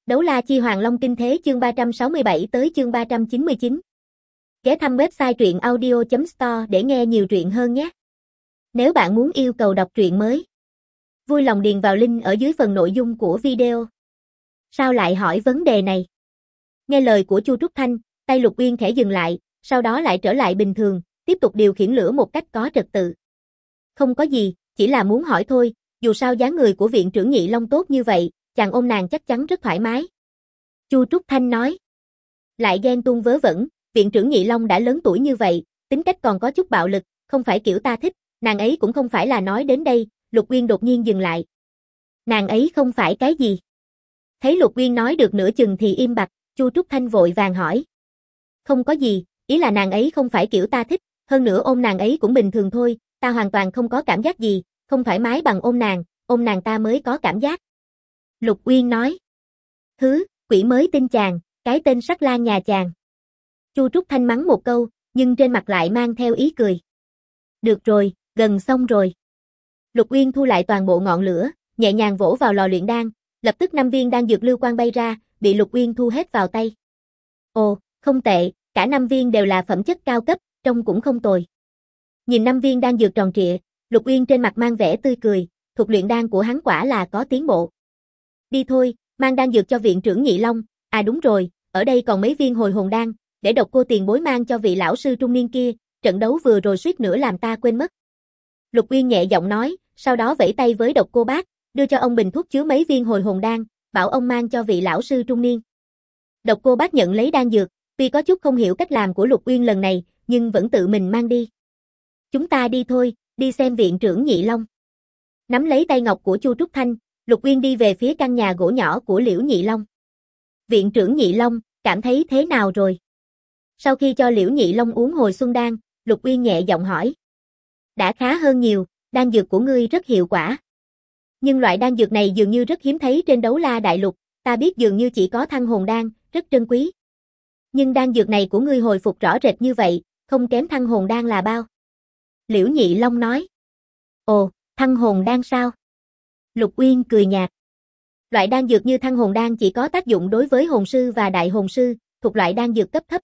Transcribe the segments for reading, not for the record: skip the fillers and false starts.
Đấu la chi Hoàng Long kinh thế chương 367 tới chương 399. Ghé thăm website truyện audio.store để nghe nhiều truyện hơn nhé. Nếu bạn muốn yêu cầu đọc truyện mới, vui lòng điền vào link ở dưới phần nội dung của video. Sao lại hỏi vấn đề này? Nghe lời của Chu Trúc Thanh, tay Lục Uyên khẽ dừng lại, sau đó lại trở lại bình thường, tiếp tục điều khiển lửa một cách có trật tự. Không có gì, chỉ là muốn hỏi thôi, dù sao dáng người của viện trưởng Nhị Long tốt như vậy, chàng ôm nàng chắc chắn rất thoải mái. Chu Trúc Thanh nói. Lại ghen tuông vớ vẩn, viện trưởng Nhị Long đã lớn tuổi như vậy, tính cách còn có chút bạo lực, không phải kiểu ta thích, nàng ấy cũng không phải là nói đến đây, Lục Uyên đột nhiên dừng lại. Nàng ấy không phải cái gì? Thấy Lục Uyên nói được nửa chừng thì im bặt, Chu Trúc Thanh vội vàng hỏi. Không có gì, ý là nàng ấy không phải kiểu ta thích, hơn nữa ôm nàng ấy cũng bình thường thôi, ta hoàn toàn không có cảm giác gì, không thoải mái bằng ôm nàng ta mới có cảm giác. Lục Uyên nói. Quỷ mới tin chàng, cái tên sắc lang nhà chàng. Chu Trúc Thanh mắng một câu, nhưng trên mặt lại mang theo ý cười. Được rồi, gần xong rồi. Lục Uyên thu lại toàn bộ ngọn lửa, nhẹ nhàng vỗ vào lò luyện đan, lập tức 5 viên đan dược lưu quang bay ra, bị Lục Uyên thu hết vào tay. Ồ, không tệ, cả 5 viên đều là phẩm chất cao cấp, trông cũng không tồi. Nhìn 5 viên đan dược tròn trịa, Lục Uyên trên mặt mang vẻ tươi cười, thuật luyện đan của hắn quả là có tiến bộ. Đi thôi, mang đan dược cho viện trưởng Nhị Long, à đúng rồi, ở đây còn mấy viên hồi hồn đan, để Độc Cô tiền bối mang cho vị lão sư trung niên kia, trận đấu vừa rồi suýt nữa làm ta quên mất. Lục Uyên nhẹ giọng nói, sau đó vẫy tay với Độc Cô bác, đưa cho ông bình thuốc chứa mấy viên hồi hồn đan, bảo ông mang cho vị lão sư trung niên. Độc Cô bác nhận lấy đan dược, tuy có chút không hiểu cách làm của Lục Uyên lần này, nhưng vẫn tự mình mang đi. Chúng ta đi thôi, đi xem viện trưởng Nhị Long. Nắm lấy tay ngọc của Chu Trúc Thanh, Lục Uyên đi về phía căn nhà gỗ nhỏ của Liễu Nhị Long. Viện trưởng Nhị Long, cảm thấy thế nào rồi? Sau khi cho Liễu Nhị Long uống hồi xuân đan, Lục Uyên nhẹ giọng hỏi. Đã khá hơn nhiều, đan dược của ngươi rất hiệu quả. Nhưng loại đan dược này dường như rất hiếm thấy trên Đấu La Đại Lục, ta biết dường như chỉ có Thăng Hồn đan, rất trân quý. Nhưng đan dược này của ngươi hồi phục rõ rệt như vậy, không kém Thăng Hồn đan là bao. Liễu Nhị Long nói. Ồ, Thăng Hồn đan sao? Lục Uyên cười nhạt. Loại đan dược như Thăng Hồn đan chỉ có tác dụng đối với hồn sư và đại hồn sư, thuộc loại đan dược cấp thấp.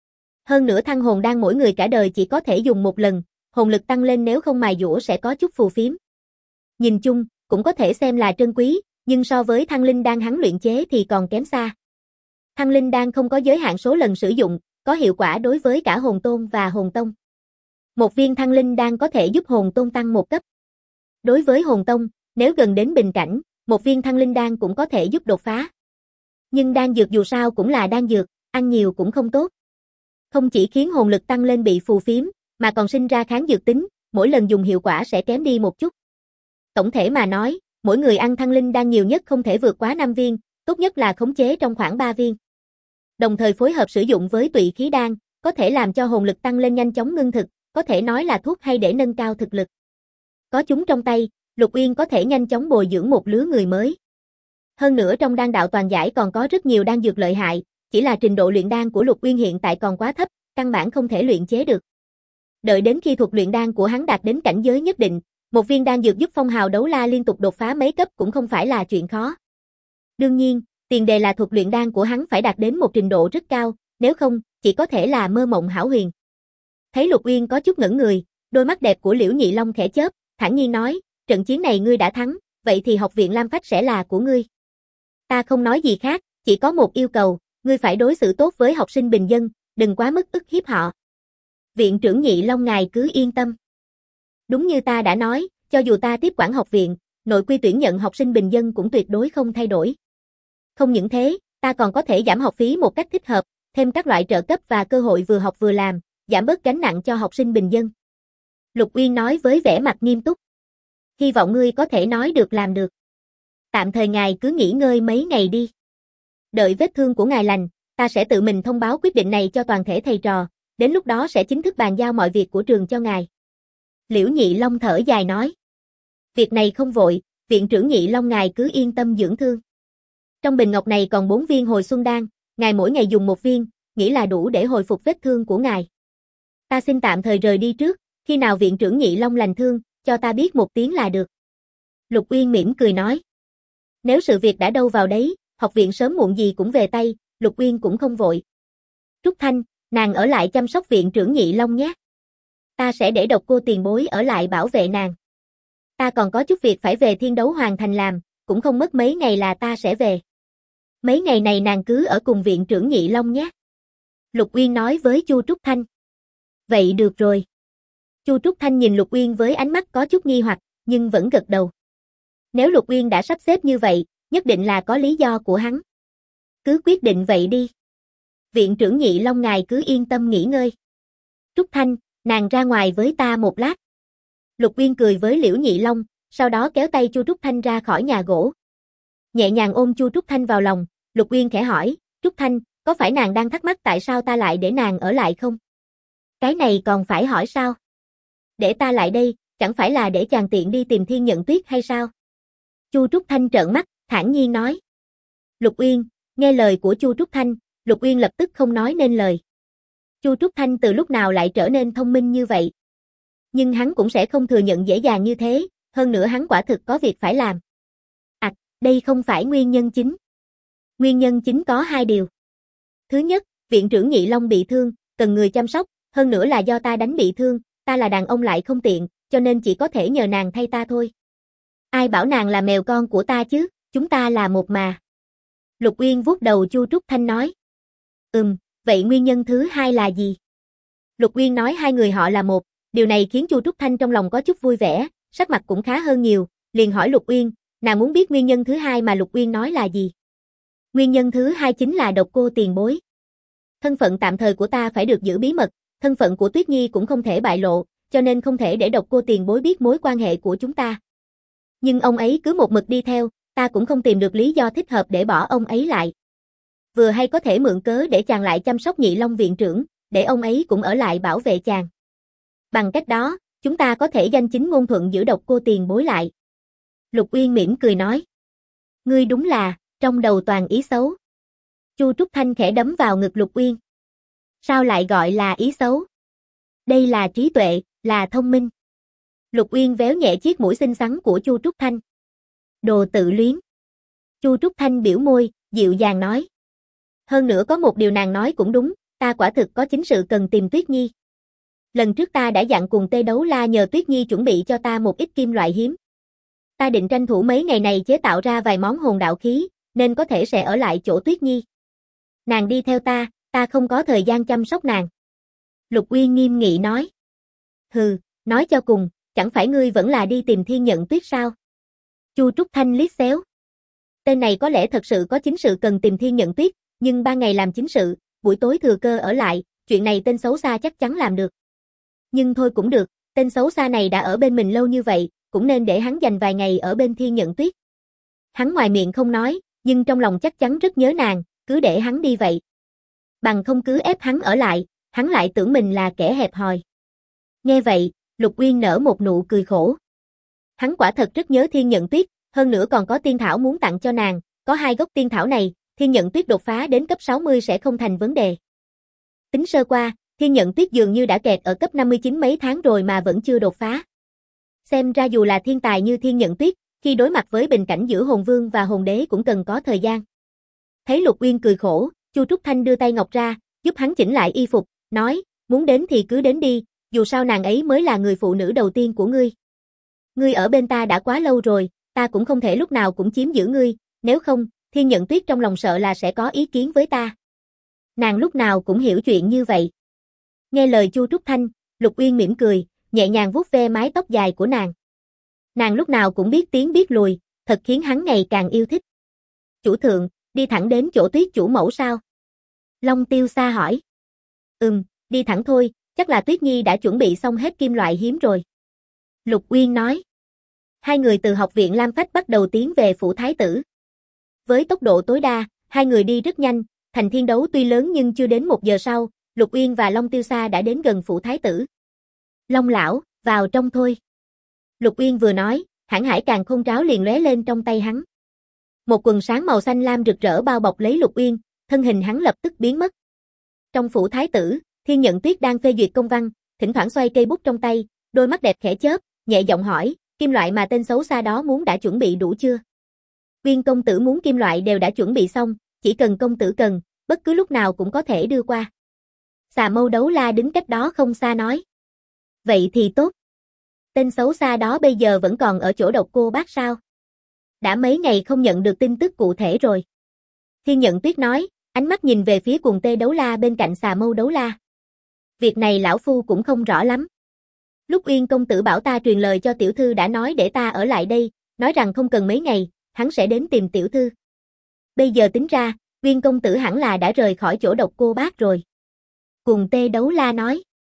Hơn nữa Thăng Hồn đan mỗi người cả đời chỉ có thể dùng một lần, hồn lực tăng lên nếu không mài dũa sẽ có chút phù phiếm. Nhìn chung, cũng có thể xem là trân quý, nhưng so với Thăng Linh đan hắn luyện chế thì còn kém xa. Thăng Linh đan không có giới hạn số lần sử dụng, có hiệu quả đối với cả hồn tôn và hồn tông. Một viên Thăng Linh đan có thể giúp hồn tôn tăng một cấp. Đối với hồn tông, nếu gần đến bình cảnh, một viên Thăng Linh đan cũng có thể giúp đột phá. Nhưng đan dược dù sao cũng là đan dược, ăn nhiều cũng không tốt. Không chỉ khiến hồn lực tăng lên bị phù phiếm, mà còn sinh ra kháng dược tính, mỗi lần dùng hiệu quả sẽ kém đi một chút. Tổng thể mà nói, mỗi người ăn Thăng Linh đan nhiều nhất không thể vượt quá 5 viên, tốt nhất là khống chế trong khoảng 3 viên. Đồng thời phối hợp sử dụng với Tụy khí đan, có thể làm cho hồn lực tăng lên nhanh chóng ngưng thực, có thể nói là thuốc hay để nâng cao thực lực. Có chúng trong tay, Lục Uyên có thể nhanh chóng bồi dưỡng một lứa người mới. Hơn nữa trong đan đạo toàn giải còn có rất nhiều đan dược lợi hại, chỉ là trình độ luyện đan của Lục Uyên hiện tại còn quá thấp, căn bản không thể luyện chế được. Đợi đến khi thuật luyện đan của hắn đạt đến cảnh giới nhất định, một viên đan dược giúp phong hào đấu la liên tục đột phá mấy cấp cũng không phải là chuyện khó. Đương nhiên, tiền đề là thuật luyện đan của hắn phải đạt đến một trình độ rất cao, nếu không, chỉ có thể là mơ mộng hão huyền. Thấy Lục Uyên có chút ngẩn người, đôi mắt đẹp của Liễu Nhị Long khẽ chớp, thản nhiên nói, trận chiến này ngươi đã thắng, vậy thì học viện Lam Phách sẽ là của ngươi. Ta không nói gì khác, chỉ có một yêu cầu, ngươi phải đối xử tốt với học sinh bình dân, đừng quá mức ức hiếp họ. Viện trưởng Nhị Long ngài cứ yên tâm. Đúng như ta đã nói, cho dù ta tiếp quản học viện, nội quy tuyển nhận học sinh bình dân cũng tuyệt đối không thay đổi. Không những thế, ta còn có thể giảm học phí một cách thích hợp, thêm các loại trợ cấp và cơ hội vừa học vừa làm, giảm bớt gánh nặng cho học sinh bình dân. Lục Uyên nói với vẻ mặt nghiêm túc. Hy vọng ngươi có thể nói được làm được. Tạm thời ngài cứ nghỉ ngơi mấy ngày đi. Đợi vết thương của ngài lành, ta sẽ tự mình thông báo quyết định này cho toàn thể thầy trò, đến lúc đó sẽ chính thức bàn giao mọi việc của trường cho ngài. Liễu Nhị Long thở dài nói. Việc này không vội, viện trưởng Nhị Long ngài cứ yên tâm dưỡng thương. Trong bình ngọc này còn 4 viên hồi xuân đan, ngài mỗi ngày dùng 1 viên, nghĩ là đủ để hồi phục vết thương của ngài. Ta xin tạm thời rời đi trước, khi nào viện trưởng Nhị Long lành thương, cho ta biết một tiếng là được. Lục Uyên mỉm cười nói. Nếu sự việc đã đâu vào đấy, học viện sớm muộn gì cũng về tay, Lục Uyên cũng không vội. Trúc Thanh, nàng ở lại chăm sóc viện trưởng Nhị Long nhé. Ta sẽ để Độc Cô tiền bối ở lại bảo vệ nàng. Ta còn có chút việc phải về Thiên Đấu Hoàng thành làm, cũng không mất mấy ngày là ta sẽ về. Mấy ngày này nàng cứ ở cùng viện trưởng Nhị Long nhé. Lục Uyên nói với Chu Trúc Thanh. Vậy được rồi. Chu Trúc Thanh nhìn Lục Uyên với ánh mắt có chút nghi hoặc, nhưng vẫn gật đầu. Nếu Lục Uyên đã sắp xếp như vậy, nhất định là có lý do của hắn. Cứ quyết định vậy đi. Viện trưởng Nhị Long ngài cứ yên tâm nghỉ ngơi. Trúc Thanh, nàng ra ngoài với ta một lát. Lục Uyên cười với Liễu Nhị Long, sau đó kéo tay Chu Trúc Thanh ra khỏi nhà gỗ. Nhẹ nhàng ôm Chu Trúc Thanh vào lòng, Lục Uyên khẽ hỏi, Trúc Thanh, có phải nàng đang thắc mắc tại sao ta lại để nàng ở lại không? Cái này còn phải hỏi sao? Để ta lại đây, chẳng phải là để chàng tiện đi tìm Thiên Nhận Tuyết hay sao? Chu Trúc Thanh trợn mắt, thản nhiên nói. Lục Uyên, nghe lời của Chu Trúc Thanh, Lục Uyên lập tức không nói nên lời. Chu Trúc Thanh từ lúc nào lại trở nên thông minh như vậy? Nhưng hắn cũng sẽ không thừa nhận dễ dàng như thế, hơn nữa hắn quả thực có việc phải làm. Đây không phải nguyên nhân chính. Nguyên nhân chính có hai điều. Thứ nhất, viện trưởng Nhị Long bị thương, cần người chăm sóc, hơn nữa là do ta đánh bị thương, ta là đàn ông lại không tiện, cho nên chỉ có thể nhờ nàng thay ta thôi. Ai bảo nàng là mèo con của ta chứ, chúng ta là một mà. Lục Uyên vuốt đầu Chu Trúc Thanh nói. Vậy nguyên nhân thứ hai là gì? Lục Uyên nói hai người họ là một, điều này khiến Chu Trúc Thanh trong lòng có chút vui vẻ, sắc mặt cũng khá hơn nhiều, liền hỏi Lục Uyên, nàng muốn biết nguyên nhân thứ hai mà Lục Uyên nói là gì? Nguyên nhân thứ hai chính là Độc Cô tiền bối. Thân phận tạm thời của ta phải được giữ bí mật, thân phận của Tuyết Nhi cũng không thể bại lộ, cho nên không thể để Độc Cô tiền bối biết mối quan hệ của chúng ta. Nhưng ông ấy cứ một mực đi theo, ta cũng không tìm được lý do thích hợp để bỏ ông ấy lại. Vừa hay có thể mượn cớ để chàng lại chăm sóc Nhị Long viện trưởng, để ông ấy cũng ở lại bảo vệ chàng. Bằng cách đó, chúng ta có thể danh chính ngôn thuận giữ Độc Cô tiền bối lại. Lục Uyên mỉm cười nói. Ngươi đúng là, trong đầu toàn ý xấu. Chu Trúc Thanh khẽ đấm vào ngực Lục Uyên. Sao lại gọi là ý xấu? Đây là trí tuệ, là thông minh. Lục Uyên véo nhẹ chiếc mũi xinh xắn của Chu Trúc Thanh. Đồ tự luyến. Chu Trúc Thanh biểu môi, dịu dàng nói. Hơn nữa có một điều nàng nói cũng đúng, ta quả thực có chính sự cần tìm Tuyết Nhi. Lần trước ta đã dặn cùng Tê Đấu La nhờ Tuyết Nhi chuẩn bị cho ta một ít kim loại hiếm. Ta định tranh thủ mấy ngày này chế tạo ra vài món hồn đạo khí, nên có thể sẽ ở lại chỗ Tuyết Nhi. Nàng đi theo ta, ta không có thời gian chăm sóc nàng. Lục Uyên nghiêm nghị nói. Hừ, nói cho cùng, chẳng phải ngươi vẫn là đi tìm Thiên Nhận Tuyết sao? Chu Trúc Thanh liếc xéo. Tên này có lẽ thật sự có chính sự cần tìm Thiên Nhận Tuyết, nhưng ban ngày làm chính sự, buổi tối thừa cơ ở lại, chuyện này tên xấu xa chắc chắn làm được. Nhưng thôi cũng được, tên xấu xa này đã ở bên mình lâu như vậy, cũng nên để hắn dành vài ngày ở bên Thiên Nhận Tuyết. Hắn ngoài miệng không nói, nhưng trong lòng chắc chắn rất nhớ nàng, cứ để hắn đi vậy. Bằng không cứ ép hắn ở lại, hắn lại tưởng mình là kẻ hẹp hòi. Nghe vậy, Lục Uyên nở một nụ cười khổ. Hắn quả thật rất nhớ Thiên Nhận Tuyết, hơn nữa còn có tiên thảo muốn tặng cho nàng, có 2 gốc tiên thảo này, Thiên Nhận Tuyết đột phá đến cấp 60 sẽ không thành vấn đề. Tính sơ qua, Thiên Nhận Tuyết dường như đã kẹt ở cấp 59 mấy tháng rồi mà vẫn chưa đột phá. Xem ra dù là thiên tài như Thiên Nhận Tuyết, khi đối mặt với bình cảnh giữa hồn vương và hồn đế cũng cần có thời gian. Thấy Lục Uyên cười khổ, Chu Trúc Thanh đưa tay ngọc ra, giúp hắn chỉnh lại y phục, nói, muốn đến thì cứ đến đi, dù sao nàng ấy mới là người phụ nữ đầu tiên của ngươi. Ngươi ở bên ta đã quá lâu rồi, ta cũng không thể lúc nào cũng chiếm giữ ngươi, nếu không, Thiên Nhận Tuyết trong lòng sợ là sẽ có ý kiến với ta. Nàng lúc nào cũng hiểu chuyện như vậy. Nghe lời Chu Trúc Thanh, Lục Uyên mỉm cười, nhẹ nhàng vuốt ve mái tóc dài của nàng. Nàng lúc nào cũng biết tiến biết lùi, thật khiến hắn ngày càng yêu thích. Chủ thượng, đi thẳng đến chỗ Tuyết chủ mẫu sao? Long Tiêu Sa hỏi. Đi thẳng thôi, chắc là Tuyết Nhi đã chuẩn bị xong hết kim loại hiếm rồi. Lục Uyên nói. Hai người từ học viện Lam Phách bắt đầu tiến về phủ thái tử. Với tốc độ tối đa, hai người đi rất nhanh, thành thiên đấu tuy lớn nhưng chưa đến 1 giờ sau, Lục Uyên và Long Tiêu Sa đã đến gần phủ thái tử. Long lão, vào trong thôi. Lục Uyên vừa nói, hãn hải càn khôn tráo liền lóe lên trong tay hắn. Một quần sáng màu xanh lam rực rỡ bao bọc lấy Lục Uyên, thân hình hắn lập tức biến mất. Trong phủ thái tử, Thiên Nhận Tuyết đang phê duyệt công văn, thỉnh thoảng xoay cây bút trong tay, đôi mắt đẹp khẽ chớp, nhẹ giọng hỏi, kim loại mà tên xấu xa đó muốn đã chuẩn bị đủ chưa? Uyên công tử muốn kim loại đều đã chuẩn bị xong, chỉ cần công tử cần, bất cứ lúc nào cũng có thể đưa qua. Xà Mâu Đấu La đứng cách đó không xa nói. Vậy thì tốt. Tên xấu xa đó bây giờ vẫn còn ở chỗ Độc Cô Bác sao? Đã mấy ngày không nhận được tin tức cụ thể rồi. Thiên Nhận Tuyết nói, ánh mắt nhìn về phía Cuồng Tê Đấu La bên cạnh Xà Mâu Đấu La. Việc này lão phu cũng không rõ lắm. Lúc Uyên công tử bảo ta truyền lời cho tiểu thư đã nói để ta ở lại đây, nói rằng không cần mấy ngày, hắn sẽ đến tìm tiểu thư. Bây giờ tính ra, Uyên công tử hẳn là đã rời khỏi chỗ Độc Cô Bác rồi. Cuồng Tê Đấu La nói.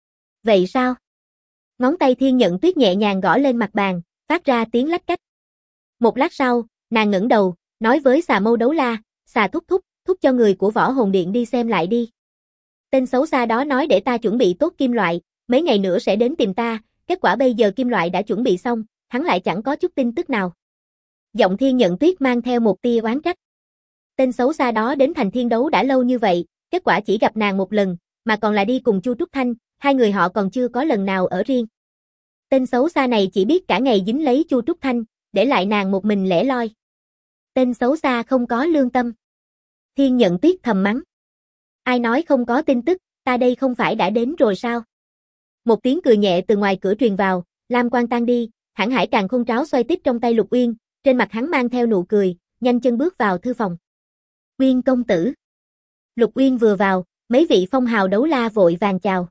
Vậy sao? Ngón tay Thiên Nhận Tuyết nhẹ nhàng gõ lên mặt bàn, phát ra tiếng lách cách. Một lát sau, nàng ngẩng đầu, nói với Xà Mâu Đấu La, Xà thúc thúc, thúc cho người của Võ Hồn Điện đi xem lại đi. Tên xấu xa đó nói để ta chuẩn bị tốt kim loại, mấy ngày nữa sẽ đến tìm ta, kết quả bây giờ kim loại đã chuẩn bị xong, hắn lại chẳng có chút tin tức nào. Giọng Thiên Nhận Tuyết mang theo một tia oán trách. Tên xấu xa đó đến thành Thiên Đấu đã lâu như vậy, kết quả chỉ gặp nàng một lần, mà còn là đi cùng Chu Trúc Thanh, hai người họ còn chưa có lần nào ở riêng. Tên xấu xa này chỉ biết cả ngày dính lấy Chu Trúc Thanh, để lại nàng một mình lẻ loi. Tên xấu xa không có lương tâm. Thiên Nhận Tuyết thầm mắng. Ai nói không có tin tức, ta đây không phải đã đến rồi sao? Một tiếng cười nhẹ từ ngoài cửa truyền vào, lam quang tan đi, Hãn Hải Càn Khôn Tráo xoay tiếp trong tay Lục Uyên, trên mặt hắn mang theo nụ cười, nhanh chân bước vào thư phòng. Uyên công tử. Lục Uyên vừa vào, mấy vị phong hào đấu la vội vàng chào.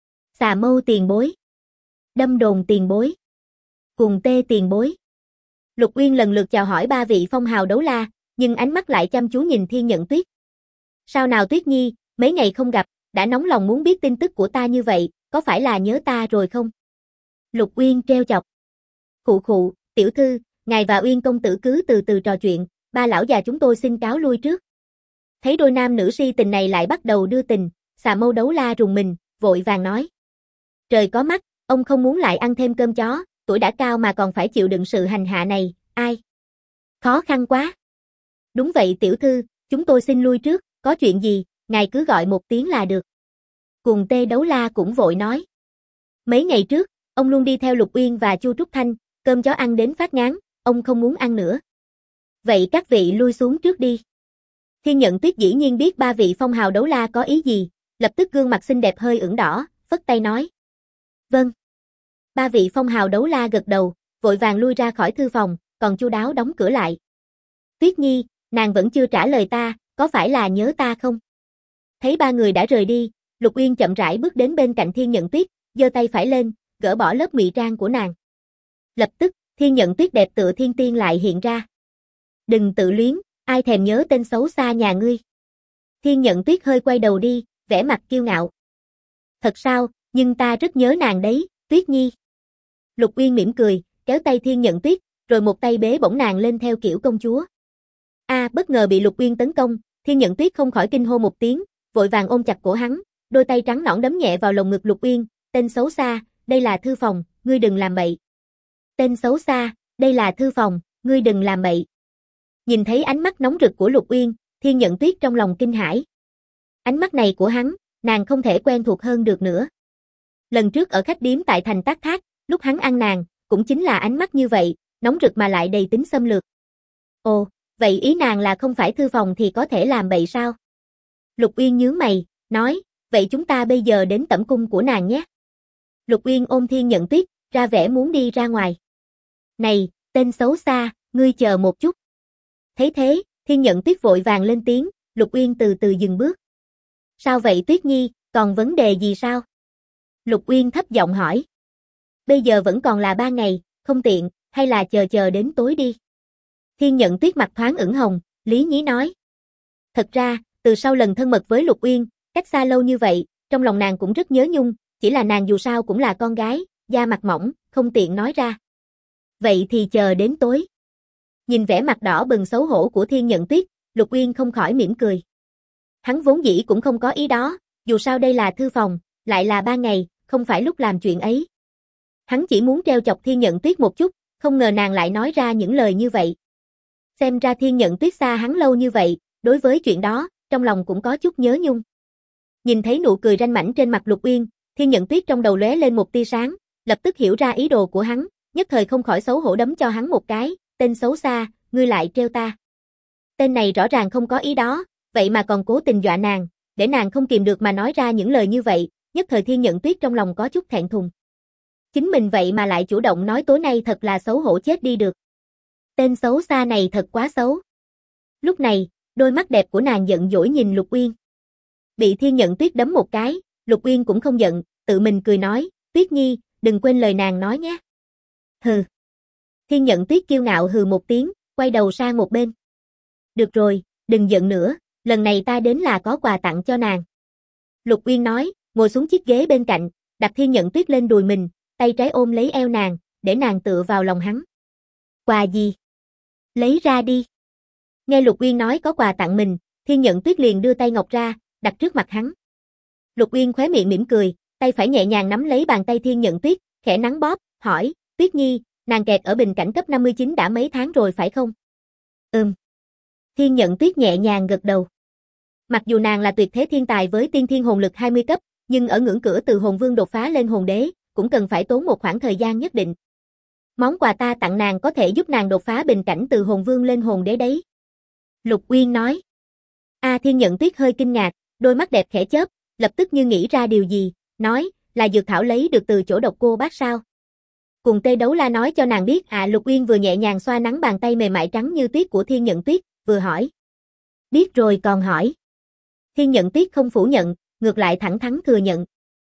Xà Mâu tiền bối. Đâm Đồn tiền bối. Cuồng Tê tiền bối. Lục Uyên lần lượt chào hỏi ba vị phong hào đấu la, nhưng ánh mắt lại chăm chú nhìn Thiên Nhận Tuyết. Sao nào Tuyết Nhi, mấy ngày không gặp, đã nóng lòng muốn biết tin tức của ta như vậy, có phải là nhớ ta rồi không? Lục Uyên trêu chọc. Khụ khụ, tiểu thư, ngài và Uyên công tử cứ từ từ trò chuyện, ba lão già chúng tôi xin cáo lui trước. Thấy đôi nam nữ si tình này lại bắt đầu đưa tình, Xà Mâu Đấu La rùng mình, vội vàng nói. Trời có mắt, ông không muốn lại ăn thêm cơm chó, tuổi đã cao mà còn phải chịu đựng sự hành hạ này, ai? Khó khăn quá. Đúng vậy tiểu thư, chúng tôi xin lui trước, có chuyện gì, ngài cứ gọi một tiếng là được. Cuồng Tê Đấu La cũng vội nói. Mấy ngày trước, ông luôn đi theo Lục Uyên và Chu Trúc Thanh, cơm chó ăn đến phát ngán, ông không muốn ăn nữa. Vậy các vị lui xuống trước đi. Thiên Nhận Tuyết dĩ nhiên biết ba vị phong hào đấu la có ý gì, lập tức gương mặt xinh đẹp hơi ửng đỏ, phất tay nói. Vâng. Ba vị phong hào đấu la gật đầu, vội vàng lui ra khỏi thư phòng, còn chu đáo đóng cửa lại. Tuyết Nhi, nàng vẫn chưa trả lời ta, có phải là nhớ ta không? Thấy ba người đã rời đi, Lục Uyên chậm rãi bước đến bên cạnh Thiên Nhận Tuyết, giơ tay phải lên, gỡ bỏ lớp ngụy trang của nàng. Lập tức, Thiên Nhận Tuyết đẹp tựa thiên tiên lại hiện ra. Đừng tự luyến, ai thèm nhớ tên xấu xa nhà ngươi. Thiên Nhận Tuyết hơi quay đầu đi, vẻ mặt kiêu ngạo. Thật sao, nhưng ta rất nhớ nàng đấy, Tuyết Nhi. Lục Uyên mỉm cười, kéo tay Thiên Nhận Tuyết, rồi một tay bế bổng nàng lên theo kiểu công chúa. Bất ngờ bị Lục Uyên tấn công, Thiên Nhận Tuyết không khỏi kinh hô một tiếng, vội vàng ôm chặt cổ hắn, đôi tay trắng nõn đấm nhẹ vào lồng ngực Lục Uyên, tên xấu xa, đây là thư phòng, ngươi đừng làm bậy. Tên xấu xa, đây là thư phòng, ngươi đừng làm bậy. Nhìn thấy ánh mắt nóng rực của Lục Uyên, Thiên Nhận Tuyết trong lòng kinh hãi. Ánh mắt này của hắn, nàng không thể quen thuộc hơn được nữa. Lần trước ở khách điếm tại thành Tác Thác, lúc hắn ăn nàng, cũng chính là ánh mắt như vậy, nóng rực mà lại đầy tính xâm lược. Ồ, vậy ý nàng là không phải thư phòng thì có thể làm bậy sao? Lục Uyên nhướng mày, nói, vậy chúng ta bây giờ đến tẩm cung của nàng nhé. Lục Uyên ôm Thiên Nhận Tuyết, ra vẻ muốn đi ra ngoài. Này, tên xấu xa, ngươi chờ một chút. Thấy thế, Thiên Nhận Tuyết vội vàng lên tiếng, Lục Uyên từ từ dừng bước. Sao vậy Tuyết Nhi, còn vấn đề gì sao? Lục Uyên thấp giọng hỏi. Bây giờ vẫn còn là 3 ngày, không tiện, hay là chờ đến tối đi. Thiên Nhận Tuyết mặt thoáng ửng hồng, lý nhí nói. Thật ra, từ sau lần thân mật với Lục Uyên, cách xa lâu như vậy, trong lòng nàng cũng rất nhớ nhung, chỉ là nàng dù sao cũng là con gái, da mặt mỏng, không tiện nói ra. Vậy thì chờ đến tối. Nhìn vẻ mặt đỏ bừng xấu hổ của Thiên Nhận Tuyết, Lục Uyên không khỏi mỉm cười. Hắn vốn dĩ cũng không có ý đó, dù sao đây là thư phòng, lại là 3 ngày, không phải lúc làm chuyện ấy. Hắn chỉ muốn trêu chọc Thiên Nhận Tuyết một chút, không ngờ nàng lại nói ra những lời như vậy. Xem ra Thiên Nhận Tuyết xa hắn lâu như vậy, đối với chuyện đó, trong lòng cũng có chút nhớ nhung. Nhìn thấy nụ cười ranh mãnh trên mặt Lục Uyên, Thiên Nhận Tuyết trong đầu lóe lên một tia sáng, lập tức hiểu ra ý đồ của hắn, nhất thời không khỏi xấu hổ đấm cho hắn một cái, tên xấu xa, ngươi lại trêu ta. Tên này rõ ràng không có ý đó, vậy mà còn cố tình dọa nàng, để nàng không kìm được mà nói ra những lời như vậy, nhất thời Thiên Nhận Tuyết trong lòng có chút thẹn thùng. Chính mình vậy mà lại chủ động nói tối nay thật là xấu hổ chết đi được. Tên xấu xa này thật quá xấu. Lúc này, đôi mắt đẹp của nàng giận dỗi nhìn Lục Uyên. Bị Thiên Nhận Tuyết đấm một cái, Lục Uyên cũng không giận, tự mình cười nói, Tuyết Nhi, đừng quên lời nàng nói nhé. Hừ. Thiên Nhận Tuyết kiêu ngạo hừ một tiếng, quay đầu sang một bên. Được rồi, đừng giận nữa, lần này ta đến là có quà tặng cho nàng. Lục Uyên nói, ngồi xuống chiếc ghế bên cạnh, đặt Thiên Nhận Tuyết lên đùi mình, tay trái ôm lấy eo nàng, để nàng tựa vào lòng hắn. Quà gì? Lấy ra đi. Nghe Lục Uyên nói có quà tặng mình, Thiên Nhận Tuyết liền đưa tay ngọc ra, đặt trước mặt hắn. Lục Uyên khóe miệng mỉm cười, tay phải nhẹ nhàng nắm lấy bàn tay Thiên Nhận Tuyết, khẽ nắn bóp, hỏi, Tuyết Nhi, nàng kẹt ở bình cảnh cấp 59 đã mấy tháng rồi phải không? Thiên Nhận Tuyết nhẹ nhàng gật đầu. Mặc dù nàng là tuyệt thế thiên tài với tiên thiên hồn lực 20 cấp, nhưng ở ngưỡng cửa từ hồn vương đột phá lên hồn đế, cũng cần phải tốn một khoảng thời gian nhất định. Món quà ta tặng nàng có thể giúp nàng đột phá bình cảnh từ hồn vương lên hồn đế đấy. Lục Uyên nói. Thiên Nhận Tuyết hơi kinh ngạc, đôi mắt đẹp khẽ chớp, lập tức như nghĩ ra điều gì, nói, là dược thảo lấy được từ chỗ Độc Cô Bác sao? Cùng Tê Đấu La nói cho nàng biết. Lục Uyên vừa nhẹ nhàng xoa nắn bàn tay mềm mại trắng như tuyết của Thiên Nhận Tuyết, vừa hỏi. Biết rồi còn hỏi. Thiên Nhận Tuyết không phủ nhận, ngược lại thẳng thắn thừa nhận.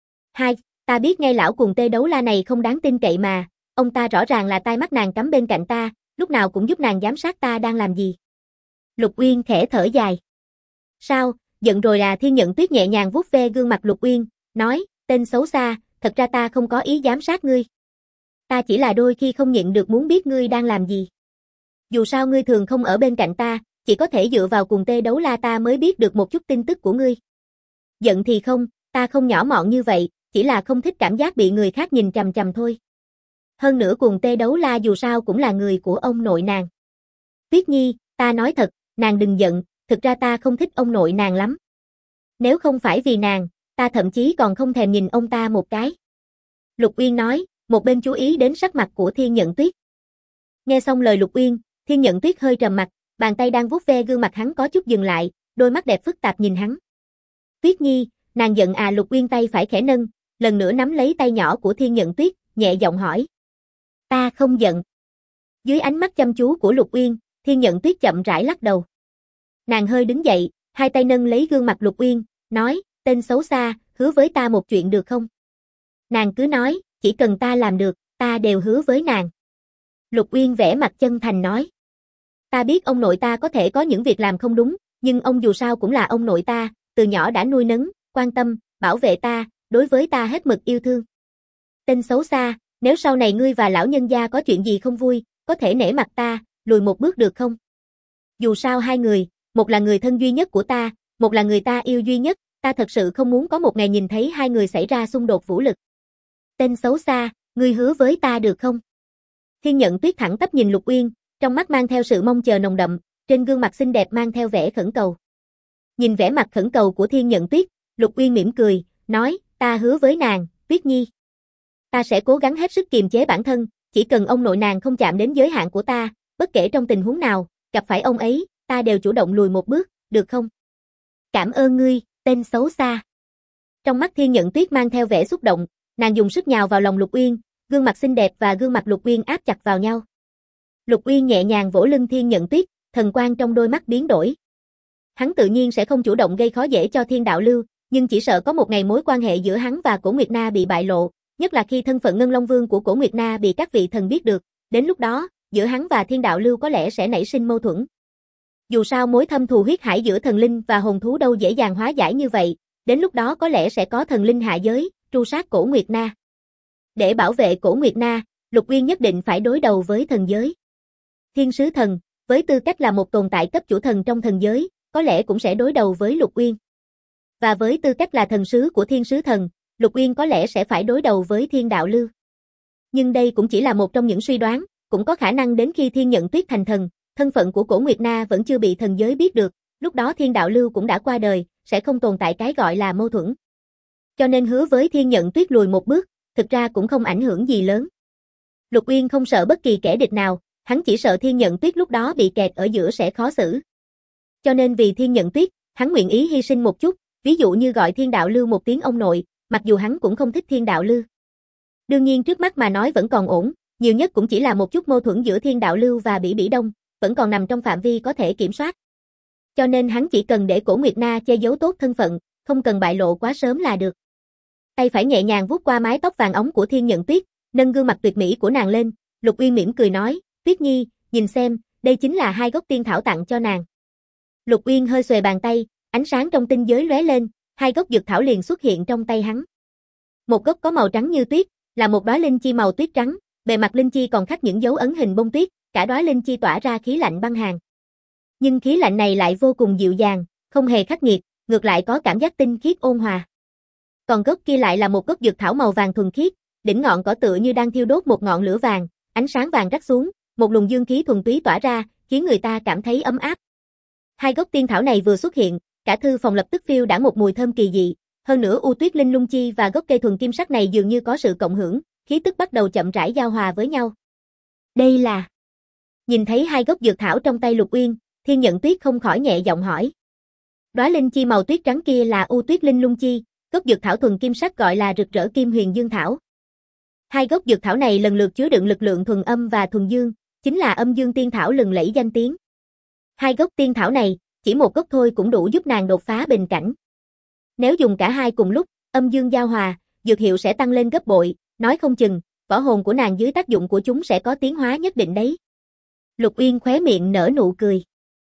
Ta biết ngay lão cùng Tê Đấu La này không đáng tin cậy mà, ông ta rõ ràng là tai mắt nàng cắm bên cạnh ta, lúc nào cũng giúp nàng giám sát ta đang làm gì. Lục Uyên khẽ thở dài. Sao, giận rồi à? Thiên Nhận Tuyết nhẹ nhàng vuốt ve gương mặt Lục Uyên, nói, tên xấu xa, thật ra ta không có ý giám sát ngươi. Ta chỉ là đôi khi không nhịn được muốn biết ngươi đang làm gì. Dù sao ngươi thường không ở bên cạnh ta, chỉ có thể dựa vào cùng Tê Đấu La ta mới biết được một chút tin tức của ngươi. Giận thì không, ta không nhỏ mọn như vậy, chỉ là không thích cảm giác bị người khác nhìn chằm chằm thôi. Hơn nữa cùng Tê Đấu La dù sao cũng là người của ông nội nàng. Tuyết Nhi, ta nói thật, nàng đừng giận, thực ra ta không thích ông nội nàng lắm. Nếu không phải vì nàng, ta thậm chí còn không thèm nhìn ông ta một cái. Lục Uyên nói, một bên chú ý đến sắc mặt của Thiên Nhận Tuyết. Nghe xong lời Lục Uyên, Thiên Nhận Tuyết hơi trầm mặt, bàn tay đang vuốt ve gương mặt hắn có chút dừng lại, đôi mắt đẹp phức tạp nhìn hắn. Tuyết Nhi, nàng giận à? Lục Uyên tay phải khẽ nâng, lần nữa nắm lấy tay nhỏ của Thiên Nhận Tuyết, nhẹ giọng hỏi. Ta không giận. Dưới ánh mắt chăm chú của Lục Uyên, Thiên Nhận Tuyết chậm rãi lắc đầu. Nàng hơi đứng dậy, hai tay nâng lấy gương mặt Lục Uyên, nói, tên xấu xa, hứa với ta một chuyện được không? Nàng cứ nói, chỉ cần ta làm được, ta đều hứa với nàng. Lục Uyên vẻ mặt chân thành nói. Ta biết ông nội ta có thể có những việc làm không đúng, nhưng ông dù sao cũng là ông nội ta, từ nhỏ đã nuôi nấng, quan tâm, bảo vệ ta, đối với ta hết mực yêu thương. Tên xấu xa, nếu sau này ngươi và lão nhân gia có chuyện gì không vui, có thể nể mặt ta, lùi một bước được không? Dù sao hai người, một là người thân duy nhất của ta, một là người ta yêu duy nhất, ta thật sự không muốn có một ngày nhìn thấy hai người xảy ra xung đột vũ lực. Tên xấu xa, ngươi hứa với ta được không? Thiên Nhận Tuyết thẳng tắp nhìn Lục Uyên, trong mắt mang theo sự mong chờ nồng đậm, trên gương mặt xinh đẹp mang theo vẻ khẩn cầu. Nhìn vẻ mặt khẩn cầu của Thiên Nhận Tuyết, Lục Uyên mỉm cười, nói, ta hứa với nàng, Tuyết Nhi. Ta sẽ cố gắng hết sức kiềm chế bản thân, chỉ cần ông nội nàng không chạm đến giới hạn của ta, bất kể trong tình huống nào, gặp phải ông ấy, ta đều chủ động lùi một bước, được không? Cảm ơn ngươi, tên xấu xa. Trong mắt Thiên Nhận Tuyết mang theo vẻ xúc động, nàng dùng sức nhào vào lòng Lục Uyên, gương mặt xinh đẹp và gương mặt Lục Uyên áp chặt vào nhau. Lục Uyên nhẹ nhàng vỗ lưng Thiên Nhận Tuyết, thần quang trong đôi mắt biến đổi. Hắn tự nhiên sẽ không chủ động gây khó dễ cho Thiên Đạo Lưu, nhưng chỉ sợ có một ngày mối quan hệ giữa hắn và Cổ Nguyệt Na bị bại lộ, nhất là khi thân phận Ngân Long Vương của Cổ Nguyệt Na bị các vị thần biết được, đến lúc đó, giữa hắn và Thiên Đạo Lưu có lẽ sẽ nảy sinh mâu thuẫn. Dù sao mối thâm thù huyết hải giữa thần linh và hồn thú đâu dễ dàng hóa giải như vậy, đến lúc đó có lẽ sẽ có thần linh hạ giới, tru sát Cổ Nguyệt Na. Để bảo vệ Cổ Nguyệt Na, Lục Uyên nhất định phải đối đầu với thần giới. Thiên sứ thần, với tư cách là một tồn tại cấp chủ thần trong thần giới, có lẽ cũng sẽ đối đầu với Lục Uyên. Và với tư cách là thần sứ của thiên sứ thần, Lục Uyên có lẽ sẽ phải đối đầu với Thiên Đạo Lưu. Nhưng đây cũng chỉ là một trong những suy đoán, cũng có khả năng đến khi Thiên Nhận Tuyết thành thần, thân phận của Cổ Nguyệt Na vẫn chưa bị thần giới biết được, lúc đó Thiên Đạo Lưu cũng đã qua đời, sẽ không tồn tại cái gọi là mâu thuẫn. Cho nên hứa với Thiên Nhận Tuyết lùi một bước, thực ra cũng không ảnh hưởng gì lớn. Lục Uyên không sợ bất kỳ kẻ địch nào, hắn chỉ sợ Thiên Nhận Tuyết lúc đó bị kẹt ở giữa sẽ khó xử. Cho nên vì Thiên Nhận Tuyết, hắn nguyện ý hy sinh một chút, ví dụ như gọi Thiên Đạo Lưu một tiếng ông nội, mặc dù hắn cũng không thích Thiên Đạo Lưu. Đương nhiên trước mắt mà nói vẫn còn ổn, nhiều nhất cũng chỉ là một chút mâu thuẫn giữa Thiên Đạo Lưu và Bỉ Bỉ Đông, vẫn còn nằm trong phạm vi có thể kiểm soát. Cho nên hắn chỉ cần để Cổ Nguyệt Na che giấu tốt thân phận, không cần bại lộ quá sớm là được. Tay phải nhẹ nhàng vuốt qua mái tóc vàng óng của Thiên Nhận Tuyết, nâng gương mặt tuyệt mỹ của nàng lên, Lục Uyên mỉm cười nói, Tuyết Nhi, nhìn xem, đây chính là 2 gốc tiên thảo tặng cho nàng. Lục Uyên hơi xuề bàn tay, ánh sáng trong tinh giới lóe lên, 2 gốc dược thảo liền xuất hiện trong tay hắn. Một gốc có màu trắng như tuyết, là một đóa linh chi màu tuyết trắng, bề mặt linh chi còn khắc những dấu ấn hình bông tuyết, cả đóa linh chi tỏa ra khí lạnh băng hàn. Nhưng khí lạnh này lại vô cùng dịu dàng, không hề khắc nghiệt, ngược lại có cảm giác tinh khiết ôn hòa. Còn gốc kia lại là một gốc dược thảo màu vàng thuần khiết, đỉnh ngọn cỏ tựa như đang thiêu đốt một ngọn lửa vàng, ánh sáng vàng rắc xuống, một luồng dương khí thuần túy tỏa ra, khiến người ta cảm thấy ấm áp. 2 gốc tiên thảo này vừa xuất hiện, cả thư phòng lập tức phiêu đãng một mùi thơm kỳ dị, hơn nữa U Tuyết Linh Lung Chi và gốc cây thuần kim sắc này dường như có sự cộng hưởng, khí tức bắt đầu chậm rãi giao hòa với nhau. Đây là... Nhìn thấy 2 gốc dược thảo trong tay Lục Uyên, Thiên Nhận Tuyết không khỏi nhẹ giọng hỏi. Đóa linh chi màu tuyết trắng kia là U Tuyết Linh Lung Chi, gốc dược thảo thuần kim sắc gọi là Rực Rỡ Kim Huyền Dương Thảo. 2 gốc dược thảo này lần lượt chứa đựng lực lượng thuần âm và thuần dương, chính là âm dương tiên thảo lừng lẫy danh tiếng. 2 gốc tiên thảo này, chỉ một gốc thôi cũng đủ giúp nàng đột phá bình cảnh. Nếu dùng cả hai cùng lúc, âm dương giao hòa, dược hiệu sẽ tăng lên gấp bội, nói không chừng, võ hồn của nàng dưới tác dụng của chúng sẽ có tiến hóa nhất định đấy. Lục Uyên khóe miệng nở nụ cười.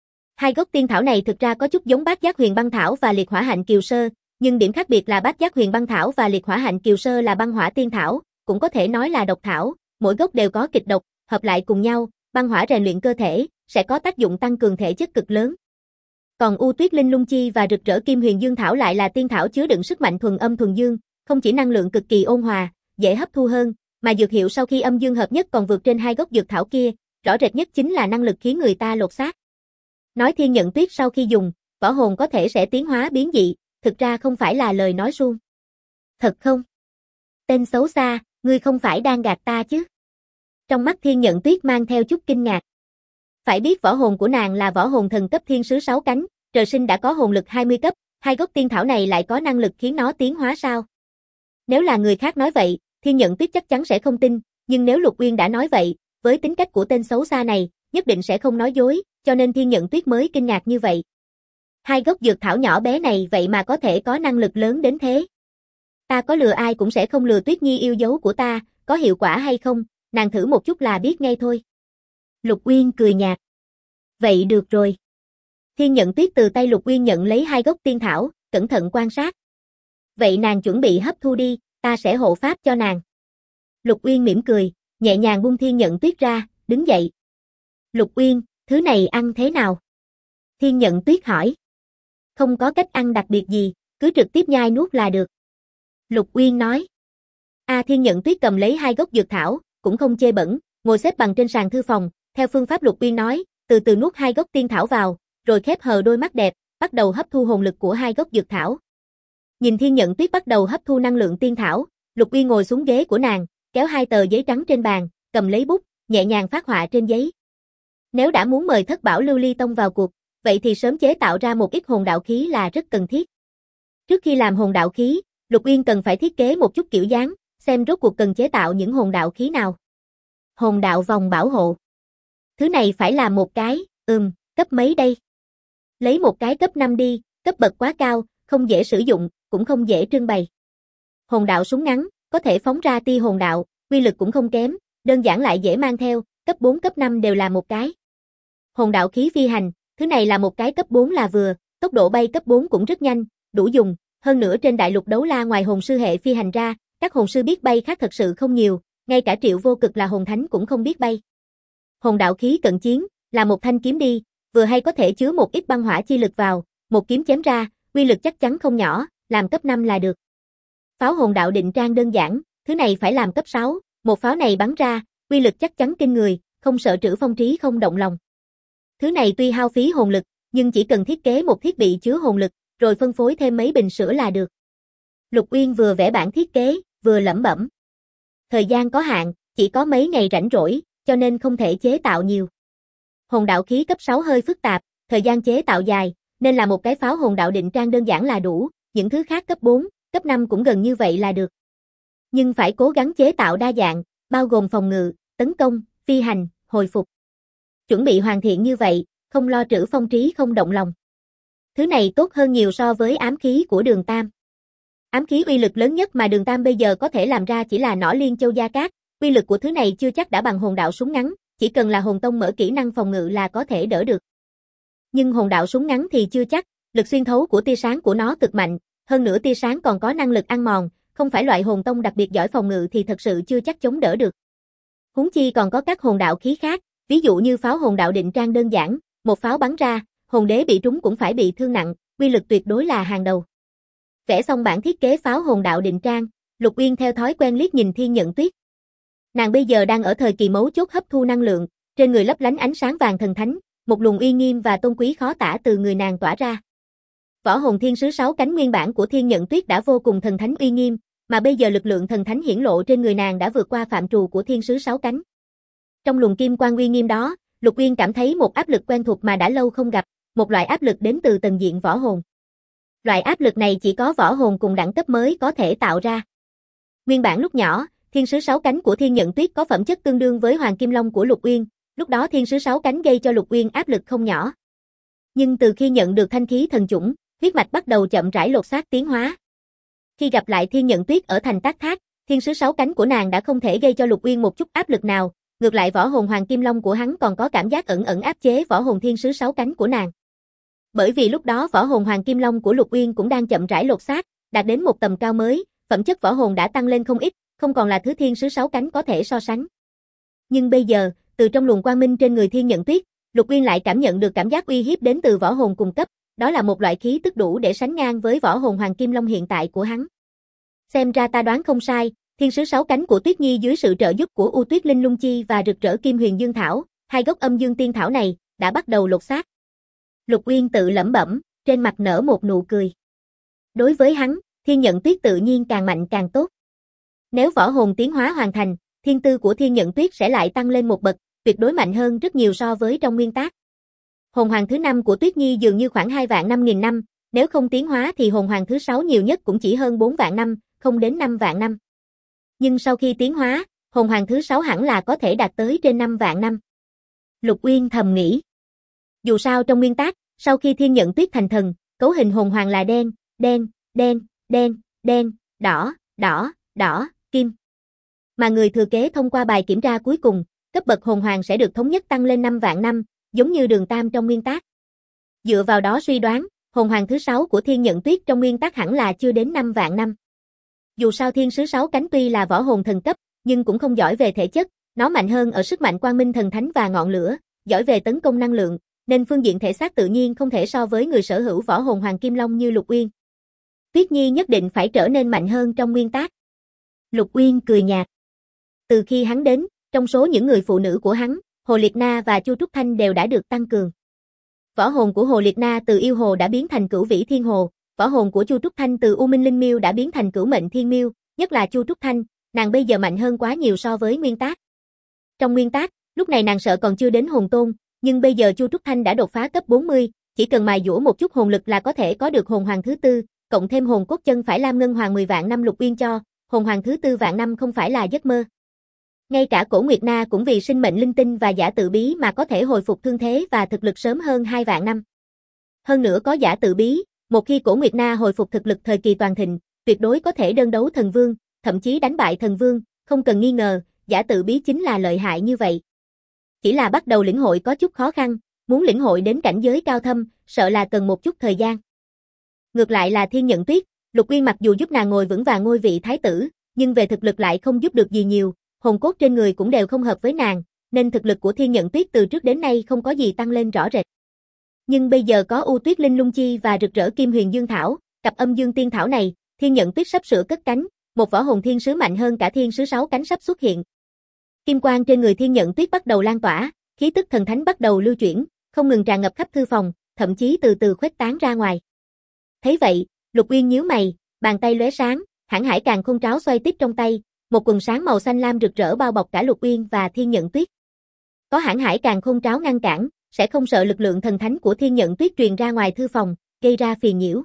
2 gốc tiên thảo này thực ra có chút giống Bát Giác Huyền Băng Thảo và Liệt Hỏa Hạnh Kiều Sơ, nhưng điểm khác biệt là Bát Giác Huyền Băng Thảo và Liệt Hỏa Hạnh Kiều Sơ là băng hỏa tiên thảo, cũng có thể nói là độc thảo, mỗi gốc đều có kịch độc, hợp lại cùng nhau, băng hỏa rèn luyện cơ thể, sẽ có tác dụng tăng cường thể chất cực lớn. Còn U Tuyết Linh Lung Chi và Rực Rỡ Kim Huyền Dương Thảo lại là tiên thảo chứa đựng sức mạnh thuần âm thuần dương, không chỉ năng lượng cực kỳ ôn hòa, dễ hấp thu hơn, mà dược hiệu sau khi âm dương hợp nhất còn vượt trên 2 gốc dược thảo kia, rõ rệt nhất chính là năng lực khiến người ta lột xác. Nói Thiên Nhận Tuyết sau khi dùng, võ hồn có thể sẽ tiến hóa biến dị, thực ra không phải là lời nói suông. Thật không? Tên xấu xa, ngươi không phải đang gạt ta chứ? Trong mắt Thiên Nhận Tuyết mang theo chút kinh ngạc. Phải biết võ hồn của nàng là võ hồn thần cấp thiên sứ 6 cánh, trời sinh đã có hồn lực 20 cấp, 2 gốc tiên thảo này lại có năng lực khiến nó tiến hóa sao? Nếu là người khác nói vậy, Thiên Nhận Tuyết chắc chắn sẽ không tin, nhưng nếu Lục Uyên đã nói vậy, với tính cách của tên xấu xa này, nhất định sẽ không nói dối, cho nên Thiên Nhận Tuyết mới kinh ngạc như vậy. 2 gốc dược thảo nhỏ bé này vậy mà có thể có năng lực lớn đến thế. Ta có lừa ai cũng sẽ không lừa Tuyết Nhi yêu dấu của ta, có hiệu quả hay không, nàng thử một chút là biết ngay thôi. Lục Uyên cười nhạt. Vậy được rồi. Thiên Nhận Tuyết từ tay Lục Uyên nhận lấy 2 gốc tiên thảo, cẩn thận quan sát. Vậy nàng chuẩn bị hấp thu đi, ta sẽ hộ pháp cho nàng. Lục Uyên mỉm cười, nhẹ nhàng buông Thiên Nhận Tuyết ra, đứng dậy. Lục Uyên, thứ này ăn thế nào? Thiên Nhận Tuyết hỏi. Không có cách ăn đặc biệt gì, cứ trực tiếp nhai nuốt là được. Lục Uyên nói. Thiên Nhận Tuyết cầm lấy 2 gốc dược thảo, cũng không chê bẩn, ngồi xếp bằng trên sàn thư phòng, theo phương pháp Lục Uyên nói, từ từ nuốt 2 gốc tiên thảo vào, rồi khép hờ đôi mắt đẹp, bắt đầu hấp thu hồn lực của 2 gốc dược thảo. Nhìn Thiên Nhận Tuyết bắt đầu hấp thu năng lượng tiên thảo, Lục Uyên ngồi xuống ghế của nàng, kéo 2 tờ giấy trắng trên bàn, cầm lấy bút, nhẹ nhàng phác họa trên giấy. Nếu đã muốn mời Thất Bảo Lưu Ly Tông vào cuộc, vậy thì sớm chế tạo ra một ít hồn đạo khí là rất cần thiết. Trước khi làm hồn đạo khí, Lục Uyên cần phải thiết kế một chút kiểu dáng, xem rốt cuộc cần chế tạo những hồn đạo khí nào. Hồn đạo vòng bảo hộ. Thứ này phải là một cái, cấp mấy đây? Lấy một cái cấp 5 đi, cấp bậc quá cao, không dễ sử dụng, cũng không dễ trưng bày. Hồn đạo súng ngắn, có thể phóng ra tia hồn đạo, uy lực cũng không kém, đơn giản lại dễ mang theo, cấp 4 cấp 5 đều là một cái. Hồn đạo khí phi hành, thứ này là một cái cấp 4 là vừa, tốc độ bay cấp 4 cũng rất nhanh, đủ dùng, hơn nữa trên đại lục đấu la ngoài hồn sư hệ phi hành ra, các hồn sư biết bay khác thật sự không nhiều, ngay cả Triệu Vô Cực là hồn thánh cũng không biết bay. Hồn đạo khí cận chiến, là một thanh kiếm đi, vừa hay có thể chứa một ít băng hỏa chi lực vào, một kiếm chém ra, uy lực chắc chắn không nhỏ, làm cấp 5 là được. Pháo hồn đạo định trang đơn giản, thứ này phải làm cấp 6, một pháo này bắn ra, uy lực chắc chắn kinh người, không sợ Trữ Phong Trí không động lòng. Thứ này tuy hao phí hồn lực, nhưng chỉ cần thiết kế một thiết bị chứa hồn lực, rồi phân phối thêm mấy bình sữa là được. Lục Uyên vừa vẽ bản thiết kế, vừa lẩm bẩm. Thời gian có hạn, chỉ có mấy ngày rảnh rỗi, cho nên không thể chế tạo nhiều. Hồn đạo khí cấp 6 hơi phức tạp, thời gian chế tạo dài, nên là một cái pháo hồn đạo định trang đơn giản là đủ, những thứ khác cấp 4, cấp 5 cũng gần như vậy là được. Nhưng phải cố gắng chế tạo đa dạng, bao gồm phòng ngự, tấn công, phi hành, hồi phục. Chuẩn bị hoàn thiện như vậy, không lo trữ phong trí không động lòng. Thứ này tốt hơn nhiều so với ám khí của Đường Tam. Ám khí uy lực lớn nhất mà Đường Tam bây giờ có thể làm ra chỉ là nỏ liên châu gia cát, uy lực của thứ này chưa chắc đã bằng hồn đạo súng ngắn, chỉ cần là hồn tông mở kỹ năng phòng ngự là có thể đỡ được. Nhưng hồn đạo súng ngắn thì chưa chắc, lực xuyên thấu của tia sáng của nó cực mạnh, hơn nữa tia sáng còn có năng lực ăn mòn, không phải loại hồn tông đặc biệt giỏi phòng ngự thì thật sự chưa chắc chống đỡ được. Huống chi còn có các hồn đạo khí khác, ví dụ như pháo hồn đạo định trang đơn giản, một pháo bắn ra, hồn đế bị trúng cũng phải bị thương nặng, uy lực tuyệt đối là hàng đầu. Vẽ xong bản thiết kế pháo hồn đạo định trang, Lục Uyên theo thói quen liếc nhìn Thiên Nhận Tuyết. Nàng bây giờ đang ở thời kỳ mấu chốt hấp thu năng lượng, trên người lấp lánh ánh sáng vàng thần thánh, một luồng uy nghiêm và tôn quý khó tả từ người nàng tỏa ra. Võ hồn thiên sứ 6 cánh nguyên bản của Thiên Nhận Tuyết đã vô cùng thần thánh uy nghiêm, mà bây giờ lực lượng thần thánh hiển lộ trên người nàng đã vượt qua phạm trù của thiên sứ 6 cánh. Trong luồng kim quang uy nghiêm đó, Lục Uyên cảm thấy một áp lực quen thuộc mà đã lâu không gặp, một loại áp lực đến từ tầng diện võ hồn. Loại áp lực này chỉ có võ hồn cùng đẳng cấp mới có thể tạo ra. Nguyên bản lúc nhỏ, thiên sứ 6 cánh của Thiên Nhận Tuyết có phẩm chất tương đương với Hoàng Kim Long của Lục Uyên, lúc đó thiên sứ 6 cánh gây cho Lục Uyên áp lực không nhỏ. Nhưng từ khi nhận được thanh khí thần chủng, huyết mạch bắt đầu chậm rãi lột xác tiến hóa. Khi gặp lại Thiên Nhận Tuyết ở thành Tác Thác, thiên sứ 6 cánh của nàng đã không thể gây cho Lục Uyên một chút áp lực nào, ngược lại võ hồn Hoàng Kim Long của hắn còn có cảm giác ẩn ẩn áp chế võ hồn thiên sứ 6 cánh của nàng. Bởi vì lúc đó võ hồn Hoàng Kim Long của Lục Uyên cũng đang chậm rãi lột xác, đạt đến một tầm cao mới, phẩm chất võ hồn đã tăng lên không ít, không còn là thứ thiên sứ 6 cánh có thể so sánh. Nhưng bây giờ, từ trong luồng quang minh trên người Thiên Nhận Tuyết, Lục Uyên lại cảm nhận được cảm giác uy hiếp đến từ võ hồn cùng cấp, đó là một loại khí tức đủ để sánh ngang với võ hồn Hoàng Kim Long hiện tại của hắn. Xem ra ta đoán không sai, thiên sứ 6 cánh của Tuyết Nhi dưới sự trợ giúp của U Tuyết Linh Lung Chi và rực rỡ Kim Huyền Dương Thảo, hai gốc âm dương tiên thảo này đã bắt đầu lột xác. Lục Uyên tự lẩm bẩm, trên mặt nở một nụ cười. Đối với hắn, Thiên Nhận Tuyết tự nhiên càng mạnh càng tốt. Nếu võ hồn tiến hóa hoàn thành, thiên tư của Thiên Nhận Tuyết sẽ lại tăng lên một bậc, tuyệt đối mạnh hơn rất nhiều so với trong nguyên tác. Hồn hoàng thứ 5 của Tuyết Nhi dường như khoảng 2.500.000 năm, nếu không tiến hóa thì hồn hoàng thứ 6 nhiều nhất cũng chỉ hơn 4 vạn năm, không đến 5 vạn năm. Nhưng sau khi tiến hóa, hồn hoàng thứ 6 hẳn là có thể đạt tới trên 5 vạn năm. Lục Uyên thầm nghĩ. Dù sao trong nguyên tác, sau khi Thiên Nhận Tuyết thành thần, cấu hình hồn hoàng là đen, đen, đen, đen, đen, đỏ, đỏ, đỏ, kim. Mà người thừa kế thông qua bài kiểm tra cuối cùng, cấp bậc hồn hoàng sẽ được thống nhất tăng lên 5 vạn năm, giống như Đường Tam trong nguyên tác. Dựa vào đó suy đoán, hồn hoàng thứ 6 của Thiên Nhận Tuyết trong nguyên tác hẳn là chưa đến 5 vạn năm. Dù sao thiên sứ 6 cánh tuy là võ hồn thần cấp, nhưng cũng không giỏi về thể chất, nó mạnh hơn ở sức mạnh quang minh thần thánh và ngọn lửa, giỏi về tấn công năng lượng, nên phương diện thể xác tự nhiên không thể so với người sở hữu võ hồn Hoàng Kim Long như Lục Uyên. Tuyết Nhi nhất định phải trở nên mạnh hơn trong nguyên tác. Lục Uyên cười nhạt. Từ khi hắn đến, trong số những người phụ nữ của hắn, Hồ Liệt Na và Chu Trúc Thanh đều đã được tăng cường. Võ hồn của Hồ Liệt Na từ yêu hồ đã biến thành cửu vĩ thiên hồ, võ hồn của Chu Trúc Thanh từ U Minh Linh Miêu đã biến thành cửu mệnh thiên miêu, nhất là Chu Trúc Thanh, nàng bây giờ mạnh hơn quá nhiều so với nguyên tác. Trong nguyên tác, lúc này nàng sợ còn chưa đến hồn tôn, nhưng bây giờ Chu Trúc Thanh đã đột phá cấp 40, chỉ cần mài dũa một chút hồn lực là có thể có được hồn hoàng thứ 4, cộng thêm hồn cốt chân phải Lam Ngân Hoàng 10 vạn năm Lục Uyên cho, hồn hoàng thứ 4 vạn năm không phải là giấc mơ. Ngay cả Cổ Nguyệt Na cũng vì sinh mệnh linh tinh và giả tự bí mà có thể hồi phục thương thế và thực lực sớm hơn 2 vạn năm. Hơn nữa có giả tự bí, một khi Cổ Nguyệt Na hồi phục thực lực thời kỳ toàn thịnh, tuyệt đối có thể đơn đấu thần vương, thậm chí đánh bại thần vương, không cần nghi ngờ, giả tự bí chính là lợi hại như vậy. Chỉ là bắt đầu lĩnh hội có chút khó khăn, muốn lĩnh hội đến cảnh giới cao thâm, sợ là cần một chút thời gian. Ngược lại là Thiên Nhận Tuyết, Lục Uyên mặc dù giúp nàng ngồi vững vàng ngôi vị thái tử, nhưng về thực lực lại không giúp được gì nhiều, hồn cốt trên người cũng đều không hợp với nàng, nên thực lực của Thiên Nhận Tuyết từ trước đến nay không có gì tăng lên rõ rệt. Nhưng bây giờ có U Tuyết Linh Lung Chi và rực rỡ Kim Huyền Dương Thảo, cặp âm dương tiên thảo này, Thiên Nhận Tuyết sắp sửa cất cánh, một võ hồn thiên sứ mạnh hơn cả thiên sứ 6 cánh sắp xuất hiện. Kim quang trên người Thiên Nhận Tuyết bắt đầu lan tỏa, khí tức thần thánh bắt đầu lưu chuyển, không ngừng tràn ngập khắp thư phòng, thậm chí từ từ khuếch tán ra ngoài. Thấy vậy, Lục Uyên nhíu mày, bàn tay lóe sáng, Hãn Hải Càn Khôn Tráo xoay tiếp trong tay, một quần sáng màu xanh lam rực rỡ bao bọc cả Lục Uyên và Thiên Nhận Tuyết. Có hãn hải càng khôn tráo ngăn cản, sẽ không sợ lực lượng thần thánh của Thiên Nhận Tuyết truyền ra ngoài thư phòng, gây ra phiền nhiễu.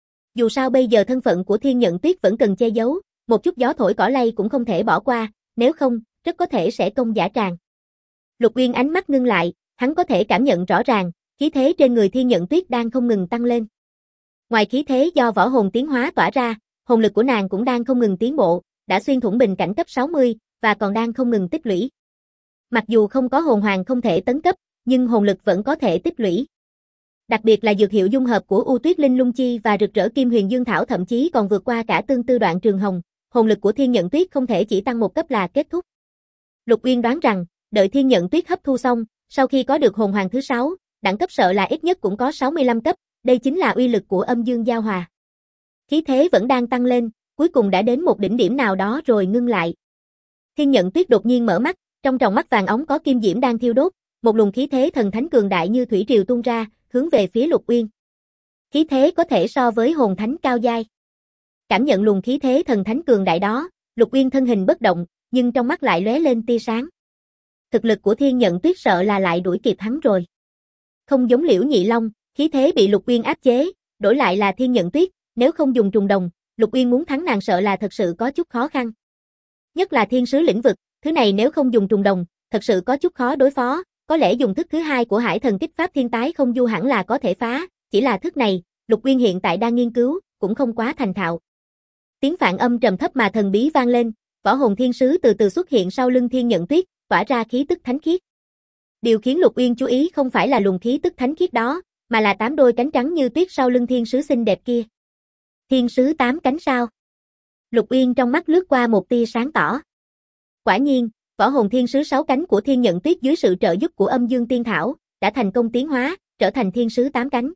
Dù sao bây giờ thân phận của Thiên Nhận Tuyết vẫn cần che giấu, một chút gió thổi cỏ lay cũng không thể bỏ qua, nếu không, rất có thể sẽ công giả tràng. Lục Uyên ánh mắt ngưng lại, hắn có thể cảm nhận rõ ràng, khí thế trên người Thiên Nhận Tuyết đang không ngừng tăng lên. Ngoài khí thế do võ hồn tiến hóa tỏa ra, hồn lực của nàng cũng đang không ngừng tiến bộ, đã xuyên thủng bình cảnh cấp 60 và còn đang không ngừng tích lũy. Mặc dù không có hồn hoàng không thể tấn cấp, nhưng hồn lực vẫn có thể tích lũy. Đặc biệt là dược hiệu dung hợp của U Tuyết Linh Lung Chi và rực rỡ Kim Huyền Dương Thảo thậm chí còn vượt qua cả tương tư đoạn trường hồng, hồn lực của Thiên Nhận Tuyết không thể chỉ tăng một cấp là kết thúc. Lục Uyên đoán rằng, đợi Thiên Nhận Tuyết hấp thu xong, sau khi có được hồn hoàng thứ 6, đẳng cấp sợ là ít nhất cũng có 65 cấp, đây chính là uy lực của âm dương giao hòa. Khí thế vẫn đang tăng lên, cuối cùng đã đến một đỉnh điểm nào đó rồi ngưng lại. Thiên Nhận Tuyết đột nhiên mở mắt, trong tròng mắt vàng óng có kim diễm đang thiêu đốt, một luồng khí thế thần thánh cường đại như thủy triều tuôn ra, hướng về phía Lục Uyên. Khí thế có thể so với hồn thánh cao giai. Cảm nhận luồng khí thế thần thánh cường đại đó, Lục Uyên thân hình bất động, nhưng trong mắt lại lóe lên tia sáng. Thực lực của Thiên Nhận Tuyết sợ là lại đuổi kịp hắn rồi. Không giống Liễu Nhị Long, khí thế bị Lục Uyên áp chế, đổi lại là Thiên Nhận Tuyết, nếu không dùng trùng đồng, Lục Uyên muốn thắng nàng sợ là thật sự có chút khó khăn. Nhất là thiên sứ lĩnh vực, thứ này nếu không dùng trùng đồng, thật sự có chút khó đối phó, có lẽ dùng thức thứ hai của Hải Thần Kích Pháp Thiên Tái Không Du hẳn là có thể phá, chỉ là thức này, Lục Uyên hiện tại đang nghiên cứu, cũng không quá thành thạo. Tiếng phạn âm trầm thấp mà thần bí vang lên, võ hồn thiên sứ từ từ xuất hiện sau lưng Thiên Nhận Tuyết, tỏa ra khí tức thánh khiết. Điều khiến Lục Uyên chú ý không phải là luồng khí tức thánh khiết đó, mà là 8 đôi cánh trắng như tuyết sau lưng thiên sứ xinh đẹp kia. Thiên sứ 8 cánh sao? Lục Uyên trong mắt lướt qua một tia sáng tỏ. Quả nhiên, võ hồn thiên sứ 6 cánh của Thiên Nhận Tuyết dưới sự trợ giúp của âm dương tiên thảo, đã thành công tiến hóa, trở thành thiên sứ 8 cánh.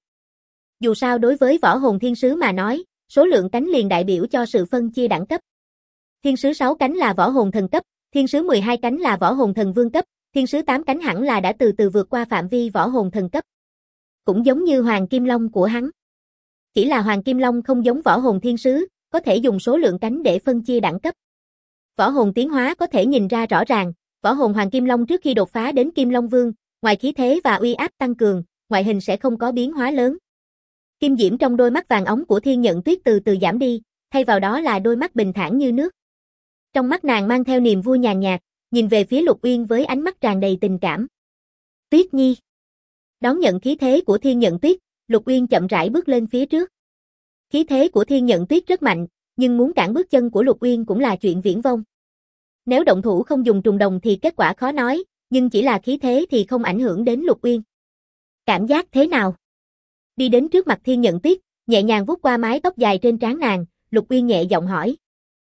Dù sao đối với võ hồn thiên sứ mà nói, số lượng cánh liền đại biểu cho sự phân chia đẳng cấp. Thiên sứ 6 cánh là võ hồn thần cấp, thiên sứ 12 cánh là võ hồn thần vương cấp, thiên sứ 8 cánh hẳn là đã từ từ vượt qua phạm vi võ hồn thần cấp. Cũng giống như Hoàng Kim Long của hắn. Chỉ là Hoàng Kim Long không giống võ hồn thiên sứ, có thể dùng số lượng cánh để phân chia đẳng cấp. Võ hồn tiến hóa có thể nhìn ra rõ ràng, võ hồn Hoàng Kim Long trước khi đột phá đến Kim Long Vương, ngoài khí thế và uy áp tăng cường, ngoại hình sẽ không có biến hóa lớn. Kim diễm trong đôi mắt vàng óng của Thiên Nhận Tuyết từ từ giảm đi, thay vào đó là đôi mắt bình thản như nước. Trong mắt nàng mang theo niềm vui nhàn nhạt, nhìn về phía Lục Uyên với ánh mắt tràn đầy tình cảm. Tuyết Nhi. Đón nhận khí thế của Thiên Nhận Tuyết, Lục Uyên chậm rãi bước lên phía trước. Khí thế của Thiên Nhận Tuyết rất mạnh, nhưng muốn cản bước chân của Lục Uyên cũng là chuyện viển vông. Nếu động thủ không dùng trùng đồng thì kết quả khó nói, nhưng chỉ là khí thế thì không ảnh hưởng đến Lục Uyên. Cảm giác thế nào? Đi đến trước mặt Thiên Nhận Tuyết, nhẹ nhàng vuốt qua mái tóc dài trên trán nàng, Lục Uyên nhẹ giọng hỏi.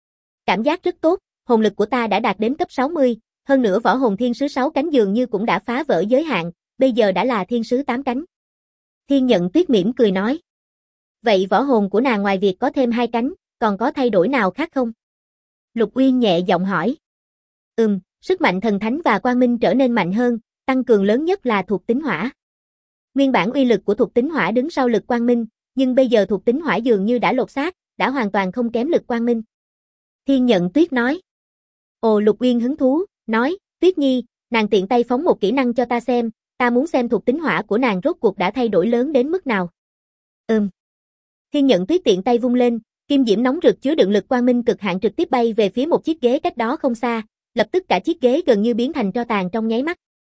Cảm giác rất tốt, hồn lực của ta đã đạt đến cấp 60, hơn nữa võ hồn thiên sứ 6 cánh dường như cũng đã phá vỡ giới hạn, bây giờ đã là thiên sứ 8 cánh. Thiên Nhận Tuyết mỉm cười nói. Vậy võ hồn của nàng ngoài việc có thêm 2 cánh, còn có thay đổi nào khác không? Lục Uyên nhẹ giọng hỏi. Sức mạnh thần thánh và quang minh trở nên mạnh hơn, tăng cường lớn nhất là thuộc tính hỏa. Nguyên bản uy lực của thuộc tính hỏa đứng sau lực quang minh, nhưng bây giờ thuộc tính hỏa dường như đã lột xác, đã hoàn toàn không kém lực quang minh. Thiên Nhận Tuyết nói. Ồ, Lục Uyên hứng thú, nói, Tuyết Nhi, nàng tiện tay phóng một kỹ năng cho ta xem, ta muốn xem thuộc tính hỏa của nàng rốt cuộc đã thay đổi lớn đến mức nào. Thiên Nhận Tuyết tiện tay vung lên, kim diễm nóng rực chứa đựng lực quang minh cực hạn trực tiếp bay về phía một chiếc ghế cách đó không xa, lập tức cả chiếc ghế gần như biến thành tro tàn trong nháy mắt.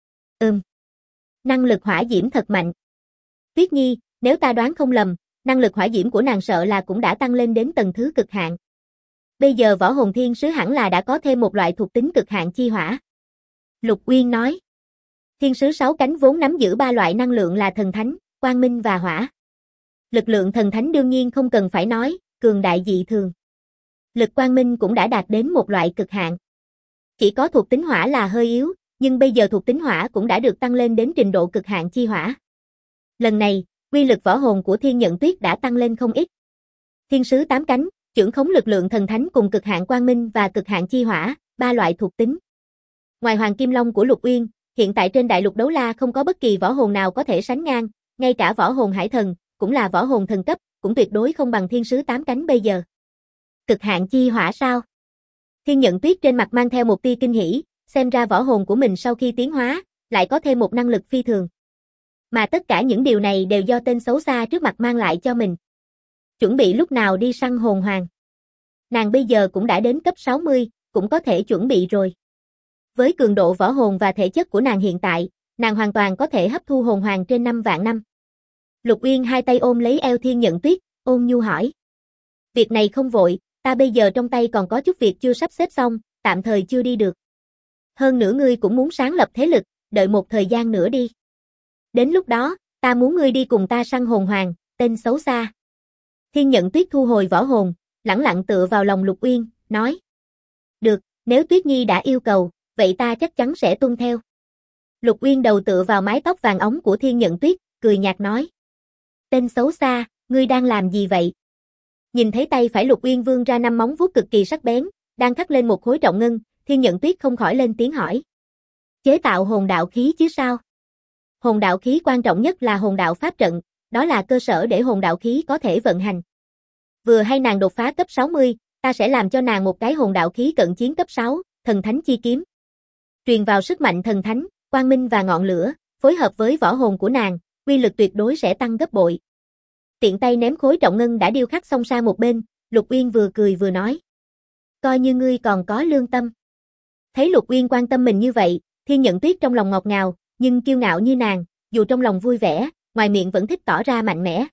Năng lực hỏa diễm thật mạnh. Tuyết Nhi, nếu ta đoán không lầm, năng lực hỏa diễm của nàng sợ là cũng đã tăng lên đến tầng thứ cực hạn. Bây giờ võ hồn thiên sứ hẳn là đã có thêm một loại thuộc tính cực hạn chi hỏa. Lục Uyên nói. Thiên sứ 6 cánh vốn nắm giữ 3 loại năng lượng là thần thánh, quang minh và hỏa. Lực lượng thần thánh đương nhiên không cần phải nói, cường đại dị thường. Lực quang minh cũng đã đạt đến một loại cực hạn. Chỉ có thuộc tính hỏa là hơi yếu, nhưng bây giờ thuộc tính hỏa cũng đã được tăng lên đến trình độ cực hạn chi hỏa. Lần này, uy lực võ hồn của Thiên Nhận Tuyết đã tăng lên không ít. Thiên sứ 8 cánh, trưởng khống lực lượng thần thánh cùng cực hạn quang minh và cực hạn chi hỏa, 3 loại thuộc tính. Ngoài Hoàng Kim Long của Lục Uyên, hiện tại trên đại lục đấu la không có bất kỳ võ hồn nào có thể sánh ngang, ngay cả võ hồn hải thần, cũng là võ hồn thần cấp, cũng tuyệt đối không bằng thiên sứ 8 cánh bây giờ. Cực hạn chi hỏa sao? Thiên Nhận Tuyết trên mặt mang theo một tia kinh hỉ, xem ra võ hồn của mình sau khi tiến hóa, lại có thêm một năng lực phi thường. Mà tất cả những điều này đều do tên xấu xa trước mặt mang lại cho mình. Chuẩn bị lúc nào đi săn hồn hoàng. Nàng bây giờ cũng đã đến cấp 60, cũng có thể chuẩn bị rồi. Với cường độ võ hồn và thể chất của nàng hiện tại, nàng hoàn toàn có thể hấp thu hồn hoàng trên 5 vạn năm. Lục Uyên hai tay ôm lấy eo Thiên Nhận Tuyết, ôn nhu hỏi. Việc này không vội, ta bây giờ trong tay còn có chút việc chưa sắp xếp xong, tạm thời chưa đi được. Hơn nữa ngươi cũng muốn sáng lập thế lực, đợi một thời gian nữa đi. Đến lúc đó, ta muốn ngươi đi cùng ta săn hồn hoàng, tên xấu xa. Thiên Nhận Tuyết thu hồi võ hồn, lẳng lặng tựa vào lòng Lục Uyên, nói. Được, nếu Tuyết Nhi đã yêu cầu, vậy ta chắc chắn sẽ tuân theo. Lục Uyên đầu tựa vào mái tóc vàng óng của Thiên Nhận Tuyết, cười nhạt nói. Tên xấu xa, ngươi đang làm gì vậy? Nhìn thấy tay phải Lục Uyên vươn ra 5 móng vuốt cực kỳ sắc bén, đang khắc lên một khối trọng ngân, Thiên Nhận Tuyết không khỏi lên tiếng hỏi. Chế tạo hồn đạo khí chứ sao? Hồn đạo khí quan trọng nhất là hồn đạo pháp trận, đó là cơ sở để hồn đạo khí có thể vận hành. Vừa hay nàng đột phá cấp 60, ta sẽ làm cho nàng một cái hồn đạo khí cận chiến cấp 6, thần thánh chi kiếm. Truyền vào sức mạnh thần thánh, quang minh và ngọn lửa, phối hợp với võ hồn của nàng, uy lực tuyệt đối sẽ tăng gấp bội. Tiện tay ném khối trọng ngân đã điêu khắc xong sang một bên, Lục Uyên vừa cười vừa nói. Coi như ngươi còn có lương tâm. Thấy Lục Uyên quan tâm mình như vậy, Thiên Nhận Tuyết trong lòng ngọt ngào, nhưng kiêu ngạo như nàng, dù trong lòng vui vẻ, ngoài miệng vẫn thích tỏ ra mạnh mẽ.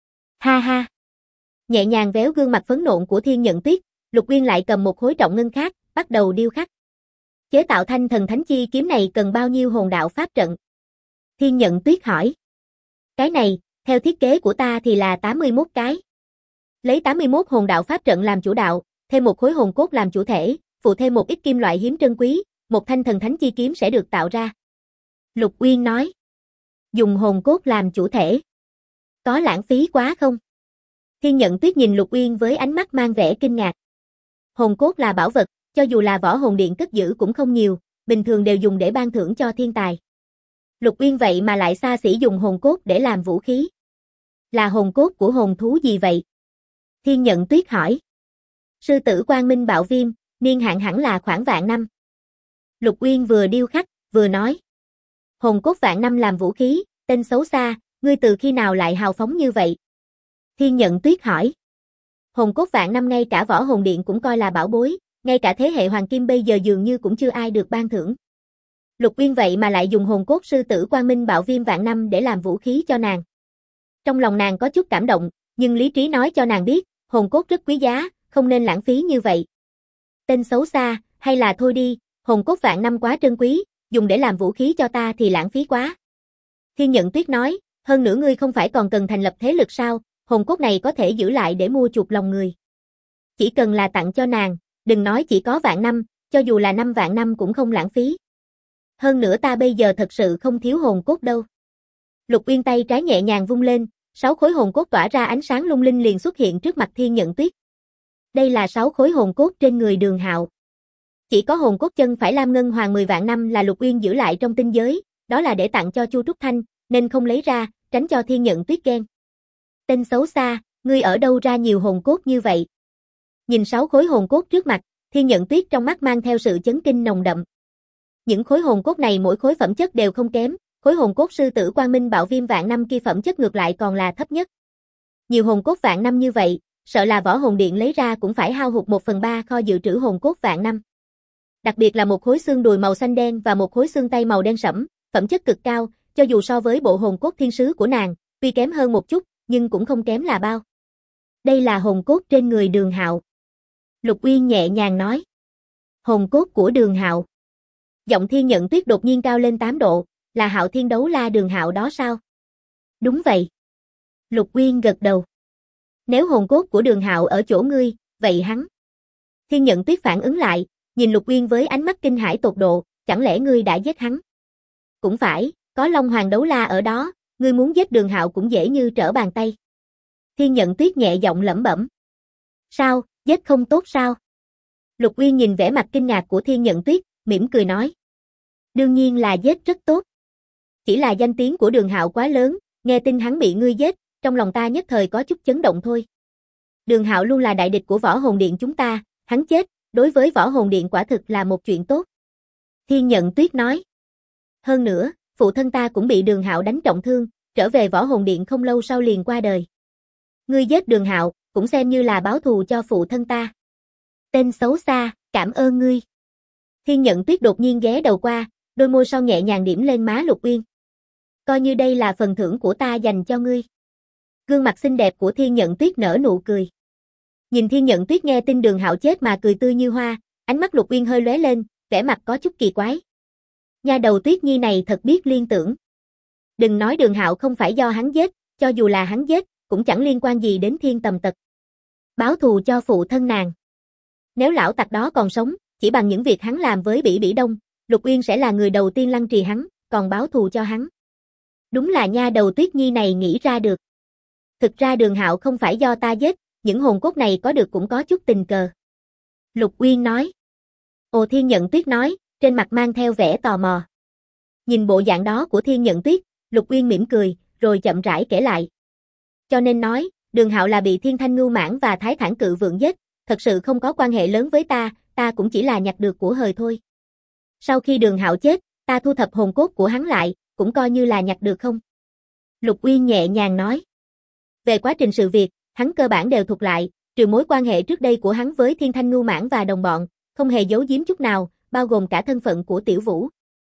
Ha ha. Nhẹ nhàng véo gương mặt phấn nộn của Thiên Nhận Tuyết, Lục Uyên lại cầm một khối trọng ngân khác, bắt đầu điêu khắc. Chế tạo thanh thần thánh chi kiếm này cần bao nhiêu hồn đạo pháp trận? Thiên Nhận Tuyết hỏi. Cái này, theo thiết kế của ta thì là 81 cái. Lấy 81 hồn đạo pháp trận làm chủ đạo, thêm một khối hồn cốt làm chủ thể, phụ thêm một ít kim loại hiếm trân quý, một thanh thần thánh chi kiếm sẽ được tạo ra. Lục Uyên nói. Dùng hồn cốt làm chủ thể. Có lãng phí quá không? Thiên Nhận Tuyết nhìn Lục Uyên với ánh mắt mang vẻ kinh ngạc. Hồn cốt là bảo vật, cho dù là võ hồn điện cất giữ cũng không nhiều, bình thường đều dùng để ban thưởng cho thiên tài. Lục Uyên vậy mà lại xa xỉ dùng hồn cốt để làm vũ khí. Là hồn cốt của hồn thú gì vậy? Thiên Nhận Tuyết hỏi. Sư tử Quang Minh Bạo Viêm, niên hạn hẳn là khoảng vạn năm. Lục Uyên vừa điêu khắc, vừa nói. Hồn cốt vạn năm làm vũ khí, tên xấu xa, ngươi từ khi nào lại hào phóng như vậy? Thiên Nhận Tuyết hỏi. Hồn cốt vạn năm ngay cả võ hồn điện cũng coi là bảo bối, ngay cả thế hệ hoàng kim bây giờ dường như cũng chưa ai được ban thưởng. Lục Uyên vậy mà lại dùng hồn cốt sư tử Quang Minh Bạo Viêm vạn năm để làm vũ khí cho nàng. Trong lòng nàng có chút cảm động, nhưng lý trí nói cho nàng biết, hồn cốt rất quý giá, không nên lãng phí như vậy. Tên xấu xa, hay là thôi đi, hồn cốt vạn năm quá trân quý, dùng để làm vũ khí cho ta thì lãng phí quá. Thiên Nhận Tuyết nói, hơn nữa ngươi không phải còn cần thành lập thế lực sao, hồn cốt này có thể giữ lại để mua chuộc lòng người. Chỉ cần là tặng cho nàng, đừng nói chỉ có vạn năm, cho dù là 5 vạn năm cũng không lãng phí. Hơn nữa ta bây giờ thật sự không thiếu hồn cốt đâu. Lục Uyên tay trái nhẹ nhàng vung lên, 6 khối hồn cốt tỏa ra ánh sáng lung linh liền xuất hiện trước mặt Thiên Nhận Tuyết. Đây là 6 khối hồn cốt trên người Đường Hạo. Chỉ có hồn cốt chân phải lam ngân hoàng 10 vạn năm là Lục Uyên giữ lại trong tinh giới, đó là để tặng cho Chu Trúc Thanh, nên không lấy ra, tránh cho Thiên Nhận Tuyết ghen. Tên xấu xa, ngươi ở đâu ra nhiều hồn cốt như vậy? Nhìn 6 khối hồn cốt trước mặt, Thiên Nhận Tuyết trong mắt mang theo sự chấn kinh nồng đậm. Những khối hồn cốt này mỗi khối phẩm chất đều không kém, khối hồn cốt sư tử Quang Minh Bạo Viêm vạn năm kia phẩm chất ngược lại còn là thấp nhất. Nhiều hồn cốt vạn năm như vậy, sợ là võ hồn điện lấy ra cũng phải hao hụt 1/3 kho dự trữ hồn cốt vạn năm. Đặc biệt là một khối xương đùi màu xanh đen và một khối xương tay màu đen sẫm, phẩm chất cực cao, cho dù so với bộ hồn cốt thiên sứ của nàng, tuy kém hơn một chút, nhưng cũng không kém là bao. Đây là hồn cốt trên người Đường Hạo. Lục Uyên nhẹ nhàng nói. Hồn cốt của Đường Hạo. Giọng Thiên Nhận Tuyết đột nhiên cao lên 8 độ, là Hạo Thiên Đấu La Đường Hạo đó sao? Đúng vậy. Lục Uyên gật đầu. Nếu hồn cốt của Đường Hạo ở chỗ ngươi, vậy hắn. Thiên Nhận Tuyết phản ứng lại, nhìn Lục Uyên với ánh mắt kinh hãi tột độ, chẳng lẽ ngươi đã giết hắn? Cũng phải, có Long Hoàng Đấu La ở đó, ngươi muốn giết Đường Hạo cũng dễ như trở bàn tay. Thiên Nhận Tuyết nhẹ giọng lẩm bẩm. Sao, giết không tốt sao? Lục Uyên nhìn vẻ mặt kinh ngạc của Thiên Nhận Tuyết, mỉm cười nói. Đương nhiên là giết rất tốt. Chỉ là danh tiếng của Đường Hạo quá lớn, nghe tin hắn bị ngươi giết, trong lòng ta nhất thời có chút chấn động thôi. Đường Hạo luôn là đại địch của võ hồn điện chúng ta, hắn chết, đối với võ hồn điện quả thực là một chuyện tốt. Thiên Nhận Tuyết nói. Hơn nữa, phụ thân ta cũng bị Đường Hạo đánh trọng thương, trở về Võ Hồn Điện không lâu sau liền qua đời. Ngươi giết Đường Hạo, cũng xem như là báo thù cho phụ thân ta. Tên xấu xa, cảm ơn ngươi. Thiên Nhận Tuyết đột nhiên ghé đầu qua, đôi môi son nhẹ nhàng điểm lên má Lục Uyên. Coi như đây là phần thưởng của ta dành cho ngươi. Gương mặt xinh đẹp của Thiên Nhận Tuyết nở nụ cười. Nhìn Thiên Nhận Tuyết nghe tin Đường Hạo chết mà cười tươi như hoa, ánh mắt Lục Uyên hơi lóe lên, vẻ mặt có chút kỳ quái. Nha đầu Tuyết Nhi này thật biết liên tưởng. Đừng nói Đường Hạo không phải do hắn giết, cho dù là hắn giết, cũng chẳng liên quan gì đến Thiên Tầm Tật. Báo thù cho phụ thân nàng. Nếu lão tặc đó còn sống, chỉ bằng những việc hắn làm với Bỉ Bỉ Đông, Lục Uyên sẽ là người đầu tiên lăng trì hắn, còn báo thù cho hắn. Đúng là nha đầu Tuyết Nhi này nghĩ ra được. Thực ra Đường Hạo không phải do ta giết, những hồn cốt này có được cũng có chút tình cờ. Lục Uyên nói. Ồ, Thiên Nhận Tuyết nói, trên mặt mang theo vẻ tò mò. Nhìn bộ dạng đó của Thiên Nhận Tuyết, Lục Uyên mỉm cười, rồi chậm rãi kể lại. Cho nên nói, Đường Hạo là bị Thiên Thanh Ngưu Mãng và Thái Thản Cự Vượng giết, thật sự không có quan hệ lớn với ta cũng chỉ là nhặt được của hời thôi. Sau khi Đường Hạo chết, ta thu thập hồn cốt của hắn lại, cũng coi như là nhặt được không? Lục Uyên nhẹ nhàng nói. Về quá trình sự việc, hắn cơ bản đều thuộc lại, trừ mối quan hệ trước đây của hắn với Thiên Thanh Ngưu Mãng và đồng bọn, không hề giấu giếm chút nào, bao gồm cả thân phận của Tiểu Vũ.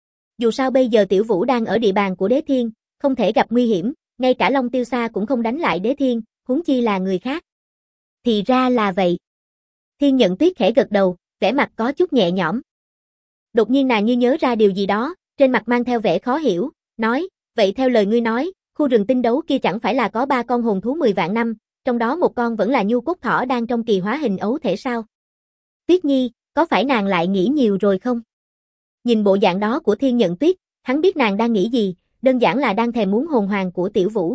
Dù sao bây giờ Tiểu Vũ đang ở địa bàn của Đế Thiên, không thể gặp nguy hiểm, ngay cả Long Tiêu Sa cũng không đánh lại Đế Thiên, huống chi là người khác. Thì ra là vậy. Thiên Nhận Tuyết khẽ gật đầu, vẻ mặt có chút nhẹ nhõm. Đột nhiên nàng như nhớ ra điều gì đó, trên mặt mang theo vẻ khó hiểu, nói, vậy theo lời ngươi nói, khu rừng tinh đấu kia chẳng phải là có 3 con hồn thú 10 vạn năm, trong đó một con vẫn là Nhu Cốt Thỏ đang trong kỳ hóa hình ấu thể sao? Tuyết Nhi, có phải nàng lại nghĩ nhiều rồi không? Nhìn bộ dạng đó của Thiên Nhận Tuyết, hắn biết nàng đang nghĩ gì, đơn giản là đang thèm muốn hồn hoàng của Tiểu Vũ.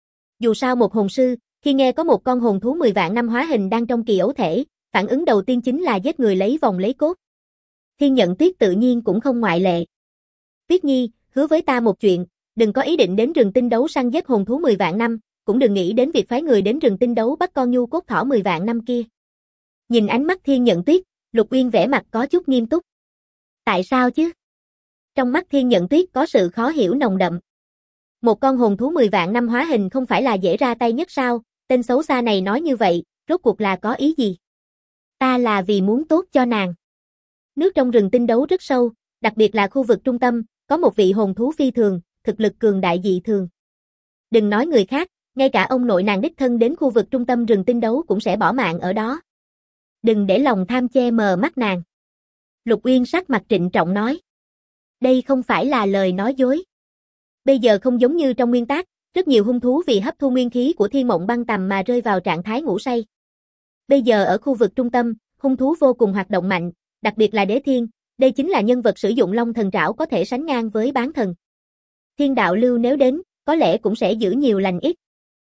Dù sao một hồn sư, khi nghe có một con hồn thú 10 vạn năm hóa hình đang trong kỳ ấu thể, phản ứng đầu tiên chính là giết người lấy vòng lấy cốt. Thiên Nhận Tuyết tự nhiên cũng không ngoại lệ. Tuyết Nhi, hứa với ta một chuyện, đừng có ý định đến rừng tinh đấu săn giết hồn thú 10 vạn năm, cũng đừng nghĩ đến việc phái người đến rừng tinh đấu bắt con Nhu Cốt Thỏ 10 vạn năm kia. Nhìn ánh mắt Thiên Nhận Tuyết, Lục Uyên vẻ mặt có chút nghiêm túc. Tại sao chứ? Trong mắt Thiên Nhận Tuyết có sự khó hiểu nồng đậm. Một con hồn thú 10 vạn năm hóa hình không phải là dễ ra tay nhất sao? Tên xấu xa này nói như vậy, rốt cuộc là có ý gì? Ta là vì muốn tốt cho nàng. Nước trong rừng tinh đấu rất sâu, đặc biệt là khu vực trung tâm, có một vị hồn thú phi thường, thực lực cường đại dị thường. Đừng nói người khác, ngay cả ông nội nàng đích thân đến khu vực trung tâm rừng tinh đấu cũng sẽ bỏ mạng ở đó. Đừng để lòng tham che mờ mắt nàng. Lục Uyên sắc mặt trịnh trọng nói. Đây không phải là lời nói dối. Bây giờ không giống như trong nguyên tác, rất nhiều hung thú vì hấp thu nguyên khí của Thiên Mộng Băng Tầm mà rơi vào trạng thái ngủ say. Bây giờ ở khu vực trung tâm, hung thú vô cùng hoạt động mạnh, đặc biệt là Đế Thiên, đây chính là nhân vật sử dụng Long Thần Trảo có thể sánh ngang với bán thần. Thiên Đạo Lưu nếu đến, có lẽ cũng sẽ giữ nhiều lành ít.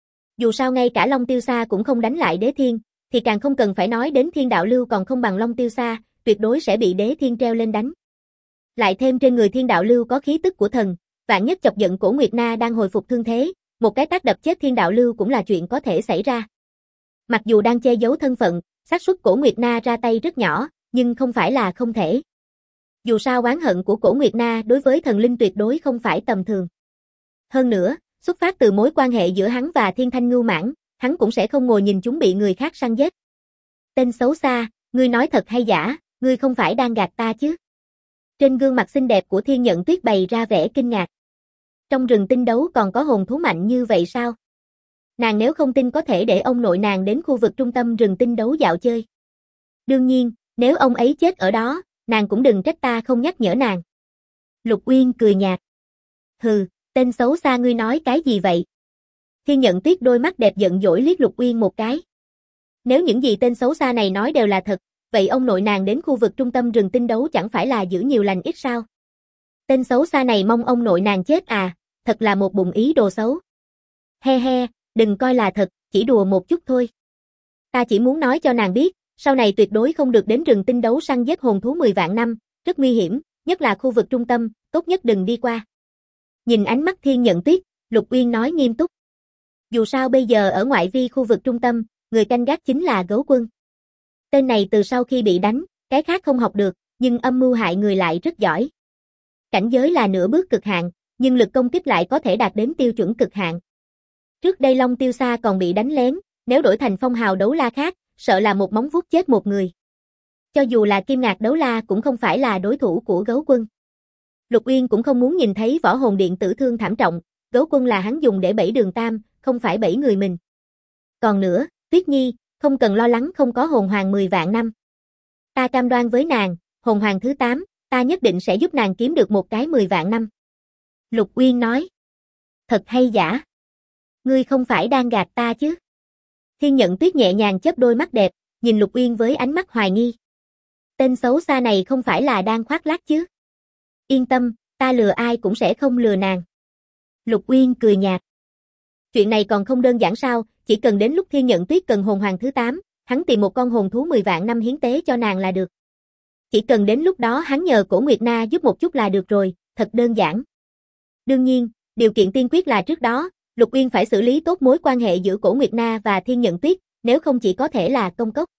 Dù sao ngay cả Long Tiêu Sa cũng không đánh lại Đế Thiên, thì càng không cần phải nói đến Thiên Đạo Lưu còn không bằng Long Tiêu Sa, tuyệt đối sẽ bị Đế Thiên treo lên đánh. Lại thêm trên người Thiên Đạo Lưu có khí tức của thần, vạn nhất chọc giận Cổ Nguyệt Na đang hồi phục thương thế, một cái tát đập chết Thiên Đạo Lưu cũng là chuyện có thể xảy ra. Mặc dù đang che giấu thân phận, xác suất Cổ Nguyệt Na ra tay rất nhỏ, nhưng không phải là không thể. Dù sao oán hận của Cổ Nguyệt Na đối với thần linh tuyệt đối không phải tầm thường. Hơn nữa, xuất phát từ mối quan hệ giữa hắn và Thiên Thanh Ngưu Mãng, hắn cũng sẽ không ngồi nhìn chúng bị người khác săn giết. Tên xấu xa, ngươi nói thật hay giả, ngươi không phải đang gạt ta chứ? Trên gương mặt xinh đẹp của Thiên Nhận Tuyết bày ra vẻ kinh ngạc. Trong rừng tinh đấu còn có hồn thú mạnh như vậy sao? Nàng nếu không tin có thể để ông nội nàng đến khu vực trung tâm rừng tinh đấu dạo chơi. Đương nhiên, nếu ông ấy chết ở đó, nàng cũng đừng trách ta không nhắc nhở nàng. Lục Uyên cười nhạt. Hừ, tên xấu xa ngươi nói cái gì vậy? Thiên Nhận Tuyết đôi mắt đẹp giận dỗi liếc Lục Uyên một cái. Nếu những gì tên xấu xa này nói đều là thật, vậy ông nội nàng đến khu vực trung tâm rừng tinh đấu chẳng phải là giữ nhiều lành ít sao? Tên xấu xa này mong ông nội nàng chết à, thật là một bụng ý đồ xấu. He he, đừng coi là thật, chỉ đùa một chút thôi. Ta chỉ muốn nói cho nàng biết, sau này tuyệt đối không được đến rừng tinh đấu săn giết hồn thú 10 vạn năm, rất nguy hiểm, nhất là khu vực trung tâm, tốt nhất đừng đi qua. Nhìn ánh mắt Thiên Nhận Tuyết, Lục Uyên nói nghiêm túc. Dù sao bây giờ ở ngoại vi khu vực trung tâm, người canh gác chính là Gấu Quân. Tên này từ sau khi bị đánh, cái khác không học được, nhưng âm mưu hại người lại rất giỏi. Cảnh giới là nửa bước cực hạn, nhưng lực công kích lại có thể đạt đến tiêu chuẩn cực hạn. Trước đây Long Tiêu Sa còn bị đánh lén, nếu đổi thành phong hào đấu la khác, sợ là một móng vuốt chết một người. Cho dù là Kim Ngạc đấu la cũng không phải là đối thủ của Gấu Quân. Lục Uyên cũng không muốn nhìn thấy Võ Hồn Điện tử thương thảm trọng, Gấu Quân là hắn dùng để bẫy Đường Tam, không phải bẫy người mình. Còn nữa, Tuyết Nhi, không cần lo lắng không có hồn hoàng 10 vạn năm. Ta cam đoan với nàng, hồn hoàng thứ 8, ta nhất định sẽ giúp nàng kiếm được một cái 10 vạn năm. Lục Uyên nói. Thật hay giả? Ngươi không phải đang gạt ta chứ? Thiên Nhận Tuyết nhẹ nhàng chớp đôi mắt đẹp, nhìn Lục Uyên với ánh mắt hoài nghi. Tên xấu xa này không phải là đang khoác lác chứ? Yên tâm, ta lừa ai cũng sẽ không lừa nàng. Lục Uyên cười nhạt. Chuyện này còn không đơn giản sao, chỉ cần đến lúc Thiên Nhận Tuyết cần hồn hoàng thứ 8, hắn tìm một con hồn thú 10 vạn năm hiến tế cho nàng là được. Chỉ cần đến lúc đó hắn nhờ Cổ Nguyệt Na giúp một chút là được rồi, thật đơn giản. Đương nhiên, điều kiện tiên quyết là trước đó, Lục Uyên phải xử lý tốt mối quan hệ giữa Cổ Nguyệt Na và Thiên Nhận Tuyết, nếu không chỉ có thể là công cốc.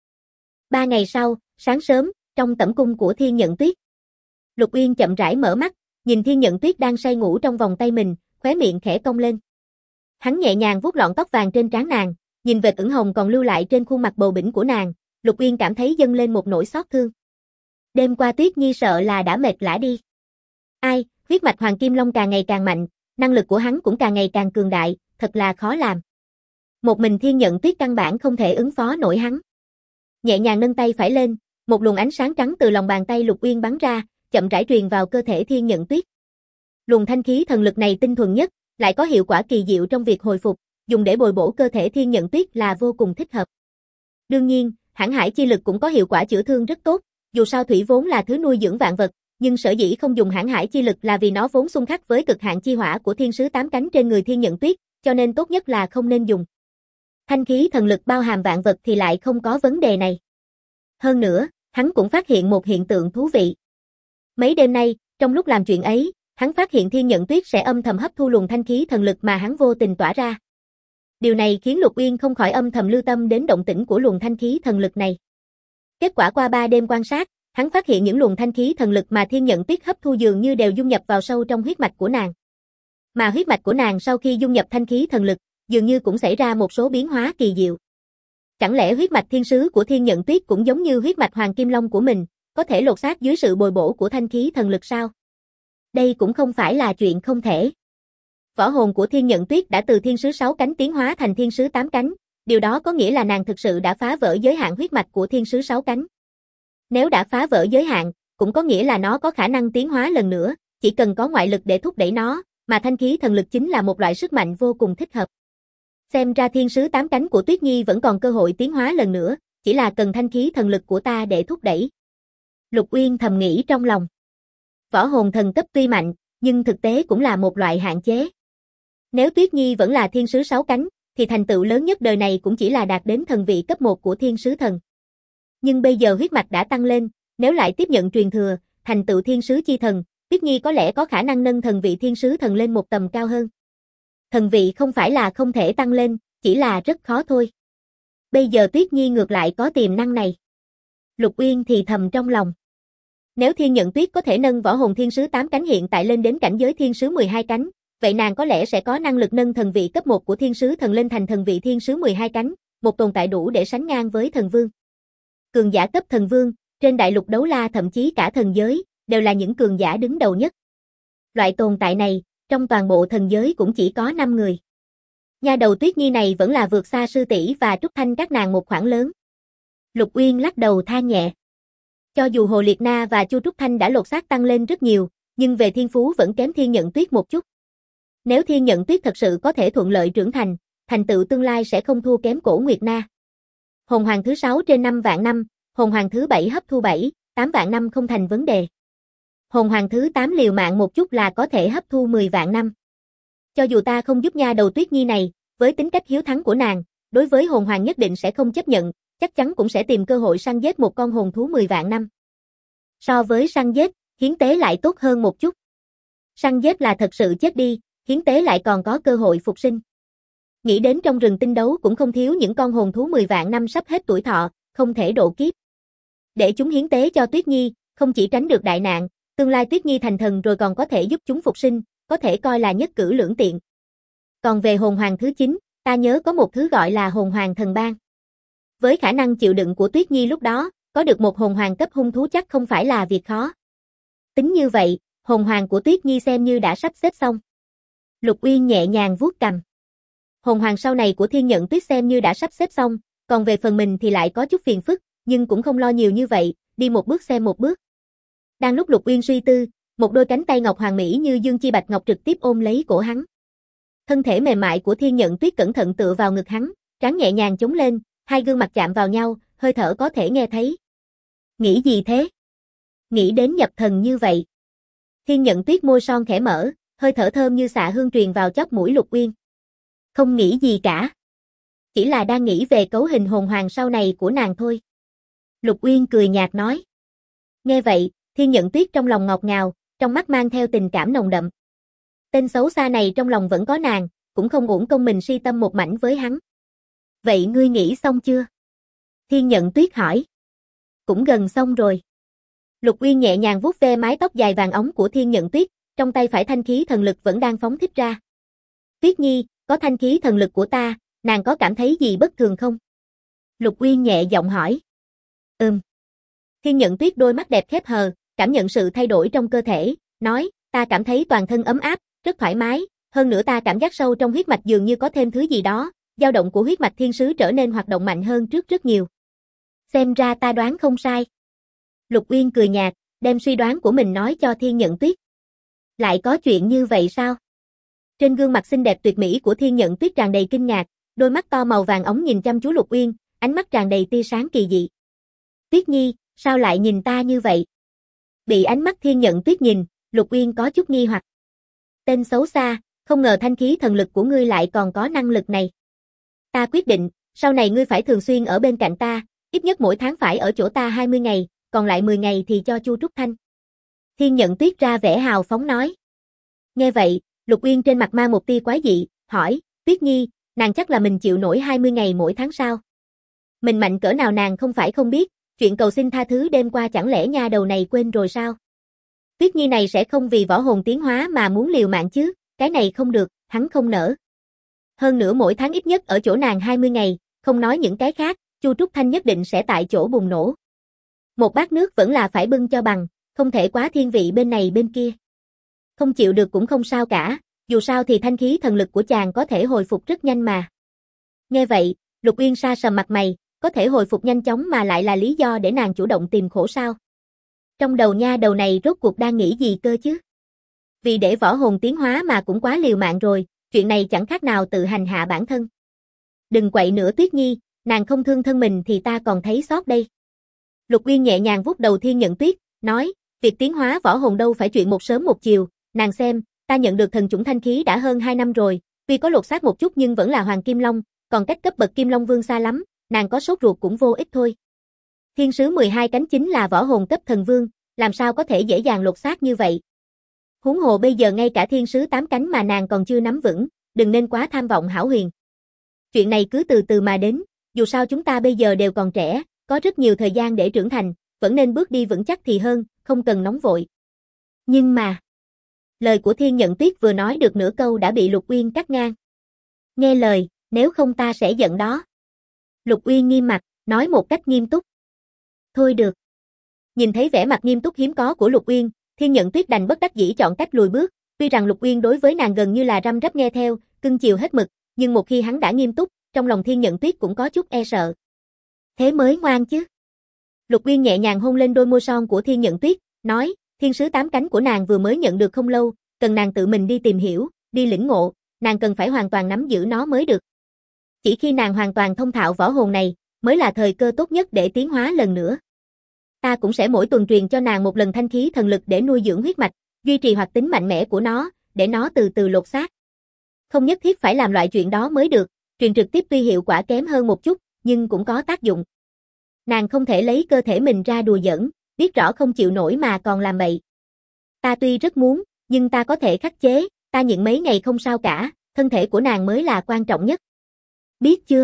3 ngày sau, sáng sớm, trong tẩm cung của Thiên Nhận Tuyết. Lục Uyên chậm rãi mở mắt, nhìn Thiên Nhận Tuyết đang say ngủ trong vòng tay mình, khóe miệng khẽ cong lên. Hắn nhẹ nhàng vuốt lọn tóc vàng trên trán nàng, nhìn vệt ửng hồng còn lưu lại trên khuôn mặt bầu bĩnh của nàng, Lục Uyên cảm thấy dâng lên một nỗi xót thương. Đêm qua Tuyết Nhi sợ là đã mệt lả đi. Ai, huyết mạch Hoàng Kim Long càng ngày càng mạnh, năng lực của hắn cũng càng ngày càng cường đại, thật là khó làm. Một mình Thiên Nhận Tuyết căn bản không thể ứng phó nổi hắn. Nhẹ nhàng nâng tay phải lên, một luồng ánh sáng trắng từ lòng bàn tay Lục Uyên bắn ra, chậm rãi truyền vào cơ thể Thiên Nhận Tuyết. Luồng thanh khí thần lực này tinh thuần nhất, lại có hiệu quả kỳ diệu trong việc hồi phục, dùng để bồi bổ cơ thể Thiên Nhận Tuyết là vô cùng thích hợp. Đương nhiên, hãn hải chi lực cũng có hiệu quả chữa thương rất tốt, dù sao thủy vốn là thứ nuôi dưỡng vạn vật, nhưng sở dĩ không dùng hãn hải chi lực là vì nó vốn xung khắc với cực hạn chi hỏa của thiên sứ 8 cánh trên người Thiên Nhận Tuyết, cho nên tốt nhất là không nên dùng. Thanh khí thần lực bao hàm vạn vật thì lại không có vấn đề này. Hơn nữa, hắn cũng phát hiện một hiện tượng thú vị. Mấy đêm nay, trong lúc làm chuyện ấy, hắn phát hiện Thiên Nhận Tuyết sẽ âm thầm hấp thu luồng thanh khí thần lực mà hắn vô tình tỏa ra. Điều này khiến Lục Uyên không khỏi âm thầm lưu tâm đến động tĩnh của luồng thanh khí thần lực này. Kết quả qua 3 đêm quan sát, hắn phát hiện những luồng thanh khí thần lực mà Thiên Nhận Tuyết hấp thu dường như đều dung nhập vào sâu trong huyết mạch của nàng. Mà huyết mạch của nàng sau khi dung nhập thanh khí thần lực, dường như cũng xảy ra một số biến hóa kỳ diệu. Chẳng lẽ huyết mạch thiên sứ của Thiên Nhận Tuyết cũng giống như huyết mạch Hoàng Kim Long của mình, có thể lột xác dưới sự bồi bổ của thanh khí thần lực sao? Đây cũng không phải là chuyện không thể. Võ hồn của Thiên Nhận Tuyết đã từ thiên sứ 6 cánh tiến hóa thành thiên sứ 8 cánh, điều đó có nghĩa là nàng thực sự đã phá vỡ giới hạn huyết mạch của thiên sứ 6 cánh. Nếu đã phá vỡ giới hạn, cũng có nghĩa là nó có khả năng tiến hóa lần nữa, chỉ cần có ngoại lực để thúc đẩy nó, mà thanh khí thần lực chính là một loại sức mạnh vô cùng thích hợp. Xem ra thiên sứ 8 cánh của Tuyết Nhi vẫn còn cơ hội tiến hóa lần nữa, chỉ là cần thanh khí thần lực của ta để thúc đẩy. Lục Uyên thầm nghĩ trong lòng. Võ hồn thần cấp tuy mạnh, nhưng thực tế cũng là một loại hạn chế. Nếu Tuyết Nhi vẫn là thiên sứ 6 cánh, thì thành tựu lớn nhất đời này cũng chỉ là đạt đến thần vị cấp 1 của thiên sứ thần. Nhưng bây giờ huyết mạch đã tăng lên, nếu lại tiếp nhận truyền thừa, thành tựu thiên sứ chi thần, Tuyết Nhi có lẽ có khả năng nâng thần vị thiên sứ thần lên một tầm cao hơn. Thần vị không phải là không thể tăng lên, chỉ là rất khó thôi. Bây giờ Tuyết Nhi ngược lại có tiềm năng này. Lục Uyên thì thầm trong lòng. Nếu Thiên Nhận Tuyết có thể nâng võ hồn thiên sứ 8 cánh hiện tại lên đến cảnh giới thiên sứ 12 cánh, vậy nàng có lẽ sẽ có năng lực nâng thần vị cấp 1 của thiên sứ thần lên thành thần vị thiên sứ 12 cánh, một tồn tại đủ để sánh ngang với thần vương. Cường giả cấp thần vương, trên đại lục đấu la thậm chí cả thần giới, đều là những cường giả đứng đầu nhất. Loại tồn tại này, trong toàn bộ thần giới cũng chỉ có 5 người. Nha đầu Tuyết Nhi này vẫn là vượt xa Sư tỷ và Trúc Thanh các nàng một khoảng lớn. Lục Uyên lắc đầu than nhẹ. Cho dù Hồ Liệt Na và Chu Trúc Thanh đã lột xác tăng lên rất nhiều, nhưng về thiên phú vẫn kém Thiên Nhận Tuyết một chút. Nếu Thiên Nhận Tuyết thật sự có thể thuận lợi trưởng thành, thành tựu tương lai sẽ không thua kém Cổ Nguyệt Na. Hồn hoàng thứ 6 trên 5 vạn năm, hồn hoàng thứ 7 hấp thu 7, 8 vạn năm không thành vấn đề. Hồn hoàng thứ 8 liều mạng một chút là có thể hấp thu 10 vạn năm. Cho dù ta không giúp nha đầu Tuyết Nhi này, với tính cách hiếu thắng của nàng, đối với hồn hoàng nhất định sẽ không chấp nhận, chắc chắn cũng sẽ tìm cơ hội săn giết một con hồn thú 10 vạn năm. So với săn giết, hiến tế lại tốt hơn một chút. Săn giết là thật sự chết đi, hiến tế lại còn có cơ hội phục sinh. Nghĩ đến trong rừng tinh đấu cũng không thiếu những con hồn thú 10 vạn năm sắp hết tuổi thọ, không thể độ kiếp. Để chúng hiến tế cho Tuyết Nhi, không chỉ tránh được đại nạn, Tương lai Tuyết Nhi thành thần rồi còn có thể giúp chúng phục sinh, có thể coi là nhất cử lưỡng tiện. Còn về hồn hoàng thứ 9, ta nhớ có một thứ gọi là hồn hoàng thần bang. Với khả năng chịu đựng của Tuyết Nhi lúc đó, có được một hồn hoàng cấp hung thú chắc không phải là việc khó. Tính như vậy, hồn hoàng của Tuyết Nhi xem như đã sắp xếp xong. Lục Uyên nhẹ nhàng vuốt cằm. Hồn hoàng sau này của Thiên Nhận Tuyết xem như đã sắp xếp xong, còn về phần mình thì lại có chút phiền phức, nhưng cũng không lo nhiều như vậy, đi một bước xem một bước. Đang lúc Lục Uyên suy tư, một đôi cánh tay ngọc hoàng mỹ như dương chi bạch ngọc trực tiếp ôm lấy cổ hắn. Thân thể mềm mại của Thiên Nhận Tuyết cẩn thận tựa vào ngực hắn, trán nhẹ nhàng chống lên, hai gương mặt chạm vào nhau, hơi thở có thể nghe thấy. Nghĩ gì thế? Nghĩ đến nhập thần như vậy. Thiên Nhận Tuyết môi son khẽ mở, hơi thở thơm như xạ hương truyền vào chóp mũi Lục Uyên. Không nghĩ gì cả. Chỉ là đang nghĩ về cấu hình hồn hoàng sau này của nàng thôi. Lục Uyên cười nhạt nói. Nghe vậy, Thiên Nhận Tuyết trong lòng ngọt ngào, trong mắt mang theo tình cảm nồng đậm. Tên xấu xa này trong lòng vẫn có nàng, cũng không uổng công mình si tâm một mảnh với hắn. Vậy ngươi nghĩ xong chưa? Thiên Nhận Tuyết hỏi. Cũng gần xong rồi. Lục Uyên nhẹ nhàng vuốt ve mái tóc dài vàng óng của Thiên Nhận Tuyết, trong tay phải thanh khí thần lực vẫn đang phóng thích ra. Tuyết Nhi, có thanh khí thần lực của ta, nàng có cảm thấy gì bất thường không? Lục Uyên nhẹ giọng hỏi. Thiên Nhận Tuyết đôi mắt đẹp khép hờ, cảm nhận sự thay đổi trong cơ thể, nói, ta cảm thấy toàn thân ấm áp, rất thoải mái, hơn nữa ta cảm giác sâu trong huyết mạch dường như có thêm thứ gì đó, dao động của huyết mạch thiên sứ trở nên hoạt động mạnh hơn trước rất nhiều. Xem ra ta đoán không sai. Lục Uyên cười nhạt, đem suy đoán của mình nói cho Thiên Nhận Tuyết. Lại có chuyện như vậy sao? Trên gương mặt xinh đẹp tuyệt mỹ của Thiên Nhận Tuyết tràn đầy kinh ngạc, đôi mắt to màu vàng óng nhìn chăm chú Lục Uyên, ánh mắt tràn đầy tia sáng kỳ dị. Tuyết Nhi, sao lại nhìn ta như vậy? Bị ánh mắt Thiên Nhận Tuyết nhìn, Lục Uyên có chút nghi hoặc. Tên xấu xa, không ngờ thanh khí thần lực của ngươi lại còn có năng lực này. Ta quyết định, sau này ngươi phải thường xuyên ở bên cạnh ta, ít nhất mỗi tháng phải ở chỗ ta 20 ngày, còn lại 10 ngày thì cho Chu Trúc Thanh. Thiên Nhận Tuyết ra vẻ hào phóng nói. Nghe vậy, Lục Uyên trên mặt mang một tia quái dị, hỏi, Tuyết Nhi, nàng chắc là mình chịu nổi 20 ngày mỗi tháng sao? Mình mạnh cỡ nào nàng không phải không biết, chuyện cầu xin tha thứ đêm qua chẳng lẽ nha đầu này quên rồi sao? Tuyết Nhi này sẽ không vì võ hồn tiến hóa mà muốn liều mạng chứ, cái này không được, hắn không nỡ. Hơn nữa mỗi tháng ít nhất ở chỗ nàng 20 ngày, không nói những cái khác, Chu Trúc Thanh nhất định sẽ tại chỗ bùng nổ. Một bát nước vẫn là phải bưng cho bằng, không thể quá thiên vị bên này bên kia. Không chịu được cũng không sao cả, dù sao thì thanh khí thần lực của chàng có thể hồi phục rất nhanh mà. Nghe vậy, Lục Uyên sa sầm mặt mày, có thể hồi phục nhanh chóng mà lại là lý do để nàng chủ động tìm khổ sao? Trong đầu nha đầu này rốt cuộc đang nghĩ gì cơ chứ? Vì để võ hồn tiến hóa mà cũng quá liều mạng rồi, chuyện này chẳng khác nào tự hành hạ bản thân. Đừng quậy nữa Tuyết Nhi, nàng không thương thân mình thì ta còn thấy xót đây. Lục Uyên nhẹ nhàng vuốt đầu Thiên Nhận Tuyết, nói, việc tiến hóa võ hồn đâu phải chuyện một sớm một chiều, nàng xem, ta nhận được thần chủng thanh khí đã hơn 2 năm rồi, tuy có lột xác một chút nhưng vẫn là Hoàng Kim Long, còn cách cấp bậc Kim Long Vương xa lắm, nàng có sốt ruột cũng vô ích thôi. Thiên sứ 12 cánh chính là võ hồn cấp thần vương, làm sao có thể dễ dàng lột xác như vậy. Huống hồ bây giờ ngay cả thiên sứ 8 cánh mà nàng còn chưa nắm vững, đừng nên quá tham vọng hão huyền. Chuyện này cứ từ từ mà đến, dù sao chúng ta bây giờ đều còn trẻ, có rất nhiều thời gian để trưởng thành, vẫn nên bước đi vững chắc thì hơn, không cần nóng vội. Nhưng mà, lời của Thiên Nhận Tuyết vừa nói được nửa câu đã bị Lục Uyên cắt ngang. Nghe lời, nếu không ta sẽ giận đó. Lục Uyên nghiêm mặt, nói một cách nghiêm túc. Thôi được. Nhìn thấy vẻ mặt nghiêm túc hiếm có của Lục Uyên, Thiên Nhận Tuyết đành bất đắc dĩ chọn cách lùi bước, tuy rằng Lục Uyên đối với nàng gần như là răm rắp nghe theo, cưng chiều hết mực, nhưng một khi hắn đã nghiêm túc, trong lòng Thiên Nhận Tuyết cũng có chút e sợ. Thế mới ngoan chứ. Lục Uyên nhẹ nhàng hôn lên đôi môi son của Thiên Nhận Tuyết, nói, thiên sứ 8 cánh của nàng vừa mới nhận được không lâu, cần nàng tự mình đi tìm hiểu, đi lĩnh ngộ, nàng cần phải hoàn toàn nắm giữ nó mới được. Chỉ khi nàng hoàn toàn thông thạo võ hồn này, mới là thời cơ tốt nhất để tiến hóa lần nữa. Ta cũng sẽ mỗi tuần truyền cho nàng một lần thanh khí thần lực để nuôi dưỡng huyết mạch, duy trì hoạt tính mạnh mẽ của nó, để nó từ từ lột xác. Không nhất thiết phải làm loại chuyện đó mới được, truyền trực tiếp tuy hiệu quả kém hơn một chút, nhưng cũng có tác dụng. Nàng không thể lấy cơ thể mình ra đùa giỡn, biết rõ không chịu nổi mà còn làm bậy. Ta tuy rất muốn, nhưng ta có thể khắc chế, ta nhịn mấy ngày không sao cả, thân thể của nàng mới là quan trọng nhất. Biết chưa?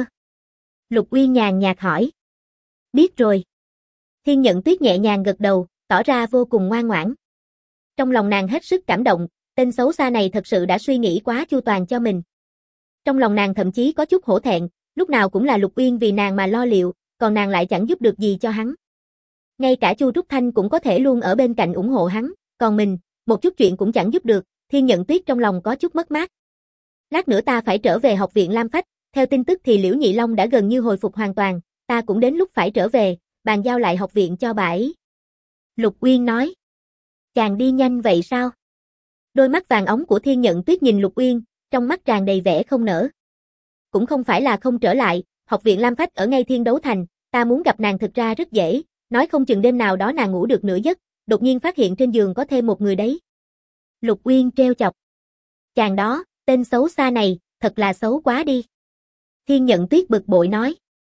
Lục Uyên nhàn nhạt hỏi. Biết rồi. Thiên Nhận Tuyết nhẹ nhàng gật đầu, tỏ ra vô cùng ngoan ngoãn. Trong lòng nàng hết sức cảm động, tên xấu xa này thật sự đã suy nghĩ quá chu toàn cho mình. Trong lòng nàng thậm chí có chút hổ thẹn, lúc nào cũng là Lục Uyên vì nàng mà lo liệu, còn nàng lại chẳng giúp được gì cho hắn. Ngay cả Chu Trúc Thanh cũng có thể luôn ở bên cạnh ủng hộ hắn, còn mình, một chút chuyện cũng chẳng giúp được, Thiên Nhận Tuyết trong lòng có chút mất mát. Lát nữa ta phải trở về học viện Lam Phách, theo tin tức thì Liễu Nhị Long đã gần như hồi phục hoàn toàn, ta cũng đến lúc phải trở về, bàn giao lại học viện cho bà ấy. Lục Uyên nói. Chàng đi nhanh vậy sao? Đôi mắt vàng óng của Thiên Nhận Tuyết nhìn Lục Uyên, trong mắt tràn đầy vẻ không nỡ. Cũng không phải là không trở lại, học viện Lam Phách ở ngay Thiên Đấu Thành, ta muốn gặp nàng thực ra rất dễ, nói không chừng đêm nào đó nàng ngủ được nửa giấc, đột nhiên phát hiện trên giường có thêm một người đấy. Lục Uyên trêu chọc. Chàng đó, tên xấu xa này, thật là xấu quá đi. Thiên Nhận Tuyết bực bội nói.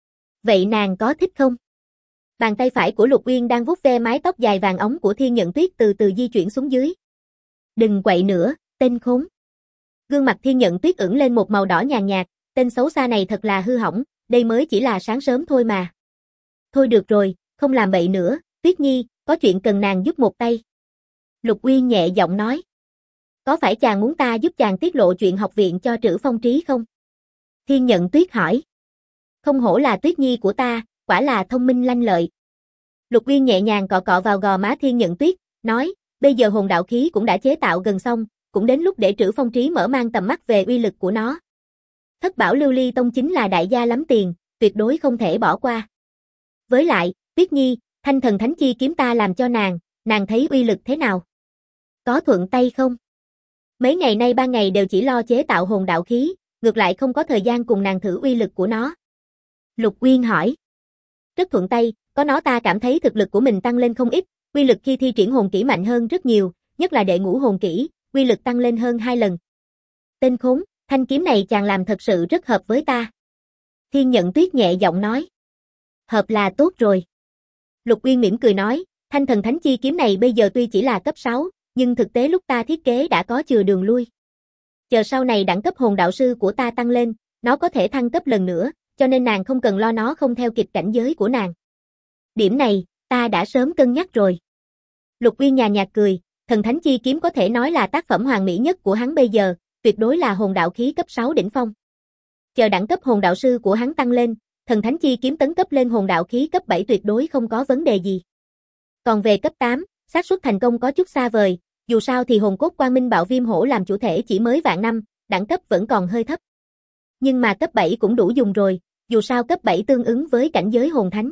Vậy nàng có thích không? Bàn tay phải của Lục Uyên đang vuốt ve mái tóc dài vàng óng của Thiên Nhận Tuyết từ từ di chuyển xuống dưới. Đừng quậy nữa, tên khốn. Gương mặt Thiên Nhận Tuyết ửng lên một màu đỏ nhàn nhạt, tên xấu xa này thật là hư hỏng, đây mới chỉ là sáng sớm thôi mà. Thôi được rồi, không làm bậy nữa, Tuyết Nhi, có chuyện cần nàng giúp một tay. Lục Uyên nhẹ giọng nói. Có phải chàng muốn ta giúp chàng tiết lộ chuyện học viện cho Trữ Phong Trí không? Thiên Nhận Tuyết hỏi. Không hổ là Tuyết Nhi của ta, quả là thông minh lanh lợi. Lục Uyên nhẹ nhàng cọ cọ vào gò má Thiên Nhận Tuyết, nói, bây giờ hồn đạo khí cũng đã chế tạo gần xong, cũng đến lúc để Trữ Phong Trí mở mang tầm mắt về uy lực của nó. Thất bảo Lưu Ly Tông chính là đại gia lắm tiền, tuyệt đối không thể bỏ qua. Với lại, Tuyết Nhi, Thanh Thần Thánh Chi kiếm ta làm cho nàng thấy uy lực thế nào? Có thuận tay không? Mấy ngày nay ban ngày đều chỉ lo chế tạo hồn đạo khí, ngược lại không có thời gian cùng nàng thử uy lực của nó. Lục Uyên hỏi. Rất thuận tay, có nó ta cảm thấy thực lực của mình tăng lên không ít, uy lực khi thi triển hồn kỹ mạnh hơn rất nhiều, nhất là đệ ngũ hồn kỹ, uy lực tăng lên hơn 2 lần. Tên khốn, thanh kiếm này chàng làm thật sự rất hợp với ta. Thiên Nhận Tuyết nhẹ giọng nói. Hợp là tốt rồi. Lục Uyên mỉm cười nói, Thanh Thần Thánh Chi kiếm này bây giờ tuy chỉ là cấp 6, nhưng thực tế lúc ta thiết kế đã có chừa đường lui. Chờ sau này đẳng cấp hồn đạo sư của ta tăng lên, nó có thể thăng cấp lần nữa, cho nên nàng không cần lo nó không theo kịp cảnh giới của nàng. Điểm này, ta đã sớm cân nhắc rồi. Lục Uyên nhàn nhạt cười, Thần Thánh Chi kiếm có thể nói là tác phẩm hoàn mỹ nhất của hắn bây giờ, tuyệt đối là hồn đạo khí cấp 6 đỉnh phong. Chờ đẳng cấp hồn đạo sư của hắn tăng lên, Thần Thánh Chi kiếm tấn cấp lên hồn đạo khí cấp 7 tuyệt đối không có vấn đề gì. Còn về cấp 8, xác suất thành công có chút xa vời, dù sao thì hồn cốt Quang Minh Bạo Viêm Hổ làm chủ thể chỉ mới vạn năm, đẳng cấp vẫn còn hơi thấp. Nhưng mà cấp 7 cũng đủ dùng rồi, dù sao cấp 7 tương ứng với cảnh giới hồn thánh.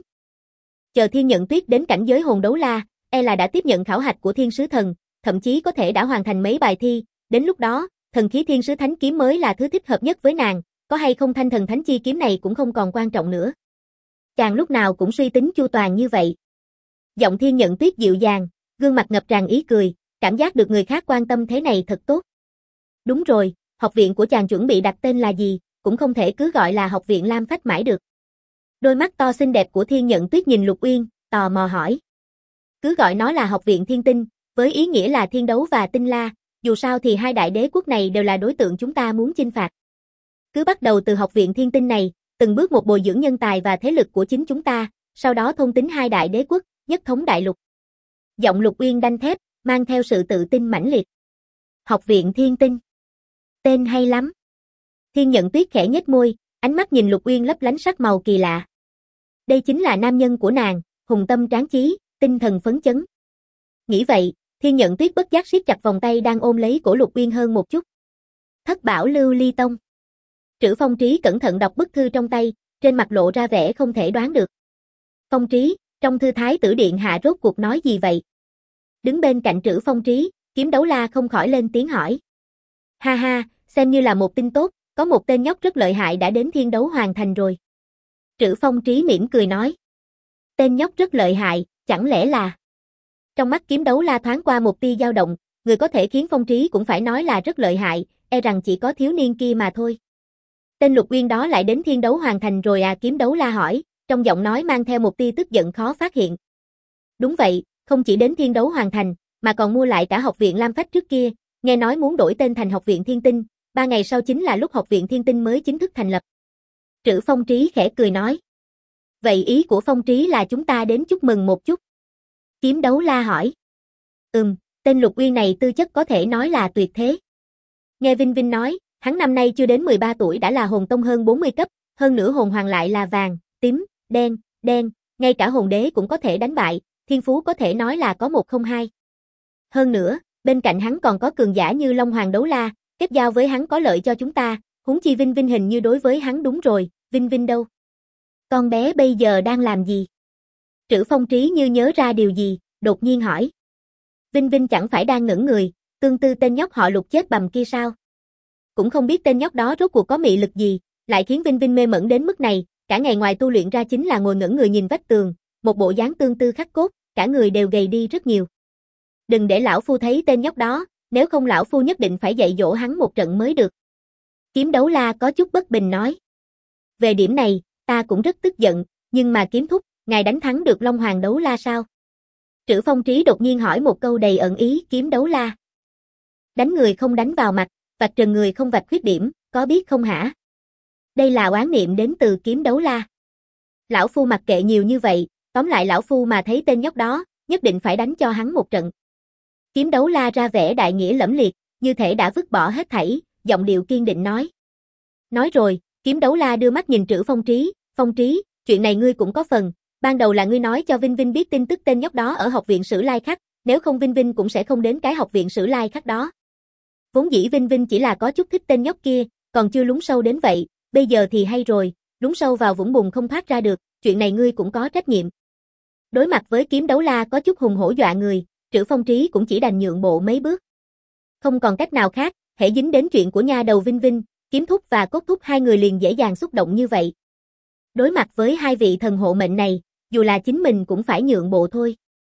Chờ Thiên Nhận Tuyết đến cảnh giới hồn đấu la, e là đã tiếp nhận khảo hạch của Thiên Sứ Thần, thậm chí có thể đã hoàn thành mấy bài thi, đến lúc đó, thần khí Thiên Sứ Thánh kiếm mới là thứ thích hợp nhất với nàng, có hay không Thanh Thần Thánh Chi kiếm này cũng không còn quan trọng nữa. Chàng lúc nào cũng suy tính chu toàn như vậy. Giọng Thiên Nhận Tuyết dịu dàng, gương mặt ngập tràn ý cười, cảm giác được người khác quan tâm thế này thật tốt. Đúng rồi, học viện của chàng chuẩn bị đặt tên là gì, cũng không thể cứ gọi là học viện Lam Phách mãi được. Đôi mắt to xinh đẹp của Thiên Nhận Tuyết nhìn Lục Uyên, tò mò hỏi. Cứ gọi nó là học viện Thiên Tinh, với ý nghĩa là thiên đấu và tinh la, dù sao thì hai đại đế quốc này đều là đối tượng chúng ta muốn chinh phạt. Cứ bắt đầu từ học viện Thiên Tinh này, từng bước một bồi dưỡng nhân tài và thế lực của chính chúng ta, sau đó thôn tính hai đại đế quốc, nhất thống đại lục. Giọng Lục Uyên đanh thép, mang theo sự tự tin mãnh liệt. Học viện Thiên Tinh. Tên hay lắm. Thiên Nhận Tuyết khẽ nhếch môi, ánh mắt nhìn Lục Uyên lấp lánh sắc màu kỳ lạ. Đây chính là nam nhân của nàng, hùng tâm tráng chí, tinh thần phấn chấn. Nghĩ vậy, Thiên Nhận Tuyết bất giác siết chặt vòng tay đang ôm lấy cổ Lục Uyên hơn một chút. Thất bảo Lưu Ly Tông. Trữ Phong Trí cẩn thận đọc bức thư trong tay, trên mặt lộ ra vẻ không thể đoán được. Phong Trí, trong thư thái tử điện hạ rốt cuộc nói gì vậy? Đứng bên cạnh Trữ Phong Trí, Kiếm Đấu La không khỏi lên tiếng hỏi. Ha ha, xem như là một tin tốt, có một tên nhóc rất lợi hại đã đến Thiên Đấu Hoàng Thành rồi. Trữ Phong Trí mỉm cười nói. Tên nhóc rất lợi hại, chẳng lẽ là... Trong mắt Kiếm Đấu La thoáng qua một tia dao động, người có thể khiến Phong Trí cũng phải nói là rất lợi hại, e rằng chỉ có thiếu niên kia mà thôi. Tên Lục Uyên đó lại đến Thiên Đấu Hoàng Thành rồi à? Kiếm Đấu La hỏi, trong giọng nói mang theo một tia tức giận khó phát hiện. Đúng vậy, không chỉ đến Thiên Đấu Hoàng Thành, mà còn mua lại cả học viện Lam Phách trước kia, nghe nói muốn đổi tên thành học viện Thiên Tinh, 3 ngày sau chính là lúc học viện Thiên Tinh mới chính thức thành lập. Trữ Phong Trí khẽ cười nói. Vậy ý của Phong Trí là chúng ta đến chúc mừng một chút. Kiếm Đấu La hỏi. Tên Lục Uyên này tư chất có thể nói là tuyệt thế. Nghe Vinh Vinh nói, hắn năm nay chưa đến 13 tuổi đã là hồn tông hơn 40 cấp, hơn nữa hồn hoàng lại là vàng, tím, đen, ngay cả hồn đế cũng có thể đánh bại, thiên phú có thể nói là có một không hai. Hơn nữa, bên cạnh hắn còn có cường giả như Long Hoàng Đấu La, kết giao với hắn có lợi cho chúng ta, huống chi Vinh Vinh hình như đối với hắn đúng rồi, Vinh Vinh đâu? Con bé bây giờ đang làm gì? Trữ Phong Trí như nhớ ra điều gì, đột nhiên hỏi. Vinh Vinh chẳng phải đang ngẩn người, tương tư tên nhóc họ Lục chết bầm kia sao? Cũng không biết tên nhóc đó rốt cuộc có mị lực gì, lại khiến Vinh Vinh mê mẩn đến mức này, cả ngày ngoài tu luyện ra chính là ngồi ngẩn người nhìn vách tường, một bộ dáng tương tư khắc cốt, cả người đều gầy đi rất nhiều. Đừng để lão phu thấy tên nhóc đó, nếu không lão phu nhất định phải dạy dỗ hắn một trận mới được. Kiếm Đấu La có chút bất bình nói. Về điểm này, ta cũng rất tức giận, nhưng mà Kiếm thúc, ngài đánh thắng được Long Hoàng Đấu La sao? Trữ Phong Trí đột nhiên hỏi một câu đầy ẩn ý. Kiếm Đấu La. Đánh người không đánh vào mặt, vạch trần người không vạch khuyết điểm, có biết không hả? Đây là oán niệm đến từ Kiếm Đấu La. Lão phu mặc kệ nhiều như vậy, tóm lại lão phu mà thấy tên nhóc đó, nhất định phải đánh cho hắn một trận. Kiếm Đấu La ra vẻ đại nghĩa lẫm liệt, như thể đã vứt bỏ hết thảy, giọng điệu kiên định nói. Nói rồi, Kiếm Đấu La đưa mắt nhìn Trữ Phong Trí, chuyện này ngươi cũng có phần, ban đầu là ngươi nói cho Vinh Vinh biết tin tức tên nhóc đó ở học viện Sử Lai Khắc, nếu không Vinh Vinh cũng sẽ không đến cái học viện Sử Lai Khắc đó. Vốn dĩ Vinh Vinh chỉ là có chút thích tên nhóc kia, còn chưa lún sâu đến vậy, bây giờ thì hay rồi, lún sâu vào vũng bùn không thoát ra được, chuyện này ngươi cũng có trách nhiệm. Đối mặt với Kiếm Đấu La có chút hùng hổ dọa người, Trữ Phong Trí cũng chỉ đành nhượng bộ mấy bước. Không còn cách nào khác, hễ dính đến chuyện của nha đầu Vinh Vinh, Kiếm thúc và Cốt thúc hai người liền dễ dàng xúc động như vậy. Đối mặt với hai vị thần hộ mệnh này, dù là chính mình cũng phải nhượng bộ thôi.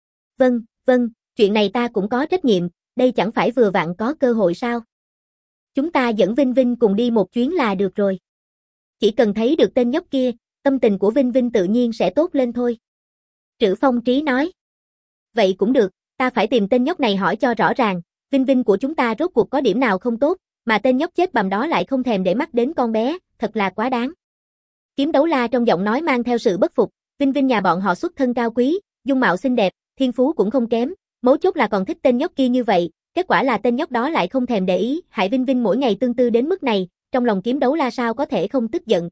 Vâng, chuyện này ta cũng có trách nhiệm, đây chẳng phải vừa vặn có cơ hội sao? Chúng ta dẫn Vinh Vinh cùng đi một chuyến là được rồi. Chỉ cần thấy được tên nhóc kia, tâm tình của Vinh Vinh tự nhiên sẽ tốt lên thôi. Trữ Phong Trí nói. Vậy cũng được, ta phải tìm tên nhóc này hỏi cho rõ ràng, Vinh Vinh của chúng ta rốt cuộc có điểm nào không tốt, mà tên nhóc chết bầm đó lại không thèm để mắt đến con bé, thật là quá đáng. Kiếm Đấu La trong giọng nói mang theo sự bất phục, Vinh Vinh nhà bọn họ xuất thân cao quý, dung mạo xinh đẹp, thiên phú cũng không kém, mấu chốt là còn thích tên nhóc kia như vậy, kết quả là tên nhóc đó lại không thèm để ý, hại Vinh Vinh mỗi ngày tương tư đến mức này, trong lòng Kiếm Đấu La sao có thể không tức giận.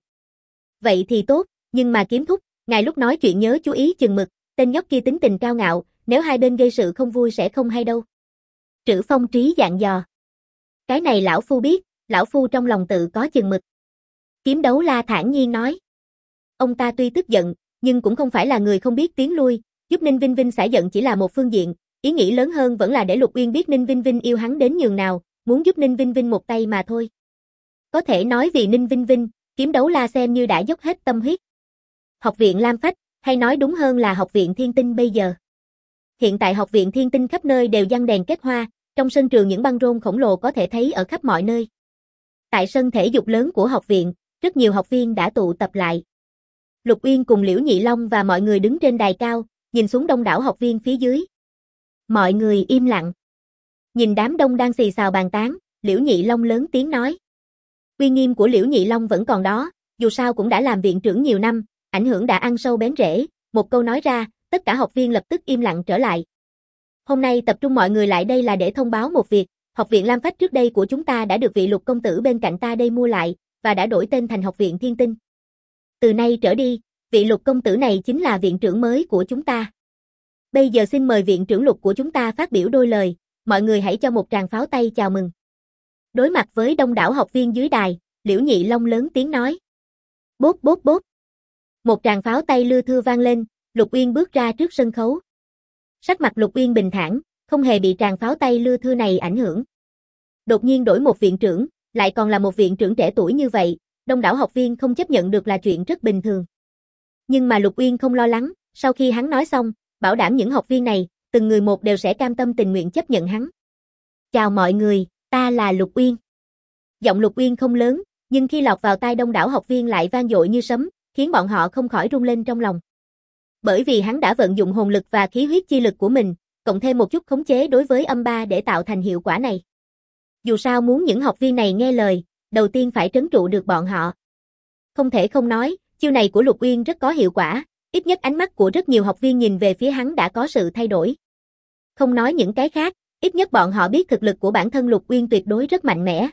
Vậy thì tốt, nhưng mà Kiếm thúc, ngài lúc nói chuyện nhớ chú ý chừng mực, tên nhóc kia tính tình cao ngạo, nếu hai bên gây sự không vui sẽ không hay đâu. Trữ Phong Trí dặn dò. Cái này lão phu biết, lão phu trong lòng tự có chừng mực. Kiếm Đấu La thản nhiên nói. Ông ta tuy tức giận, nhưng cũng không phải là người không biết tiến lui, giúp Ninh Vinh Vinh xả giận chỉ là một phương diện, ý nghĩ lớn hơn vẫn là để Lục Uyên biết Ninh Vinh Vinh yêu hắn đến nhường nào, muốn giúp Ninh Vinh Vinh một tay mà thôi. Có thể nói vì Ninh Vinh Vinh, Kiếm Đấu La xem như đã dốc hết tâm huyết. Học viện Lam Phách, hay nói đúng hơn là học viện Thiên Tinh bây giờ. Hiện tại học viện Thiên Tinh khắp nơi đều giăng đèn kết hoa, trong sân trường những băng rôn khổng lồ có thể thấy ở khắp mọi nơi. Tại sân thể dục lớn của học viện, rất nhiều học viên đã tụ tập lại. Lục Uyên cùng Liễu Nhị Long và mọi người đứng trên đài cao, nhìn xuống đông đảo học viên phía dưới. Mọi người im lặng. Nhìn đám đông đang xì xào bàn tán, Liễu Nhị Long lớn tiếng nói. Uy nghiêm của Liễu Nhị Long vẫn còn đó, dù sao cũng đã làm viện trưởng nhiều năm, ảnh hưởng đã ăn sâu bén rễ, một câu nói ra, tất cả học viên lập tức im lặng trở lại. Hôm nay tập trung mọi người lại đây là để thông báo một việc, học viện Lam Phách trước đây của chúng ta đã được vị Lục công tử bên cạnh ta đây mua lại, và đã đổi tên thành học viện Thiên Tinh. Từ nay trở đi, vị Lục công tử này chính là viện trưởng mới của chúng ta. Bây giờ xin mời viện trưởng Lục của chúng ta phát biểu đôi lời, mọi người hãy cho một tràng pháo tay chào mừng. Đối mặt với đông đảo học viên dưới đài, Liễu Nhị Long lớn tiếng nói. Bốp bốp bốp. Một tràng pháo tay lưa thưa vang lên, Lục Uyên bước ra trước sân khấu. Sắc mặt Lục Uyên bình thản, không hề bị tràng pháo tay lưa thưa này ảnh hưởng. Đột nhiên đổi một viện trưởng, lại còn là một viện trưởng trẻ tuổi như vậy, đông đảo học viên không chấp nhận được là chuyện rất bình thường. Nhưng mà Lục Uyên không lo lắng, sau khi hắn nói xong, bảo đảm những học viên này, từng người một đều sẽ cam tâm tình nguyện chấp nhận hắn. Chào mọi người, ta là Lục Uyên. Giọng Lục Uyên không lớn, nhưng khi lọt vào tai đông đảo học viên lại vang dội như sấm, khiến bọn họ không khỏi rung lên trong lòng. Bởi vì hắn đã vận dụng hồn lực và khí huyết chi lực của mình, cộng thêm một chút khống chế đối với âm ba để tạo thành hiệu quả này. Dù sao muốn những học viên này nghe lời, đầu tiên phải trấn trụ được bọn họ. Không thể không nói, chiêu này của Lục Uyên rất có hiệu quả, ít nhất ánh mắt của rất nhiều học viên nhìn về phía hắn đã có sự thay đổi. Không nói những cái khác, Ít nhất bọn họ biết thực lực của bản thân Lục Uyên tuyệt đối rất mạnh mẽ.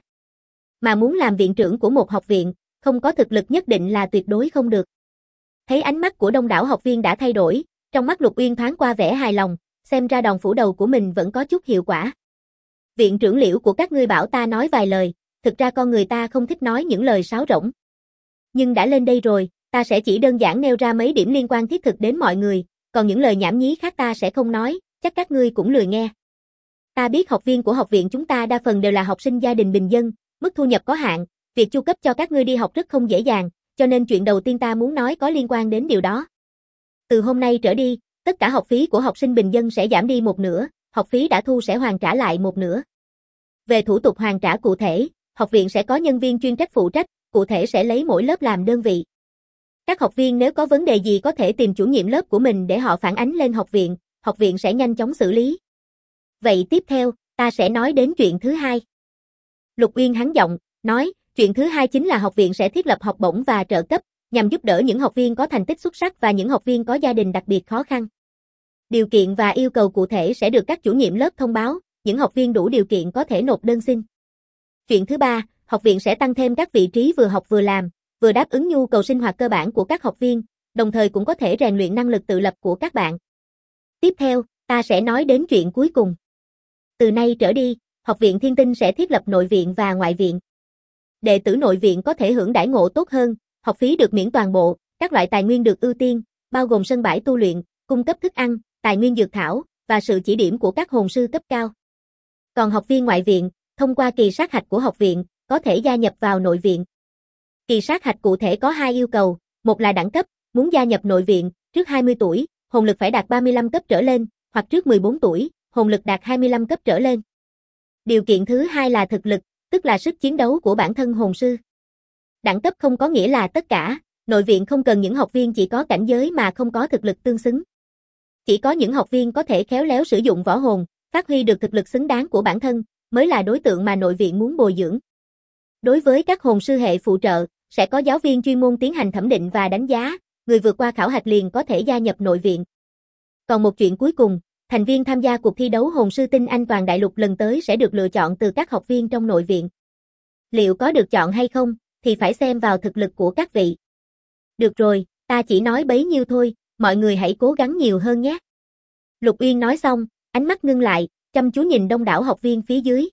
Mà muốn làm viện trưởng của một học viện, không có thực lực nhất định là tuyệt đối không được. Thấy ánh mắt của đông đảo học viên đã thay đổi, trong mắt Lục Uyên thoáng qua vẻ hài lòng, xem ra đòn phủ đầu của mình vẫn có chút hiệu quả. Viện trưởng Liễu của các ngươi bảo ta nói vài lời, thực ra con người ta không thích nói những lời sáo rỗng. Nhưng đã lên đây rồi, ta sẽ chỉ đơn giản nêu ra mấy điểm liên quan thiết thực đến mọi người, còn những lời nhảm nhí khác ta sẽ không nói, chắc các ngươi cũng lười nghe. Ta biết học viên của học viện chúng ta đa phần đều là học sinh gia đình bình dân, mức thu nhập có hạn, việc chu cấp cho các ngươi đi học rất không dễ dàng, cho nên chuyện đầu tiên ta muốn nói có liên quan đến điều đó. Từ hôm nay trở đi, tất cả học phí của học sinh bình dân sẽ giảm đi một nửa, học phí đã thu sẽ hoàn trả lại một nửa. Về thủ tục hoàn trả cụ thể, học viện sẽ có nhân viên chuyên trách phụ trách, cụ thể sẽ lấy mỗi lớp làm đơn vị. Các học viên nếu có vấn đề gì có thể tìm chủ nhiệm lớp của mình để họ phản ánh lên học viện sẽ nhanh chóng xử lý. Vậy tiếp theo, ta sẽ nói đến chuyện thứ hai. Lục Uyên hắn giọng, nói, chuyện thứ hai chính là học viện sẽ thiết lập học bổng và trợ cấp, nhằm giúp đỡ những học viên có thành tích xuất sắc và những học viên có gia đình đặc biệt khó khăn. Điều kiện và yêu cầu cụ thể sẽ được các chủ nhiệm lớp thông báo, những học viên đủ điều kiện có thể nộp đơn xin. Chuyện thứ ba, học viện sẽ tăng thêm các vị trí vừa học vừa làm, vừa đáp ứng nhu cầu sinh hoạt cơ bản của các học viên, đồng thời cũng có thể rèn luyện năng lực tự lập của các bạn. Tiếp theo, ta sẽ nói đến chuyện cuối cùng. Từ nay trở đi, Học viện Thiên Tinh sẽ thiết lập nội viện và ngoại viện. Đệ tử nội viện có thể hưởng đãi ngộ tốt hơn, học phí được miễn toàn bộ, các loại tài nguyên được ưu tiên, bao gồm sân bãi tu luyện, cung cấp thức ăn, tài nguyên dược thảo và sự chỉ điểm của các hồn sư cấp cao. Còn học viên ngoại viện, thông qua kỳ sát hạch của học viện, có thể gia nhập vào nội viện. Kỳ sát hạch cụ thể có hai yêu cầu, một là đẳng cấp, muốn gia nhập nội viện, trước 20 tuổi, hồn lực phải đạt 35 cấp trở lên, hoặc trước 14 tuổi, hồn lực đạt 25 cấp trở lên. Điều kiện thứ hai là thực lực, tức là sức chiến đấu của bản thân hồn sư. Đẳng cấp không có nghĩa là tất cả, nội viện không cần những học viên chỉ có cảnh giới mà không có thực lực tương xứng. Chỉ có những học viên có thể khéo léo sử dụng võ hồn, phát huy được thực lực xứng đáng của bản thân, mới là đối tượng mà nội viện muốn bồi dưỡng. Đối với các hồn sư hệ phụ trợ, sẽ có giáo viên chuyên môn tiến hành thẩm định và đánh giá, người vượt qua khảo hạch liền có thể gia nhập nội viện. Còn một chuyện cuối cùng, thành viên tham gia cuộc thi đấu hồn sư tinh anh toàn đại lục lần tới sẽ được lựa chọn từ các học viên trong nội viện. Liệu có được chọn hay không, thì phải xem vào thực lực của các vị. Được rồi, ta chỉ nói bấy nhiêu thôi, mọi người hãy cố gắng nhiều hơn nhé. Lục Uyên nói xong, ánh mắt ngưng lại, chăm chú nhìn đông đảo học viên phía dưới.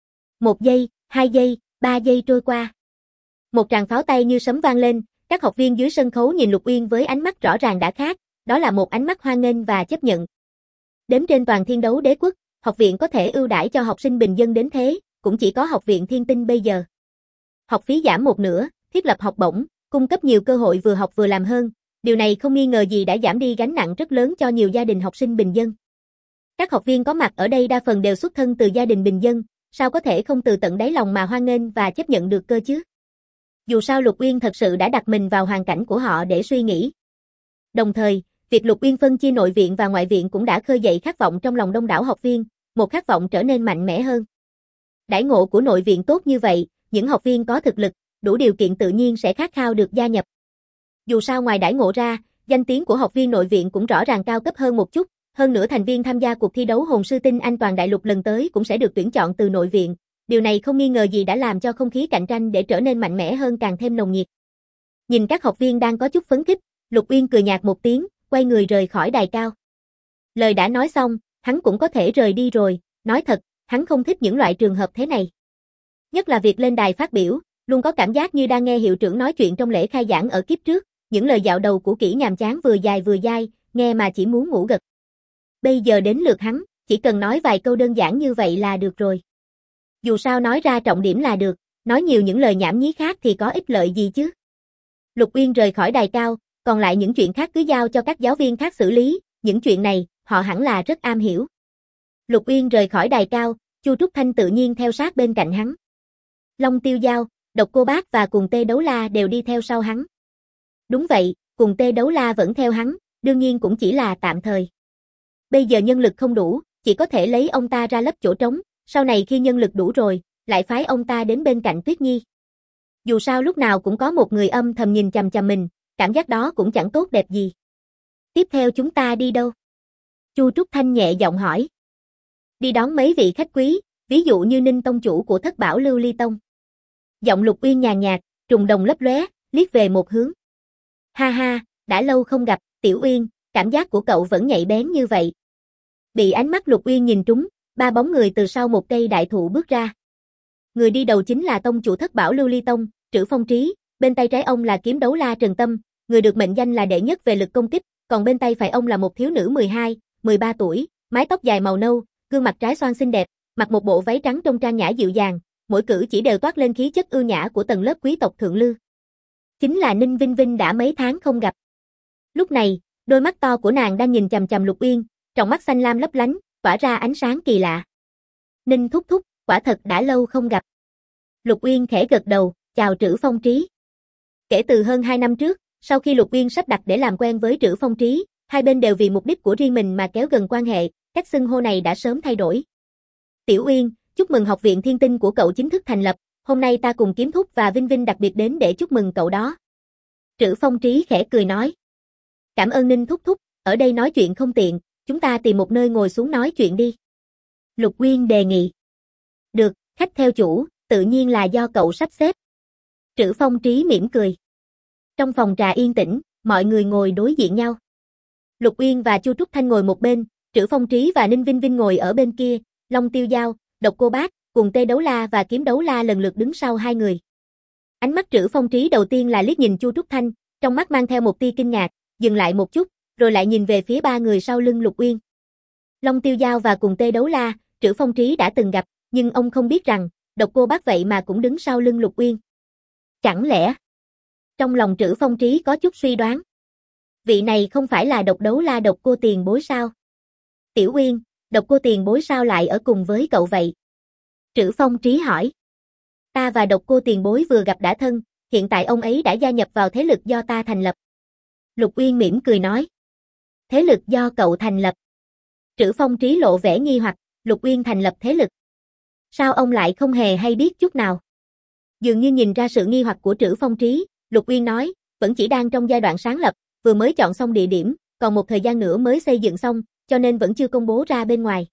1 giây, 2 giây, 3 giây trôi qua. Một tràng pháo tay như sấm vang lên, các học viên dưới sân khấu nhìn Lục Uyên với ánh mắt rõ ràng đã khác, đó là một ánh mắt hoan nghênh và chấp nhận. Đếm trên toàn thiên đấu đế quốc, học viện có thể ưu đãi cho học sinh bình dân đến thế, cũng chỉ có học viện Thiên Tinh bây giờ. Học phí giảm một nửa, thiết lập học bổng, cung cấp nhiều cơ hội vừa học vừa làm hơn, điều này không nghi ngờ gì đã giảm đi gánh nặng rất lớn cho nhiều gia đình học sinh bình dân. Các học viên có mặt ở đây đa phần đều xuất thân từ gia đình bình dân, sao có thể không từ tận đáy lòng mà hoan nghênh và chấp nhận được cơ chứ? Dù sao Lục Uyên thật sự đã đặt mình vào hoàn cảnh của họ để suy nghĩ. Đồng thời, việc Lục Uyên phân chia nội viện và ngoại viện cũng đã khơi dậy khát vọng trong lòng đông đảo học viên, một khát vọng trở nên mạnh mẽ hơn. Đãi ngộ của nội viện tốt như vậy, những học viên có thực lực, đủ điều kiện tự nhiên sẽ khát khao được gia nhập. Dù sao ngoài đãi ngộ ra, danh tiếng của học viên nội viện cũng rõ ràng cao cấp hơn một chút, hơn nữa thành viên tham gia cuộc thi đấu hồn sư tinh anh toàn đại lục lần tới cũng sẽ được tuyển chọn từ nội viện, điều này không nghi ngờ gì đã làm cho không khí cạnh tranh để trở nên mạnh mẽ hơn càng thêm nồng nhiệt. Nhìn các học viên đang có chút phấn khích, Lục Uyên cười nhạt một tiếng, quay người rời khỏi đài cao. Lời đã nói xong, hắn cũng có thể rời đi rồi, nói thật, hắn không thích những loại trường hợp thế này. Nhất là việc lên đài phát biểu, luôn có cảm giác như đang nghe hiệu trưởng nói chuyện trong lễ khai giảng ở kiếp trước, những lời dạo đầu của kỹ nhàm chán vừa dài, nghe mà chỉ muốn ngủ gật. Bây giờ đến lượt hắn, chỉ cần nói vài câu đơn giản như vậy là được rồi. Dù sao nói ra trọng điểm là được, nói nhiều những lời nhảm nhí khác thì có ích lợi gì chứ. Lục Uyên rời khỏi đài cao, còn lại những chuyện khác cứ giao cho các giáo viên khác xử lý, những chuyện này, họ hẳn là rất am hiểu. Lục Uyên rời khỏi đài cao, Chu Trúc Thanh tự nhiên theo sát bên cạnh hắn. Long Tiêu Giao, Độc Cô Bác và Cùng Tê Đấu La đều đi theo sau hắn. Đúng vậy, Cùng Tê Đấu La vẫn theo hắn, đương nhiên cũng chỉ là tạm thời. Bây giờ nhân lực không đủ, chỉ có thể lấy ông ta ra lấp chỗ trống, sau này khi nhân lực đủ rồi, lại phái ông ta đến bên cạnh Tuyết Nhi. Dù sao lúc nào cũng có một người âm thầm nhìn chằm chằm mình, cảm giác đó cũng chẳng tốt đẹp gì. Tiếp theo chúng ta đi đâu? Chu Trúc Thanh nhẹ giọng hỏi. Đi đón mấy vị khách quý, ví dụ như Ninh tông chủ của Thất Bảo Lưu Ly Tông. Giọng Lục Uyên nhàn nhạt, trùng đồng lấp lóe, liếc về một hướng. Ha ha, đã lâu không gặp, Tiểu Uyên, cảm giác của cậu vẫn nhạy bén như vậy. Bị ánh mắt Lục Uyên nhìn trúng, ba bóng người từ sau một cây đại thụ bước ra. Người đi đầu chính là tông chủ Thất Bảo Lưu Ly Tông, Trử Phong Trí, bên tay trái ông là kiếm đấu la Trần Tâm, người được mệnh danh là đệ nhất về lực công kích, còn bên tay phải ông là một thiếu nữ 12, 13 tuổi, mái tóc dài màu nâu, gương mặt trái xoan xinh đẹp, mặc một bộ váy trắng trông trang nhã dịu dàng, mỗi cử chỉ đều toát lên khí chất ưu nhã của tầng lớp quý tộc thượng lưu. Chính là Ninh Vinh Vinh đã mấy tháng không gặp. Lúc này, đôi mắt to của nàng đang nhìn chằm chằm Lục Uyên, trong mắt xanh lam lấp lánh, tỏa ra ánh sáng kỳ lạ. Ninh thúc thúc, quả thật đã lâu không gặp. Lục Uyên khẽ gật đầu, chào Trử Phong Trí. Kể từ hơn 2 năm trước, sau khi Lục Uyên sắp đặt để làm quen với Trử Phong Trí, hai bên đều vì mục đích của riêng mình mà kéo gần quan hệ, cách xưng hô này đã sớm thay đổi. Tiểu Uyên, chúc mừng học viện thiên tinh của cậu chính thức thành lập, hôm nay ta cùng Kiếm Thúc và Vinh Vinh đặc biệt đến để chúc mừng cậu đó. Trử Phong Trí khẽ cười nói. Cảm ơn Ninh thúc thúc, ở đây nói chuyện không tiện, chúng ta tìm một nơi ngồi xuống nói chuyện đi. Lục Uyên đề nghị. Được, khách theo chủ, tự nhiên là do cậu sắp xếp. Trử Phong Trí mỉm cười. Trong phòng trà yên tĩnh, mọi người ngồi đối diện nhau. Lục Uyên và Chu Trúc Thanh ngồi một bên, Trử Phong Trí và Ninh Vinh Vinh ngồi ở bên kia, Long Tiêu Dao, Độc Cô Bác, cùng Tê Đấu La và Kiếm Đấu La lần lượt đứng sau hai người. Ánh mắt Trử Phong Trí đầu tiên là liếc nhìn Chu Trúc Thanh, trong mắt mang theo một tia kinh ngạc, dừng lại một chút, rồi lại nhìn về phía ba người sau lưng Lục Uyên. Long Tiêu Dao và cùng Tê Đấu La, Trử Phong Trí đã từng gặp, nhưng ông không biết rằng, Độc Cô Bác vậy mà cũng đứng sau lưng Lục Uyên. Chẳng lẽ? Trong lòng Trử Phong Trí có chút suy đoán. Vị này không phải là Độc Đấu La Độc Cô tiền bối sao? Tiểu Uyên, Độc Cô tiền bối sao lại ở cùng với cậu vậy? Trử Phong Trí hỏi. Ta và Độc Cô tiền bối vừa gặp đã thân, hiện tại ông ấy đã gia nhập vào thế lực do ta thành lập. Lục Uyên mỉm cười nói. Thế lực do cậu thành lập. Trử Phong Trí lộ vẻ nghi hoặc, Lục Uyên thành lập thế lực. Sao ông lại không hề hay biết chút nào? Dường như nhìn ra sự nghi hoặc của Trử Phong Trí, Lục Uyên nói, vẫn chỉ đang trong giai đoạn sáng lập, vừa mới chọn xong địa điểm, còn một thời gian nữa mới xây dựng xong, cho nên vẫn chưa công bố ra bên ngoài.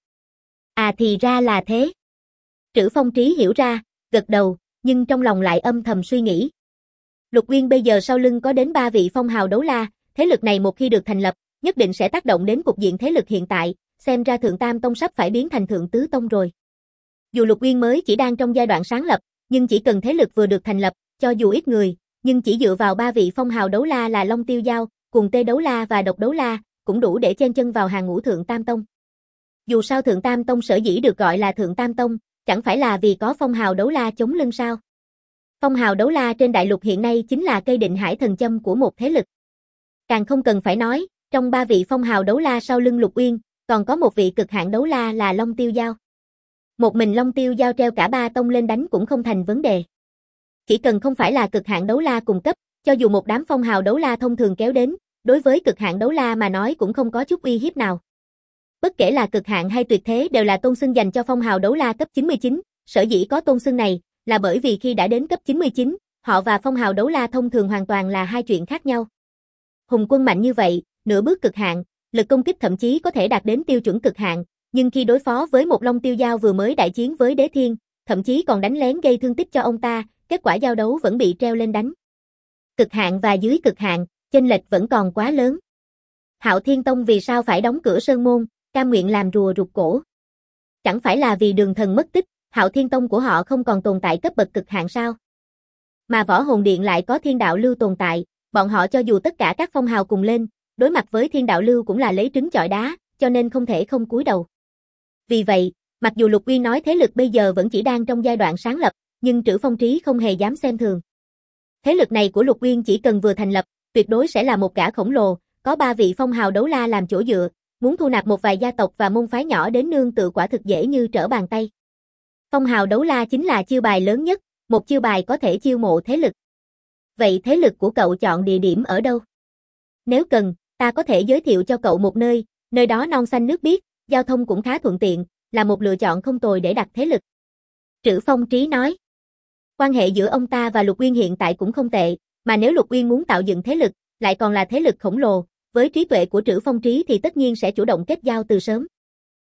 À thì ra là thế. Trử Phong Trí hiểu ra, gật đầu, nhưng trong lòng lại âm thầm suy nghĩ. Lục Uyên bây giờ sau lưng có đến 3 vị phong hào đấu la, thế lực này một khi được thành lập, nhất định sẽ tác động đến cục diện thế lực hiện tại, xem ra Thượng Tam Tông sắp phải biến thành Thượng Tứ Tông rồi. Dù Lục Uyên mới chỉ đang trong giai đoạn sáng lập, nhưng chỉ cần thế lực vừa được thành lập, cho dù ít người, nhưng chỉ dựa vào 3 vị phong hào đấu la là Long Tiêu Dao, cùng Tê Đấu La và Độc Đấu La, cũng đủ để chen chân vào hàng ngũ Thượng Tam Tông. Dù sao Thượng Tam Tông sở dĩ được gọi là Thượng Tam Tông, chẳng phải là vì có phong hào đấu la chống lưng sao? Phong hào đấu la trên đại lục hiện nay chính là cây định hải thần châm của một thế lực. Càng không cần phải nói, trong 3 vị phong hào đấu la sau lưng Lục Uyên, còn có một vị cực hạn đấu la là Long Tiêu Dao. Một mình Long Tiêu Dao treo cả 3 tông lên đánh cũng không thành vấn đề. Chỉ cần không phải là cực hạn đấu la cùng cấp, cho dù một đám phong hào đấu la thông thường kéo đến, đối với cực hạn đấu la mà nói cũng không có chút uy hiếp nào. Bất kể là cực hạn hay tuyệt thế đều là tôn xưng dành cho phong hào đấu la cấp 99, sở dĩ có tôn xưng này, là bởi vì khi đã đến cấp 99, họ và phong hào đấu la thông thường hoàn toàn là hai chuyện khác nhau. Hùng quân mạnh như vậy, nửa bước cực hạn, lực công kích thậm chí có thể đạt đến tiêu chuẩn cực hạn, nhưng khi đối phó với một Long Tiêu Dao vừa mới đại chiến với Đế Thiên, thậm chí còn đánh lén gây thương tích cho ông ta, kết quả giao đấu vẫn bị treo lên đánh. Cực hạn và dưới cực hạn, chênh lệch vẫn còn quá lớn. Hạo Thiên Tông vì sao phải đóng cửa sơn môn, cam nguyện làm rùa rụt cổ? Chẳng phải là vì Đường Thần mất tích, Hạo Thiên Tông của họ không còn tồn tại cấp bậc cực hạn sao? Mà Võ Hồn Điện lại có Thiên Đạo Lưu tồn tại, bọn họ cho dù tất cả các phong hào cùng lên, đối mặt với Thiên Đạo Lưu cũng là lấy trứng chọi đá, cho nên không thể không cúi đầu. Vì vậy, mặc dù Lục Uyên nói thế lực bây giờ vẫn chỉ đang trong giai đoạn sáng lập, nhưng Trử Phong Trí không hề dám xem thường. Thế lực này của Lục Uyên chỉ cần vừa thành lập, tuyệt đối sẽ là một gã khổng lồ, có 3 vị phong hào đấu la làm chỗ dựa, muốn thu nạp một vài gia tộc và môn phái nhỏ đến nương tựa quả thực dễ như trở bàn tay. Phong hào đấu la chính là chiêu bài lớn nhất, một chiêu bài có thể chiêu mộ thế lực. Vậy thế lực của cậu chọn địa điểm ở đâu? Nếu cần, ta có thể giới thiệu cho cậu một nơi, nơi đó non xanh nước biếc, giao thông cũng khá thuận tiện, là một lựa chọn không tồi để đặt thế lực. Trử Phong Trí nói. Quan hệ giữa ông ta và Lục Uyên hiện tại cũng không tệ, mà nếu Lục Uyên muốn tạo dựng thế lực, lại còn là thế lực khổng lồ, với trí tuệ của Trử Phong Trí thì tất nhiên sẽ chủ động kết giao từ sớm.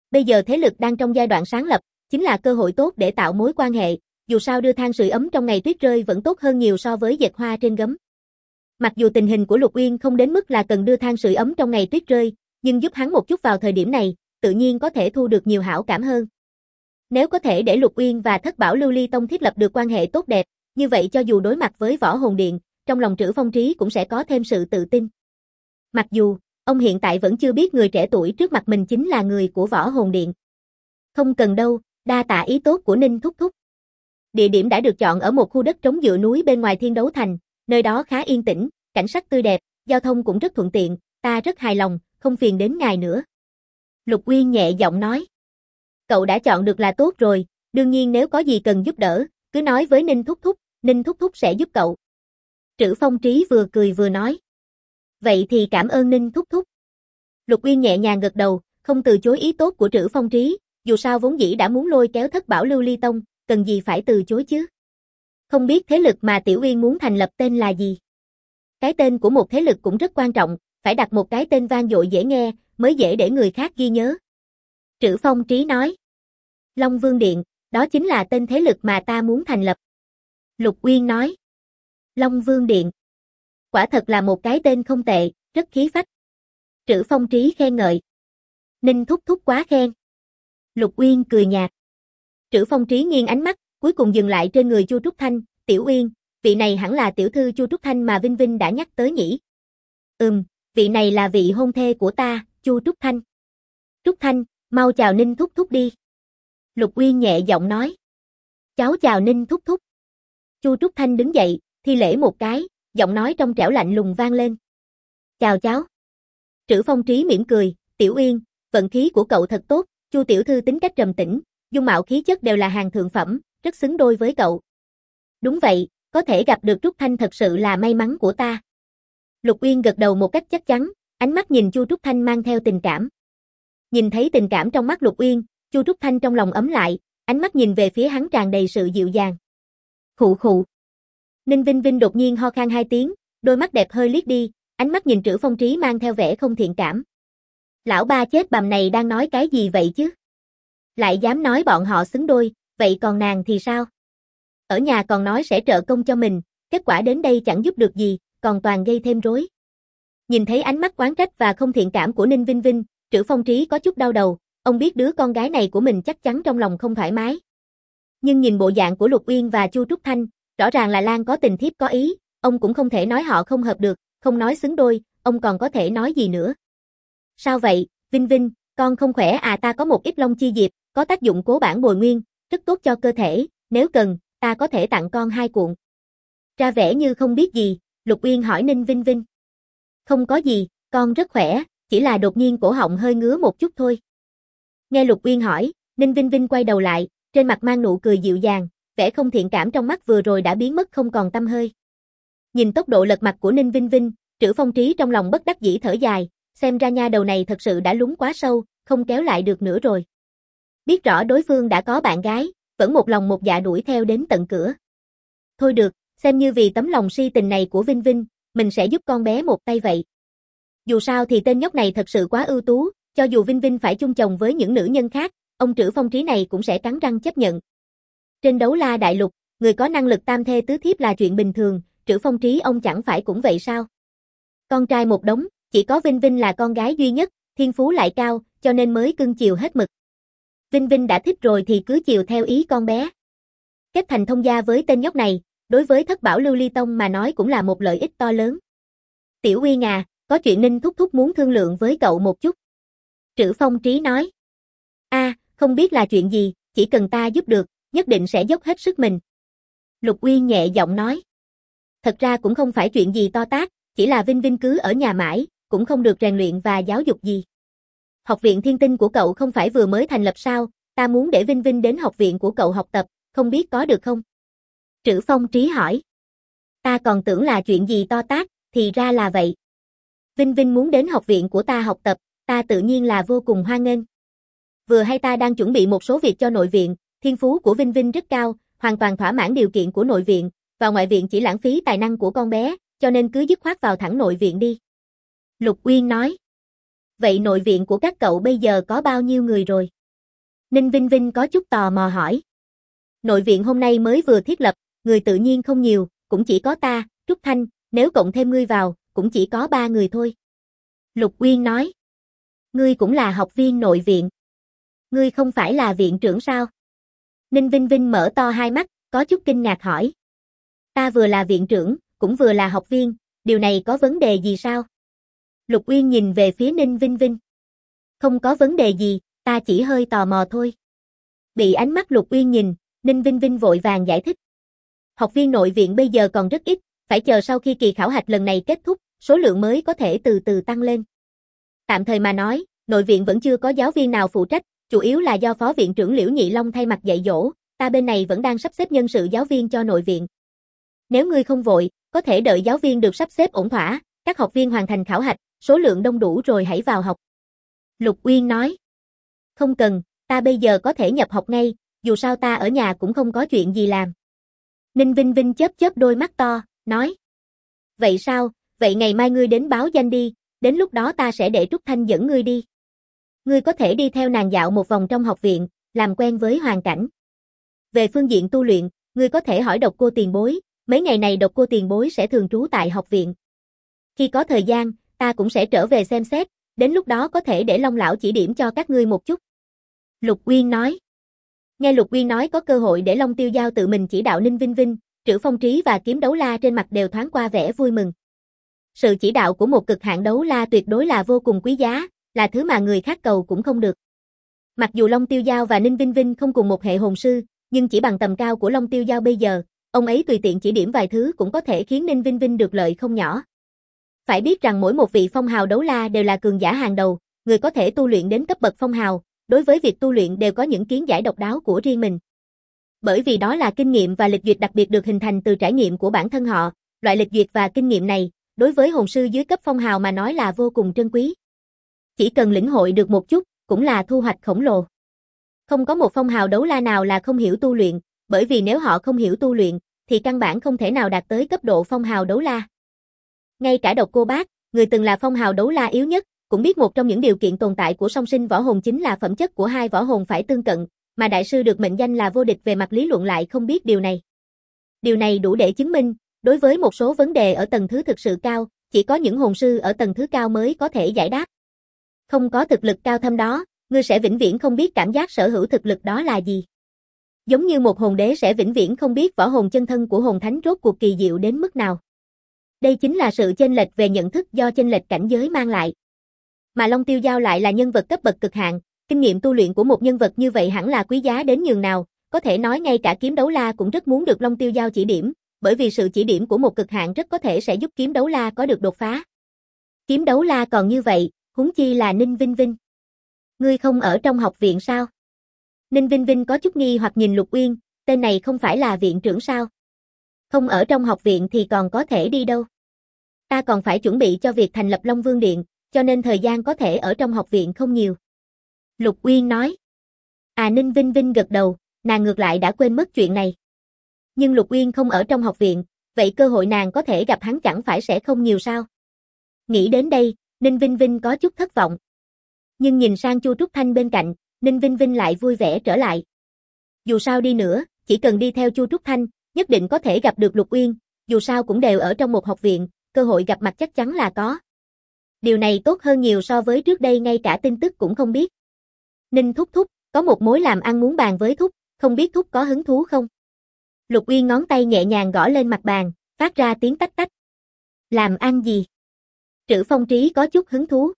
Bây giờ thế lực đang trong giai đoạn sáng lập, chính là cơ hội tốt để tạo mối quan hệ, dù sao đưa than sưởi ấm trong ngày tuyết rơi vẫn tốt hơn nhiều so với dệt hoa trên gấm. Mặc dù tình hình của Lục Uyên không đến mức là cần đưa than sưởi ấm trong ngày tuyết rơi, nhưng giúp hắn một chút vào thời điểm này, tự nhiên có thể thu được nhiều hảo cảm hơn. Nếu có thể để Lục Uyên và Thất Bảo Lưu Ly Tông thiết lập được quan hệ tốt đẹp, như vậy cho dù đối mặt với Võ Hồn Điện, trong lòng Trử Phong Trí cũng sẽ có thêm sự tự tin. Mặc dù, ông hiện tại vẫn chưa biết người trẻ tuổi trước mặt mình chính là người của Võ Hồn Điện. Không cần đâu, đa tạ ý tốt của Ninh thúc thúc. Địa điểm đã được chọn ở một khu đất trống dựa núi bên ngoài Thiên Đấu Thành, nơi đó khá yên tĩnh, cảnh sắc tươi đẹp, giao thông cũng rất thuận tiện, ta rất hài lòng, không phiền đến ngài nữa. Lục Uyên nhẹ giọng nói. Cậu đã chọn được là tốt rồi, đương nhiên nếu có gì cần giúp đỡ, cứ nói với Ninh thúc thúc, Ninh thúc thúc sẽ giúp cậu. Trử Phong Trí vừa cười vừa nói. Vậy thì cảm ơn Ninh thúc thúc. Lục Uyên nhẹ nhàng gật đầu, không từ chối ý tốt của Trử Phong Trí, dù sao vốn dĩ đã muốn lôi kéo Thất Bảo Lưu Ly Tông, cần gì phải từ chối chứ. Không biết thế lực mà Tiểu Uyên muốn thành lập tên là gì? Cái tên của một thế lực cũng rất quan trọng, phải đặt một cái tên vang dội dễ nghe, mới dễ để người khác ghi nhớ. Trử Phong Trí nói. Long Vương Điện, đó chính là tên thế lực mà ta muốn thành lập. Lục Uyên nói. Long Vương Điện. Quả thật là một cái tên không tệ, rất khí phách. Trử Phong Trí khen ngợi. Ninh thúc thúc quá khen. Lục Uyên cười nhạt. Trử Phong Trí nghiêng ánh mắt, cuối cùng dừng lại trên người Chu Trúc Thanh, Tiểu Uyên, vị này hẳn là tiểu thư Chu Trúc Thanh mà Vinh Vinh đã nhắc tới nhỉ? Vị này là vị hôn thê của ta, Chu Trúc Thanh. Trúc Thanh, mau chào Ninh thúc thúc đi. Lục Uyên nhẹ giọng nói. Cháu chào Ninh thúc thúc. Chu Trúc Thanh đứng dậy, thi lễ một cái, giọng nói trong trẻo lạnh lùng vang lên. Chào cháu. Trử Phong Trí mỉm cười, Tiểu Uyên, vận khí của cậu thật tốt, Chu tiểu thư tính cách trầm tĩnh, dung mạo khí chất đều là hàng thượng phẩm, rất xứng đôi với cậu. Đúng vậy, có thể gặp được Trúc Thanh thật sự là may mắn của ta. Lục Uyên gật đầu một cách chắc chắn, ánh mắt nhìn Chu Trúc Thanh mang theo tình cảm. Nhìn thấy tình cảm trong mắt Lục Uyên, Chu Trúc Thanh trong lòng ấm lại, ánh mắt nhìn về phía hắn tràn đầy sự dịu dàng. Khụ khụ. Ninh Vinh Vinh đột nhiên ho khan hai tiếng, đôi mắt đẹp hơi liếc đi, ánh mắt nhìn Trử Phong Trí mang theo vẻ không thiện cảm. Lão ba chết bầm này đang nói cái gì vậy chứ? Lại dám nói bọn họ xứng đôi, vậy còn nàng thì sao? Ở nhà còn nói sẽ trợ công cho mình, kết quả đến đây chẳng giúp được gì, còn toàn gây thêm rối. Nhìn thấy ánh mắt oán trách và không thiện cảm của Ninh Vinh Vinh, Trử Phong Trí có chút đau đầu, ông biết đứa con gái này của mình chắc chắn trong lòng không thoải mái. Nhưng nhìn bộ dạng của Lục Uyên và Chu Trúc Thanh, rõ ràng là Lan có tình thiếp có ý, ông cũng không thể nói họ không hợp được, không nói xứng đôi, ông còn có thể nói gì nữa. Sao vậy, Vinh Vinh, con không khỏe à? Ta có một ít Long Chi Diệp, có tác dụng cố bản bồi nguyên, rất tốt cho cơ thể, nếu cần, ta có thể tặng con 2 cuộn. Ra vẻ như không biết gì, Lục Uyên hỏi Ninh Vinh Vinh. Không có gì, con rất khỏe, chỉ là đột nhiên cổ họng hơi ngứa một chút thôi. Nghe Lục Uyên hỏi, Ninh Vinh Vinh quay đầu lại, trên mặt mang nụ cười dịu dàng, vẻ không thiện cảm trong mắt vừa rồi đã biến mất không còn tăm hơi. Nhìn tốc độ lật mặt của Ninh Vinh Vinh, Trử Phong Trí trong lòng bất đắc dĩ thở dài, xem ra nha đầu này thật sự đã lún quá sâu, không kéo lại được nữa rồi. Biết rõ đối phương đã có bạn gái, vẫn một lòng một dạ đuổi theo đến tận cửa. Thôi được, xem như vì tấm lòng si tình này của Vinh Vinh, mình sẽ giúp con bé một tay vậy. Dù sao thì tên nhóc này thật sự quá ưu tú, cho dù Vinh Vinh phải chung chồng với những nữ nhân khác, ông Trử Phong Trí này cũng sẽ cắn răng chấp nhận. Trên Đấu La Đại Lục, người có năng lực tam thê tứ thiếp là chuyện bình thường, Trử Phong Trí ông chẳng phải cũng vậy sao? Con trai một đống, chỉ có Vinh Vinh là con gái duy nhất, thiên phú lại cao, cho nên mới cưng chiều hết mực. Vinh Vinh đã thích rồi thì cứ chiều theo ý con bé. Kết thành thông gia với tên nhóc này, đối với Thất Bảo Lưu Ly Tông mà nói cũng là một lợi ích to lớn. Tiểu Uyên à, có chuyện Ninh thúc thúc muốn thương lượng với cậu một chút. Trử Phong Trí nói. Không biết là chuyện gì, chỉ cần ta giúp được, nhất định sẽ dốc hết sức mình. Lục Uyên nhẹ giọng nói. Thật ra cũng không phải chuyện gì to tát, chỉ là Vinh Vinh cứ ở nhà mãi, cũng không được rèn luyện và giáo dục gì. Học viện Thiên Tinh của cậu không phải vừa mới thành lập sao, ta muốn để Vinh Vinh đến học viện của cậu học tập, không biết có được không? Trử Phong Trí hỏi. Ta còn tưởng là chuyện gì to tát, thì ra là vậy. Vinh Vinh muốn đến học viện của ta học tập, ta tự nhiên là vô cùng hoan nghênh. Vừa hay ta đang chuẩn bị một số việc cho nội viện, thiên phú của Vinh Vinh rất cao, hoàn toàn thỏa mãn điều kiện của nội viện, vào ngoại viện chỉ lãng phí tài năng của con bé, cho nên cứ dứt khoát vào thẳng nội viện đi. Lục Uyên nói. Vậy nội viện của các cậu bây giờ có bao nhiêu người rồi? Ninh Vinh Vinh có chút tò mò hỏi. Nội viện hôm nay mới vừa thiết lập, người tự nhiên không nhiều, cũng chỉ có ta, Trúc Thanh, nếu cộng thêm ngươi vào, cũng chỉ có 3 người thôi. Lục Uyên nói. Ngươi cũng là học viên nội viện. Ngươi không phải là viện trưởng sao? Ninh Vinh Vinh mở to hai mắt, có chút kinh ngạc hỏi. Ta vừa là viện trưởng, cũng vừa là học viên, điều này có vấn đề gì sao? Lục Uyên nhìn về phía Ninh Vinh Vinh. Không có vấn đề gì, ta chỉ hơi tò mò thôi. Bị ánh mắt Lục Uyên nhìn, Ninh Vinh Vinh vội vàng giải thích. Học viên nội viện bây giờ còn rất ít, phải chờ sau khi kỳ khảo hạch lần này kết thúc, số lượng mới có thể từ từ tăng lên. Tạm thời mà nói, nội viện vẫn chưa có giáo viên nào phụ trách, chủ yếu là do phó viện trưởng Liễu Nhị Long thay mặt dạy dỗ, ta bên này vẫn đang sắp xếp nhân sự giáo viên cho nội viện. Nếu ngươi không vội, có thể đợi giáo viên được sắp xếp ổn thỏa, các học viên hoàn thành khảo hạch, số lượng đông đủ rồi hãy vào học. Lục Uyên nói. Không cần, ta bây giờ có thể nhập học ngay, dù sao ta ở nhà cũng không có chuyện gì làm. Ninh Vinh Vinh chớp chớp đôi mắt to, nói. Vậy sao, vậy ngày mai ngươi đến báo danh đi, đến lúc đó ta sẽ để Trúc Thanh dẫn ngươi đi. Ngươi có thể đi theo nàng dạo một vòng trong học viện, làm quen với hoàn cảnh. Về phương diện tu luyện, ngươi có thể hỏi Độc Cô tiền bối, mấy ngày này Độc Cô tiền bối sẽ thường trú tại học viện. Khi có thời gian, ta cũng sẽ trở về xem xét, đến lúc đó có thể để Long lão chỉ điểm cho các ngươi một chút. Lục Uyên nói. Nghe Lục Uyên nói có cơ hội để Long Tiêu Giao tự mình chỉ đạo Ninh Vinh Vinh, Trữ Phong Trí và Kiếm Đấu La trên mặt đều thoáng qua vẻ vui mừng. Sự chỉ đạo của một cực hạn đấu la tuyệt đối là vô cùng quý giá, là thứ mà người khác cầu cũng không được. Mặc dù Long Tiêu Giao và Ninh Vinh Vinh không cùng một hệ hồn sư, nhưng chỉ bằng tầm cao của Long Tiêu Giao bây giờ, ông ấy tùy tiện chỉ điểm vài thứ cũng có thể khiến Ninh Vinh Vinh được lợi không nhỏ. Phải biết rằng mỗi một vị phong hào đấu la đều là cường giả hàng đầu, người có thể tu luyện đến cấp bậc phong hào, đối với việc tu luyện đều có những kiến giải độc đáo của riêng mình. Bởi vì đó là kinh nghiệm và lịch duyệt đặc biệt được hình thành từ trải nghiệm của bản thân họ, loại lịch duyệt và kinh nghiệm này, đối với hồn sư dưới cấp phong hào mà nói là vô cùng trân quý. Chỉ cần lĩnh hội được một chút, cũng là thu hoạch khổng lồ. Không có một phong hào đấu la nào là không hiểu tu luyện, bởi vì nếu họ không hiểu tu luyện, thì căn bản không thể nào đạt tới cấp độ phong hào đấu la. Ngay cả Độc Cô Bác, người từng là phong hào đấu la yếu nhất, cũng biết một trong những điều kiện tồn tại của song sinh võ hồn chính là phẩm chất của hai võ hồn phải tương cận, mà đại sư được mệnh danh là vô địch về mặt lý luận lại không biết điều này. Điều này đủ để chứng minh, đối với một số vấn đề ở tầng thứ thực sự cao, chỉ có những hồn sư ở tầng thứ cao mới có thể giải đáp. Không có thực lực cao thâm đó, ngươi sẽ vĩnh viễn không biết cảm giác sở hữu thực lực đó là gì. Giống như một hồn đế sẽ vĩnh viễn không biết võ hồn chân thân của hồn thánh rốt cuộc kỳ diệu đến mức nào. Đây chính là sự chênh lệch về nhận thức do chênh lệch cảnh giới mang lại. Mà Long Tiêu Giao lại là nhân vật cấp bậc cực hạn, kinh nghiệm tu luyện của một nhân vật như vậy hẳn là quý giá đến nhường nào, có thể nói ngay cả Kiếm Đấu La cũng rất muốn được Long Tiêu Giao chỉ điểm, bởi vì sự chỉ điểm của một cực hạn rất có thể sẽ giúp Kiếm Đấu La có được đột phá. Kiếm Đấu La còn như vậy, huống chi là Ninh Vinh Vinh. Ngươi không ở trong học viện sao? Ninh Vinh Vinh có chút nghi hoặc nhìn Lục Uyên, tên này không phải là viện trưởng sao? Không ở trong học viện thì còn có thể đi đâu? Ta còn phải chuẩn bị cho việc thành lập Long Vương Điện, cho nên thời gian có thể ở trong học viện không nhiều. Lục Uyên nói. Ninh Vinh Vinh gật đầu, nàng ngược lại đã quên mất chuyện này. Nhưng Lục Uyên không ở trong học viện, vậy cơ hội nàng có thể gặp hắn chẳng phải sẽ không nhiều sao? Nghĩ đến đây, Ninh Vinh Vinh có chút thất vọng. Nhưng nhìn sang Chu Trúc Thanh bên cạnh, Ninh Vinh Vinh lại vui vẻ trở lại. Dù sao đi nữa, chỉ cần đi theo Chu Trúc Thanh, nhất định có thể gặp được Lục Uyên, dù sao cũng đều ở trong một học viện, cơ hội gặp mặt chắc chắn là có. Điều này tốt hơn nhiều so với trước đây ngay cả tin tức cũng không biết. Ninh thúc thúc, có một mối làm ăn muốn bàn với thúc, không biết thúc có hứng thú không? Lục Uyên ngón tay nhẹ nhàng gõ lên mặt bàn, phát ra tiếng tách tách. Làm ăn gì? Trữ Phong Trí có chút hứng thú.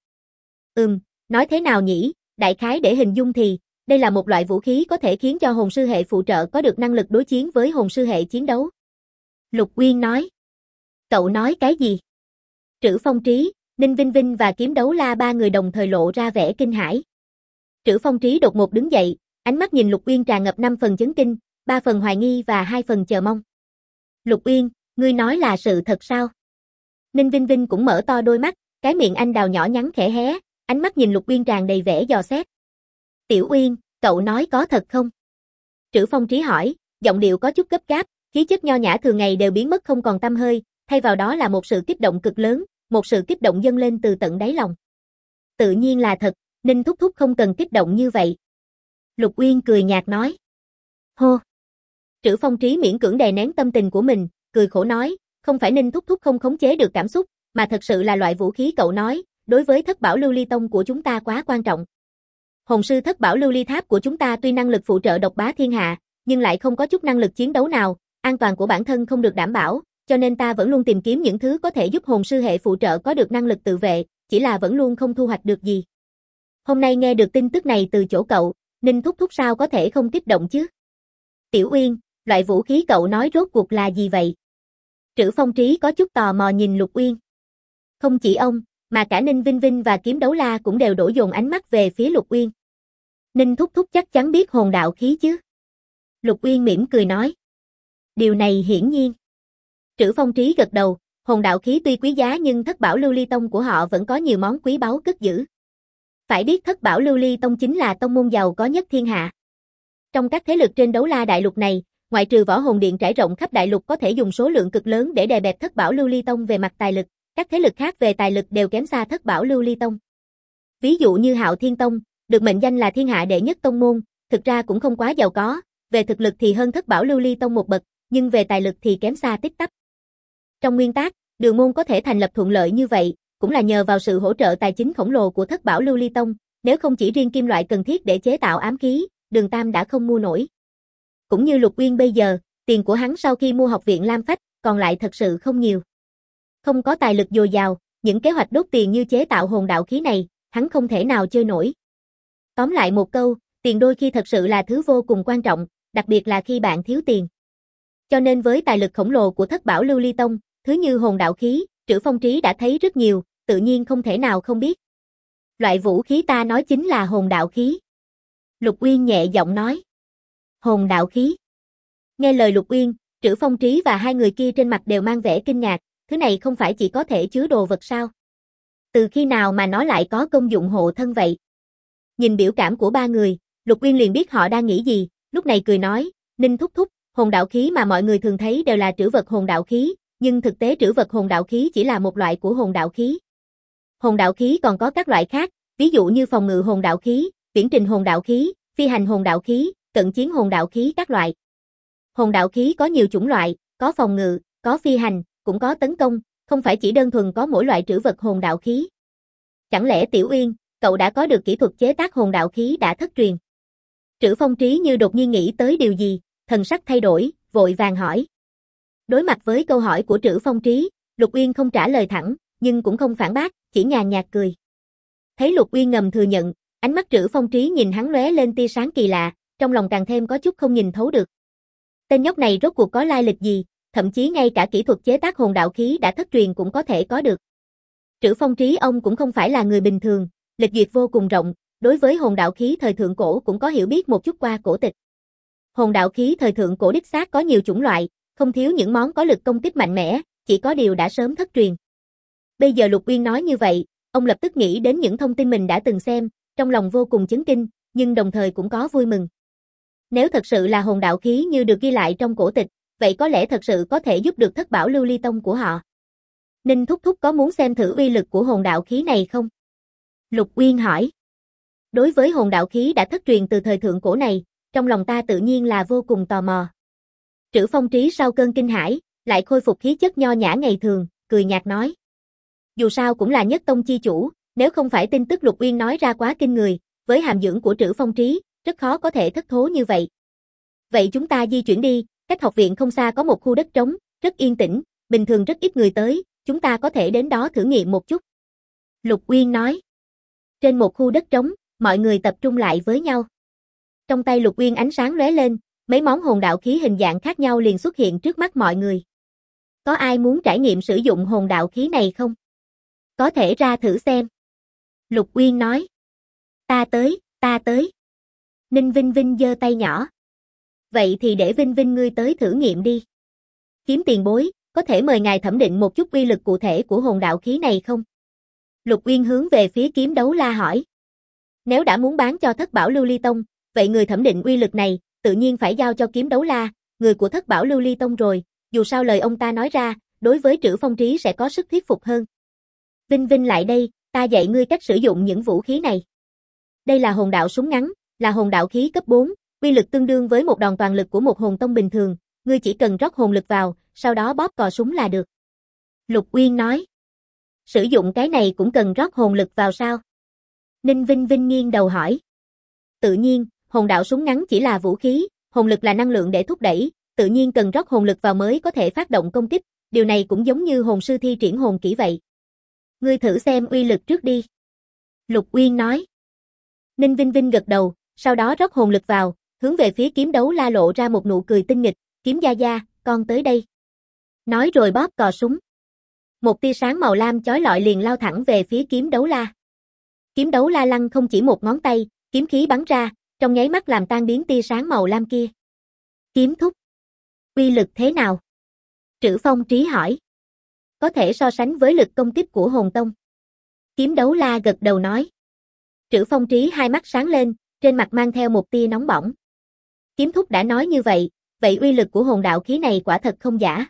Nói thế nào nhỉ, đại khái để hình dung thì, đây là một loại vũ khí có thể khiến cho hồn sư hệ phụ trợ có được năng lực đối chiến với hồn sư hệ chiến đấu. Lục Uyên nói. Cậu nói cái gì? Trữ Phong Trí, Ninh Vinh Vinh và Kiếm Đấu La ba người đồng thời lộ ra vẻ kinh hãi. Trữ Phong Trí đột ngột đứng dậy, ánh mắt nhìn Lục Uyên tràn ngập 5 phần chấn kinh, 3 phần hoài nghi và 2 phần chờ mong. Lục Uyên, ngươi nói là sự thật sao? Ninh Vinh Vinh cũng mở to đôi mắt, cái miệng anh đào nhỏ nhắn khẽ hé, ánh mắt nhìn Lục Uyên tràn đầy vẻ dò xét. Tiểu Uyên, cậu nói có thật không? Trữ Phong Trí hỏi, giọng điệu có chút gấp gáp, khí chất nho nhã thường ngày đều biến mất không còn tăm hơi, thay vào đó là một sự kích động cực lớn, một sự kích động dâng lên từ tận đáy lòng. Tự nhiên là thật, Ninh thúc thúc không cần kích động như vậy. Lục Uyên cười nhạt nói. Hô. Trữ Phong Trí miễn cưỡng đè nén tâm tình của mình, cười khổ nói, không phải Ninh thúc thúc không khống chế được cảm xúc, mà thật sự là loại vũ khí cậu nói, đối với thất bảo lưu ly tông của chúng ta quá quan trọng. Hồn sư thất bảo lưu ly tháp của chúng ta tuy năng lực phụ trợ độc bá thiên hạ, nhưng lại không có chút năng lực chiến đấu nào, an toàn của bản thân không được đảm bảo, cho nên ta vẫn luôn tìm kiếm những thứ có thể giúp hồn sư hệ phụ trợ có được năng lực tự vệ, chỉ là vẫn luôn không thu hoạch được gì. Hôm nay nghe được tin tức này từ chỗ cậu, Ninh thúc thúc sao có thể không kích động chứ? Tiểu Uyên, loại vũ khí cậu nói rốt cuộc là gì vậy? Trữ Phong Trí có chút tò mò nhìn Lục Uyên. Không chỉ ông, mà cả Ninh Vinh Vinh và Kiếm Đấu La cũng đều đổ dồn ánh mắt về phía Lục Uyên. Ninh thúc thúc chắc chắn biết hồn đạo khí chứ? Lục Uyên mỉm cười nói. Điều này hiển nhiên. Trữ Phong Trí gật đầu, hồn đạo khí tuy quý giá nhưng thất bảo lưu ly tông của họ vẫn có nhiều món quý báu cất giữ. Phải biết thất bảo lưu ly tông chính là tông môn giàu có nhất thiên hạ. Trong các thế lực trên đấu la đại lục này, ngoại trừ võ hồn điện trải rộng khắp đại lục có thể dùng số lượng cực lớn để đè bẹp thất bảo lưu ly tông về mặt tài lực, các thế lực khác về tài lực đều kém xa thất bảo lưu ly tông. Ví dụ như Hạo Thiên Tông, được mệnh danh là thiên hạ đệ nhất tông môn, thực ra cũng không quá giàu có, về thực lực thì hơn thất bảo lưu ly tông một bậc, nhưng về tài lực thì kém xa tít tắp. Trong nguyên tắc, Đường môn có thể thành lập thuận lợi như vậy, cũng là nhờ vào sự hỗ trợ tài chính khổng lồ của thất bảo lưu ly tông, nếu không chỉ riêng kim loại cần thiết để chế tạo ám khí, Đường Tam đã không mua nổi. Cũng như Lục Uyên bây giờ, tiền của hắn sau khi mua học viện Lam Phách, còn lại thật sự không nhiều. Không có tài lực dồi dào, những kế hoạch đốt tiền như chế tạo hồn đạo khí này, hắn không thể nào chơi nổi. Tóm lại một câu, tiền đôi khi thật sự là thứ vô cùng quan trọng, đặc biệt là khi bạn thiếu tiền. Cho nên với tài lực khổng lồ của thất bảo lưu ly tông, thứ như hồn đạo khí, Trữ Phong Trí đã thấy rất nhiều, tự nhiên không thể nào không biết. Loại vũ khí ta nói chính là hồn đạo khí. Lục Uyên nhẹ giọng nói. Hồn đạo khí. Nghe lời Lục Uyên, Trữ Phong Trí và hai người kia trên mặt đều mang vẻ kinh ngạc, thứ này không phải chỉ có thể chứa đồ vật sao? Từ khi nào mà nó lại có công dụng hộ thân vậy? Nhìn biểu cảm của ba người, Lục Uyên liền biết họ đang nghĩ gì, lúc này cười nói, Ninh thúc thúc, hồn đạo khí mà mọi người thường thấy đều là trữ vật hồn đạo khí, nhưng thực tế trữ vật hồn đạo khí chỉ là một loại của hồn đạo khí. Hồn đạo khí còn có các loại khác, ví dụ như phòng ngự hồn đạo khí, viễn trình hồn đạo khí, phi hành hồn đạo khí, cận chiến hồn đạo khí các loại. Hồn đạo khí có nhiều chủng loại, có phòng ngự, có phi hành, cũng có tấn công, không phải chỉ đơn thuần có mỗi loại trữ vật hồn đạo khí. Chẳng lẽ Tiểu Uyên, cậu đã có được kỹ thuật chế tác hồn đạo khí đã thất truyền? Trữ Phong Trí như đột nhiên nghĩ tới điều gì, thần sắc thay đổi, vội vàng hỏi. Đối mặt với câu hỏi của Trữ Phong Trí, Lục Uyên không trả lời thẳng, nhưng cũng không phản bác, chỉ nhàn nhạt cười. Thấy Lục Uyên ngầm thừa nhận, ánh mắt Trữ Phong Trí nhìn hắn lóe lên tia sáng kỳ lạ, trong lòng càng thêm có chút không nhìn thấu được. Tên nhóc này rốt cuộc có lai lịch gì, thậm chí ngay cả kỹ thuật chế tác hồn đạo khí đã thất truyền cũng có thể có được. Trữ Phong Trí ông cũng không phải là người bình thường, lịch duyệt vô cùng rộng, đối với hồn đạo khí thời thượng cổ cũng có hiểu biết một chút qua cổ tịch. Hồn đạo khí thời thượng cổ đích xác có nhiều chủng loại, không thiếu những món có lực công kích mạnh mẽ, chỉ có điều đã sớm thất truyền. Bây giờ Lục Uyên nói như vậy, ông lập tức nghĩ đến những thông tin mình đã từng xem, trong lòng vô cùng chấn kinh, nhưng đồng thời cũng có vui mừng. Nếu thật sự là hồn đạo khí như được ghi lại trong cổ tịch, vậy có lẽ thật sự có thể giúp được thất bảo lưu ly tông của họ. Ninh thúc thúc có muốn xem thử uy lực của hồn đạo khí này không? Lục Uyên hỏi. Đối với hồn đạo khí đã thất truyền từ thời thượng cổ này, trong lòng ta tự nhiên là vô cùng tò mò. Trữ Phong Trí sau cơn kinh hãi, lại khôi phục khí chất nho nhã ngày thường, cười nhạt nói. Dù sao cũng là nhất tông chi chủ, nếu không phải tin tức Lục Uyên nói ra quá kinh người, với hàm dưỡng của Trữ Phong Trí, rất khó có thể thất thố như vậy. Vậy chúng ta di chuyển đi, cách học viện không xa có một khu đất trống, rất yên tĩnh, bình thường rất ít người tới, chúng ta có thể đến đó thử nghiệm một chút. Lục Uyên nói. Trên một khu đất trống, mọi người tập trung lại với nhau. Trong tay Lục Uyên ánh sáng lóe lên, mấy món hồn đạo khí hình dạng khác nhau liền xuất hiện trước mắt mọi người. Có ai muốn trải nghiệm sử dụng hồn đạo khí này không? Có thể ra thử xem. Lục Uyên nói. Ta tới, ta tới. Ninh Vinh Vinh giơ tay nhỏ. Vậy thì để Vinh Vinh ngươi tới thử nghiệm đi. Kiếm tiền bối, có thể mời ngài thẩm định một chút uy lực cụ thể của hồn đạo khí này không? Lục Uyên hướng về phía Kiếm Đấu La hỏi. Nếu đã muốn bán cho thất bảo lưu ly tông, vậy người thẩm định uy lực này, tự nhiên phải giao cho Kiếm Đấu La, người của thất bảo lưu ly tông rồi, dù sao lời ông ta nói ra, đối với Trữ Phong Trí sẽ có sức thuyết phục hơn. Vinh Vinh lại đây, ta dạy ngươi cách sử dụng những vũ khí này. Đây là hồn đạo súng ngắn, là hồn đạo khí cấp 4, uy lực tương đương với một đòn toàn lực của một hồn tông bình thường, ngươi chỉ cần rót hồn lực vào, sau đó bóp cò súng là được. Lục Uyên nói. Sử dụng cái này cũng cần rót hồn lực vào sao? Ninh Vinh Vinh nghiêng đầu hỏi. Tự nhiên, hồn đạo súng ngắn chỉ là vũ khí, hồn lực là năng lượng để thúc đẩy, tự nhiên cần rót hồn lực vào mới có thể phát động công kích, điều này cũng giống như hồn sư thi triển hồn kỹ vậy. Ngươi thử xem uy lực trước đi. Lục Uyên nói. Ninh Vinh Vinh gật đầu, sau đó rót hồn lực vào, hướng về phía kiếm đấu la lộ ra một nụ cười tinh nghịch, kiếm gia gia, con tới đây. Nói rồi bóp cò súng. Một tia sáng màu lam chói lọi liền lao thẳng về phía kiếm đấu la. Kiếm đấu la lăn không chỉ một ngón tay, kiếm khí bắn ra, trong nháy mắt làm tan biến tia sáng màu lam kia. Kiếm thúc. Uy lực thế nào? Trữ Phong Trí hỏi. Có thể so sánh với lực công kích của hồn tông. Kiếm đấu la gật đầu nói. Trữ Phong Trí hai mắt sáng lên, trên mặt mang theo một tia nóng bỏng. Kiếm thúc đã nói như vậy, vậy uy lực của hồn đạo khí này quả thật không giả.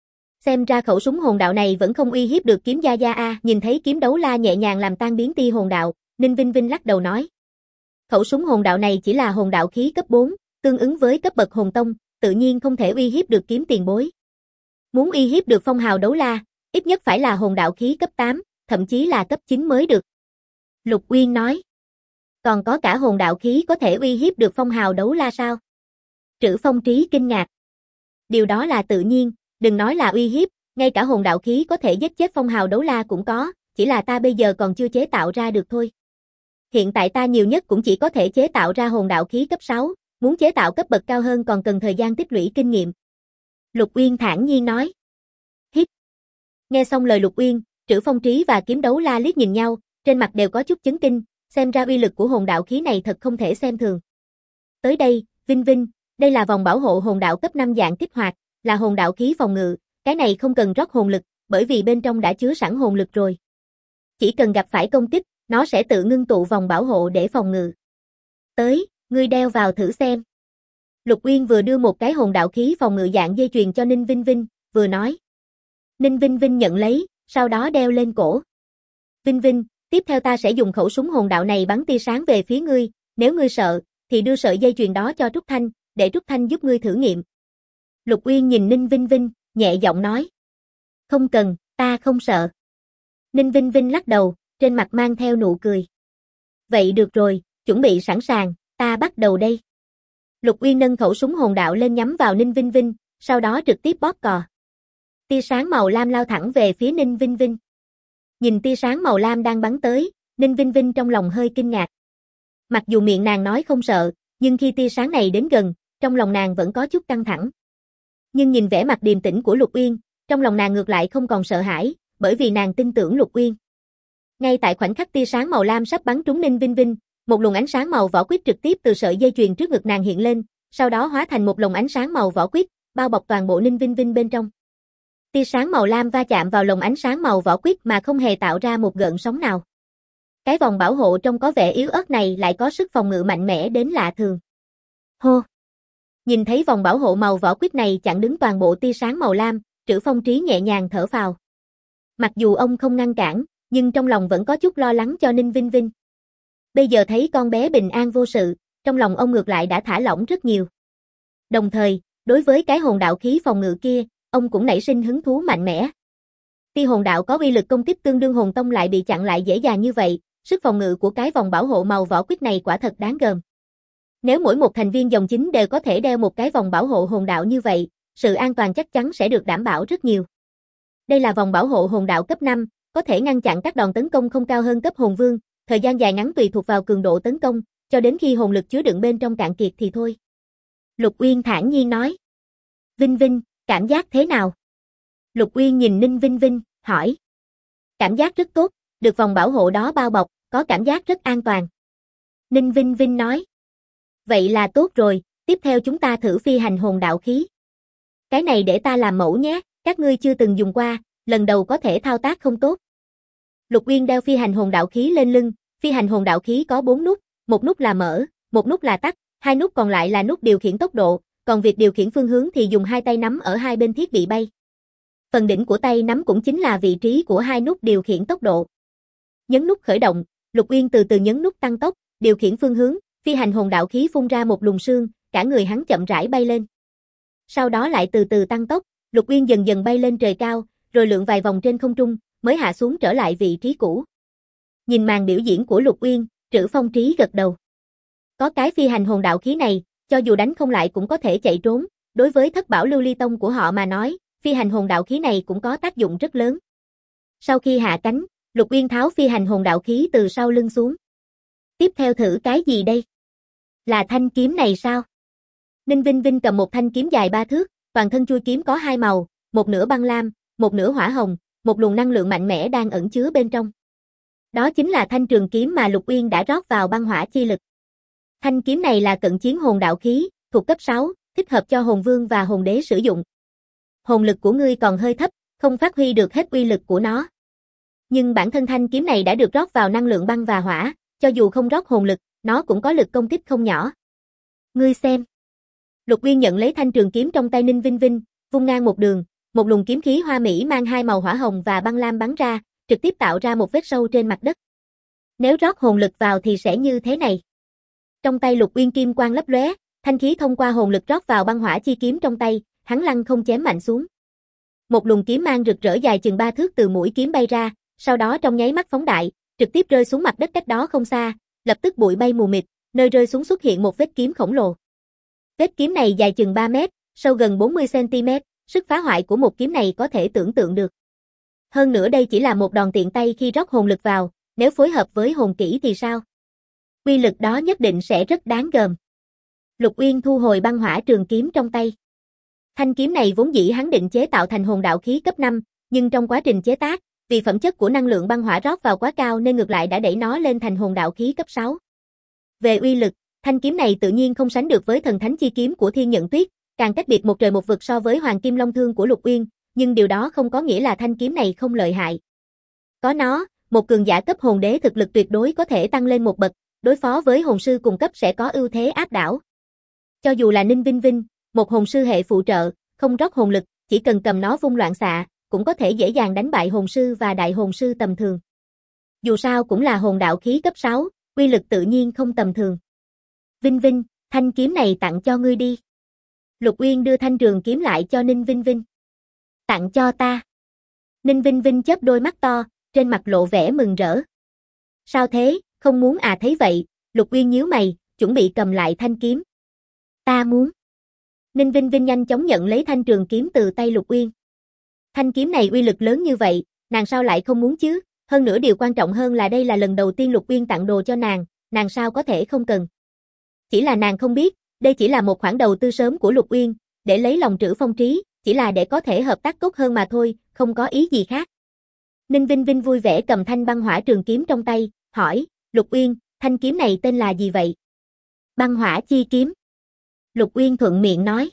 Xem ra khẩu súng hồn đạo này vẫn không uy hiếp được kiếm gia gia a. Nhìn thấy kiếm đấu la nhẹ nhàng làm tan biến tia hồn đạo, Ninh Vinh Vinh lắc đầu nói. Khẩu súng hồn đạo này chỉ là hồn đạo khí cấp 4, tương ứng với cấp bậc hồn tông, tự nhiên không thể uy hiếp được kiếm tiền bối. Muốn uy hiếp được phong hào đấu la, ít nhất phải là hồn đạo khí cấp 8, thậm chí là cấp 9 mới được. Lục Uyên nói. Còn có cả hồn đạo khí có thể uy hiếp được phong hào đấu la sao? Trữ Phong Trí kinh ngạc. Điều đó là tự nhiên, đừng nói là uy hiếp, ngay cả hồn đạo khí có thể giết chết phong hào đấu la cũng có, chỉ là ta bây giờ còn chưa chế tạo ra được thôi. Hiện tại ta nhiều nhất cũng chỉ có thể chế tạo ra hồn đạo khí cấp 6, muốn chế tạo cấp bậc cao hơn còn cần thời gian tích lũy kinh nghiệm. Lục Uyên thản nhiên nói. Hít. Nghe xong lời Lục Uyên, Trữ Phong Trí và kiếm đấu la liếc nhìn nhau, trên mặt đều có chút chấn kinh, xem ra uy lực của hồn đạo khí này thật không thể xem thường. Tới đây, Vinh Vinh, đây là vòng bảo hộ hồn đạo cấp 5 dạng kích hoạt, là hồn đạo khí phòng ngự, cái này không cần rót hồn lực, bởi vì bên trong đã chứa sẵn hồn lực rồi. Chỉ cần gặp phải công kích, nó sẽ tự ngưng tụ vòng bảo hộ để phòng ngự. Tới, ngươi đeo vào thử xem. Lục Uyên vừa đưa một cái hồn đạo khí phòng ngự dạng dây chuyền cho Ninh Vinh Vinh, vừa nói. Ninh Vinh Vinh nhận lấy, sau đó đeo lên cổ. Vinh Vinh, tiếp theo ta sẽ dùng khẩu súng hồn đạo này bắn tia sáng về phía ngươi, nếu ngươi sợ, thì đưa sợi dây chuyền đó cho Trúc Thanh, để Trúc Thanh giúp ngươi thử nghiệm. Lục Uyên nhìn Ninh Vinh Vinh, nhẹ giọng nói. Không cần, ta không sợ. Ninh Vinh Vinh lắc đầu, trên mặt mang theo nụ cười. Vậy được rồi, chuẩn bị sẵn sàng, ta bắt đầu đây. Lục Uyên nâng khẩu súng hồn đạo lên nhắm vào Ninh Vinh Vinh, sau đó trực tiếp bóp cò. Tia sáng màu lam lao thẳng về phía Ninh Vinh Vinh. Nhìn tia sáng màu lam đang bắn tới, Ninh Vinh Vinh trong lòng hơi kinh ngạc. Mặc dù miệng nàng nói không sợ, nhưng khi tia sáng này đến gần, trong lòng nàng vẫn có chút căng thẳng. Nhưng nhìn vẻ mặt điềm tĩnh của Lục Uyên, trong lòng nàng ngược lại không còn sợ hãi, bởi vì nàng tin tưởng Lục Uyên. Ngay tại khoảnh khắc tia sáng màu lam sắp bắn trúng Ninh Vinh Vinh, một luồng ánh sáng màu vỏ quýt trực tiếp từ sợi dây chuyền trước ngực nàng hiện lên, sau đó hóa thành một lồng ánh sáng màu vỏ quýt, bao bọc toàn bộ Ninh Vinh Vinh bên trong. Tia sáng màu lam va chạm vào lồng ánh sáng màu vỏ quýt mà không hề tạo ra một gợn sóng nào. Cái vòng bảo hộ trông có vẻ yếu ớt này lại có sức phòng ngự mạnh mẽ đến lạ thường. Hô! Nhìn thấy vòng bảo hộ màu vỏ quýt này chặn đứng toàn bộ tia sáng màu lam, Trữ Phong Trí nhẹ nhàng thở phào. Mặc dù ông không ngăn cản, nhưng trong lòng vẫn có chút lo lắng cho Ninh Vinh Vinh. Bây giờ thấy con bé bình an vô sự, trong lòng ông ngược lại đã thả lỏng rất nhiều. Đồng thời, đối với cái hồn đạo khí phòng ngự kia, ông cũng nảy sinh hứng thú mạnh mẽ. Tia hồn đạo có uy lực công kích tương đương hồn tông lại bị chặn lại dễ dàng như vậy, sức phòng ngự của cái vòng bảo hộ màu vỏ quýt này quả thật đáng gờm. Nếu mỗi một thành viên dòng chính đều có thể đeo một cái vòng bảo hộ hồn đạo như vậy, sự an toàn chắc chắn sẽ được đảm bảo rất nhiều. Đây là vòng bảo hộ hồn đạo cấp 5, có thể ngăn chặn các đòn tấn công không cao hơn cấp hồn vương, thời gian dài ngắn tùy thuộc vào cường độ tấn công, cho đến khi hồn lực chứa đựng bên trong cạn kiệt thì thôi. Lục Uyên thản nhiên nói. Vinh Vinh, cảm giác thế nào? Lục Uyên nhìn Ninh Vinh Vinh, hỏi. Cảm giác rất tốt, được vòng bảo hộ đó bao bọc, có cảm giác rất an toàn. Ninh Vinh Vinh nói. Vậy là tốt rồi, tiếp theo chúng ta thử phi hành hồn đạo khí. Cái này để ta làm mẫu nhé, các ngươi chưa từng dùng qua, lần đầu có thể thao tác không tốt. Lục Uyên đeo phi hành hồn đạo khí lên lưng, phi hành hồn đạo khí có 4 nút, một nút là mở, một nút là tắt, hai nút còn lại là nút điều khiển tốc độ, còn việc điều khiển phương hướng thì dùng hai tay nắm ở hai bên thiết bị bay. Phần đỉnh của tay nắm cũng chính là vị trí của hai nút điều khiển tốc độ. Nhấn nút khởi động, Lục Uyên từ từ nhấn nút tăng tốc, điều khiển phương hướng, phi hành hồn đạo khí phun ra một luồng sương, cả người hắn chậm rãi bay lên. Sau đó lại từ từ tăng tốc, Lục Uyên dần dần bay lên trời cao, rồi lượn vài vòng trên không trung, mới hạ xuống trở lại vị trí cũ. Nhìn màn biểu diễn của Lục Uyên, Trữ Phong Trí gật đầu. Có cái phi hành hồn đạo khí này, cho dù đánh không lại cũng có thể chạy trốn, đối với thất bảo lưu ly tông của họ mà nói, phi hành hồn đạo khí này cũng có tác dụng rất lớn. Sau khi hạ cánh, Lục Uyên tháo phi hành hồn đạo khí từ sau lưng xuống. Tiếp theo thử cái gì đây? Là thanh kiếm này sao? Ninh Vinh Vinh cầm một thanh kiếm dài 3 thước, toàn thân chui kiếm có hai màu, một nửa băng lam, một nửa hỏa hồng, một luồng năng lượng mạnh mẽ đang ẩn chứa bên trong. Đó chính là thanh trường kiếm mà Lục Uyên đã rót vào băng hỏa chi lực. Thanh kiếm này là cận chiến hồn đạo khí, thuộc cấp 6, thích hợp cho hồn vương và hồn đế sử dụng. Hồn lực của ngươi còn hơi thấp, không phát huy được hết uy lực của nó. Nhưng bản thân thanh kiếm này đã được rót vào năng lượng băng và hỏa, cho dù không rót hồn lực, nó cũng có lực công kích không nhỏ. Ngươi xem. Lục Uyên nhận lấy thanh trường kiếm trong tay Ninh Vinh Vinh, vung ngang một đường, một luồng kiếm khí hoa mỹ mang hai màu hỏa hồng và băng lam bắn ra, trực tiếp tạo ra một vết sâu trên mặt đất. Nếu rót hồn lực vào thì sẽ như thế này. Trong tay Lục Uyên kim quang lấp lóe, thanh khí thông qua hồn lực rót vào băng hỏa chi kiếm trong tay, hắn lăng không chém mạnh xuống. Một luồng kiếm mang rực rỡ dài chừng 3 thước từ mũi kiếm bay ra, sau đó trong nháy mắt phóng đại, trực tiếp rơi xuống mặt đất cách đó không xa, lập tức bụi bay mù mịt, nơi rơi xuống xuất hiện một vết kiếm khổng lồ. Vết kiếm này dài chừng 3 mét, sâu gần 40 cm, sức phá hoại của một kiếm này có thể tưởng tượng được. Hơn nữa đây chỉ là một đòn tiện tay khi rót hồn lực vào, nếu phối hợp với hồn kỹ thì sao? Uy lực đó nhất định sẽ rất đáng gờm. Lục Uyên thu hồi băng hỏa trường kiếm trong tay. Thanh kiếm này vốn dĩ hắn định chế tạo thành hồn đạo khí cấp 5, nhưng trong quá trình chế tác, vì phẩm chất của năng lượng băng hỏa rót vào quá cao nên ngược lại đã đẩy nó lên thành hồn đạo khí cấp 6. Về uy lực, thanh kiếm này tự nhiên không sánh được với thần thánh chi kiếm của Thiên Nhận Tuyết, càng cách biệt một trời một vực so với Hoàng Kim Long Thương của Lục Uyên, nhưng điều đó không có nghĩa là thanh kiếm này không lợi hại. Có nó, một cường giả cấp hồn đế thực lực tuyệt đối có thể tăng lên một bậc, đối phó với hồn sư cùng cấp sẽ có ưu thế áp đảo. Cho dù là Ninh Vinh Vinh, một hồn sư hệ phụ trợ, không rót hồn lực, chỉ cần cầm nó vung loạn xạ, cũng có thể dễ dàng đánh bại hồn sư và đại hồn sư tầm thường. Dù sao cũng là hồn đạo khí cấp 6, uy lực tự nhiên không tầm thường. Vinh Vinh, thanh kiếm này tặng cho ngươi đi. Lục Uyên đưa thanh trường kiếm lại cho Ninh Vinh Vinh. Tặng cho ta. Ninh Vinh Vinh chớp đôi mắt to, trên mặt lộ vẻ mừng rỡ. Sao thế, không muốn à? Thấy vậy, Lục Uyên nhíu mày, chuẩn bị cầm lại thanh kiếm. Ta muốn. Ninh Vinh Vinh nhanh chóng nhận lấy thanh trường kiếm từ tay Lục Uyên. Thanh kiếm này uy lực lớn như vậy, nàng sao lại không muốn chứ? Hơn nữa điều quan trọng hơn là đây là lần đầu tiên Lục Uyên tặng đồ cho nàng sao có thể không cần. Chỉ là nàng không biết, đây chỉ là một khoản đầu tư sớm của Lục Uyên, để lấy lòng Trữ Phong Trí, chỉ là để có thể hợp tác tốt hơn mà thôi, không có ý gì khác. Ninh Vinh Vinh vui vẻ cầm thanh băng hỏa trường kiếm trong tay, hỏi, Lục Uyên, thanh kiếm này tên là gì vậy? Băng hỏa chi kiếm. Lục Uyên thuận miệng nói.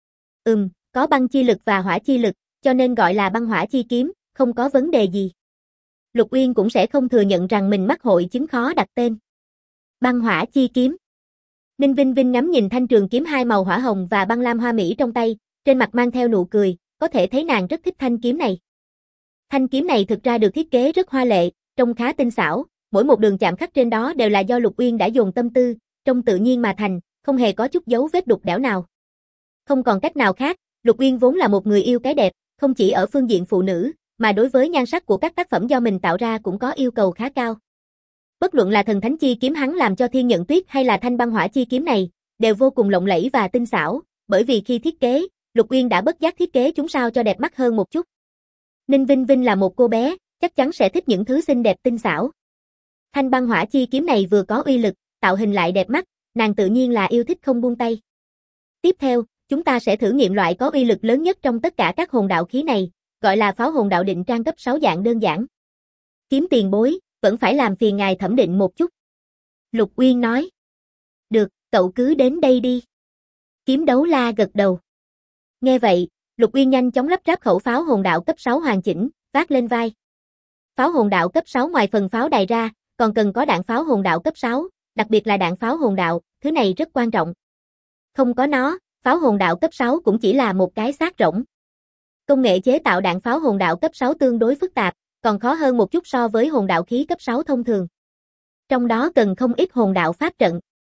Có băng chi lực và hỏa chi lực, cho nên gọi là băng hỏa chi kiếm, không có vấn đề gì. Lục Uyên cũng sẽ không thừa nhận rằng mình mắc hội chứng khó đặt tên. Băng hỏa chi kiếm. Ninh Vinh Vinh ngắm nhìn thanh trường kiếm hai màu hỏa hồng và băng lam hoa mỹ trong tay, trên mặt mang theo nụ cười, có thể thấy nàng rất thích thanh kiếm này. Thanh kiếm này thực ra được thiết kế rất hoa lệ, trông khá tinh xảo, mỗi một đường chạm khắc trên đó đều là do Lục Uyên đã dồn tâm tư, trông tự nhiên mà thành, không hề có chút dấu vết đục đẽo nào. Không còn cách nào khác, Lục Uyên vốn là một người yêu cái đẹp, không chỉ ở phương diện phụ nữ, mà đối với nhan sắc của các tác phẩm do mình tạo ra cũng có yêu cầu khá cao. Bất luận là thần thánh chi kiếm hắn làm cho Thiên Nhận Tuyết hay là thanh băng hỏa chi kiếm này, đều vô cùng lộng lẫy và tinh xảo, bởi vì khi thiết kế, Lục Uyên đã bất giác thiết kế chúng sao cho đẹp mắt hơn một chút. Ninh Vinh Vinh là một cô bé, chắc chắn sẽ thích những thứ xinh đẹp tinh xảo. Thanh băng hỏa chi kiếm này vừa có uy lực, tạo hình lại đẹp mắt, nàng tự nhiên là yêu thích không buông tay. Tiếp theo, chúng ta sẽ thử nghiệm loại có uy lực lớn nhất trong tất cả các hồn đạo khí này, gọi là pháo hồn đạo định trang cấp 6 dạng đơn giản. Kiếm tiền bối, vẫn phải làm phiền ngài thẩm định một chút. Lục Uyên nói. Được, cậu cứ đến đây đi. Kiếm đấu la gật đầu. Nghe vậy, Lục Uyên nhanh chóng lắp ráp khẩu pháo hồn đạo cấp 6 hoàn chỉnh, vác lên vai. Pháo hồn đạo cấp 6 ngoài phần pháo đài ra, còn cần có đạn pháo hồn đạo cấp 6, đặc biệt là đạn pháo hồn đạo, thứ này rất quan trọng. Không có nó, pháo hồn đạo cấp 6 cũng chỉ là một cái xác rỗng. Công nghệ chế tạo đạn pháo hồn đạo cấp 6 tương đối phức tạp, còn khó hơn một chút so với hồn đạo khí cấp 6 thông thường. Trong đó cần không ít hồn đạo pháp trận.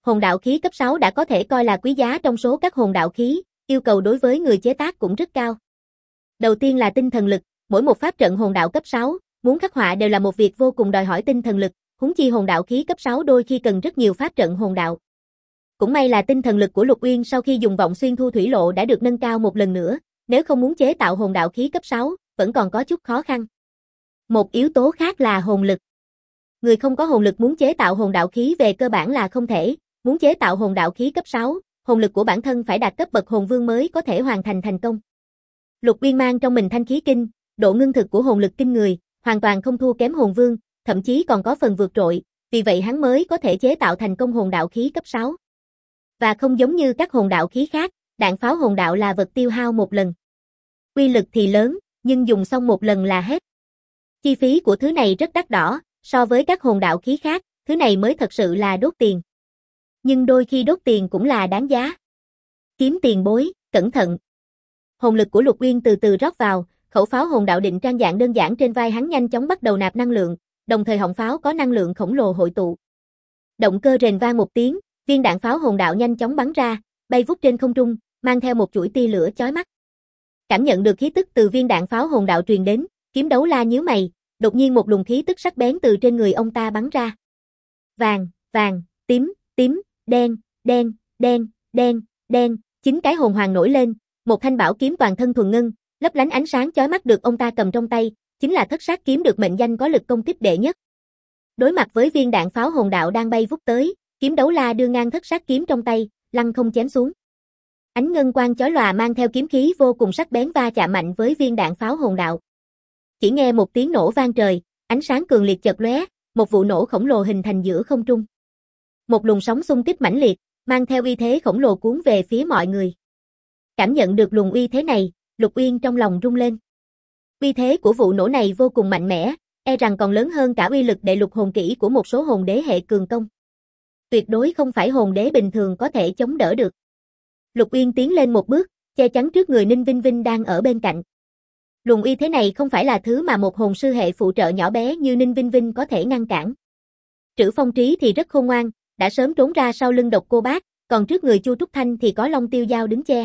Hồn đạo khí cấp 6 đã có thể coi là quý giá trong số các hồn đạo khí, yêu cầu đối với người chế tác cũng rất cao. Đầu tiên là tinh thần lực, mỗi một pháp trận hồn đạo cấp 6, muốn khắc họa đều là một việc vô cùng đòi hỏi tinh thần lực, huống chi hồn đạo khí cấp 6 đôi khi cần rất nhiều pháp trận hồn đạo. Cũng may là tinh thần lực của Lục Uyên sau khi dùng vọng xuyên thu thủy lộ đã được nâng cao một lần nữa, nếu không muốn chế tạo hồn đạo khí cấp 6, vẫn còn có chút khó khăn. Một yếu tố khác là hồn lực. Người không có hồn lực muốn chế tạo hồn đạo khí về cơ bản là không thể, muốn chế tạo hồn đạo khí cấp 6, hồn lực của bản thân phải đạt cấp bậc hồn vương mới có thể hoàn thành thành công. Lục Uyên mang trong mình thanh khí kinh, độ ngưng thực của hồn lực kinh người, hoàn toàn không thua kém hồn vương, thậm chí còn có phần vượt trội, vì vậy hắn mới có thể chế tạo thành công hồn đạo khí cấp 6. Và không giống như các hồn đạo khí khác, đạn pháo hồn đạo là vật tiêu hao một lần. Uy lực thì lớn, nhưng dùng xong một lần là hết. Chi phí của thứ này rất đắt đỏ, so với các hồn đạo khí khác, thứ này mới thật sự là đốt tiền. Nhưng đôi khi đốt tiền cũng là đáng giá. Kiếm tiền bối, cẩn thận. Hồn lực của Lục Uyên từ từ rót vào, khẩu pháo hồn đạo định trang dạng đơn giản trên vai hắn nhanh chóng bắt đầu nạp năng lượng, đồng thời họng pháo có năng lượng khổng lồ hội tụ. Động cơ rền vang một tiếng, viên đạn pháo hồn đạo nhanh chóng bắn ra, bay vút trên không trung, mang theo một chuỗi tia lửa chói mắt. Cảm nhận được khí tức từ viên đạn pháo hồn đạo truyền đến, Kiếm Đấu La nhíu mày, đột nhiên một luồng khí tức sắc bén từ trên người ông ta bắn ra. Vàng, vàng, tím, tím, đen, đen, đen, đen, đen, 9 cái hồn hoàng nổi lên, một thanh bảo kiếm toàn thân thuần ngân, lấp lánh ánh sáng chói mắt được ông ta cầm trong tay, chính là Thất Sát kiếm được mệnh danh có lực công kích đệ nhất. Đối mặt với viên đạn pháo hồn đạo đang bay vút tới, Kiếm Đấu La đưa ngang Thất Sát kiếm trong tay, lăng không chém xuống. Ánh ngân quang chói lòa mang theo kiếm khí vô cùng sắc bén va chạm mạnh với viên đạn pháo hồn đạo. Chỉ nghe một tiếng nổ vang trời, ánh sáng cường liệt chợt lóe, một vụ nổ khổng lồ hình thành giữa không trung. Một luồng sóng xung kích mãnh liệt, mang theo uy thế khổng lồ cuốn về phía mọi người. Cảm nhận được luồng uy thế này, Lục Uyên trong lòng rung lên. Uy thế của vụ nổ này vô cùng mạnh mẽ, e rằng còn lớn hơn cả uy lực đệ lục hồn kỹ của một số hồn đế hệ cường công. Tuyệt đối không phải hồn đế bình thường có thể chống đỡ được. Lục Uyên tiến lên một bước, che chắn trước người Ninh Vinh Vinh đang ở bên cạnh. Luồng uy thế này không phải là thứ mà một hồn sư hệ phụ trợ nhỏ bé như Ninh Vinh Vinh có thể ngăn cản. Trữ Phong Trí thì rất khôn ngoan, đã sớm trốn ra sau lưng Độc Cô Bác, còn trước người Chu Trúc Thanh thì có Long Tiêu Giao đứng che.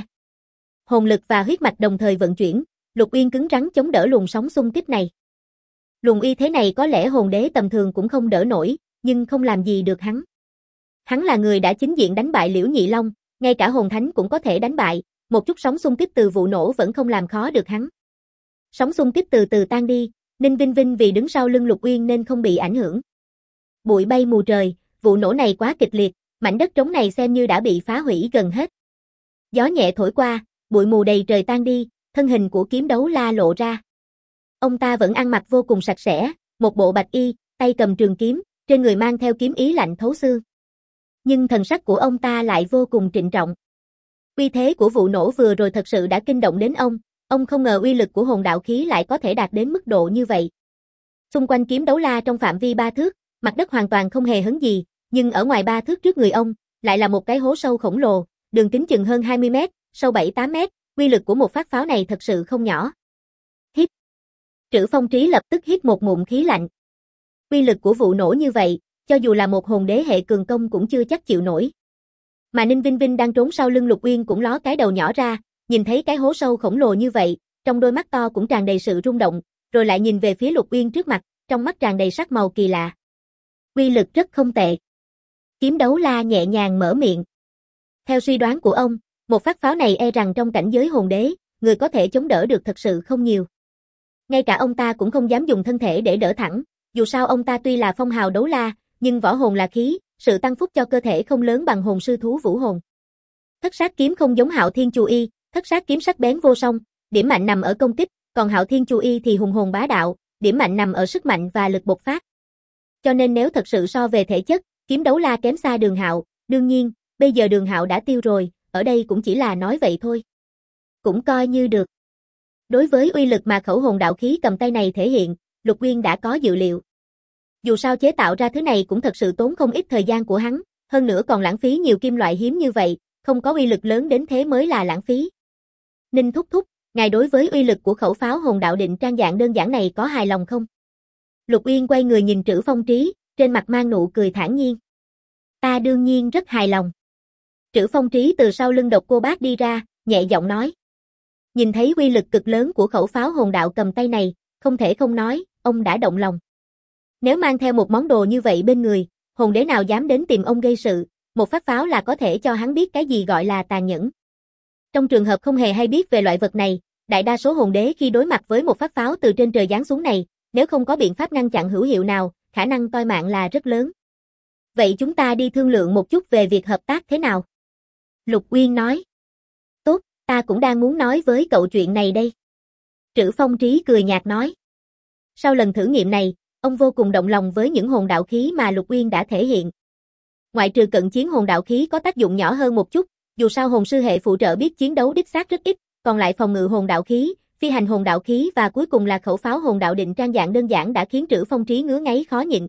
Hồn lực và huyết mạch đồng thời vận chuyển, Lục Uyên cứng rắn chống đỡ luồng sóng xung kích này. Luồng uy thế này có lẽ hồn đế tầm thường cũng không đỡ nổi, nhưng không làm gì được hắn. Hắn là người đã chính diện đánh bại Liễu Nhị Long, ngay cả hồn thánh cũng có thể đánh bại, một chút sóng xung kích từ vụ nổ vẫn không làm khó được hắn. Sóng xung kích từ từ tan đi, Ninh Vinh Vinh vì đứng sau lưng Lục Uyên nên không bị ảnh hưởng. Bụi bay mù trời, vụ nổ này quá kịch liệt, mảnh đất trống này xem như đã bị phá hủy gần hết. Gió nhẹ thổi qua, bụi mù đầy trời tan đi, thân hình của Kiếm Đấu La lộ ra. Ông ta vẫn ăn mặc vô cùng sạch sẽ, một bộ bạch y, tay cầm trường kiếm, trên người mang theo kiếm ý lạnh thấu xương. Nhưng thần sắc của ông ta lại vô cùng trịnh trọng. Uy thế của vụ nổ vừa rồi thật sự đã kinh động đến ông không ngờ uy lực của hồn đạo khí lại có thể đạt đến mức độ như vậy. Xung quanh Kiếm Đấu La trong phạm vi 3 thước, mặt đất hoàn toàn không hề hấn gì, nhưng ở ngoài 3 thước trước người ông, lại là một cái hố sâu khổng lồ, đường kính chừng hơn 20 mét, sâu 7-8 mét, uy lực của một phát pháo này thật sự không nhỏ. Hít. Trữ Phong Trí lập tức hít một ngụm khí lạnh. Uy lực của vụ nổ như vậy, cho dù là một hồn đế hệ cường công cũng chưa chắc chịu nổi. Mà Ninh Vinh Vinh đang trốn sau lưng Lục Uyên cũng ló cái đầu nhỏ ra, nhìn thấy cái hố sâu khổng lồ như vậy, trong đôi mắt to cũng tràn đầy sự rung động, rồi lại nhìn về phía Lục Uyên trước mặt, trong mắt tràn đầy sắc màu kỳ lạ. Uy lực rất không tệ. Kiếm Đấu La nhẹ nhàng mở miệng. Theo suy đoán của ông, một phát pháo này e rằng trong cảnh giới hồn đế, người có thể chống đỡ được thật sự không nhiều. Ngay cả ông ta cũng không dám dùng thân thể để đỡ thẳng, dù sao ông ta tuy là phong hào đấu la, nhưng võ hồn là khí, sự tăng phúc cho cơ thể không lớn bằng hồn sư thú vũ hồn. Thất Sát kiếm không giống Hạo Thiên Chu Y, Thất Sát kiếm sắc bén vô song, điểm mạnh nằm ở công kích, còn Hạo Thiên Chu Y thì hùng hồn bá đạo, điểm mạnh nằm ở sức mạnh và lực bộc phát. Cho nên nếu thật sự so về thể chất, Kiếm Đấu La kém xa Đường Hạo, đương nhiên, bây giờ Đường Hạo đã tiêu rồi, ở đây cũng chỉ là nói vậy thôi. Cũng coi như được. Đối với uy lực mà khẩu hồn đạo khí cầm tay này thể hiện, Lục Uyên đã có dự liệu. Dù sao chế tạo ra thứ này cũng thật sự tốn không ít thời gian của hắn, hơn nữa còn lãng phí nhiều kim loại hiếm như vậy, không có uy lực lớn đến thế mới là lãng phí. Ninh thúc thúc, ngài đối với uy lực của khẩu pháo hồn đạo định trang dạng đơn giản này có hài lòng không? Lục Uyên quay người nhìn Trữ Phong Trí, trên mặt mang nụ cười thản nhiên. Ta đương nhiên rất hài lòng. Trữ Phong Trí từ sau lưng Độc Cô Bác đi ra, nhẹ giọng nói. Nhìn thấy uy lực cực lớn của khẩu pháo hồn đạo cầm tay này, không thể không nói, ông đã động lòng. Nếu mang theo một món đồ như vậy bên người, hồn đế nào dám đến tìm ông gây sự, một phát pháo là có thể cho hắn biết cái gì gọi là tàn nhẫn. Trong trường hợp không hề hay biết về loại vật này, đại đa số hồn đế khi đối mặt với một phát pháo từ trên trời giáng xuống này, nếu không có biện pháp ngăn chặn hữu hiệu nào, khả năng toi mạng là rất lớn. Vậy chúng ta đi thương lượng một chút về việc hợp tác thế nào? Lục Uyên nói. Tốt, ta cũng đang muốn nói với cậu chuyện này đây. Trữ Phong Trí cười nhạt nói. Sau lần thử nghiệm này, ông vô cùng động lòng với những hồn đạo khí mà Lục Uyên đã thể hiện. Ngoại trừ cận chiến hồn đạo khí có tác dụng nhỏ hơn một chút, dù sao hồn sư hệ phụ trợ biết chiến đấu đích xác rất ít, còn lại phòng ngự hồn đạo khí, phi hành hồn đạo khí và cuối cùng là khẩu pháo hồn đạo định trang dạng đơn giản đã khiến Trữ Phong Trí ngứa ngáy khó nhịn.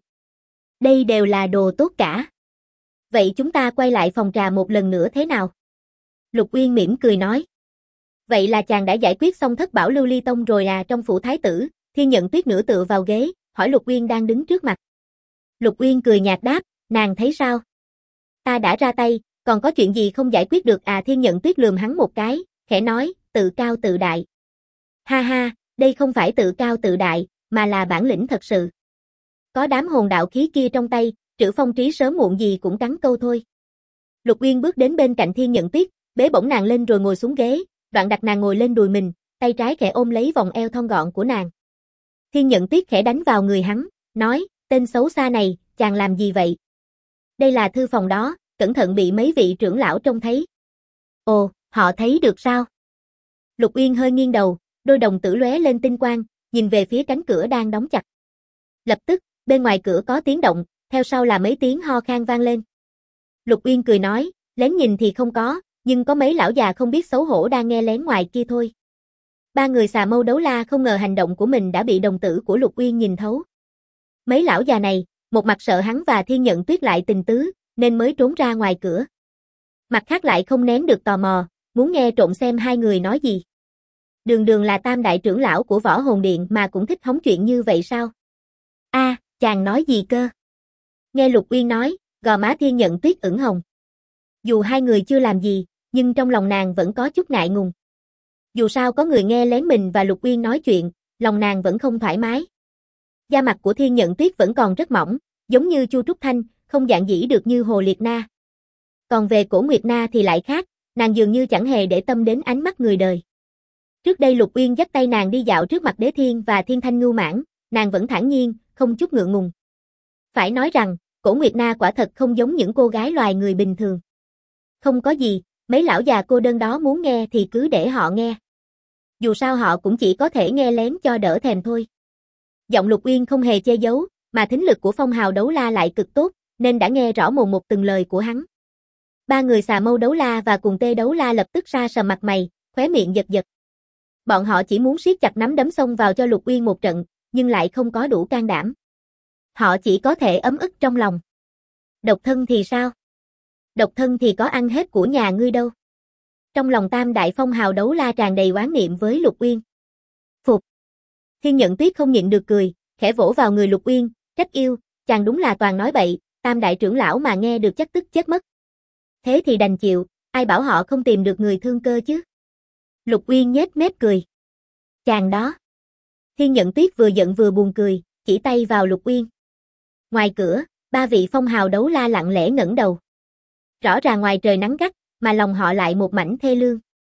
Đây đều là đồ tốt cả. Vậy chúng ta quay lại phòng trà một lần nữa thế nào? Lục Uyên mỉm cười nói. Vậy là chàng đã giải quyết xong Thất Bảo Lưu Ly Tông rồi à? Trong phủ thái tử, Thiên Nhận Tuyết nửa tựa vào ghế, hỏi Lục Uyên đang đứng trước mặt. Lục Uyên cười nhạt đáp, nàng thấy sao? Ta đã ra tay, còn có chuyện gì không giải quyết được à? Thiên Nhận Tuyết lườm hắn một cái, khẽ nói, tự cao tự đại. Ha ha, đây không phải tự cao tự đại, mà là bản lĩnh thật sự. Có đám hồn đạo khí kia trong tay, Trữ Phong Trí sớm muộn gì cũng cắn câu thôi. Lục Uyên bước đến bên cạnh Thiên Nhận Tuyết, bế bổng nàng lên rồi ngồi xuống ghế, đoạn đặt nàng ngồi lên đùi mình, tay trái khẽ ôm lấy vòng eo thon gọn của nàng. Thiên Nhận Tuyết khẽ đánh vào người hắn, nói, tên xấu xa này, chàng làm gì vậy? Đây là thư phòng đó, cẩn thận bị mấy vị trưởng lão trông thấy. Ồ, họ thấy được sao? Lục Uyên hơi nghiêng đầu, đôi đồng tử lóe lên tinh quang, nhìn về phía cánh cửa đang đóng chặt. Lập tức, bên ngoài cửa có tiếng động, theo sau là mấy tiếng ho khan vang lên. Lục Uyên cười nói, lén nhìn thì không có, nhưng có mấy lão già không biết xấu hổ đang nghe lén ngoài kia thôi. Ba người Xà Mâu Đấu La không ngờ hành động của mình đã bị đồng tử của Lục Uyên nhìn thấu. Mấy lão già này, một mặt sợ hắn và Thiên Nhận Tuyết lại tình tứ, nên mới trốn ra ngoài cửa. Mặt khác lại không nén được tò mò, muốn nghe trộm xem hai người nói gì. Đường Đường là tam đại trưởng lão của Võ Hồn Điện mà cũng thích hóng chuyện như vậy sao? A, chàng nói gì cơ? Nghe Lục Uyên nói, gò má Thiên Nhận Tuyết ửng hồng. Dù hai người chưa làm gì, nhưng trong lòng nàng vẫn có chút ngại ngùng. Dù sao có người nghe lén mình và Lục Uyên nói chuyện, lòng nàng vẫn không thoải mái. Da mặt của Thiên Nhận Tuyết vẫn còn rất mỏng, giống như Chu Trúc Thanh, không dạn dĩ được như Hồ Liệt Na. Còn về Cổ Nguyệt Na thì lại khác, nàng dường như chẳng hề để tâm đến ánh mắt người đời. Trước đây Lục Uyên dắt tay nàng đi dạo trước mặt Đế Thiên và Thiên Thanh Ngưu Mãn, nàng vẫn thản nhiên, không chút ngượng ngùng. Phải nói rằng, Cổ Nguyệt Na quả thật không giống những cô gái loài người bình thường. Không có gì, mấy lão già cô đơn đó muốn nghe thì cứ để họ nghe. Dù sao họ cũng chỉ có thể nghe lén cho đỡ thèm thôi. Giọng Lục Uyên không hề che giấu, mà thính lực của Phong Hào Đấu La lại cực tốt, nên đã nghe rõ mồn một từng lời của hắn. Ba người Xà Mâu Đấu La và cùng Tê Đấu La lập tức sa sầm mặt mày, khóe miệng giật giật. Bọn họ chỉ muốn siết chặt nắm đấm xông vào cho Lục Uyên một trận, nhưng lại không có đủ can đảm. Họ chỉ có thể ấm ức trong lòng. Độc thân thì sao? Độc thân thì có ăn hết của nhà ngươi đâu. Trong lòng tam đại Phong Hào Đấu La tràn đầy oán niệm với Lục Uyên. Phục. Thiên Nhận Tuyết không nhịn được cười, khẽ vỗ vào người Lục Uyên, trách yêu, chàng đúng là toàn nói bậy, tam đại trưởng lão mà nghe được chắc tức chết mất. Thế thì đành chịu, ai bảo họ không tìm được người thương cơ chứ. Lục Uyên nhếch mép cười. Chàng đó. Thiên Nhận Tuyết vừa giận vừa buồn cười, chỉ tay vào Lục Uyên. Ngoài cửa, ba vị Phong Hào Đấu La lặng lẽ ngẩng đầu. Rõ ràng ngoài trời nắng gắt, mà lòng họ lại một mảnh thê lương.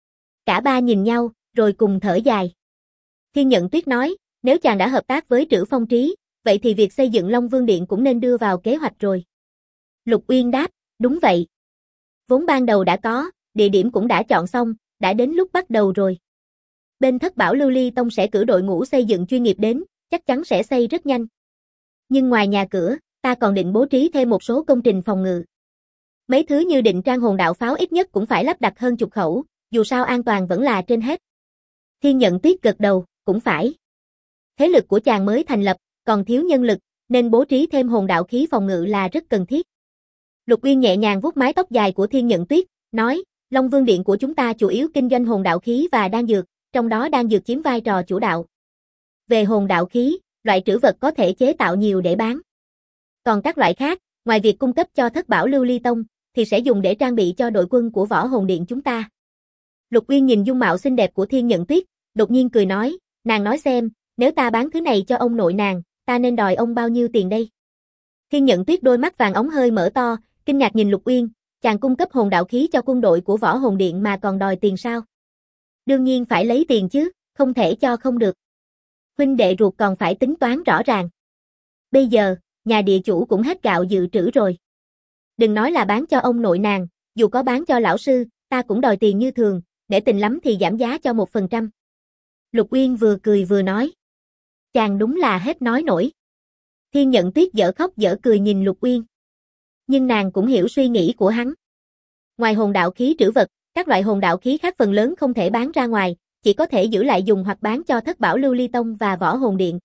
Cả ba nhìn nhau, rồi cùng thở dài. Thiên Nhận Tuyết nói, nếu chàng đã hợp tác với Trữ Phong Trí, vậy thì việc xây dựng Long Vương Điện cũng nên đưa vào kế hoạch rồi. Lục Uyên đáp, đúng vậy. Vốn ban đầu đã có, địa điểm cũng đã chọn xong, đã đến lúc bắt đầu rồi. Bên Thất Bảo Lưu Ly Tông sẽ cử đội ngũ xây dựng chuyên nghiệp đến, chắc chắn sẽ xây rất nhanh. Nhưng ngoài nhà cửa, ta còn định bố trí thêm một số công trình phòng ngự. Mấy thứ như định trang hồn đạo pháo ít nhất cũng phải lắp đặt hơn chục khẩu, dù sao an toàn vẫn là trên hết. Thiên Nhận Tuyết gật đầu, cũng phải. Thế lực của chàng mới thành lập, còn thiếu nhân lực, nên bố trí thêm hồn đạo khí phòng ngự là rất cần thiết. Lục Uyên nhẹ nhàng vuốt mái tóc dài của Thiên Nhận Tuyết, nói, Long Vương Điện của chúng ta chủ yếu kinh doanh hồn đạo khí và đan dược, trong đó đan dược chiếm vai trò chủ đạo. Về hồn đạo khí, loại trữ vật có thể chế tạo nhiều để bán. Còn các loại khác, Ngoài việc cung cấp cho Thất Bảo Lưu Ly Tông, thì sẽ dùng để trang bị cho đội quân của Võ Hồn Điện chúng ta. Lục Uyên nhìn dung mạo xinh đẹp của Thiên Nhận Tuyết, đột nhiên cười nói, nàng nói xem, nếu ta bán thứ này cho ông nội nàng, ta nên đòi ông bao nhiêu tiền đây? Thiên Nhận Tuyết đôi mắt vàng óng hơi mở to, kinh ngạc nhìn Lục Uyên, chàng cung cấp hồn đạo khí cho quân đội của Võ Hồn Điện mà còn đòi tiền sao? Đương nhiên phải lấy tiền chứ, không thể cho không được. Huynh đệ ruột còn phải tính toán rõ ràng. Bây giờ, nhà địa chủ cũng hết gạo dự trữ rồi. Đừng nói là bán cho ông nội nàng, dù có bán cho lão sư, ta cũng đòi tiền như thường, để tình lắm thì giảm giá cho 1%. Lục Uyên vừa cười vừa nói. Chàng đúng là hết nói nổi. Thiên Nhận Tuyết dở khóc dở cười nhìn Lục Uyên. Nhưng nàng cũng hiểu suy nghĩ của hắn. Ngoài hồn đạo khí trữ vật, các loại hồn đạo khí khác phần lớn không thể bán ra ngoài, chỉ có thể giữ lại dùng hoặc bán cho Thất Bảo Lưu Ly Tông và Võ Hồn Điện.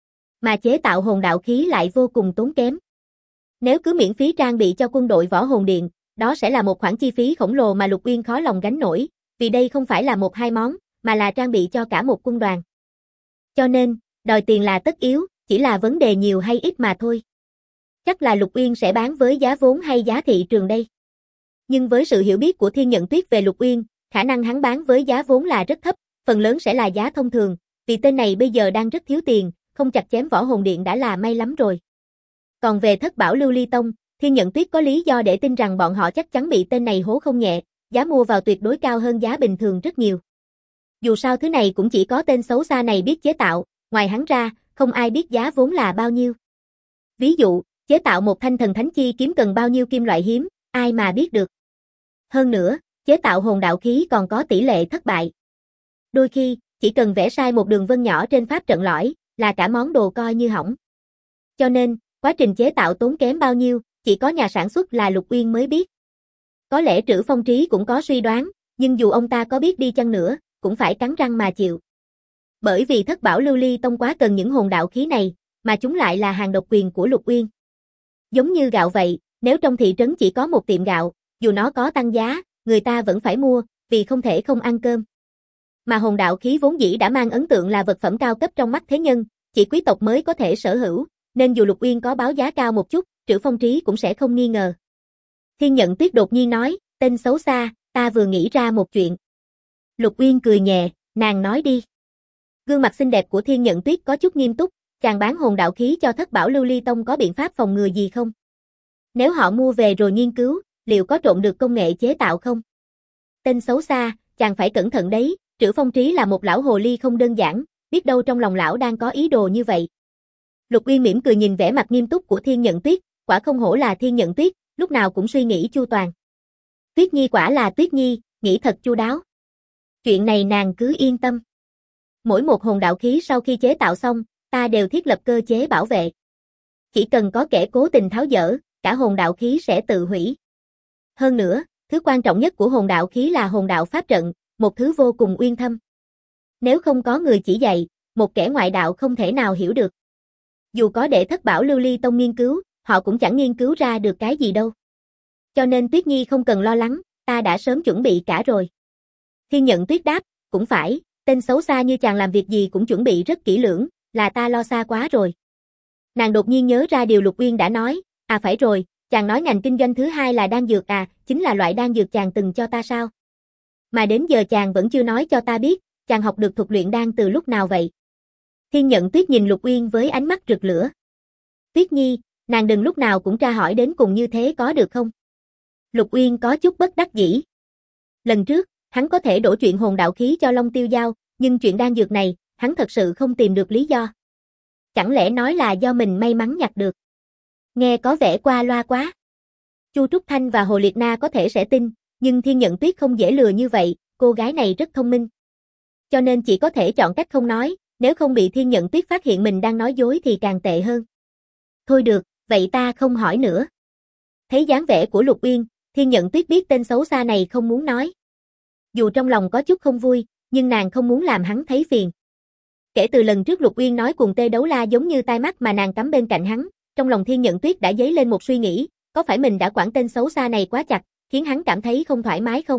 Mà chế tạo hồn đạo khí lại vô cùng tốn kém. Nếu cứ miễn phí trang bị cho quân đội Võ Hồn Điện, đó sẽ là một khoản chi phí khổng lồ mà Lục Uyên khó lòng gánh nổi, vì đây không phải là một hai món, mà là trang bị cho cả một quân đoàn. Cho nên, đòi tiền là tất yếu, chỉ là vấn đề nhiều hay ít mà thôi. Chắc là Lục Uyên sẽ bán với giá vốn hay giá thị trường đây. Nhưng với sự hiểu biết của Thiên Nhận Tuyết về Lục Uyên, khả năng hắn bán với giá vốn là rất thấp, phần lớn sẽ là giá thông thường, vì tên này bây giờ đang rất thiếu tiền, không chặt chém Võ Hồn Điện đã là may lắm rồi. Còn về Thất Bảo Lưu Ly Tông, Thiên Nhận Tuyết có lý do để tin rằng bọn họ chắc chắn bị tên này hố không nhẹ, giá mua vào tuyệt đối cao hơn giá bình thường rất nhiều. Dù sao thứ này cũng chỉ có tên xấu xa này biết chế tạo, ngoài hắn ra, không ai biết giá vốn là bao nhiêu. Ví dụ, chế tạo một thanh thần thánh chi kiếm cần bao nhiêu kim loại hiếm, ai mà biết được. Hơn nữa, chế tạo hồn đạo khí còn có tỷ lệ thất bại. Đôi khi, chỉ cần vẽ sai một đường vân nhỏ trên pháp trận lõi, là cả món đồ coi như hỏng. Cho nên, quá trình chế tạo tốn kém bao nhiêu, chỉ có nhà sản xuất là Lục Uyên mới biết. Có lẽ Trữ Phong Trí cũng có suy đoán, nhưng dù ông ta có biết đi chăng nữa, cũng phải cắn răng mà chịu. Bởi vì Thất Bảo Lưu Ly Tông quá cần những hồn đạo khí này, mà chúng lại là hàng độc quyền của Lục Uyên. Giống như gạo vậy, nếu trong thị trấn chỉ có một tiệm gạo, dù nó có tăng giá, người ta vẫn phải mua, vì không thể không ăn cơm. Mà hồn đạo khí vốn dĩ đã mang ấn tượng là vật phẩm cao cấp trong mắt thế nhân, chỉ quý tộc mới có thể sở hữu, nên dù Lục Uyên có báo giá cao một chút, Trữ Phong Trí cũng sẽ không nghi ngờ. Thiên Nhận Tuyết đột nhiên nói, tên xấu xa, ta vừa nghĩ ra một chuyện. Lục Uyên cười nhẹ, nàng nói đi. Gương mặt xinh đẹp của Thiên Nhận Tuyết có chút nghiêm túc, chàng bán hồn đạo khí cho Thất Bảo Lưu Ly Tông có biện pháp phòng ngừa gì không? Nếu họ mua về rồi nghiên cứu, liệu có trộn được công nghệ chế tạo không? Tên xấu xa, chàng phải cẩn thận đấy, Trữ Phong Trí là một lão hồ ly không đơn giản, biết đâu trong lòng lão đang có ý đồ như vậy. Lục Uyên mỉm cười nhìn vẻ mặt nghiêm túc của Thiên Nhận Tuyết, quả không hổ là Thiên Nhận Tuyết, lúc nào cũng suy nghĩ chu toàn. Tuyết Nhi quả là Tuyết Nhi, nghĩ thật chu đáo. Chuyện này nàng cứ yên tâm. Mỗi một hồn đạo khí sau khi chế tạo xong, ta đều thiết lập cơ chế bảo vệ. Chỉ cần có kẻ cố tình tháo dỡ, cả hồn đạo khí sẽ tự hủy. Hơn nữa, thứ quan trọng nhất của hồn đạo khí là hồn đạo pháp trận, một thứ vô cùng uyên thâm. Nếu không có người chỉ dạy, một kẻ ngoại đạo không thể nào hiểu được. Dù có để Thất Bảo Lưu Ly Tông nghiên cứu, họ cũng chẳng nghiên cứu ra được cái gì đâu. Cho nên Tuyết Nhi không cần lo lắng, ta đã sớm chuẩn bị cả rồi. Thiên Nhận Tuyết đáp, cũng phải, tên xấu xa như chàng làm việc gì cũng chuẩn bị rất kỹ lưỡng, là ta lo xa quá rồi. Nàng đột nhiên nhớ ra điều Lục Uyên đã nói, à phải rồi, chàng nói ngành kinh doanh thứ hai là đan dược à, chính là loại đan dược chàng từng cho ta sao? Mà đến giờ chàng vẫn chưa nói cho ta biết, chàng học được thuật luyện đan từ lúc nào vậy? Thiên Nhận Tuyết nhìn Lục Uyên với ánh mắt rực lửa. Tuyết Nhi, nàng đừng lúc nào cũng tra hỏi đến cùng như thế có được không? Lục Uyên có chút bất đắc dĩ. Lần trước, hắn có thể đổ chuyện hồn đạo khí cho Long Tiêu Giao, nhưng chuyện đan dược này, hắn thật sự không tìm được lý do. Chẳng lẽ nói là do mình may mắn nhặt được? Nghe có vẻ qua loa quá. Chu Trúc Thanh và Hồ Liệt Na có thể sẽ tin, nhưng Thiên Nhận Tuyết không dễ lừa như vậy, cô gái này rất thông minh. Cho nên chỉ có thể chọn cách không nói, nếu không bị Thiên Nhận Tuyết phát hiện mình đang nói dối thì càng tệ hơn. Thôi được, vậy ta không hỏi nữa. Thấy dáng vẻ của Lục Uyên, Thiên Nhận Tuyết biết tên xấu xa này không muốn nói. Dù trong lòng có chút không vui, nhưng nàng không muốn làm hắn thấy phiền. Kể từ lần trước Lục Uyên nói cùng Tê Đấu La giống như tai mắt mà nàng cắm bên cạnh hắn, trong lòng Thiên Nhận Tuyết đã dấy lên một suy nghĩ, có phải mình đã quản tên xấu xa này quá chặt, khiến hắn cảm thấy không thoải mái không?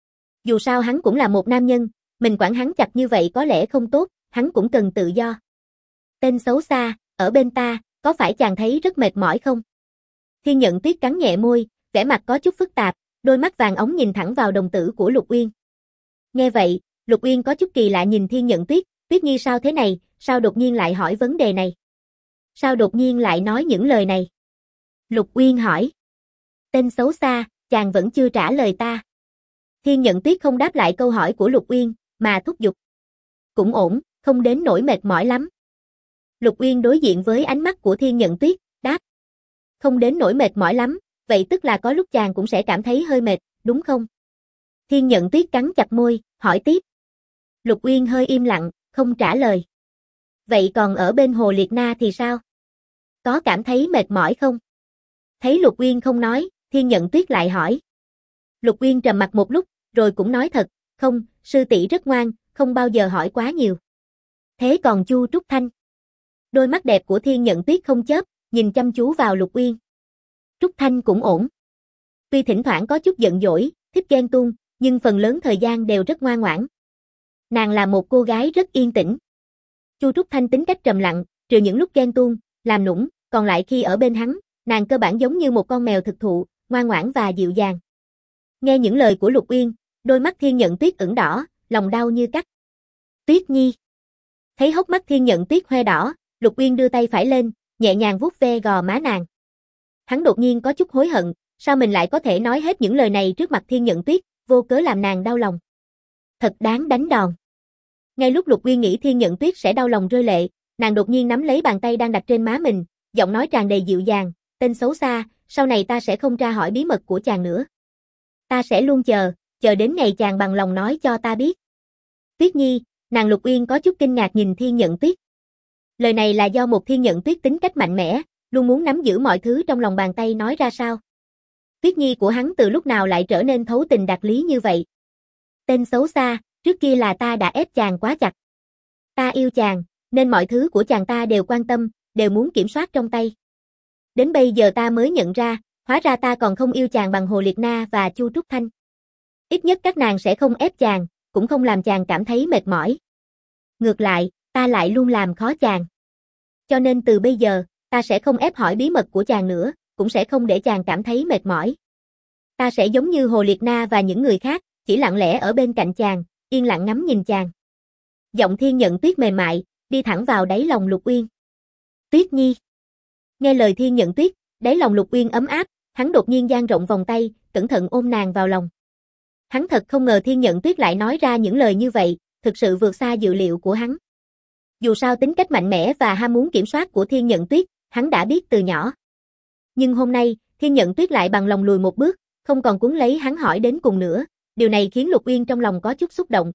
Dù sao hắn cũng là một nam nhân, mình quản hắn chặt như vậy có lẽ không tốt, hắn cũng cần tự do. Tên xấu xa, ở bên ta, có phải chàng thấy rất mệt mỏi không? Thiên Nhận Tuyết cắn nhẹ môi, vẻ mặt có chút phức tạp, đôi mắt vàng óng nhìn thẳng vào đồng tử của Lục Uyên. Nghe vậy, Lục Uyên có chút kỳ lạ nhìn Thiên Nhận Tuyết, Tuyết Nhi sao thế này, sao đột nhiên lại hỏi vấn đề này? Sao đột nhiên lại nói những lời này? Lục Uyên hỏi. Tên xấu xa, chàng vẫn chưa trả lời ta. Thiên Nhận Tuyết không đáp lại câu hỏi của Lục Uyên, mà thúc giục. Cũng ổn, không đến nỗi mệt mỏi lắm. Lục Uyên đối diện với ánh mắt của Thiên Nhận Tuyết, đáp. Không đến nỗi mệt mỏi lắm, vậy tức là có lúc chàng cũng sẽ cảm thấy hơi mệt, đúng không? Thiên Nhận Tuyết cắn chặt môi, hỏi tiếp. Lục Uyên hơi im lặng, không trả lời. Vậy còn ở bên Hồ Liệt Na thì sao? Có cảm thấy mệt mỏi không? Thấy Lục Uyên không nói, Thiên Nhận Tuyết lại hỏi. Lục Uyên trầm mặt một lúc, rồi cũng nói thật, không, sư tỷ rất ngoan, không bao giờ hỏi quá nhiều. Thế còn Chu Trúc Thanh? Đôi mắt đẹp của Thiên Nhận Tuyết không chớp, nhìn chăm chú vào Lục Uyên. Trúc Thanh cũng ổn. Tuy thỉnh thoảng có chút giận dỗi, thích ghen tuông, nhưng phần lớn thời gian đều rất ngoan ngoãn. Nàng là một cô gái rất yên tĩnh. Chu Trúc Thanh tính cách trầm lặng, trừ những lúc ghen tuông, làm nũng, còn lại khi ở bên hắn, nàng cơ bản giống như một con mèo thực thụ, ngoan ngoãn và dịu dàng. Nghe những lời của Lục Uyên, đôi mắt Thiên Nhận Tuyết ửng đỏ, lòng đau như cắt. Tuyết Nhi. Thấy hốc mắt Thiên Nhận Tuyết hoe đỏ, Lục Uyên đưa tay phải lên, nhẹ nhàng vuốt ve gò má nàng. Hắn đột nhiên có chút hối hận, sao mình lại có thể nói hết những lời này trước mặt Thiên Nhận Tuyết, vô cớ làm nàng đau lòng. Thật đáng đánh đòn. Ngay lúc Lục Uyên nghĩ Thiên Nhận Tuyết sẽ đau lòng rơi lệ, nàng đột nhiên nắm lấy bàn tay đang đặt trên má mình, giọng nói tràn đầy dịu dàng, tên xấu xa, sau này ta sẽ không tra hỏi bí mật của chàng nữa. Ta sẽ luôn chờ đến ngày chàng bằng lòng nói cho ta biết. Tuyết Nhi, nàng Lục Uyên có chút kinh ngạc nhìn Thiên Nhận Tuyết. Lời này là do một Thiên Nhận Tuyết tính cách mạnh mẽ, luôn muốn nắm giữ mọi thứ trong lòng bàn tay nói ra sao. Tuyết Nhi của hắn từ lúc nào lại trở nên thấu tình đạt lý như vậy. Tên xấu xa, trước kia là ta đã ép chàng quá chặt. Ta yêu chàng, nên mọi thứ của chàng ta đều quan tâm, đều muốn kiểm soát trong tay. Đến bây giờ ta mới nhận ra, hóa ra ta còn không yêu chàng bằng Hồ Liệt Na và Chu Trúc Thanh. Ít nhất các nàng sẽ không ép chàng, cũng không làm chàng cảm thấy mệt mỏi. Ngược lại, ta lại luôn làm khó chàng. Cho nên từ bây giờ, ta sẽ không ép hỏi bí mật của chàng nữa, cũng sẽ không để chàng cảm thấy mệt mỏi. Ta sẽ giống như Hồ Liệt Na và những người khác, chỉ lặng lẽ ở bên cạnh chàng, yên lặng ngắm nhìn chàng. Giọng Thiên Nhận Tuyết mềm mại, đi thẳng vào đáy lòng Lục Uyên. Tuyết Nhi. Nghe lời Thiên Nhận Tuyết, đáy lòng Lục Uyên ấm áp, hắn đột nhiên dang rộng vòng tay, cẩn thận ôm nàng vào lòng. Hắn thật không ngờ Thiên Nhận Tuyết lại nói ra những lời như vậy, thực sự vượt xa dự liệu của hắn. Dù sao tính cách mạnh mẽ và ham muốn kiểm soát của Thiên Nhận Tuyết, hắn đã biết từ nhỏ. Nhưng hôm nay, Thiên Nhận Tuyết lại bằng lòng lùi một bước, không còn cuốn lấy hắn hỏi đến cùng nữa, điều này khiến Lục Uyên trong lòng có chút xúc động.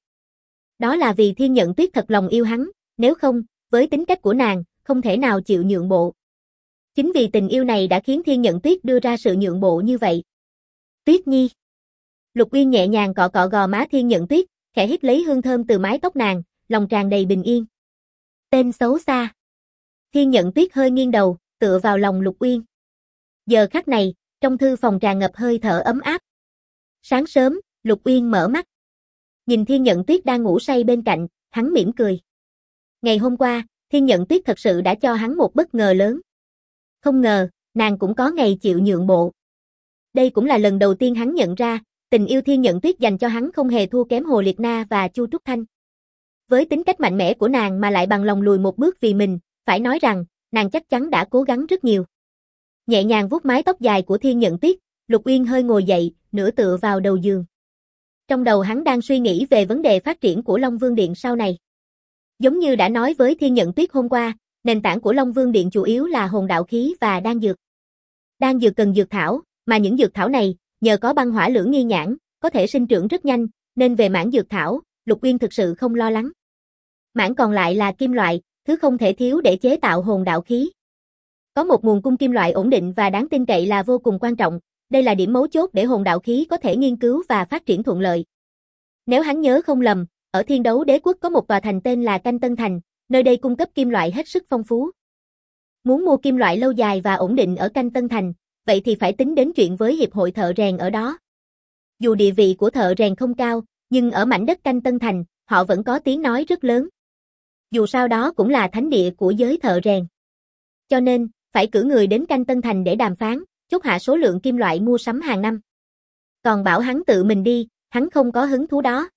Đó là vì Thiên Nhận Tuyết thật lòng yêu hắn, nếu không, với tính cách của nàng, không thể nào chịu nhượng bộ. Chính vì tình yêu này đã khiến Thiên Nhận Tuyết đưa ra sự nhượng bộ như vậy. Tuyết Nhi. Lục Uyên nhẹ nhàng cọ cọ gò má Thiên Nhận Tuyết, khẽ hít lấy hương thơm từ mái tóc nàng, lòng tràn đầy bình yên. Tên xấu xa. Thiên Nhận Tuyết hơi nghiêng đầu, tựa vào lòng Lục Uyên. Giờ khắc này, trong thư phòng tràn ngập hơi thở ấm áp. Sáng sớm, Lục Uyên mở mắt. Nhìn Thiên Nhận Tuyết đang ngủ say bên cạnh, hắn mỉm cười. Ngày hôm qua, Thiên Nhận Tuyết thật sự đã cho hắn một bất ngờ lớn. Không ngờ, nàng cũng có ngày chịu nhượng bộ. Đây cũng là lần đầu tiên hắn nhận ra, tình yêu Thiên Nhận Tuyết dành cho hắn không hề thua kém Hồ Liệt Na và Chu Trúc Thanh. Với tính cách mạnh mẽ của nàng mà lại bằng lòng lùi một bước vì mình, phải nói rằng, nàng chắc chắn đã cố gắng rất nhiều. Nhẹ nhàng vuốt mái tóc dài của Thiên Nhận Tuyết, Lục Uyên hơi ngồi dậy, nửa tựa vào đầu giường. Trong đầu hắn đang suy nghĩ về vấn đề phát triển của Long Vương Điện sau này. Giống như đã nói với Thiên Nhận Tuyết hôm qua, nền tảng của Long Vương Điện chủ yếu là hồn đạo khí và đan dược. Đan dược cần dược thảo, mà những dược thảo này, nhờ có băng hỏa lưỡng nghi nhãn, có thể sinh trưởng rất nhanh, nên về mảng dược thảo, Lục Uyên thực sự không lo lắng. Mảng còn lại là kim loại, thứ không thể thiếu để chế tạo hồn đạo khí. Có một nguồn cung kim loại ổn định và đáng tin cậy là vô cùng quan trọng, đây là điểm mấu chốt để hồn đạo khí có thể nghiên cứu và phát triển thuận lợi. Nếu hắn nhớ không lầm, ở Thiên Đấu Đế quốc có một tòa thành tên là Canh Tân Thành, nơi đây cung cấp kim loại hết sức phong phú. Muốn mua kim loại lâu dài và ổn định ở Canh Tân Thành, vậy thì phải tính đến chuyện với hiệp hội thợ rèn ở đó. Dù địa vị của thợ rèn không cao, nhưng ở mảnh đất Canh Tân Thành, họ vẫn có tiếng nói rất lớn. Dù sao đó cũng là thánh địa của giới thợ rèn. Cho nên, phải cử người đến Canh Tân Thành để đàm phán, chốt hạ số lượng kim loại mua sắm hàng năm. Còn bảo hắn tự mình đi, hắn không có hứng thú đó.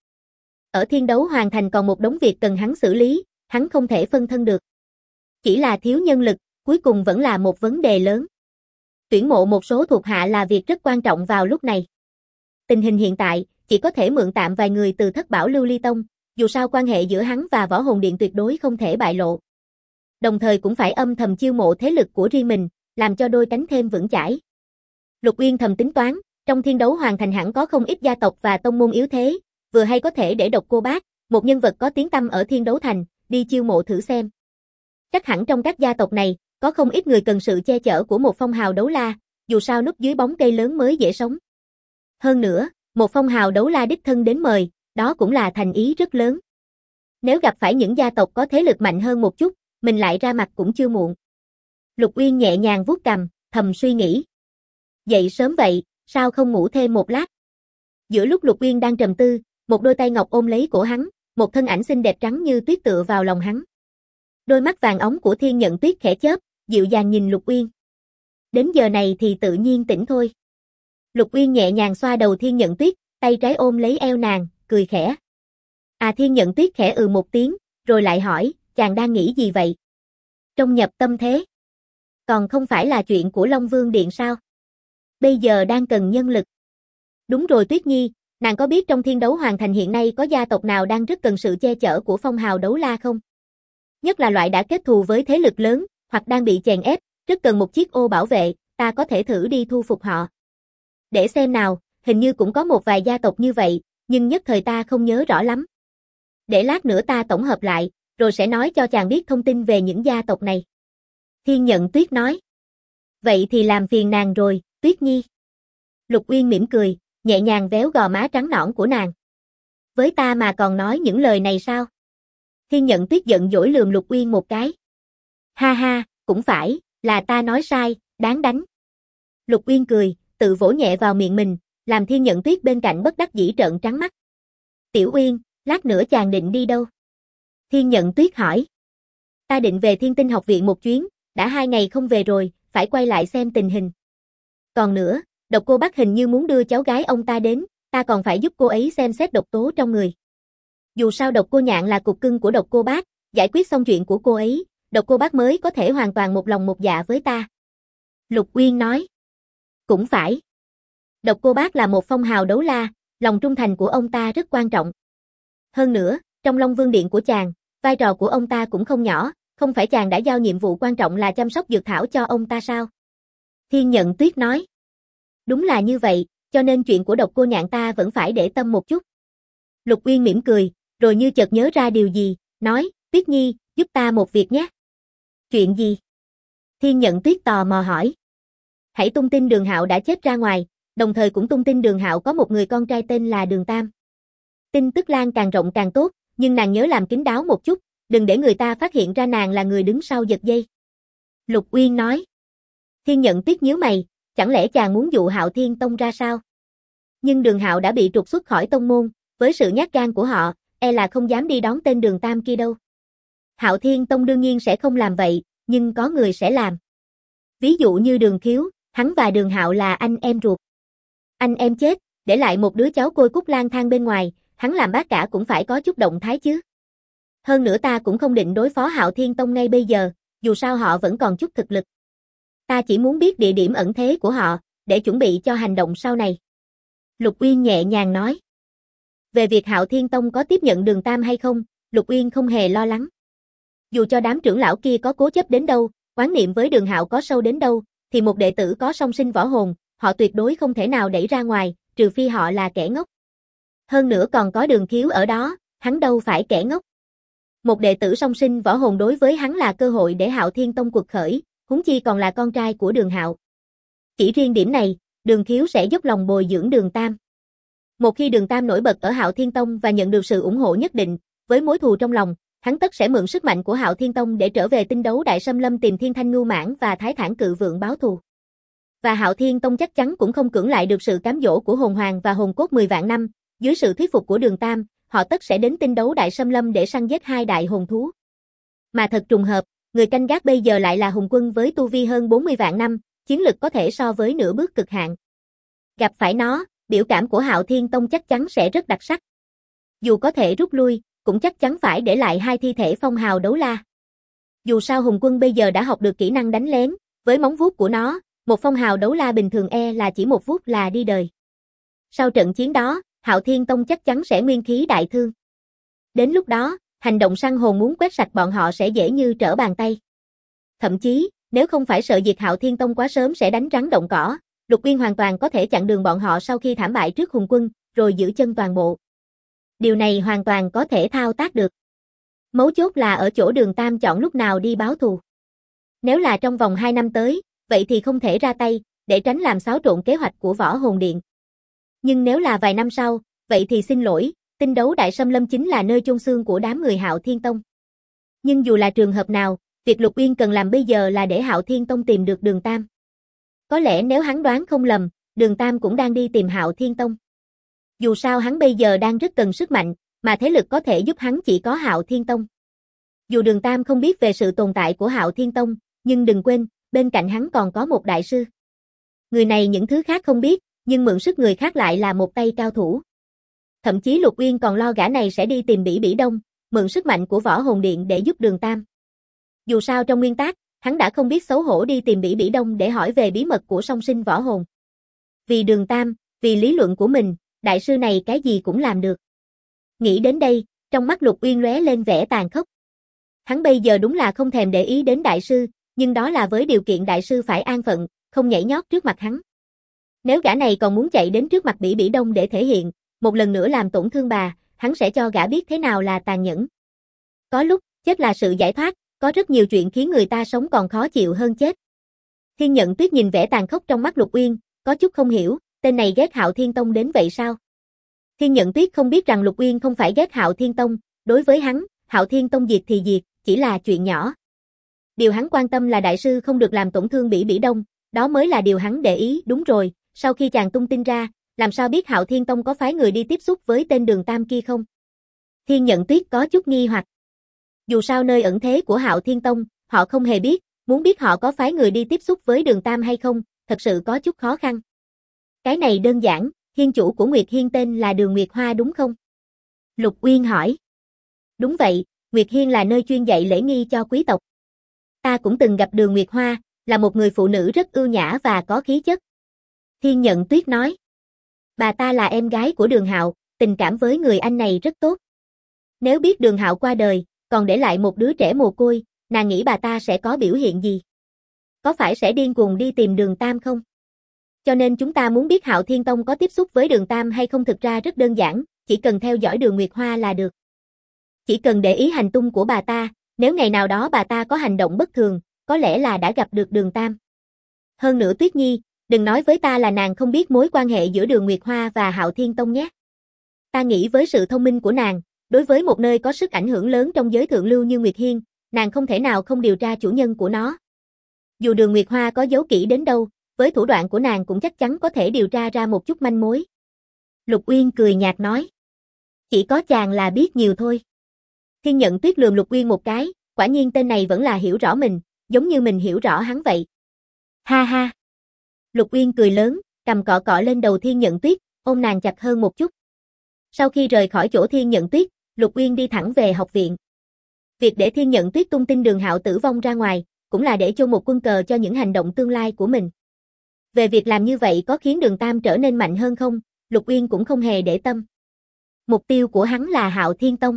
Ở Thiên Đấu Hoàng Thành còn một đống việc cần hắn xử lý, hắn không thể phân thân được. Chỉ là thiếu nhân lực, cuối cùng vẫn là một vấn đề lớn. Tuyển mộ một số thuộc hạ là việc rất quan trọng vào lúc này. Tình hình hiện tại, chỉ có thể mượn tạm vài người từ Thất Bảo Lưu Ly Tông, dù sao quan hệ giữa hắn và Võ Hồn Điện tuyệt đối không thể bại lộ. Đồng thời cũng phải âm thầm chiêu mộ thế lực của riêng mình, làm cho đôi cánh thêm vững chãi. Lục Uyên thầm tính toán, trong Thiên Đấu Hoàng Thành hẳn có không ít gia tộc và tông môn yếu thế, vừa hay có thể để Độc Cô Bác, một nhân vật có tiếng tăm ở Thiên Đấu Thành, đi chiêu mộ thử xem. Chắc hẳn trong các gia tộc này, có không ít người cần sự che chở của một phong hào đấu la, dù sao núp dưới bóng cây lớn mới dễ sống. Hơn nữa, một phong hào đấu la đích thân đến mời, đó cũng là thành ý rất lớn. Nếu gặp phải những gia tộc có thế lực mạnh hơn một chút, mình lại ra mặt cũng chưa muộn. Lục Uyên nhẹ nhàng vuốt cằm, thầm suy nghĩ. Dậy sớm vậy, sao không ngủ thêm một lát? Giữa lúc Lục Uyên đang trầm tư, một đôi tay ngọc ôm lấy cổ hắn, một thân ảnh xinh đẹp trắng như tuyết tựa vào lòng hắn. Đôi mắt vàng óng của Thiên Nhận Tuyết khẽ chớp, dịu dàng nhìn Lục Uyên. Đến giờ này thì tự nhiên tỉnh thôi. Lục Uyên nhẹ nhàng xoa đầu Thiên Nhận Tuyết, tay trái ôm lấy eo nàng, cười khẽ. Thiên Nhận Tuyết khẽ một tiếng, rồi lại hỏi, chàng đang nghĩ gì vậy? Trong nhập tâm thế. Còn không phải là chuyện của Long Vương Điện sao? Bây giờ đang cần nhân lực. Đúng rồi Tuyết Nhi, nàng có biết trong Thiên Đấu Hoàng Thành hiện nay có gia tộc nào đang rất cần sự che chở của phong hào đấu la không? Nhất là loại đã kết thù với thế lực lớn, hoặc đang bị chèn ép, rất cần một chiếc ô bảo vệ, ta có thể thử đi thu phục họ. Để xem nào, hình như cũng có một vài gia tộc như vậy, nhưng nhất thời ta không nhớ rõ lắm. Để lát nữa ta tổng hợp lại, rồi sẽ nói cho chàng biết thông tin về những gia tộc này. Thiên Nhận Tuyết nói. Vậy thì làm phiền nàng rồi, Tuyết Nhi. Lục Uyên mỉm cười, nhẹ nhàng véo gò má trắng nõn của nàng. Với ta mà còn nói những lời này sao? Thiên Nhận Tuyết giận dỗi lườm Lục Uyên một cái. Ha ha, cũng phải, là ta nói sai, đáng đánh. Lục Uyên cười, tự vỗ nhẹ vào miệng mình, làm Thiên Nhận Tuyết bên cạnh bất đắc dĩ trợn trắng mắt. Tiểu Uyên, lát nữa chàng định đi đâu? Thiên Nhận Tuyết hỏi. Ta định về Thiên Tinh học viện một chuyến, đã 2 ngày không về rồi, phải quay lại xem tình hình. Còn nữa, Độc Cô Bác hình như muốn đưa cháu gái ông ta đến, ta còn phải giúp cô ấy xem xét độc tố trong người. Dù sao Độc Cô Nhạn là cục cưng của Độc Cô Bác, giải quyết xong chuyện của cô ấy, Độc Cô Bác mới có thể hoàn toàn một lòng một dạ với ta. Lục Uyên nói. Cũng phải. Độc Cô Bác là một phong hào đấu la, lòng trung thành của ông ta rất quan trọng. Hơn nữa, trong Long Vương Điện của chàng, vai trò của ông ta cũng không nhỏ, không phải chàng đã giao nhiệm vụ quan trọng là chăm sóc dược thảo cho ông ta sao? Thiên Nhận Tuyết nói. Đúng là như vậy, cho nên chuyện của Độc Cô Nhạn ta vẫn phải để tâm một chút. Lục Uyên mỉm cười, rồi như chợt nhớ ra điều gì, nói, Tuyết Nhi, giúp ta một việc nhé. Chuyện gì? Thiên Nhận Tuyết tò mò hỏi. Hãy tung tin Đường Hạo đã chết ra ngoài, đồng thời cũng tung tin Đường Hạo có một người con trai tên là Đường Tam. Tin tức lan càng rộng càng tốt, nhưng nàng nhớ làm kín đáo một chút, đừng để người ta phát hiện ra nàng là người đứng sau giật dây. Lục Uyên nói. Thiên Nhận Tuyết nhíu mày, chẳng lẽ chàng muốn dụ Hạo Thiên Tông ra sao? Nhưng Đường Hạo đã bị trục xuất khỏi tông môn, với sự nhát gan của họ, e là không dám đi đón tên Đường Tam kia đâu. Hạo Thiên Tông đương nhiên sẽ không làm vậy, nhưng có người sẽ làm. Ví dụ như Đường Khiếu, hắn và Đường Hạo là anh em ruột. Anh em chết, để lại một đứa cháu côi cút lang thang bên ngoài, hắn làm bác cả cũng phải có chút động thái chứ. Hơn nữa ta cũng không định đối phó Hạo Thiên Tông ngay bây giờ, dù sao họ vẫn còn chút thực lực. Ta chỉ muốn biết địa điểm ẩn thế của họ, để chuẩn bị cho hành động sau này. Lục Uyên nhẹ nhàng nói. Về việc Hạo Thiên Tông có tiếp nhận Đường Tam hay không, Lục Uyên không hề lo lắng. Dù cho đám trưởng lão kia có cố chấp đến đâu, oán niệm với Đường Hạo có sâu đến đâu, thì một đệ tử có song sinh võ hồn, họ tuyệt đối không thể nào đẩy ra ngoài, trừ phi họ là kẻ ngốc. Hơn nữa còn có Đường Khiếu ở đó, hắn đâu phải kẻ ngốc. Một đệ tử song sinh võ hồn đối với hắn là cơ hội để Hạo Thiên Tông quật khởi, huống chi còn là con trai của Đường Hạo. Chỉ riêng điểm này, Đường Khiếu sẽ dốc lòng bồi dưỡng Đường Tam. Một khi Đường Tam nổi bật ở Hạo Thiên Tông và nhận được sự ủng hộ nhất định, với mối thù trong lòng, hắn tất sẽ mượn sức mạnh của Hạo Thiên Tông để trở về Tinh Đấu Đại Xâm Lâm tìm Thiên Thanh Ngưu Mãn và Thái Thản Cự Vượng báo thù. Và Hạo Thiên Tông chắc chắn cũng không cưỡng lại được sự cám dỗ của hồn hoàng và hồn cốt 10 vạn năm, dưới sự thuyết phục của Đường Tam, họ tất sẽ đến Tinh Đấu Đại Xâm Lâm để săn giết 2 đại hồn thú. Mà thật trùng hợp, người canh gác bây giờ lại là hùng quân với tu vi hơn 40 vạn năm, chiến lực có thể so với nửa bước cực hạn. Gặp phải nó, biểu cảm của Hạo Thiên Tông chắc chắn sẽ rất đặc sắc. Dù có thể rút lui, cũng chắc chắn phải để lại 2 thi thể phong hào đấu la. Dù sao Hùng Quân bây giờ đã học được kỹ năng đánh lén, với móng vuốt của nó, một phong hào đấu la bình thường là chỉ một vuốt là đi đời. Sau trận chiến đó, Hạo Thiên Tông chắc chắn sẽ nguyên khí đại thương. Đến lúc đó, hành động săn hồn muốn quét sạch bọn họ sẽ dễ như trở bàn tay. Thậm chí, nếu không phải sợ diệt Hạo Thiên Tông quá sớm sẽ đánh rắn động cỏ, Lục Uyên hoàn toàn có thể chặn đường bọn họ sau khi thảm bại trước Hùng Quân, rồi giữ chân toàn bộ. Điều này hoàn toàn có thể thao tác được. Mấu chốt là ở chỗ Đường Tam chọn lúc nào đi báo thù. Nếu là trong vòng 2 năm tới, vậy thì không thể ra tay, để tránh làm xáo trộn kế hoạch của Võ Hồn Điện. Nhưng nếu là vài năm sau, vậy thì xin lỗi, tinh đấu Đại Xâm Lâm chính là nơi chôn xương của đám người Hạo Thiên Tông. Nhưng dù là trường hợp nào, việc Lục Uyên cần làm bây giờ là để Hạo Thiên Tông tìm được Đường Tam. Có lẽ nếu hắn đoán không lầm, Đường Tam cũng đang đi tìm Hạo Thiên Tông. Dù sao hắn bây giờ đang rất cần sức mạnh, mà thế lực có thể giúp hắn chỉ có Hạo Thiên Tông. Dù Đường Tam không biết về sự tồn tại của Hạo Thiên Tông, nhưng đừng quên, bên cạnh hắn còn có một đại sư. Người này những thứ khác không biết, nhưng mượn sức người khác lại là một tay cao thủ. Thậm chí Lục Uyên còn lo gã này sẽ đi tìm Bỉ Bỉ Đông, mượn sức mạnh của Võ Hồn Điện để giúp Đường Tam. Dù sao trong nguyên tắc, hắn đã không biết xấu hổ đi tìm Bỉ Bỉ Đông để hỏi về bí mật của song sinh võ hồn. Vì Đường Tam, vì lý luận của mình, đại sư này cái gì cũng làm được. Nghĩ đến đây, trong mắt Lục Uyên lóe lên vẻ tàn khốc. Hắn bây giờ đúng là không thèm để ý đến đại sư, nhưng đó là với điều kiện đại sư phải an phận, không nhảy nhót trước mặt hắn. Nếu gã này còn muốn chạy đến trước mặt Bỉ Bỉ Đông để thể hiện, một lần nữa làm tổn thương bà, hắn sẽ cho gã biết thế nào là tàn nhẫn. Có lúc, chết là sự giải thoát, có rất nhiều chuyện khiến người ta sống còn khó chịu hơn chết. Thiên Nhận Tuyết nhìn vẻ tàn khốc trong mắt Lục Uyên, có chút không hiểu, tên này ghét Hạo Thiên Tông đến vậy sao? Thiên Nhận Tuyết không biết rằng Lục Uyên không phải ghét Hạo Thiên Tông, đối với hắn, Hạo Thiên Tông diệt thì diệt, chỉ là chuyện nhỏ. Điều hắn quan tâm là đại sư không được làm tổn thương Bỉ Bỉ Đông, đó mới là điều hắn để ý. Đúng rồi, sau khi chàng tung tin ra, làm sao biết Hạo Thiên Tông có phái người đi tiếp xúc với tên Đường Tam kia không? Thiên Nhận Tuyết có chút nghi hoặc. Dù sao nơi ẩn thế của Hạo Thiên Tông, họ không hề biết, muốn biết họ có phái người đi tiếp xúc với Đường Tam hay không, thật sự có chút khó khăn. Cái này đơn giản, hiên chủ của Nguyệt Hiên tên là Đường Nguyệt Hoa đúng không? Lục Uyên hỏi. Đúng vậy, Nguyệt Hiên là nơi chuyên dạy lễ nghi cho quý tộc. Ta cũng từng gặp Đường Nguyệt Hoa, là một người phụ nữ rất ưu nhã và có khí chất. Thiên Nhận Tuyết nói. Bà ta là em gái của Đường Hạo, tình cảm với người anh này rất tốt. Nếu biết Đường Hạo qua đời, còn để lại một đứa trẻ mồ côi, nàng nghĩ bà ta sẽ có biểu hiện gì? Có phải sẽ điên cuồng đi tìm Đường Tam không? Cho nên chúng ta muốn biết Hạo Thiên Tông có tiếp xúc với Đường Tam hay không thực ra rất đơn giản, chỉ cần theo dõi Đường Nguyệt Hoa là được. Chỉ cần để ý hành tung của bà ta, nếu ngày nào đó bà ta có hành động bất thường, có lẽ là đã gặp được Đường Tam. Hơn nữa Tuyết Nhi, đừng nói với ta là nàng không biết mối quan hệ giữa Đường Nguyệt Hoa và Hạo Thiên Tông nhé. Ta nghĩ với sự thông minh của nàng, đối với một nơi có sức ảnh hưởng lớn trong giới thượng lưu như Nguyệt Hiên, nàng không thể nào không điều tra chủ nhân của nó. Dù Đường Nguyệt Hoa có giấu kỹ đến đâu, với thủ đoạn của nàng cũng chắc chắn có thể điều tra ra một chút manh mối. Lục Uyên cười nhạt nói. Chỉ có chàng là biết nhiều thôi. Thiên Nhận Tuyết lườm Lục Uyên một cái, quả nhiên tên này vẫn là hiểu rõ mình, giống như mình hiểu rõ hắn vậy. Ha ha. Lục Uyên cười lớn, cầm cọ cọ lên đầu Thiên Nhận Tuyết, ôm nàng chặt hơn một chút. Sau khi rời khỏi chỗ Thiên Nhận Tuyết, Lục Uyên đi thẳng về học viện. Việc để Thiên Nhận Tuyết tung tin Đường Hạo tử vong ra ngoài, cũng là để cho một quân cờ cho những hành động tương lai của mình. Về việc làm như vậy có khiến Đường Tam trở nên mạnh hơn không, Lục Uyên cũng không hề để tâm. Mục tiêu của hắn là Hạo Thiên Tông.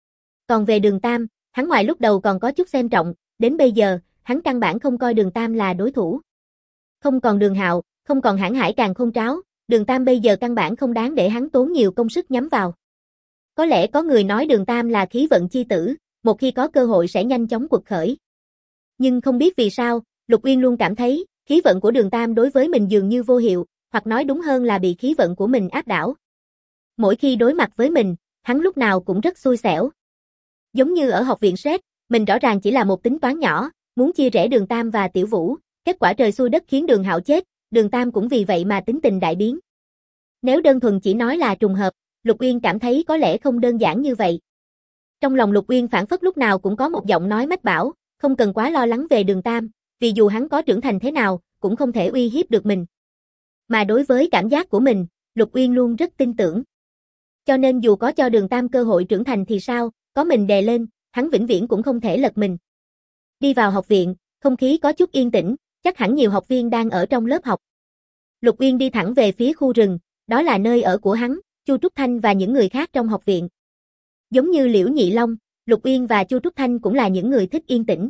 Còn về Đường Tam, hắn ngoài lúc đầu còn có chút xem trọng, đến bây giờ, hắn căn bản không coi Đường Tam là đối thủ. Không còn Đường Hạo, không còn Hãn Hải Càn Khôn Tráo, Đường Tam bây giờ căn bản không đáng để hắn tốn nhiều công sức nhắm vào. Có lẽ có người nói Đường Tam là khí vận chi tử, một khi có cơ hội sẽ nhanh chóng quật khởi. Nhưng không biết vì sao, Lục Uyên luôn cảm thấy, khí vận của Đường Tam đối với mình dường như vô hiệu, hoặc nói đúng hơn là bị khí vận của mình áp đảo. Mỗi khi đối mặt với mình, hắn lúc nào cũng rất xui xẻo. Giống như ở học viện Sret, mình rõ ràng chỉ là một tính toán nhỏ, muốn chia rẽ Đường Tam và Tiểu Vũ, kết quả trời xui đất khiến Đường Hạo chết, Đường Tam cũng vì vậy mà tính tình đại biến. Nếu đơn thuần chỉ nói là trùng hợp, Lục Uyên cảm thấy có lẽ không đơn giản như vậy. Trong lòng Lục Uyên phảng phất lúc nào cũng có một giọng nói mách bảo, không cần quá lo lắng về Đường Tam, vì dù hắn có trưởng thành thế nào, cũng không thể uy hiếp được mình. Mà đối với cảm giác của mình, Lục Uyên luôn rất tin tưởng. Cho nên dù có cho Đường Tam cơ hội trưởng thành thì sao, có mình đè lên, hắn vĩnh viễn cũng không thể lật mình. Đi vào học viện, không khí có chút yên tĩnh, chắc hẳn nhiều học viên đang ở trong lớp học. Lục Uyên đi thẳng về phía khu rừng, đó là nơi ở của hắn, Chu Trúc Thanh và những người khác trong học viện. Giống như Liễu Nhị Long, Lục Uyên và Chu Trúc Thanh cũng là những người thích yên tĩnh.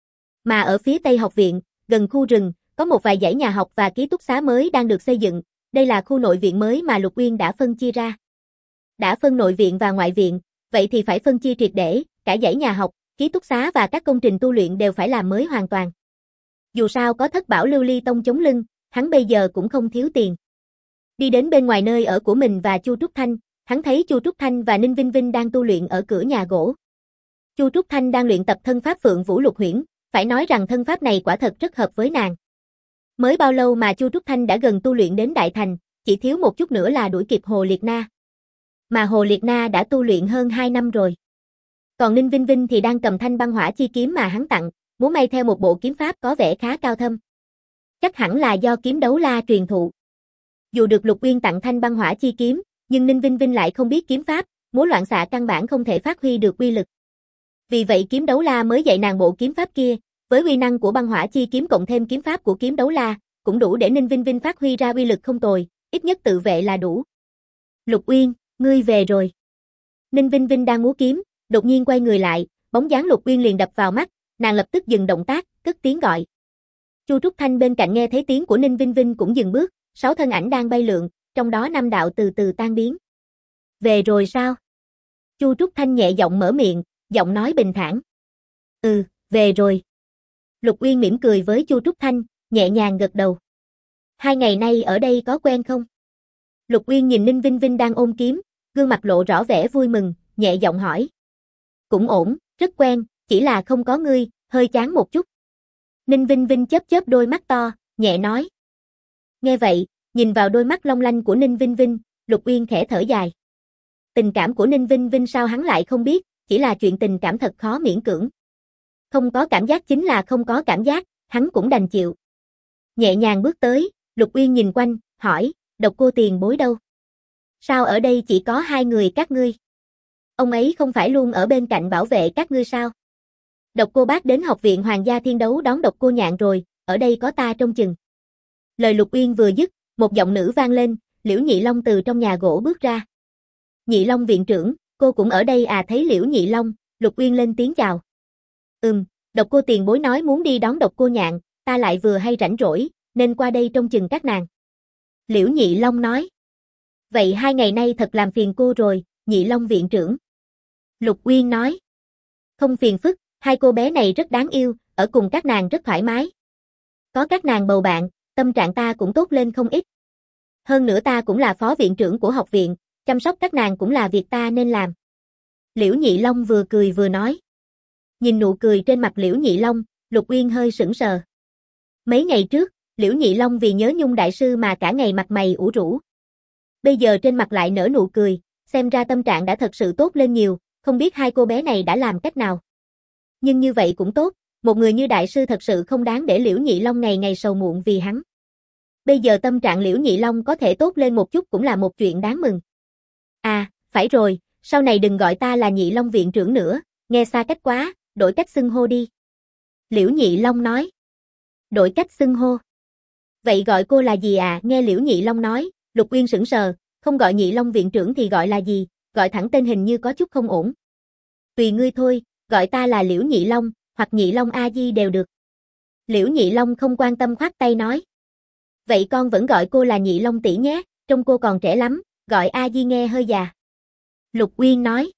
Mà ở phía tây học viện, gần khu rừng, có một vài dãy nhà học và ký túc xá mới đang được xây dựng, đây là khu nội viện mới mà Lục Uyên đã phân chia ra. Đã phân nội viện và ngoại viện, vậy thì phải phân chia triệt để, cả dãy nhà học, ký túc xá và các công trình tu luyện đều phải làm mới hoàn toàn. Dù sao có Thất Bảo Lưu Ly Tông chống lưng, hắn bây giờ cũng không thiếu tiền. Đi đến bên ngoài nơi ở của mình và Chu Trúc Thanh, hắn thấy Chu Trúc Thanh và Ninh Vinh Vinh đang tu luyện ở cửa nhà gỗ. Chu Trúc Thanh đang luyện tập thân pháp Phượng Vũ Lục Huyễn, phải nói rằng thân pháp này quả thật rất hợp với nàng. Mới bao lâu mà Chu Trúc Thanh đã gần tu luyện đến đại thành, chỉ thiếu một chút nữa là đuổi kịp Hồ Liệt Na. Mà Hồ Liệt Na đã tu luyện hơn 2 năm rồi. Còn Ninh Vinh Vinh thì đang cầm thanh băng hỏa chi kiếm mà hắn tặng, múa may theo một bộ kiếm pháp có vẻ khá cao thâm. Chắc hẳn là do kiếm đấu la truyền thụ. Dù được Lục Uyên tặng thanh băng hỏa chi kiếm, nhưng Ninh Vinh Vinh lại không biết kiếm pháp, múa loạn xạ căn bản không thể phát huy được uy lực. Vì vậy kiếm đấu la mới dạy nàng bộ kiếm pháp kia, với uy năng của băng hỏa chi kiếm cộng thêm kiếm pháp của kiếm đấu la, cũng đủ để Ninh Vinh Vinh phát huy ra uy lực không tồi, ít nhất tự vệ là đủ. Lục Uyên, ngươi về rồi. Ninh Vinh Vinh đang múa kiếm, đột nhiên quay người lại, bóng dáng Lục Uyên liền đập vào mắt, nàng lập tức dừng động tác, cất tiếng gọi. Chu Trúc Thanh bên cạnh nghe thấy tiếng của Ninh Vinh Vinh cũng dừng bước, 6 thân ảnh đang bay lượn, trong đó 5 đạo từ từ tan biến. Về rồi sao? Chu Trúc Thanh nhẹ giọng mở miệng, giọng nói bình thản. Ừ, về rồi. Lục Uyên mỉm cười với Chu Trúc Thanh, nhẹ nhàng gật đầu. 2 ngày nay ở đây có quen không? Lục Uyên nhìn Ninh Vinh Vinh đang ôm kiếm, gương mặt lộ rõ vẻ vui mừng, nhẹ giọng hỏi. Cũng ổn, rất quen, chỉ là không có ngươi, hơi chán một chút. Ninh Vinh Vinh chớp chớp đôi mắt to, nhẹ nói. Nghe vậy, nhìn vào đôi mắt long lanh của Ninh Vinh Vinh, Lục Uyên khẽ thở dài. Tình cảm của Ninh Vinh Vinh sao hắn lại không biết, chỉ là chuyện tình cảm thật khó miễn cưỡng. Không có cảm giác chính là không có cảm giác, hắn cũng đành chịu. Nhẹ nhàng bước tới, Lục Uyên nhìn quanh, hỏi, Độc Cô tiền bối đâu? Sao ở đây chỉ có 2 người các ngươi? Ông ấy không phải luôn ở bên cạnh bảo vệ các ngươi sao? Độc Cô bác đến học viện Hoàng gia Thiên Đấu đón Độc Cô Nhạn rồi, ở đây có ta trông chừng. Lời Lục Uyên vừa dứt, một giọng nữ vang lên, Liễu Nhị Long từ trong nhà gỗ bước ra. Nhị Long viện trưởng, cô cũng ở đây à? Thấy Liễu Nhị Long, Lục Uyên lên tiếng chào. Độc Cô tiền bối nói muốn đi đón Độc Cô Nhạn, ta lại vừa hay rảnh rỗi, nên qua đây trông chừng các nàng. Liễu Nhị Long nói. Vậy 2 ngày nay thật làm phiền cô rồi, Nhị Long viện trưởng. Lục Uyên nói. Không phiền phức, 2 cô bé này rất đáng yêu, ở cùng các nàng rất thoải mái. Có các nàng bầu bạn, tâm trạng ta cũng tốt lên không ít. Hơn nữa ta cũng là phó viện trưởng của học viện, chăm sóc các nàng cũng là việc ta nên làm. Liễu Nhị Long vừa cười vừa nói. Nhìn nụ cười trên mặt Liễu Nhị Long, Lục Uyên hơi sững sờ. Mấy ngày trước, Liễu Nhị Long vì nhớ Nhung đại sư mà cả ngày mặt mày ủ rũ. Bây giờ trên mặt lại nở nụ cười, xem ra tâm trạng đã thật sự tốt lên nhiều, không biết 2 cô bé này đã làm cách nào. Nhưng như vậy cũng tốt, một người như đại sư thật sự không đáng để Liễu Nhị Long ngày ngày sầu muộn vì hắn. Bây giờ tâm trạng Liễu Nhị Long có thể tốt lên một chút cũng là một chuyện đáng mừng. À, phải rồi, sau này đừng gọi ta là Nhị Long viện trưởng nữa, nghe xa cách quá, đổi cách xưng hô đi. Liễu Nhị Long nói. Đổi cách xưng hô. Vậy gọi cô là gì à? Nghe Liễu Nhị Long nói, Lục Uyên sững sờ, không gọi Nhị Long viện trưởng thì gọi là gì, gọi thẳng tên hình như có chút không ổn. Tùy ngươi thôi, gọi ta là Liễu Nhị Long, hoặc Nhị Long A Di đều được. Liễu Nhị Long không quan tâm khoát tay nói. Vậy con vẫn gọi cô là Nhị Long tỷ nhé, trông cô còn trẻ lắm, gọi A Di nghe hơi già. Lục Uyên nói.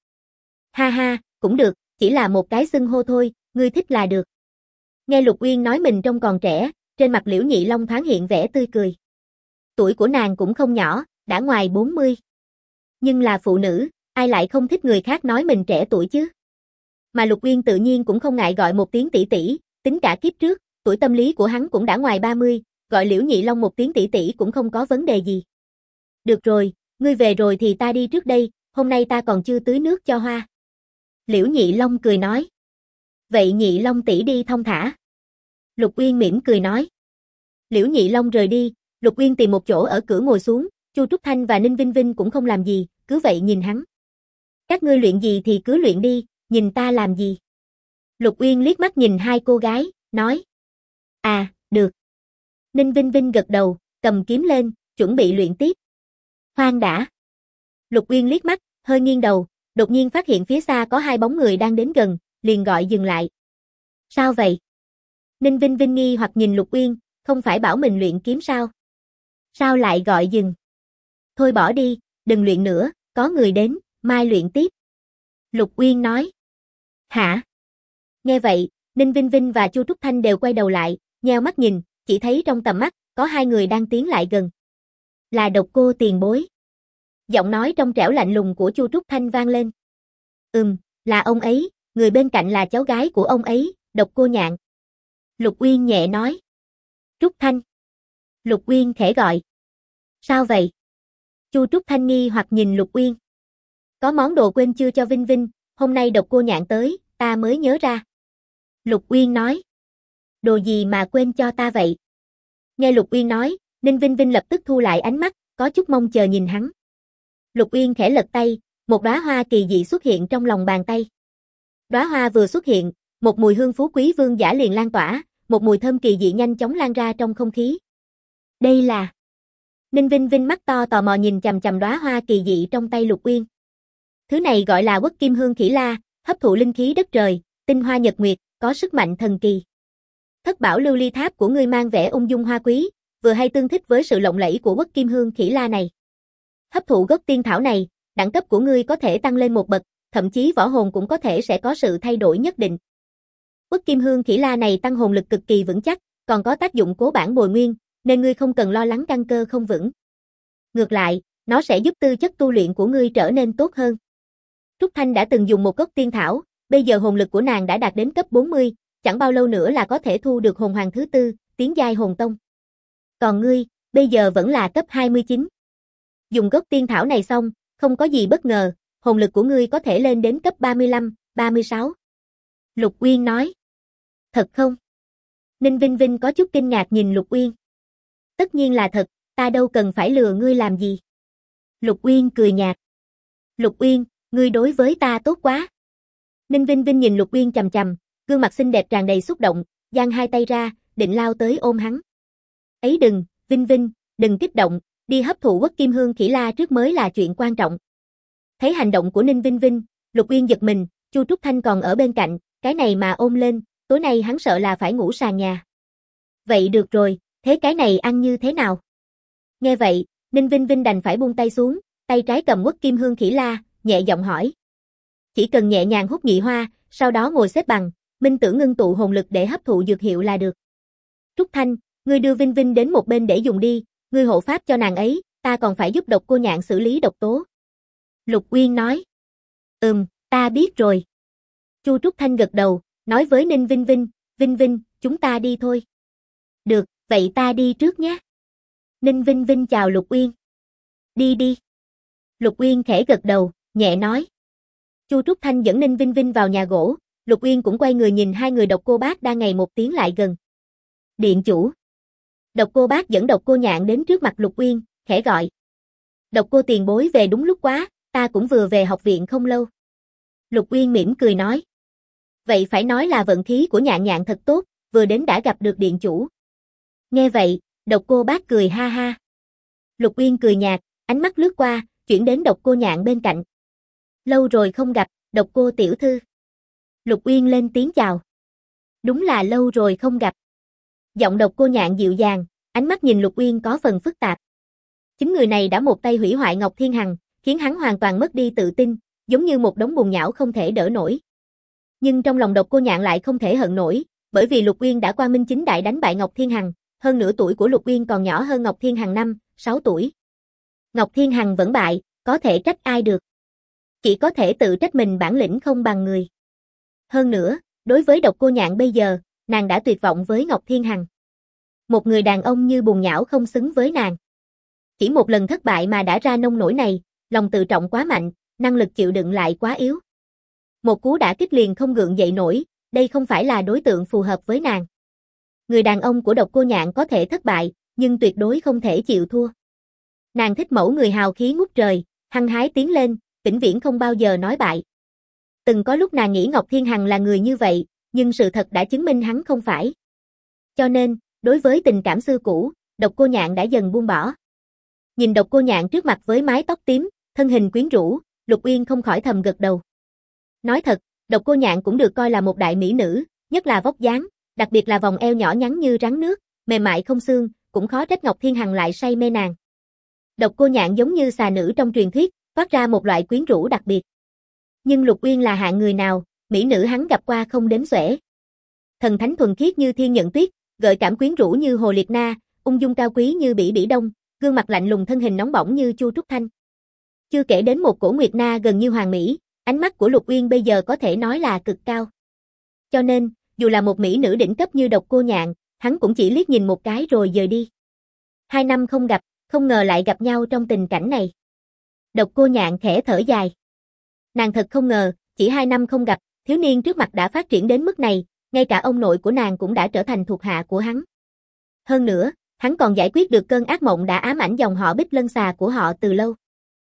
Ha ha, cũng được, chỉ là một cái xưng hô thôi, ngươi thích là được. Nghe Lục Uyên nói mình trông còn trẻ, trên mặt Liễu Nhị Long thoáng hiện vẻ tươi cười. Tuổi của nàng cũng không nhỏ, đã ngoài 40. Nhưng là phụ nữ, ai lại không thích người khác nói mình trẻ tuổi chứ? Mà Lục Uyên tự nhiên cũng không ngại gọi một tiếng tỷ tỷ, tính cả kiếp trước, tuổi tâm lý của hắn cũng đã ngoài 30, gọi Liễu Nhị Long một tiếng tỷ tỷ cũng không có vấn đề gì. Được rồi, ngươi về rồi thì ta đi trước đây, hôm nay ta còn chưa tưới nước cho hoa. Liễu Nhị Long cười nói. Vậy Nhị Long tỷ đi thong thả. Lục Uyên mỉm cười nói. Liễu Nhị Long rời đi, Lục Uyên tìm một chỗ ở cửa ngồi xuống, Chu Trúc Thanh và Ninh Vinh Vinh cũng không làm gì, cứ vậy nhìn hắn. Các ngươi luyện gì thì cứ luyện đi, nhìn ta làm gì? Lục Uyên liếc mắt nhìn hai cô gái, nói. À, được. Ninh Vinh Vinh gật đầu, cầm kiếm lên, chuẩn bị luyện tiếp. Khoan đã. Lục Uyên liếc mắt, hơi nghiêng đầu, đột nhiên phát hiện phía xa có hai bóng người đang đến gần, liền gọi dừng lại. Sao vậy? Ninh Vinh Vinh nghi hoặc nhìn Lục Uyên, không phải bảo mình luyện kiếm sao? Sao lại gọi dừng? Thôi bỏ đi, đừng luyện nữa, có người đến, mai luyện tiếp. Lục Uyên nói. Hả? Nghe vậy, Ninh Vinh Vinh và Chu Trúc Thanh đều quay đầu lại, nheo mắt nhìn, chỉ thấy trong tầm mắt, có hai người đang tiến lại gần. Là Độc Cô tiền bối. Giọng nói trong trẻo lạnh lùng của Chu Trúc Thanh vang lên. Là ông ấy, người bên cạnh là cháu gái của ông ấy, Độc Cô Nhạn. Lục Uyên nhẹ nói. Trúc Thanh. Lục Uyên khẽ gọi. Sao vậy? Chu Trúc Thanh nghi hoặc nhìn Lục Uyên. Có món đồ quên chưa cho Vinh Vinh, hôm nay Độc Cô Nhạn tới, ta mới nhớ ra. Lục Uyên nói. Đồ gì mà quên cho ta vậy? Nghe Lục Uyên nói, Ninh Vinh Vinh lập tức thu lại ánh mắt, có chút mong chờ nhìn hắn. Lục Uyên khẽ lật tay, một đóa hoa kỳ dị xuất hiện trong lòng bàn tay. Đóa hoa vừa xuất hiện, một mùi hương phú quý vương giả liền lan tỏa, một mùi thơm kỳ dị nhanh chóng lan ra trong không khí. Đây là... Ninh Vinh Vinh mắt to tò mò nhìn chằm chằm đóa hoa kỳ dị trong tay Lục Uyên. Thứ này gọi là Uất Kim Hương Khỉ La, hấp thụ linh khí đất trời, tinh hoa nhật nguyệt, có sức mạnh thần kỳ. Thất bảo lưu ly tháp của ngươi mang vẻ ung dung hoa quý, vừa hay tương thích với sự lộng lẫy của Uất Kim Hương Khỉ La này. Hấp thụ gốc tiên thảo này, đẳng cấp của ngươi có thể tăng lên một bậc, thậm chí võ hồn cũng có thể sẽ có sự thay đổi nhất định. Uất Kim Hương Khỉ La này tăng hồn lực cực kỳ vững chắc, còn có tác dụng cố bản bồi nguyên, nên ngươi không cần lo lắng căn cơ không vững. Ngược lại, nó sẽ giúp tư chất tu luyện của ngươi trở nên tốt hơn. Trúc Thanh đã từng dùng một gốc tiên thảo, bây giờ hồn lực của nàng đã đạt đến cấp 40, chẳng bao lâu nữa là có thể thu được hồn hoàng thứ tư, tiến giai hồn tông. Còn ngươi, bây giờ vẫn là cấp 29. Dùng gốc tiên thảo này xong, không có gì bất ngờ, hồn lực của ngươi có thể lên đến cấp 35, 36. Lục Uyên nói. Thật không? Ninh Vinh Vinh có chút kinh ngạc nhìn Lục Uyên. Tất nhiên là thật, ta đâu cần phải lừa ngươi làm gì. Lục Uyên cười nhạt. Lục Uyên, ngươi đối với ta tốt quá. Ninh Vinh Vinh nhìn Lục Uyên chằm chằm, gương mặt xinh đẹp tràn đầy xúc động, giang hai tay ra, định lao tới ôm hắn. Ấy đừng, Vinh Vinh, đừng kích động, đi hấp thụ Uất Kim Hương Khỉ La trước mới là chuyện quan trọng. Thấy hành động của Ninh Vinh Vinh, Lục Uyên giật mình, Chu Trúc Thanh còn ở bên cạnh, cái này mà ôm lên, tối nay hắn sợ là phải ngủ sàn nhà. Vậy được rồi, thế cái này ăn như thế nào? Nghe vậy, Ninh Vinh Vinh đành phải buông tay xuống, tay trái cầm Uất Kim Hương Khỉ La, nhẹ giọng hỏi. Chỉ cần nhẹ nhàng hút nhị hoa, sau đó ngồi xếp bằng, minh tưởng ngưng tụ hồn lực để hấp thụ dược hiệu là được. Trúc Thanh, ngươi đưa Vinh Vinh đến một bên để dùng đi, ngươi hộ pháp cho nàng ấy, ta còn phải giúp Độc Cô Nhạn xử lý độc tố. Lục Uyên nói. Ta biết rồi. Chu Trúc Thanh gật đầu, nói với Ninh Vinh Vinh, Vinh Vinh, chúng ta đi thôi. Được, vậy ta đi trước nhé. Ninh Vinh Vinh chào Lục Uyên. Đi đi. Lục Uyên khẽ gật đầu, nhẹ nói. Chu Trúc Thanh dẫn Ninh Vinh Vinh vào nhà gỗ, Lục Uyên cũng quay người nhìn hai người Độc Cô Bác đang ngày một tiến lại gần. Điện chủ. Độc Cô Bác dẫn Độc Cô Nhạn đến trước mặt Lục Uyên, khẽ gọi. Độc Cô tiền bối về đúng lúc quá, ta cũng vừa về học viện không lâu. Lục Uyên mỉm cười nói. Vậy phải nói là vận khí của Nhạn Nhạn thật tốt, vừa đến đã gặp được điện chủ. Nghe vậy, Độc Cô Bác cười ha ha. Lục Uyên cười nhạt, ánh mắt lướt qua, chuyển đến Độc Cô Nhạn bên cạnh. Lâu rồi không gặp, Độc Cô tiểu thư. Lục Uyên lên tiếng chào. Đúng là lâu rồi không gặp. Giọng Độc Cô Nhạn dịu dàng, ánh mắt nhìn Lục Uyên có phần phức tạp. Chính người này đã một tay hủy hoại Ngọc Thiên Hằng, khiến hắn hoàn toàn mất đi tự tin, giống như một đống bùn nhão không thể đỡ nổi. Nhưng trong lòng Độc Cô Nhạn lại không thể hận nổi, bởi vì Lục Uyên đã qua minh chính đại đánh bại Ngọc Thiên Hằng, hơn nửa tuổi của Lục Uyên còn nhỏ hơn Ngọc Thiên Hằng 5, 6 tuổi. Ngọc Thiên Hằng vẫn bại, có thể trách ai được. Chỉ có thể tự trách mình bản lĩnh không bằng người. Hơn nữa, đối với Độc Cô Nhạn bây giờ, nàng đã tuyệt vọng với Ngọc Thiên Hằng. Một người đàn ông như bùn nhão không xứng với nàng. Chỉ một lần thất bại mà đã ra nông nổi này, lòng tự trọng quá mạnh, năng lực chịu đựng lại quá yếu. Một cú đả kích liền không gượng dậy nổi, đây không phải là đối tượng phù hợp với nàng. Người đàn ông của Độc Cô Nhạn có thể thất bại, nhưng tuyệt đối không thể chịu thua. Nàng thích mẫu người hào khí ngút trời, hăng hái tiến lên, vĩnh viễn không bao giờ nói bại. Từng có lúc nàng nghĩ Ngọc Thiên Hằng là người như vậy, nhưng sự thật đã chứng minh hắn không phải. Cho nên, đối với tình cảm xưa cũ, Độc Cô Nhạn đã dần buông bỏ. Nhìn Độc Cô Nhạn trước mặt với mái tóc tím, thân hình quyến rũ, Lục Uyên không khỏi thầm gật đầu. Nói thật, Độc Cô Nhạn cũng được coi là một đại mỹ nữ, nhất là vóc dáng, đặc biệt là vòng eo nhỏ nhắn như rắn nước, mềm mại không xương, cũng khó trách Ngọc Thiên Hằng lại say mê nàng. Độc Cô Nhạn giống như xà nữ trong truyền thuyết, toát ra một loại quyến rũ đặc biệt. Nhưng Lục Uyên là hạng người nào, mỹ nữ hắn gặp qua không đếm xuể. Thần thánh thuần khiết như Thiên Nhận Tuyết, gợi cảm quyến rũ như Hồ Liệt Na, ung dung cao quý như Bỉ Bỉ Đông, gương mặt lạnh lùng thân hình nóng bỏng như Chu Trúc Thanh. Chưa kể đến một cổ Nguyệt Na gần như hoàn mỹ, ánh mắt của Lục Uyên bây giờ có thể nói là cực cao. Cho nên, dù là một mỹ nữ đỉnh cấp như Độc Cô Nhạn, hắn cũng chỉ liếc nhìn một cái rồi rời đi. 2 năm không gặp, không ngờ lại gặp nhau trong tình cảnh này. Độc Cô Nhạn khẽ thở dài. Nàng thật không ngờ, chỉ 2 năm không gặp, thiếu niên trước mặt đã phát triển đến mức này, ngay cả ông nội của nàng cũng đã trở thành thuộc hạ của hắn. Hơn nữa, hắn còn giải quyết được cơn ác mộng đã ám ảnh dòng họ Bích Lân Xà của họ từ lâu.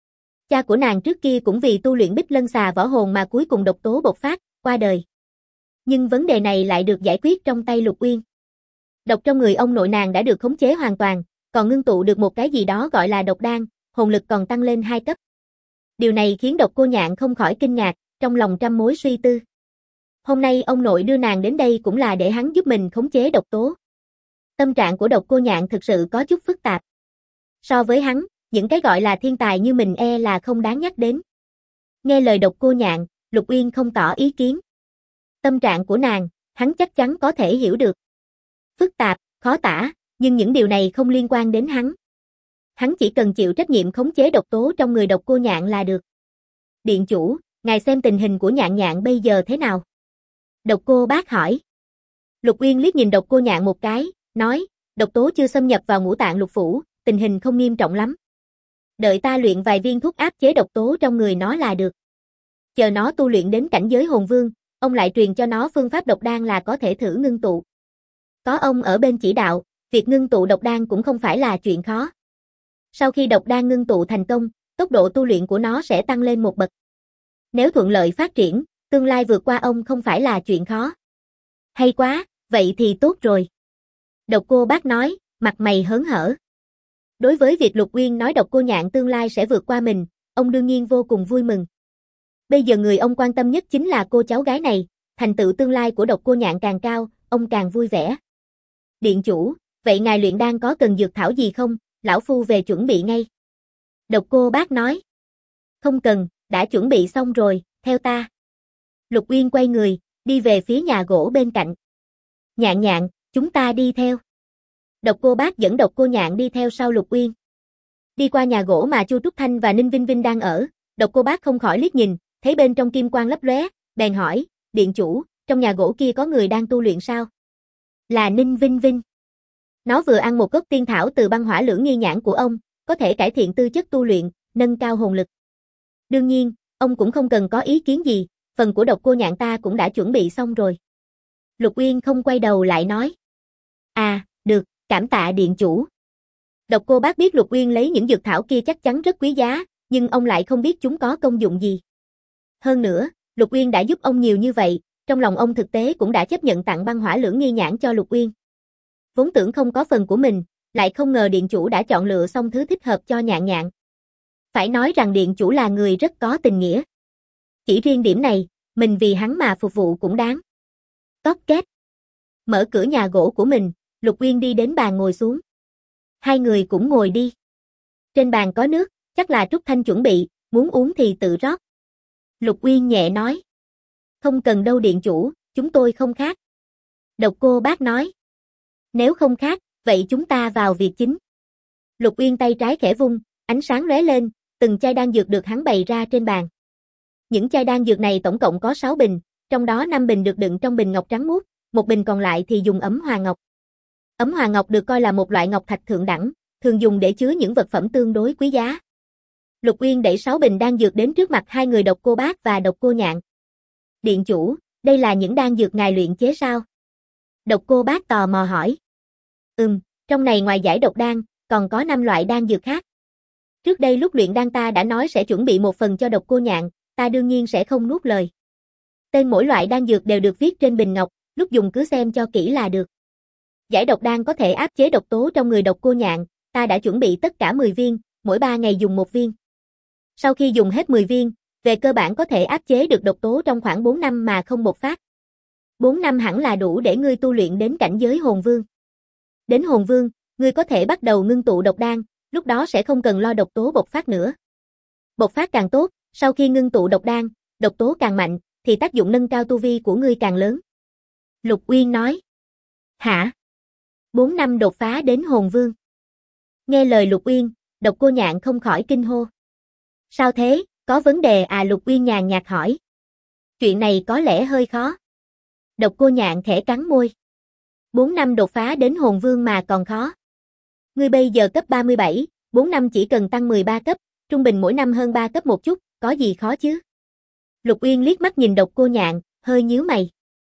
Cha của nàng trước kia cũng vì tu luyện Bích Lân Xà võ hồn mà cuối cùng độc tố bộc phát, qua đời. Nhưng vấn đề này lại được giải quyết trong tay Lục Uyên. Độc trong người ông nội nàng đã được khống chế hoàn toàn, còn ngưng tụ được một cái gì đó gọi là độc đan, hồn lực còn tăng lên 2 cấp. Điều này khiến Độc Cô Nhạn không khỏi kinh ngạc, trong lòng trăm mối suy tư. Hôm nay ông nội đưa nàng đến đây cũng là để hắn giúp mình khống chế độc tố. Tâm trạng của Độc Cô Nhạn thực sự có chút phức tạp. So với hắn, những cái gọi là thiên tài như mình e là không đáng nhắc đến. Nghe lời Độc Cô Nhạn, Lục Uyên không tỏ ý kiến. Tâm trạng của nàng, hắn chắc chắn có thể hiểu được. Phức tạp, khó tả, nhưng những điều này không liên quan đến hắn. Hắn chỉ cần chịu trách nhiệm khống chế độc tố trong người Độc Cô Nhạn là được. Điện chủ, ngài xem tình hình của Nhạn Nhạn bây giờ thế nào? Độc Cô Bác hỏi. Lục Uyên liếc nhìn Độc Cô Nhạn một cái, nói, độc tố chưa xâm nhập vào ngũ tạng lục phủ, tình hình không nghiêm trọng lắm. Đợi ta luyện vài viên thuốc áp chế độc tố trong người nó là được. Chờ nó tu luyện đến cảnh giới hồn vương, ông lại truyền cho nó phương pháp độc đan là có thể thử ngưng tụ. Có ông ở bên chỉ đạo, việc ngưng tụ độc đan cũng không phải là chuyện khó. Sau khi độc đan ngưng tụ thành công, tốc độ tu luyện của nó sẽ tăng lên một bậc. Nếu thuận lợi phát triển, tương lai vượt qua ông không phải là chuyện khó. Hay quá, vậy thì tốt rồi. Độc Cô Bác nói, mặt mày hớn hở. Đối với việc Lục Uyên nói Độc Cô Nhạn tương lai sẽ vượt qua mình, ông đương nhiên vô cùng vui mừng. Bây giờ người ông quan tâm nhất chính là cô cháu gái này, thành tựu tương lai của Độc Cô Nhạn càng cao, ông càng vui vẻ. Điện chủ, vậy ngài luyện đan có cần dược thảo gì không, lão phu về chuẩn bị ngay. Độc Cô Bác nói. Không cần, đã chuẩn bị xong rồi, theo ta. Lục Uyên quay người, đi về phía nhà gỗ bên cạnh. Nhạn Nhạn, chúng ta đi theo. Độc Cô Bác dẫn Độc Cô Nhạn đi theo sau Lục Uyên. Đi qua nhà gỗ mà Chu Trúc Thanh và Ninh Vinh Vinh đang ở, Độc Cô Bác không khỏi liếc nhìn, thấy bên trong kim quang lấp lóe, bèn hỏi, điện chủ, trong nhà gỗ kia có người đang tu luyện sao? Là Ninh Vinh Vinh. Nó vừa ăn một gốc tiên thảo từ băng hỏa lưỡng nghi nhãn của ông, có thể cải thiện tư chất tu luyện, nâng cao hồn lực. Đương nhiên, ông cũng không cần có ý kiến gì, phần của Độc Cô Nhạn ta cũng đã chuẩn bị xong rồi. Lục Uyên không quay đầu lại nói. À, được, cảm tạ điện chủ. Độc Cô Bác biết Lục Uyên lấy những dược thảo kia chắc chắn rất quý giá, nhưng ông lại không biết chúng có công dụng gì. Hơn nữa, Lục Uyên đã giúp ông nhiều như vậy, trong lòng ông thực tế cũng đã chấp nhận tặng băng hỏa lưỡng nghi nhãn cho Lục Uyên. Vốn tưởng không có phần của mình, lại không ngờ điện chủ đã chọn lựa xong thứ thích hợp cho Nhạn Nhạn. Phải nói rằng điện chủ là người rất có tình nghĩa. Chỉ riêng điểm này, mình vì hắn mà phục vụ cũng đáng. Tót két. Mở cửa nhà gỗ của mình, Lục Uyên đi đến bàn ngồi xuống. Hai người cũng ngồi đi. Trên bàn có nước, chắc là Trúc Thanh chuẩn bị, muốn uống thì tự rót. Lục Uyên nhẹ nói. Không cần đâu điện chủ, chúng tôi không khát. Độc Cô Bác nói. Nếu không khát, vậy chúng ta vào việc chính. Lục Uyên tay trái khẽ vung, ánh sáng lóe lên, từng chai đan dược được hắn bày ra trên bàn. Những chai đan dược này tổng cộng có 6 bình, trong đó 5 bình được đựng trong bình ngọc trắng muốt, một bình còn lại thì dùng ấm hoàng ngọc. Ấm hoàng ngọc được coi là một loại ngọc thạch thượng đẳng, thường dùng để chứa những vật phẩm tương đối quý giá. Lục Uyên đẩy 6 bình đan dược đến trước mặt hai người Độc Cô Bác và Độc Cô Nhạn. Điện chủ, đây là những đan dược ngài luyện chế sao? Độc Cô Bác tò mò hỏi. Trong này ngoài giải độc đan, còn có 5 loại đan dược khác. Trước đây lúc luyện đan ta đã nói sẽ chuẩn bị một phần cho Độc Cô Nhạn, ta đương nhiên sẽ không nuốt lời. Tên mỗi loại đan dược đều được viết trên bình ngọc, lúc dùng cứ xem cho kỹ là được. Giải độc đan có thể áp chế độc tố trong người Độc Cô Nhạn, ta đã chuẩn bị tất cả 10 viên, mỗi 3 ngày dùng 1 viên. Sau khi dùng hết 10 viên, về cơ bản có thể áp chế được độc tố trong khoảng 4 năm mà không bộc phát. 4 năm hẳn là đủ để ngươi tu luyện đến cảnh giới hồn vương. Đến hồn vương, ngươi có thể bắt đầu ngưng tụ độc đan, lúc đó sẽ không cần lo độc tố bộc phát nữa. Bộc phát càng tốt, sau khi ngưng tụ độc đan, độc tố càng mạnh, thì tác dụng nâng cao tu vi của ngươi càng lớn. Lục Uyên nói. Hả? 4 năm đột phá đến hồn vương. Nghe lời Lục Uyên, Độc Cô Nhạn không khỏi kinh hô. Sao thế, có vấn đề à? Lục Uyên nhàn nhạt hỏi. Chuyện này có lẽ hơi khó. Độc Cô Nhạn khẽ cắn môi. 4 năm đột phá đến hồn vương mà còn khó. Ngươi bây giờ cấp 37, 4 năm chỉ cần tăng 13 cấp, trung bình mỗi năm hơn 3 cấp một chút, có gì khó chứ? Lục Uyên liếc mắt nhìn Độc Cô Nhạn, hơi nhíu mày.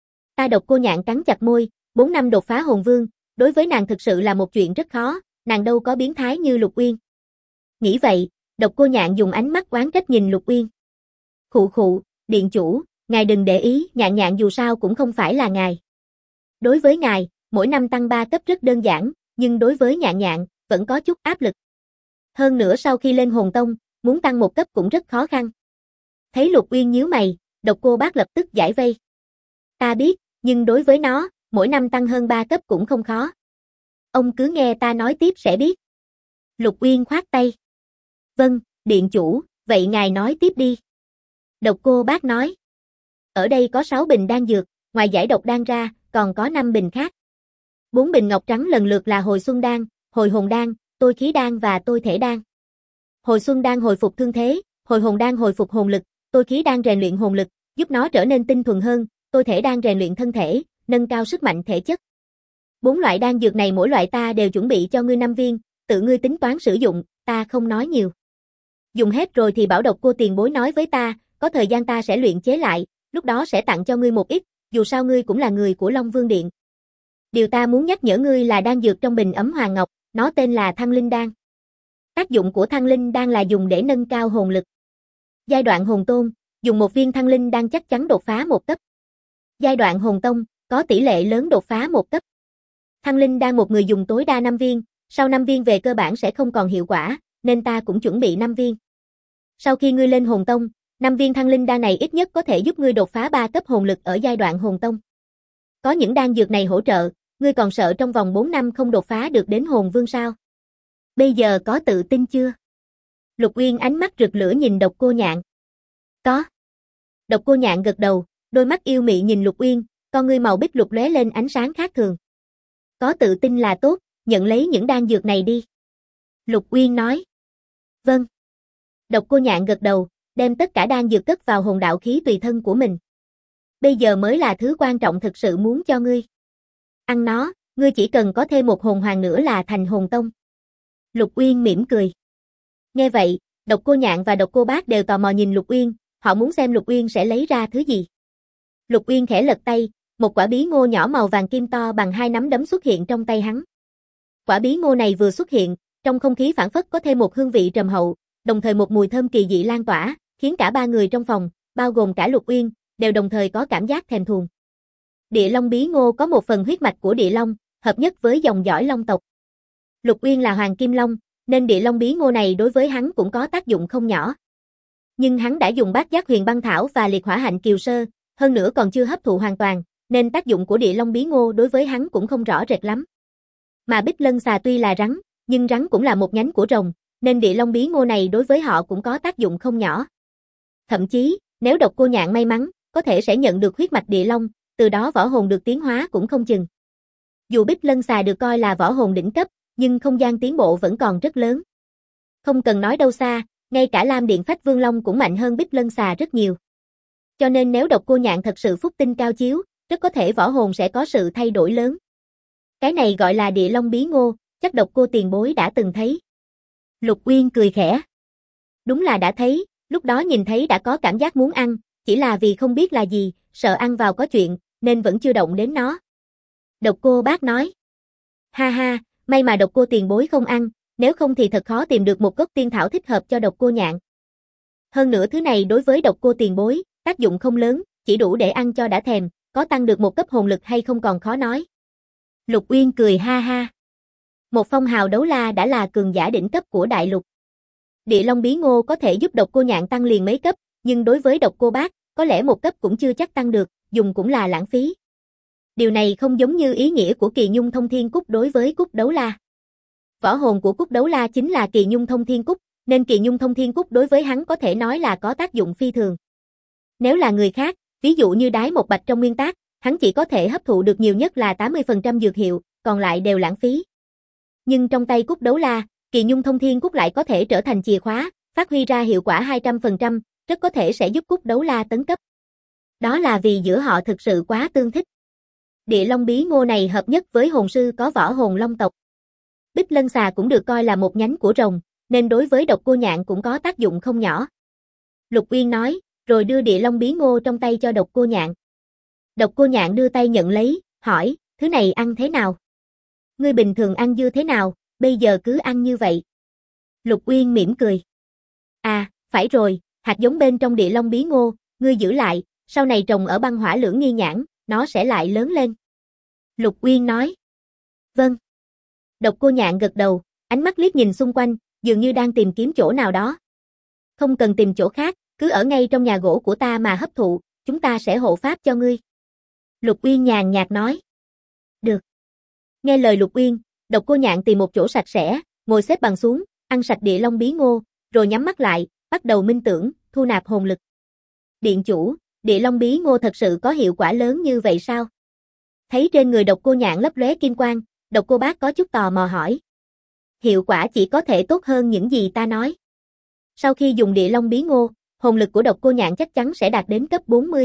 Độc Cô Nhạn cắn chặt môi, 4 năm đột phá hồn vương, đối với nàng thực sự là một chuyện rất khó, nàng đâu có biến thái như Lục Uyên. Nghĩ vậy, Độc Cô Nhạn dùng ánh mắt oán trách nhìn Lục Uyên. Khụ khụ, điện chủ, ngài đừng để ý, Nhạn Nhạn dù sao cũng không phải là ngài. Đối với ngài, mỗi năm tăng 3 cấp rất đơn giản, nhưng đối với Nhạn Nhạn, vẫn có chút áp lực. Hơn nữa sau khi lên hồn tông, muốn tăng 1 cấp cũng rất khó khăn. Thấy Lục Uyên nhíu mày, Độc Cô Bác lập tức giải vây. Ta biết, nhưng đối với nó, mỗi năm tăng hơn 3 cấp cũng không khó. Ông cứ nghe ta nói tiếp sẽ biết. Lục Uyên khoát tay. Vâng, điện chủ, vậy ngài nói tiếp đi. Độc Cô Bác nói. Ở đây có 6 bình đan dược, ngoài giải độc đan ra, còn có 5 bình khác. 4 bình ngọc trắng lần lượt là hồi xuân đan, hồi hồn đan, tôi khí đan và tôi thể đan. Hồi xuân đan hồi phục thương thế, hồi hồn đan hồi phục hồn lực, tôi khí đan rèn luyện hồn lực, giúp nó trở nên tinh thuần hơn, tôi thể đan rèn luyện thân thể, nâng cao sức mạnh thể chất. 4 loại đan dược này mỗi loại ta đều chuẩn bị cho ngươi 5 viên, tự ngươi tính toán sử dụng, ta không nói nhiều. Dùng hết rồi thì bảo Độc Cô tiền bối nói với ta, có thời gian ta sẽ luyện chế lại, lúc đó sẽ tặng cho ngươi một ít, dù sao ngươi cũng là người của Long Vương Điện. Điều ta muốn nhắc nhở ngươi là đan dược trong bình ấm hoàng ngọc, nó tên là Thăng Linh Đan. Tác dụng của Thăng Linh Đan là dùng để nâng cao hồn lực. Giai đoạn hồn tôn, dùng 1 viên Thăng Linh Đan chắc chắn đột phá 1 cấp. Giai đoạn hồn tông, có tỷ lệ lớn đột phá 1 cấp. Thăng Linh Đan một người dùng tối đa 5 viên, sau 5 viên về cơ bản sẽ không còn hiệu quả, nên ta cũng chuẩn bị 5 viên. Sau khi ngươi lên hồn tông, 5 viên Thăng Linh Đan này ít nhất có thể giúp ngươi đột phá 3 cấp hồn lực ở giai đoạn hồn tông. Có những đan dược này hỗ trợ, ngươi còn sợ trong vòng 4 năm không đột phá được đến hồn vương sao? Bây giờ có tự tin chưa? Lục Uyên ánh mắt rực lửa nhìn Độc Cô Nhạn. Có. Độc Cô Nhạn gật đầu, đôi mắt yêu mị nhìn Lục Uyên, con ngươi màu bích lục lóe lên ánh sáng khác thường. Có tự tin là tốt, nhận lấy những đan dược này đi. Lục Uyên nói. Vâng. Độc Cô Nhạn gật đầu, đem tất cả đan dược cất vào hồn đạo khí tùy thân của mình. Bây giờ mới là thứ quan trọng thực sự muốn cho ngươi. Ăn nó, ngươi chỉ cần có thêm một hồn hoàng nữa là thành hồn tông. Lục Uyên mỉm cười. Nghe vậy, Độc Cô Nhạn và Độc Cô Bác đều tò mò nhìn Lục Uyên, họ muốn xem Lục Uyên sẽ lấy ra thứ gì. Lục Uyên khẽ lật tay, một quả bí ngô nhỏ màu vàng kim to bằng 2 nắm đấm xuất hiện trong tay hắn. Quả bí ngô này vừa xuất hiện, trong không khí phảng phất có thêm một hương vị trầm hậu, đồng thời một mùi thơm kỳ dị lan tỏa, khiến cả 3 người trong phòng, bao gồm cả Lục Uyên, đều đồng thời có cảm giác thèm thuồng. Địa Long bí ngô có một phần huyết mạch của Địa Long, hợp nhất với dòng dõi Long tộc. Lục Uyên là Hoàng Kim Long, nên Địa Long bí ngô này đối với hắn cũng có tác dụng không nhỏ. Nhưng hắn đã dùng Bát Giác Huyền Băng Thảo và Liệt Hỏa Hạnh Kiều Sơ, hơn nữa còn chưa hấp thụ hoàn toàn, nên tác dụng của Địa Long bí ngô đối với hắn cũng không rõ rệt lắm. Mà Bích Lân xà tuy là rắn, nhưng rắn cũng là một nhánh của rồng, nên Địa Long bí ngô này đối với họ cũng có tác dụng không nhỏ. Thậm chí, nếu Độc Cô Nhạn may mắn, có thể sẽ nhận được huyết mạch Địa Long, từ đó võ hồn được tiến hóa cũng không chừng. Dù Bích Lân xà được coi là võ hồn đỉnh cấp, nhưng không gian tiến bộ vẫn còn rất lớn. Không cần nói đâu xa, ngay cả Lam Điện Phách Vương Long cũng mạnh hơn Bích Lân xà rất nhiều. Cho nên nếu Độc Cô Nhạn thật sự phúc tinh cao chiếu, rất có thể võ hồn sẽ có sự thay đổi lớn. Cái này gọi là Địa Long bí ngô, chắc Độc Cô tiền bối đã từng thấy. Lục Uyên cười khẽ. Đúng là đã thấy, lúc đó nhìn thấy đã có cảm giác muốn ăn, chỉ là vì không biết là gì, sợ ăn vào có chuyện, nên vẫn chưa động đến nó. Độc Cô Bác nói. Ha ha, may mà Độc Cô tiền bối không ăn, nếu không thì thật khó tìm được một gốc tiên thảo thích hợp cho Độc Cô Nhạn. Hơn nữa thứ này đối với Độc Cô tiền bối, tác dụng không lớn, chỉ đủ để ăn cho đã thèm, có tăng được một cấp hồn lực hay không còn khó nói. Lục Uyên cười ha ha. Một phong hào đấu la đã là cường giả đỉnh cấp của đại lục. Địa Long Bí Ngô có thể giúp Độc Cô Nhạn tăng liền mấy cấp, nhưng đối với Độc Cô Bác, có lẽ một cấp cũng chưa chắc tăng được, dùng cũng là lãng phí. Điều này không giống như ý nghĩa của Kỳ Nhung Thông Thiên Cúc đối với Cúc Đấu La. Võ hồn của Cúc Đấu La chính là Kỳ Nhung Thông Thiên Cúc, nên Kỳ Nhung Thông Thiên Cúc đối với hắn có thể nói là có tác dụng phi thường. Nếu là người khác, ví dụ như Đái Một Bạch trong nguyên tác, hắn chỉ có thể hấp thụ được nhiều nhất là 80% dược hiệu, còn lại đều lãng phí. Nhưng trong tay Cúc Đấu La, Kỳ Nhung Thông Thiên Cúc lại có thể trở thành chìa khóa, phát huy ra hiệu quả 200%, rất có thể sẽ giúp Cúc Đấu La tấn cấp. Đó là vì giữa họ thực sự quá tương thích. Địa Long Bí Ngô này hợp nhất với hồn sư có võ hồn long tộc. Bích Lân Xà cũng được coi là một nhánh của rồng, nên đối với Độc Cô Nhạn cũng có tác dụng không nhỏ. Lục Uyên nói, rồi đưa Địa Long Bí Ngô trong tay cho Độc Cô Nhạn. Độc Cô Nhạn đưa tay nhận lấy, hỏi, thứ này ăn thế nào? Ngươi bình thường ăn dưa thế nào, bây giờ cứ ăn như vậy. Lục Uyên mỉm cười. À, phải rồi, hạt giống bên trong Địa Long Bí Ngô, ngươi giữ lại, sau này trồng ở băng hỏa lưỡng nghi nhãn, nó sẽ lại lớn lên. Lục Uyên nói. Vâng. Độc Cô Nhạn gật đầu, ánh mắt liếc nhìn xung quanh, dường như đang tìm kiếm chỗ nào đó. Không cần tìm chỗ khác, cứ ở ngay trong nhà gỗ của ta mà hấp thụ, chúng ta sẽ hộ pháp cho ngươi. Lục Uyên nhàn nhạt nói. Được. Nghe lời Lục Uyên, Độc Cô Nhạn tìm một chỗ sạch sẽ, ngồi xếp bằng xuống, ăn sạch Địa Long Bí Ngô, rồi nhắm mắt lại, bắt đầu minh tưởng, thu nạp hồn lực. Điện chủ, Địa Long Bí Ngô thật sự có hiệu quả lớn như vậy sao? Thấy trên người Độc Cô Nhạn lấp lóe kim quang, Độc Cô Bác có chút tò mò hỏi. Hiệu quả chỉ có thể tốt hơn những gì ta nói. Sau khi dùng Địa Long Bí Ngô, hồn lực của Độc Cô Nhạn chắc chắn sẽ đạt đến cấp 40.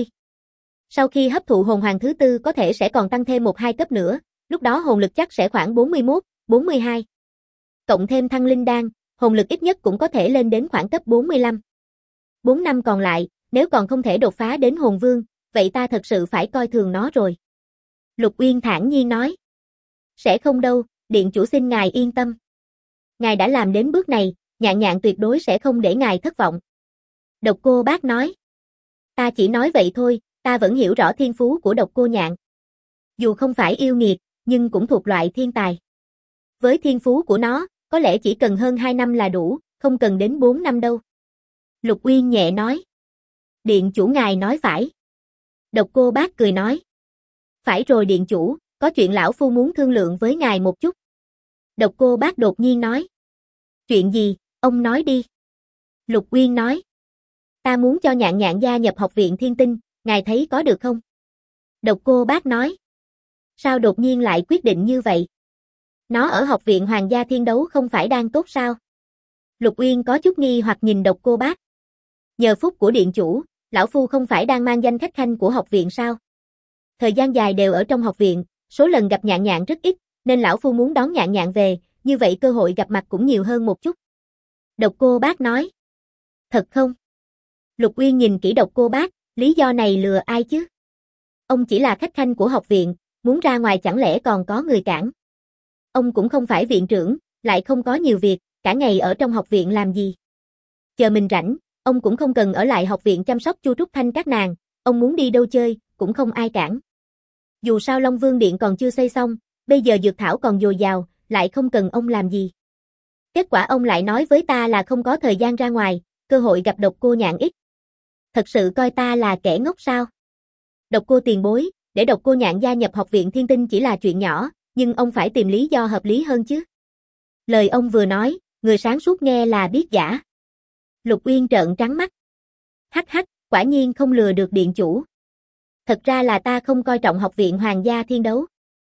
Sau khi hấp thụ hồn hoàng thứ tư có thể sẽ còn tăng thêm 1-2 cấp nữa, lúc đó hồn lực chắc sẽ khoảng 41, 42. Cộng thêm thăng linh đan, hồn lực ít nhất cũng có thể lên đến khoảng cấp 45. 4 năm còn lại, nếu còn không thể đột phá đến hồn vương, vậy ta thật sự phải coi thường nó rồi. Lục Uyên thản nhiên nói. Sẽ không đâu, điện chủ xin ngài yên tâm. Ngài đã làm đến bước này, Nhạn Nhạn tuyệt đối sẽ không để ngài thất vọng. Độc Cô Bác nói. Ta chỉ nói vậy thôi, ta vẫn hiểu rõ thiên phú của Độc Cô Nhạn. Dù không phải yêu nghiệt, nhưng cũng thuộc loại thiên tài. Với thiên phú của nó, có lẽ chỉ cần hơn 2 năm là đủ, không cần đến 4 năm đâu. Lục Uyên nhẹ nói. Điện chủ ngài nói phải. Độc Cô Bác cười nói. Phải rồi điện chủ, có chuyện lão phu muốn thương lượng với ngài một chút. Độc Cô Bác đột nhiên nói. Chuyện gì, ông nói đi. Lục Uyên nói. Ta muốn cho Nhạn Nhạn gia nhập học viện Thiên Tinh, ngài thấy có được không? Độc Cô Bác nói. Sao đột nhiên lại quyết định như vậy? Nó ở học viện Hoàng gia Thiên Đấu không phải đang tốt sao? Lục Uyên có chút nghi hoặc nhìn Độc Cô Bác. Nhờ phúc của điện chủ, lão phu không phải đang mang danh khách khanh của học viện sao? Thời gian dài đều ở trong học viện, số lần gặp Nhạn Nhạn rất ít, nên lão phu muốn đón Nhạn Nhạn về, như vậy cơ hội gặp mặt cũng nhiều hơn một chút. Độc Cô Bác nói. Thật không? Lục Uyên nhìn kỹ Độc Cô Bác, lý do này lừa ai chứ? Ông chỉ là khách khanh của học viện, muốn ra ngoài chẳng lẽ còn có người cản? Ông cũng không phải viện trưởng, lại không có nhiều việc, cả ngày ở trong học viện làm gì? Chờ mình rảnh, ông cũng không cần ở lại học viện chăm sóc Chu Trúc Thanh các nàng, ông muốn đi đâu chơi, cũng không ai cản. Dù sao Long Vương Điện còn chưa xây xong, bây giờ dược thảo còn dồi dào, lại không cần ông làm gì. Kết quả ông lại nói với ta là không có thời gian ra ngoài, cơ hội gặp Độc Cô Nhạn ít. Thật sự coi ta là kẻ ngốc sao? Độc Cô tiền bối, để Độc Cô Nhạn gia nhập học viện Thiên Tinh chỉ là chuyện nhỏ, nhưng ông phải tìm lý do hợp lý hơn chứ. Lời ông vừa nói, người sáng suốt nghe là biết giả. Lục Uyên trợn trắng mắt. Hắc hắc, quả nhiên không lừa được điện chủ. Thật ra là ta không coi trọng học viện Hoàng gia Thiên Đấu.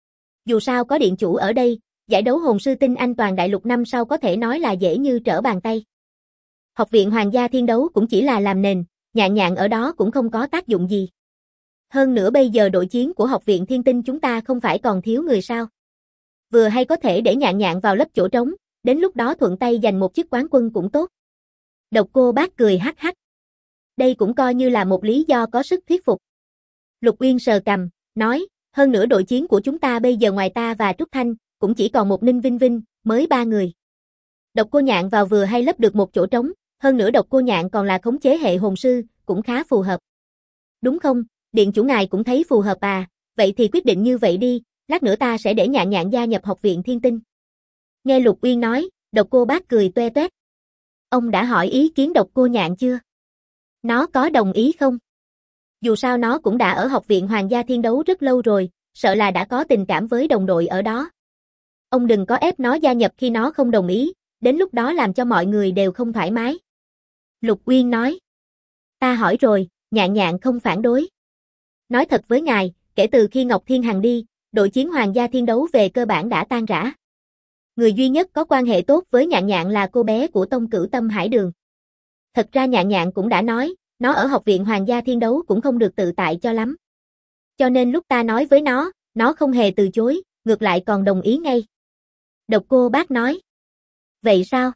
Dù sao có điện chủ ở đây, giải đấu hồn sư tinh anh toàn đại lục năm sau có thể nói là dễ như trở bàn tay. Học viện Hoàng gia Thiên Đấu cũng chỉ là làm nền, Nhạn Nhạn ở đó cũng không có tác dụng gì. Hơn nữa bây giờ đội chiến của học viện Thiên Tinh chúng ta không phải còn thiếu người sao. Vừa hay có thể để Nhạn Nhạn vào lấp chỗ trống, đến lúc đó thuận tay giành một chức quán quân cũng tốt. Độc Cô Bác cười hắc hắc. Đây cũng coi như là một lý do có sức thuyết phục. Lục Uyên sờ cằm, nói, Hơn nữa đội chiến của chúng ta bây giờ ngoài ta và Trúc Thanh, cũng chỉ còn một Ninh Vinh Vinh, mới 3 người. Độc Cô Nhạn vào vừa hay lấp được một chỗ trống, hơn nữa Độc Cô Nhạn còn là khống chế hệ hồn sư, cũng khá phù hợp. Đúng không, điện chủ ngài cũng thấy phù hợp à, vậy thì quyết định như vậy đi, lát nữa ta sẽ để Nhạn Nhạn gia nhập học viện Thiên Tinh. Nghe Lục Uyên nói, Độc Cô Bác cười toe toét. Ông đã hỏi ý kiến Độc Cô Nhạn chưa? Nó có đồng ý không? Dù sao nó cũng đã ở học viện Hoàng gia Thiên Đấu rất lâu rồi, sợ là đã có tình cảm với đồng đội ở đó. Ông đừng có ép nó gia nhập khi nó không đồng ý, đến lúc đó làm cho mọi người đều không thoải mái. Lục Uyên nói. Ta hỏi rồi, Nhạn Nhạn không phản đối. Nói thật với ngài, kể từ khi Ngọc Thiên Hằng đi, đội chiến Hoàng gia Thiên Đấu về cơ bản đã tan rã. Người duy nhất có quan hệ tốt với Nhạn Nhạn là cô bé của Tông Cửu Tâm Hải Đường. Thật ra Nhạn Nhạn cũng đã nói, nó ở học viện Hoàng gia Thiên Đấu cũng không được tự tại cho lắm. Cho nên lúc ta nói với nó không hề từ chối, ngược lại còn đồng ý ngay. Độc Cô Bác nói. Vậy sao?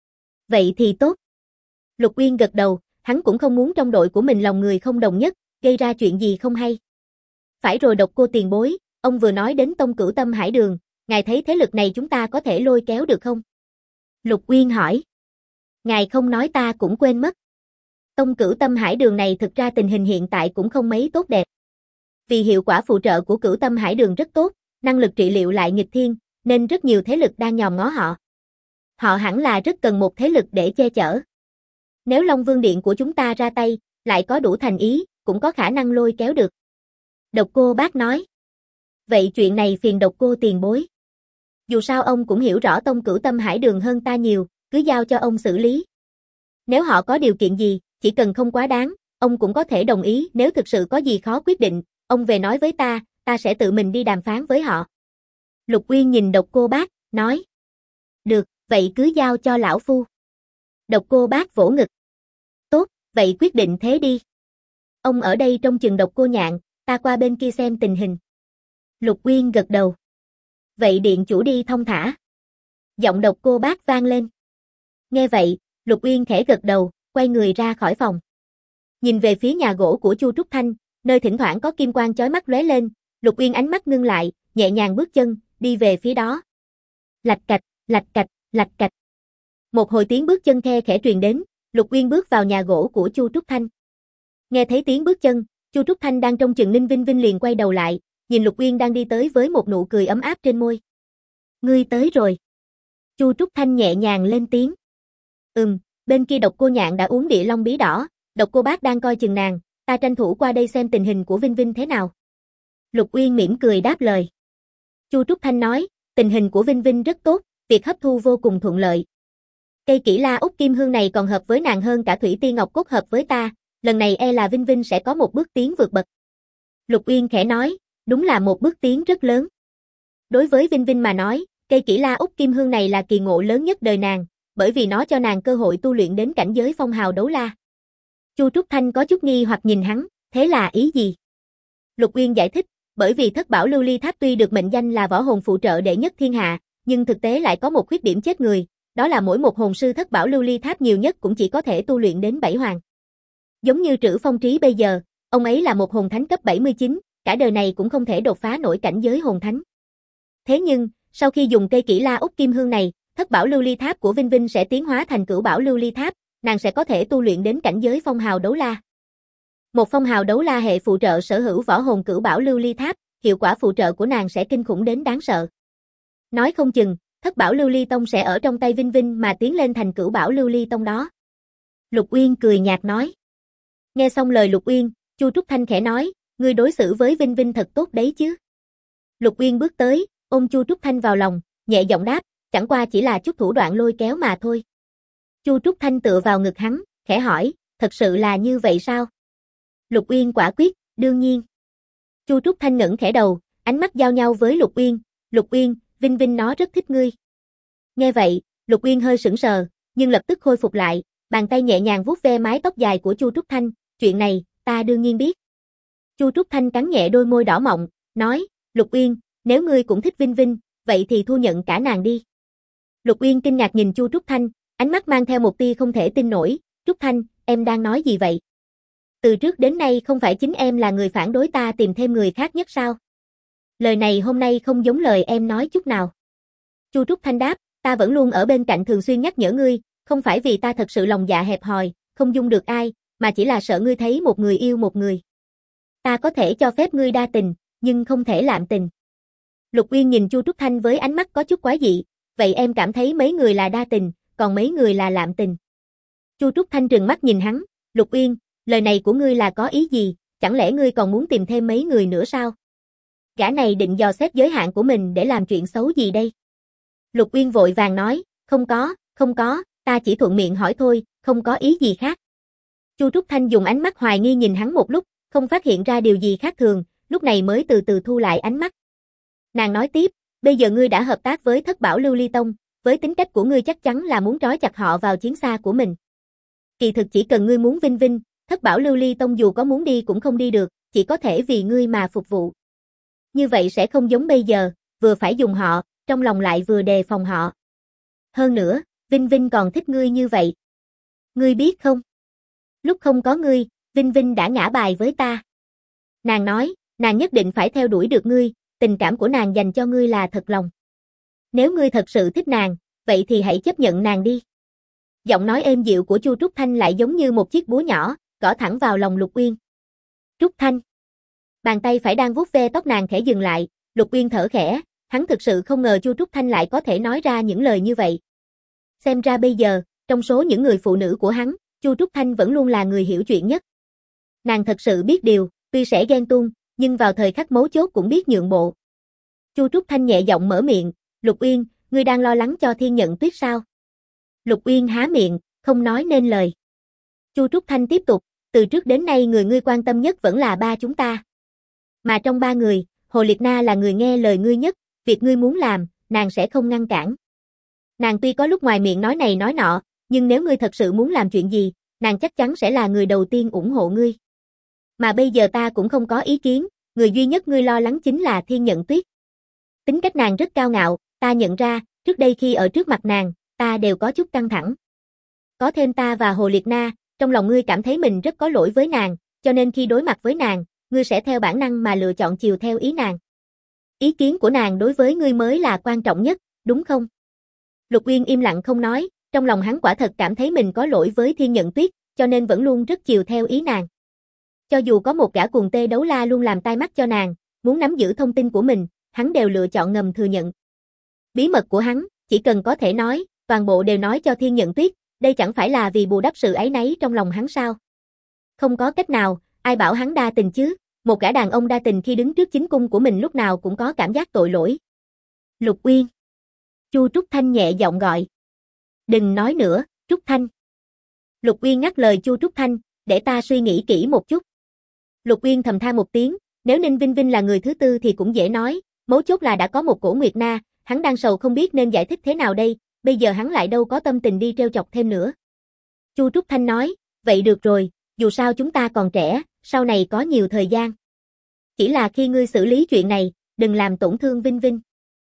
Vậy thì tốt. Lục Uyên gật đầu, hắn cũng không muốn trong đội của mình lòng người không đồng nhất, gây ra chuyện gì không hay. Phải rồi Độc Cô tiền bối, ông vừa nói đến Tông Cửu Tâm Hải Đường, ngài thấy thế lực này chúng ta có thể lôi kéo được không? Lục Uyên hỏi. Ngài không nói ta cũng quên mất. Tông Cửu Tâm Hải Đường này thực ra tình hình hiện tại cũng không mấy tốt đẹp. Vì hiệu quả phụ trợ của Cửu Tâm Hải Đường rất tốt, năng lực trị liệu lại nghịch thiên, nên rất nhiều thế lực đang nhòm ngó họ. Họ hẳn là rất cần một thế lực để che chở. Nếu Long Vương Điện của chúng ta ra tay, lại có đủ thành ý, cũng có khả năng lôi kéo được. Độc Cô Bác nói. Vậy chuyện này phiền Độc Cô tiền bối. Dù sao ông cũng hiểu rõ Tông Cửu Tâm Hải Đường hơn ta nhiều, cứ giao cho ông xử lý. Nếu họ có điều kiện gì, chỉ cần không quá đáng, ông cũng có thể đồng ý. Nếu thực sự có gì khó quyết định, ông về nói với ta sẽ tự mình đi đàm phán với họ. Lục Uyên nhìn Độc Cô Bác, nói. Được, vậy cứ giao cho lão phu. Độc Cô Bác vỗ ngực. Tốt, vậy quyết định thế đi. Ông ở đây trông chừng Độc Cô Nhạn, ta qua bên kia xem tình hình. Lục Uyên gật đầu. Vậy điện chủ đi thong thả. Giọng Độc Cô Bác vang lên. Nghe vậy, Lục Uyên khẽ gật đầu, quay người ra khỏi phòng. Nhìn về phía nhà gỗ của Chu Trúc Thanh, nơi thỉnh thoảng có kim quang chói mắt lóe lên, Lục Uyên ánh mắt ngưng lại, nhẹ nhàng bước chân, đi về phía đó. Lạch cạch, lạch cạch, lạch cạch. Một hồi tiếng bước chân khe khẽ truyền đến, Lục Uyên bước vào nhà gỗ của Chu Trúc Thanh. Nghe thấy tiếng bước chân, Chu Trúc Thanh đang trông chừng Ninh Vinh Vinh liền quay đầu lại, nhìn Lục Uyên đang đi tới với một nụ cười ấm áp trên môi. Ngươi tới rồi. Chu Trúc Thanh nhẹ nhàng lên tiếng. Bên kia Độc Cô Nhạn đã uống địa long bí đỏ, Độc Cô Bác đang coi chừng nàng, ta tranh thủ qua đây xem tình hình của Vinh Vinh thế nào. Lục Uyên mỉm cười đáp lời. Chu Trúc Thanh nói, tình hình của Vinh Vinh rất tốt, việc hấp thu vô cùng thuận lợi. Cây kỹ la úc kim hương này còn hợp với nàng hơn cả thủy tiên ngọc cốt hợp với ta, lần này e là Vinh Vinh sẽ có một bước tiến vượt bậc. Lục Uyên khẽ nói, đúng là một bước tiến rất lớn. Đối với Vinh Vinh mà nói, cây kỹ la úc kim hương này là kỳ ngộ lớn nhất đời nàng, bởi vì nó cho nàng cơ hội tu luyện đến cảnh giới phong hào đấu la. Chu Trúc Thanh có chút nghi hoặc nhìn hắn, thế là ý gì? Lục Uyên giải thích, bởi vì thất bảo lưu ly tháp tuy được mệnh danh là võ hồn phụ trợ đệ nhất thiên hạ, nhưng thực tế lại có một khuyết điểm chết người, đó là mỗi một hồn sư thất bảo lưu ly tháp nhiều nhất cũng chỉ có thể tu luyện đến 7 hoàng. Giống như Trữ Phong Trí bây giờ, ông ấy là một hồn thánh cấp 79, cả đời này cũng không thể đột phá nổi cảnh giới hồn thánh. Thế nhưng, sau khi dùng cây kỹ la úc kim hương này, thất bảo lưu ly tháp của Vinh Vinh sẽ tiến hóa thành cửu bảo lưu ly tháp, nàng sẽ có thể tu luyện đến cảnh giới phong hào đấu la. Một phong hào đấu la hệ phụ trợ sở hữu võ hồn cửu bảo lưu ly tháp, hiệu quả phụ trợ của nàng sẽ kinh khủng đến đáng sợ. Nói không chừng, thất bảo lưu ly tông sẽ ở trong tay Vinh Vinh mà tiến lên thành cửu bảo lưu ly tông đó. Lục Uyên cười nhạt nói. Nghe xong lời Lục Uyên, Chu Trúc Thanh khẽ nói, ngươi đối xử với Vinh Vinh thật tốt đấy chứ. Lục Uyên bước tới, ôm Chu Trúc Thanh vào lòng, nhẹ giọng đáp, chẳng qua chỉ là chút thủ đoạn lôi kéo mà thôi. Chu Trúc Thanh tựa vào ngực hắn, khẽ hỏi, thật sự là như vậy sao? Lục Uyên quả quyết, đương nhiên. Chu Trúc Thanh ngẩng khẽ đầu, ánh mắt giao nhau với Lục Uyên, Vinh Vinh nó rất thích ngươi. Nghe vậy, Lục Uyên hơi sững sờ, nhưng lập tức khôi phục lại, bàn tay nhẹ nhàng vuốt ve mái tóc dài của Chu Trúc Thanh, chuyện này, ta đương nhiên biết. Chu Trúc Thanh cắn nhẹ đôi môi đỏ mọng, nói, Lục Uyên, nếu ngươi cũng thích Vinh Vinh, vậy thì thu nhận cả nàng đi. Lục Uyên kinh ngạc nhìn Chu Trúc Thanh, ánh mắt mang theo một tia không thể tin nổi, Trúc Thanh, em đang nói gì vậy? Từ trước đến nay không phải chính em là người phản đối ta tìm thêm người khác nhất sao? Lời này hôm nay không giống lời em nói chút nào. Chu Trúc Thanh đáp, ta vẫn luôn ở bên cạnh thường xuyên nhắc nhở ngươi, không phải vì ta thật sự lòng dạ hẹp hòi, không dung được ai, mà chỉ là sợ ngươi thấy một người yêu một người. Ta có thể cho phép ngươi đa tình, nhưng không thể lạm tình. Lục Uyên nhìn Chu Trúc Thanh với ánh mắt có chút quái dị, vậy em cảm thấy mấy người là đa tình, còn mấy người là lạm tình? Chu Trúc Thanh trừng mắt nhìn hắn, Lục Uyên, lời này của ngươi là có ý gì, chẳng lẽ ngươi còn muốn tìm thêm mấy người nữa sao? Gã này định dò xét giới hạn của mình để làm chuyện xấu gì đây? Lục Uyên vội vàng nói, không có, ta chỉ thuận miệng hỏi thôi, không có ý gì khác. Chu Trúc Thanh dùng ánh mắt hoài nghi nhìn hắn một lúc, không phát hiện ra điều gì khác thường, lúc này mới từ từ thu lại ánh mắt. Nàng nói tiếp, bây giờ ngươi đã hợp tác với Thất Bảo Lưu Ly Tông, với tính cách của ngươi chắc chắn là muốn trói chặt họ vào chiến xa của mình. Kỳ thực chỉ cần ngươi muốn vinh vinh, Thất Bảo Lưu Ly Tông dù có muốn đi cũng không đi được, chỉ có thể vì ngươi mà phục vụ. Như vậy sẽ không giống bây giờ, vừa phải dùng họ, trong lòng lại vừa đề phòng họ. Hơn nữa, Vinh Vinh còn thích ngươi như vậy. Ngươi biết không? Lúc không có ngươi, Vinh Vinh đã ngã bài với ta. Nàng nói, nàng nhất định phải theo đuổi được ngươi, tình cảm của nàng dành cho ngươi là thật lòng. Nếu ngươi thật sự thích nàng, vậy thì hãy chấp nhận nàng đi. Giọng nói êm dịu của Chu Trúc Thanh lại giống như một chiếc búa nhỏ, gõ thẳng vào lòng Lục Uyên. Trúc Thanh. Bàn tay phải đang vuốt ve tóc nàng khẽ dừng lại, Lục Uyên thở khẽ, hắn thực sự không ngờ Chu Trúc Thanh lại có thể nói ra những lời như vậy. Xem ra bây giờ, trong số những người phụ nữ của hắn, Chu Trúc Thanh vẫn luôn là người hiểu chuyện nhất. Nàng thật sự biết điều, tuy sẽ ghen tuông, nhưng vào thời khắc mấu chốt cũng biết nhượng bộ. Chu Trúc Thanh nhẹ giọng mở miệng, Lục Uyên, ngươi đang lo lắng cho Thiên Nhận Tuyết sao? Lục Uyên há miệng, không nói nên lời. Chu Trúc Thanh tiếp tục, từ trước đến nay người ngươi quan tâm nhất vẫn là ba chúng ta. Mà trong ba người, Hồ Liệt Na là người nghe lời ngươi nhất, việc ngươi muốn làm, nàng sẽ không ngăn cản. Nàng tuy có lúc ngoài miệng nói này nói nọ, nhưng nếu ngươi thật sự muốn làm chuyện gì, nàng chắc chắn sẽ là người đầu tiên ủng hộ ngươi. Mà bây giờ ta cũng không có ý kiến, người duy nhất ngươi lo lắng chính là Thiên Nhận Tuyết. Tính cách nàng rất cao ngạo, ta nhận ra, trước đây khi ở trước mặt nàng, ta đều có chút căng thẳng. Có thêm ta và Hồ Liệt Na, trong lòng ngươi cảm thấy mình rất có lỗi với nàng, cho nên khi đối mặt với nàng, ngươi sẽ theo bản năng mà lựa chọn chiều theo ý nàng. Ý kiến của nàng đối với ngươi mới là quan trọng nhất, đúng không? Lục Uyên im lặng không nói, trong lòng hắn quả thật cảm thấy mình có lỗi với Thiên Nhận Tuyết, cho nên vẫn luôn rất chiều theo ý nàng. Cho dù có một gã cuồng tê đấu la luôn làm tai mắt cho nàng, muốn nắm giữ thông tin của mình, hắn đều lựa chọn ngầm thừa nhận. Bí mật của hắn, chỉ cần có thể nói, toàn bộ đều nói cho Thiên Nhận Tuyết, đây chẳng phải là vì bù đắp sự áy náy trong lòng hắn sao? Không có cách nào, ai bảo hắn đa tình chứ, một gã đàn ông đa tình khi đứng trước chính cung của mình lúc nào cũng có cảm giác tội lỗi. Lục Uyên. Chu Trúc Thanh nhẹ giọng gọi. Đừng nói nữa, Trúc Thanh. Lục Uyên ngắt lời Chu Trúc Thanh, để ta suy nghĩ kỹ một chút. Lục Uyên thầm than một tiếng, nếu Ninh Vinh Vinh là người thứ tư thì cũng dễ nói, mấu chốt là đã có một cổ Nguyệt Na, hắn đang sầu không biết nên giải thích thế nào đây, bây giờ hắn lại đâu có tâm tình đi trêu chọc thêm nữa. Chu Trúc Thanh nói, vậy được rồi, dù sao chúng ta còn trẻ, sau này có nhiều thời gian. Chỉ là khi ngươi xử lý chuyện này, đừng làm tổn thương Vinh Vinh.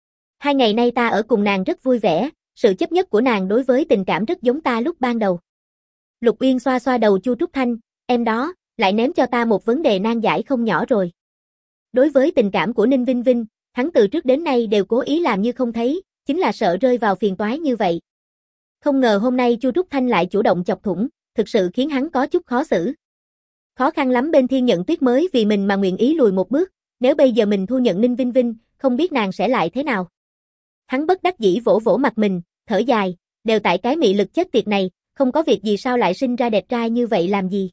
2 ngày nay ta ở cùng nàng rất vui vẻ, sự chấp nhất của nàng đối với tình cảm rất giống ta lúc ban đầu. Lục Uyên xoa xoa đầu Chu Trúc Thanh, em đó, lại ném cho ta một vấn đề nan giải không nhỏ rồi. Đối với tình cảm của Ninh Vinh Vinh, hắn từ trước đến nay đều cố ý làm như không thấy, chính là sợ rơi vào phiền toái như vậy. Không ngờ hôm nay Chu Trúc Thanh lại chủ động chọc thủng, thực sự khiến hắn có chút khó xử. Khó khăn lắm bên Thiên Nhận Tuyết mới vì mình mà nguyện ý lùi một bước, nếu bây giờ mình thu nhận Ninh Vinh Vinh, không biết nàng sẽ lại thế nào. Hắn bất đắc dĩ vỗ vỗ mặt mình, thở dài, đều tại cái mị lực chết tiệt này, không có việc gì sao lại sinh ra đẹp trai như vậy làm gì.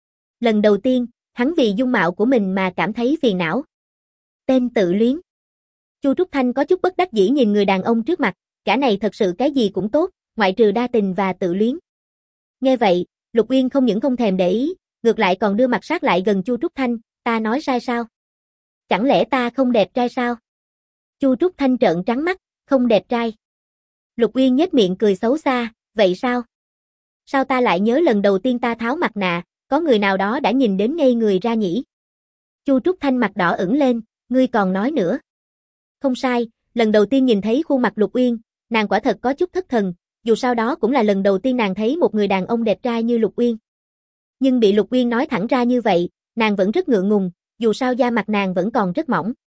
Lần đầu tiên, hắn vì dung mạo của mình mà cảm thấy phiền não. Tên tự luyến. Chu Trúc Thanh có chút bất đắc dĩ nhìn người đàn ông trước mặt, cả này thật sự cái gì cũng tốt, ngoại trừ đa tình và tự luyến. Nghe vậy, Lục Uyên không những không thèm để ý, ngược lại còn đưa mặt sát lại gần Chu Trúc Thanh, ta nói sai sao? Chẳng lẽ ta không đẹp trai sao? Chu Trúc Thanh trợn trắng mắt, không đẹp trai. Lục Uyên nhếch miệng cười xấu xa, vậy sao? Sao ta lại nhớ lần đầu tiên ta tháo mặt nạ, có người nào đó đã nhìn đến ngây người ra nhỉ? Chu Trúc Thanh mặt đỏ ửng lên, ngươi còn nói nữa. Không sai, lần đầu tiên nhìn thấy khuôn mặt Lục Uyên, nàng quả thật có chút thất thần, dù sao đó cũng là lần đầu tiên nàng thấy một người đàn ông đẹp trai như Lục Uyên. Nhưng bị Lục Uyên nói thẳng ra như vậy, nàng vẫn rất ngượng ngùng, dù sao da mặt nàng vẫn còn rất mỏng.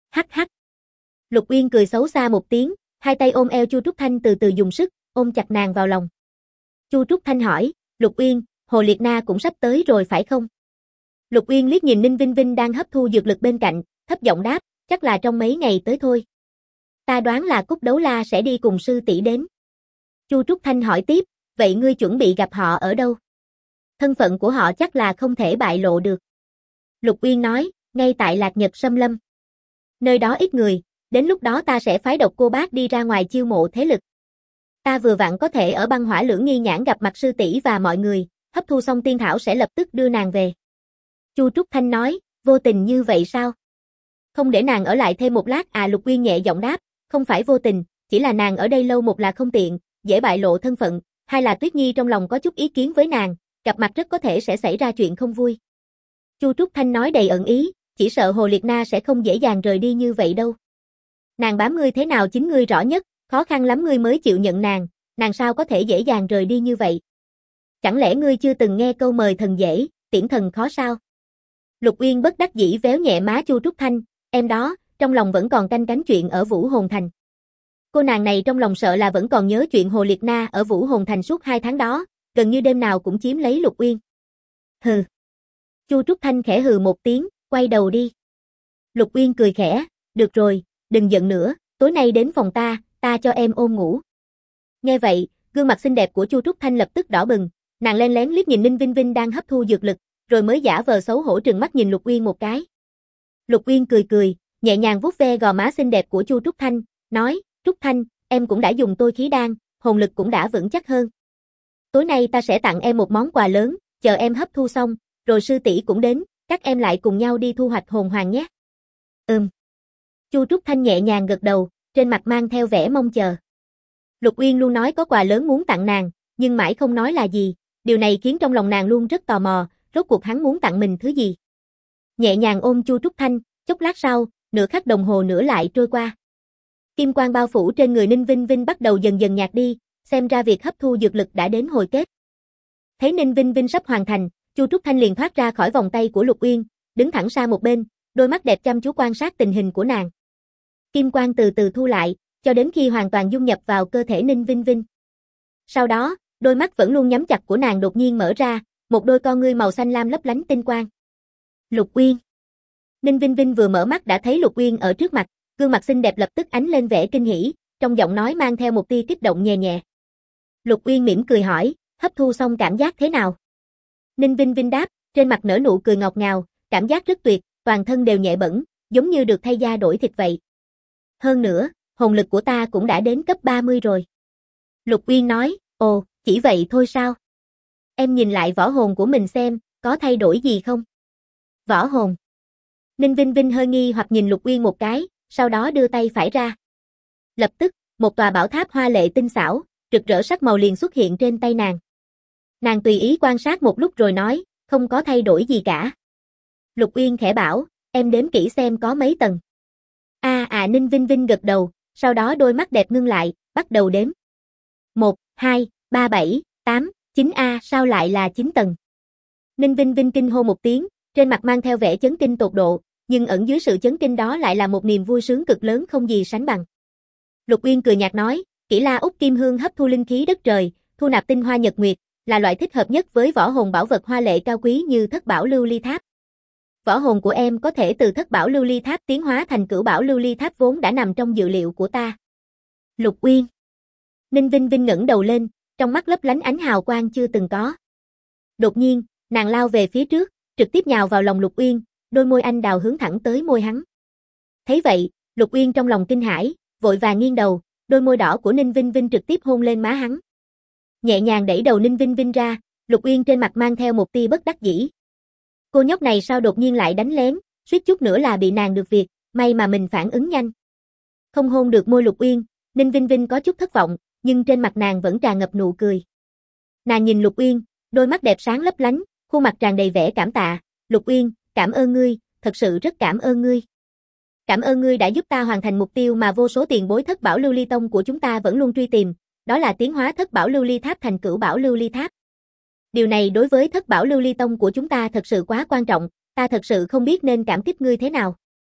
Hắc hắc. Lục Uyên cười xấu xa một tiếng, hai tay ôm eo Chu Trúc Thanh từ từ dùng sức, ôm chặt nàng vào lòng. Chu Trúc Thanh hỏi, Lục Uyên, Hồ Liệt Na cũng sắp tới rồi phải không? Lục Uyên liếc nhìn Ninh Vinh Vinh đang hấp thu dược lực bên cạnh, thấp giọng đáp, chắc là trong mấy ngày tới thôi. Ta đoán là Cúc Đấu La sẽ đi cùng sư tỷ đến. Chu Trúc Thanh hỏi tiếp, vậy ngươi chuẩn bị gặp họ ở đâu? Thân phận của họ chắc là không thể bại lộ được. Lục Uyên nói, ngay tại Lạc Nhật Sâm Lâm. Nơi đó ít người, đến lúc đó ta sẽ phái Độc Cô Bác đi ra ngoài chiêu mộ thế lực. Ta vừa vặn có thể ở Băng Hỏa Lưỡng Nghi Nhãn gặp mặt sư tỷ và mọi người, hấp thu xong tiên thảo sẽ lập tức đưa nàng về. Chu Trúc Thanh nói, vô tình như vậy sao? Không để nàng ở lại thêm một lát à? Lục Uyên nhẹ giọng đáp, không phải vô tình, chỉ là nàng ở đây lâu một là không tiện, dễ bại lộ thân phận, hai là Tuyết Nhi trong lòng có chút ý kiến với nàng, gặp mặt rất có thể sẽ xảy ra chuyện không vui. Chu Trúc Thanh nói đầy ẩn ý, chỉ sợ Hồ Liệt Na sẽ không dễ dàng rời đi như vậy đâu. Nàng bám ngươi thế nào chính ngươi rõ nhất, khó khăn lắm ngươi mới chịu nhận nàng sao có thể dễ dàng rời đi như vậy? Chẳng lẽ ngươi chưa từng nghe câu mời thần dễ, tiễn thần khó sao? Lục Uyên bất đắc dĩ véo nhẹ má Chu Trúc Thanh, em đó, trong lòng vẫn còn canh cánh chuyện ở Vũ Hồn Thành. Cô nàng này trong lòng sợ là vẫn còn nhớ chuyện Hồ Liệt Na ở Vũ Hồn Thành suốt 2 tháng đó, gần như đêm nào cũng chiếm lấy Lục Uyên. Hừ. Chu Trúc Thanh khẽ hừ một tiếng, quay đầu đi. Lục Uyên cười khẽ, được rồi, đừng giận nữa, tối nay đến phòng ta cho em ôm ngủ. Nghe vậy, gương mặt xinh đẹp của Chu Trúc Thanh lập tức đỏ bừng, nàng len lén liếc nhìn Ninh Vinh Vinh đang hấp thu dược lực, rồi mới giả vờ xấu hổ trừng mắt nhìn Lục Uyên một cái. Lục Uyên cười, nhẹ nhàng vuốt ve gò má xinh đẹp của Chu Trúc Thanh, nói, Trúc Thanh, em cũng đã dùng tôi khí đan, hồn lực cũng đã vững chắc hơn. Tối nay ta sẽ tặng em một món quà lớn, chờ em hấp thu xong, rồi sư tỷ cũng đến, các em lại cùng nhau đi thu hoạch hồn hoàng nhé. Chu Trúc Thanh nhẹ nhàng gật đầu, trên mặt mang theo vẻ mong chờ. Lục Uyên luôn nói có quà lớn muốn tặng nàng, nhưng mãi không nói là gì, điều này khiến trong lòng nàng luôn rất tò mò, rốt cuộc hắn muốn tặng mình thứ gì. Nhẹ nhàng ôm Chu Trúc Thanh, chốc lát sau, nửa khắc đồng hồ nữa lại trôi qua. Kim quang bao phủ trên người Ninh Vinh Vinh bắt đầu dần dần nhạt đi, xem ra việc hấp thu dược lực đã đến hồi kết. Thấy Ninh Vinh Vinh sắp hoàn thành, Chu Trúc Thanh liền thoát ra khỏi vòng tay của Lục Uyên, đứng thẳng sang một bên, đôi mắt đẹp chăm chú quan sát tình hình của nàng. Kim quang từ từ thu lại, cho đến khi hoàn toàn dung nhập vào cơ thể Ninh Vinh Vinh. Sau đó, đôi mắt vẫn luôn nhắm chặt của nàng đột nhiên mở ra, một đôi con ngươi màu xanh lam lấp lánh tinh quang. Lục Uyên. Ninh Vinh Vinh vừa mở mắt đã thấy Lục Uyên ở trước mặt, gương mặt xinh đẹp lập tức ánh lên vẻ kinh hỉ, trong giọng nói mang theo một tia kích động nhẹ nhẹ. Lục Uyên mỉm cười hỏi, hấp thu xong cảm giác thế nào? Ninh Vinh Vinh đáp, trên mặt nở nụ cười ngọt ngào, cảm giác rất tuyệt, toàn thân đều nhẹ bẫng, giống như được thay da đổi thịt vậy. Hơn nữa, hồn lực của ta cũng đã đến cấp 30 rồi. Lục Uyên nói, ồ, chỉ vậy thôi sao? Em nhìn lại võ hồn của mình xem, có thay đổi gì không? Võ hồn. Ninh Vinh Vinh hơi nghi hoặc nhìn Lục Uyên một cái, sau đó đưa tay phải ra. Lập tức, một tòa bảo tháp hoa lệ tinh xảo, rực rỡ sắc màu liền xuất hiện trên tay nàng. Nàng tùy ý quan sát một lúc rồi nói, không có thay đổi gì cả. Lục Uyên khẽ bảo, em đếm kỹ xem có mấy tầng. Ninh Vinh Vinh gật đầu, sau đó đôi mắt đẹp ngưng lại, bắt đầu đếm. 1, 2, 3, 7, 8, 9 sao lại là 9 tầng? Ninh Vinh Vinh kinh hô một tiếng, trên mặt mang theo vẻ chấn kinh tột độ, nhưng ẩn dưới sự chấn kinh đó lại là một niềm vui sướng cực lớn không gì sánh bằng. Lục Uyên cười nhạt nói, Kỷ La Úc Kim Hương hấp thu linh khí đất trời, thu nạp tinh hoa nhật nguyệt, là loại thích hợp nhất với võ hồn bảo vật hoa lệ cao quý như Thất Bảo Lưu Ly Tháp. Võ hồn của em có thể từ Thất Bảo Lưu Ly Tháp tiến hóa thành Cửu Bảo Lưu Ly Tháp vốn đã nằm trong dự liệu của ta. Lục Uyên. Ninh Vinh Vinh ngẩng đầu lên, trong mắt lấp lánh ánh hào quang chưa từng có. Đột nhiên, nàng lao về phía trước, trực tiếp nhào vào lòng Lục Uyên, đôi môi anh đào hướng thẳng tới môi hắn. Thấy vậy, Lục Uyên trong lòng kinh hãi, vội vàng nghiêng đầu, đôi môi đỏ của Ninh Vinh Vinh trực tiếp hôn lên má hắn. Nhẹ nhàng đẩy đầu Ninh Vinh Vinh ra, Lục Uyên trên mặt mang theo một tia bất đắc dĩ. Cô nhóc này sao đột nhiên lại đánh lén, suýt chút nữa là bị nàng được việc, may mà mình phản ứng nhanh. Không hôn được môi Lục Uyên, Ninh Vinh Vinh có chút thất vọng, nhưng trên mặt nàng vẫn tràn ngập nụ cười. Nàng nhìn Lục Uyên, đôi mắt đẹp sáng lấp lánh, khuôn mặt tràn đầy vẻ cảm tạ, Lục Uyên, cảm ơn ngươi, thật sự rất cảm ơn ngươi. Cảm ơn ngươi đã giúp ta hoàn thành mục tiêu mà vô số tiền bối Thất Bảo Lưu Ly Tông của chúng ta vẫn luôn truy tìm, đó là tiến hóa Thất Bảo Lưu Ly Tháp thành Cửu Bảo Lưu Ly Tháp. Điều này đối với Thất Bảo Lưu Ly Tông của chúng ta thật sự quá quan trọng, ta thật sự không biết nên cảm kích ngươi thế nào.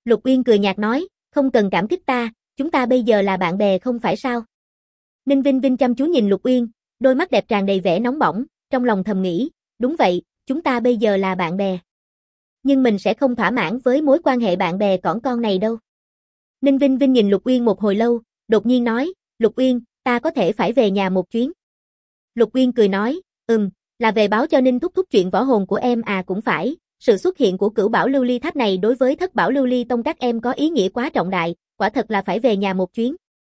Lục Uyên cười nhạt nói, không cần cảm kích ta, chúng ta bây giờ là bạn bè không phải sao? Ninh Vinh Vinh chăm chú nhìn Lục Uyên, đôi mắt đẹp tràn đầy vẻ nóng bỏng, trong lòng thầm nghĩ, đúng vậy, chúng ta bây giờ là bạn bè. Nhưng mình sẽ không thỏa mãn với mối quan hệ bạn bè cỏn con này đâu. Ninh Vinh Vinh nhìn Lục Uyên một hồi lâu, đột nhiên nói, Lục Uyên, ta có thể phải về nhà một chuyến. Lục Uyên cười nói, là về báo cho Ninh thúc thúc chuyện võ hồn của em à cũng phải, sự xuất hiện của Cửu Bảo Lưu Ly Tháp này đối với Thất Bảo Lưu Ly Tông các em có ý nghĩa quá trọng đại, quả thật là phải về nhà một chuyến.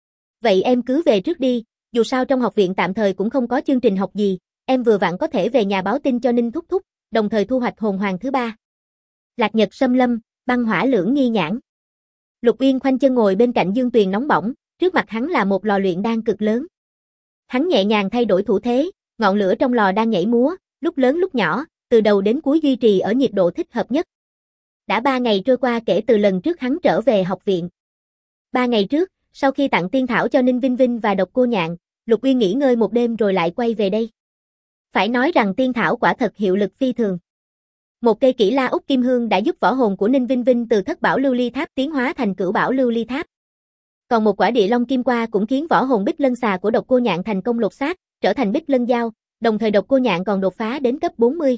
Vậy em cứ về trước đi, dù sao trong học viện tạm thời cũng không có chương trình học gì, em vừa vặn có thể về nhà báo tin cho Ninh thúc thúc, đồng thời thu hoạch hồn hoàng thứ 3. Lạc Nhật Sâm Lâm, băng hỏa lưỡng nghi nhãn. Lục Uyên khoanh chân ngồi bên cạnh Dương Tuyền nóng bỏng, trước mặt hắn là một lò luyện đan cực lớn. Hắn nhẹ nhàng thay đổi thủ thế, ngọn lửa trong lò đang nhảy múa, lúc lớn lúc nhỏ, từ đầu đến cuối duy trì ở nhiệt độ thích hợp nhất. Đã 3 ngày trôi qua kể từ lần trước hắn trở về học viện. 3 ngày trước, sau khi tặng tiên thảo cho Ninh Vinh Vinh và Độc Cô Nhạn, Lục Uyên nghỉ ngơi một đêm rồi lại quay về đây. Phải nói rằng tiên thảo quả thật hiệu lực phi thường. Một cây kỹ la úc kim hương đã giúp võ hồn của Ninh Vinh Vinh từ Thất Bảo Lưu Ly Tháp tiến hóa thành Cửu Bảo Lưu Ly Tháp. Còn một quả địa long kim qua cũng khiến võ hồn Bích Lân Xà của Độc Cô Nhạn thành công lột xác, trở thành Bích Lân Dao, đồng thời Độc Cô Nhạn còn đột phá đến cấp 40.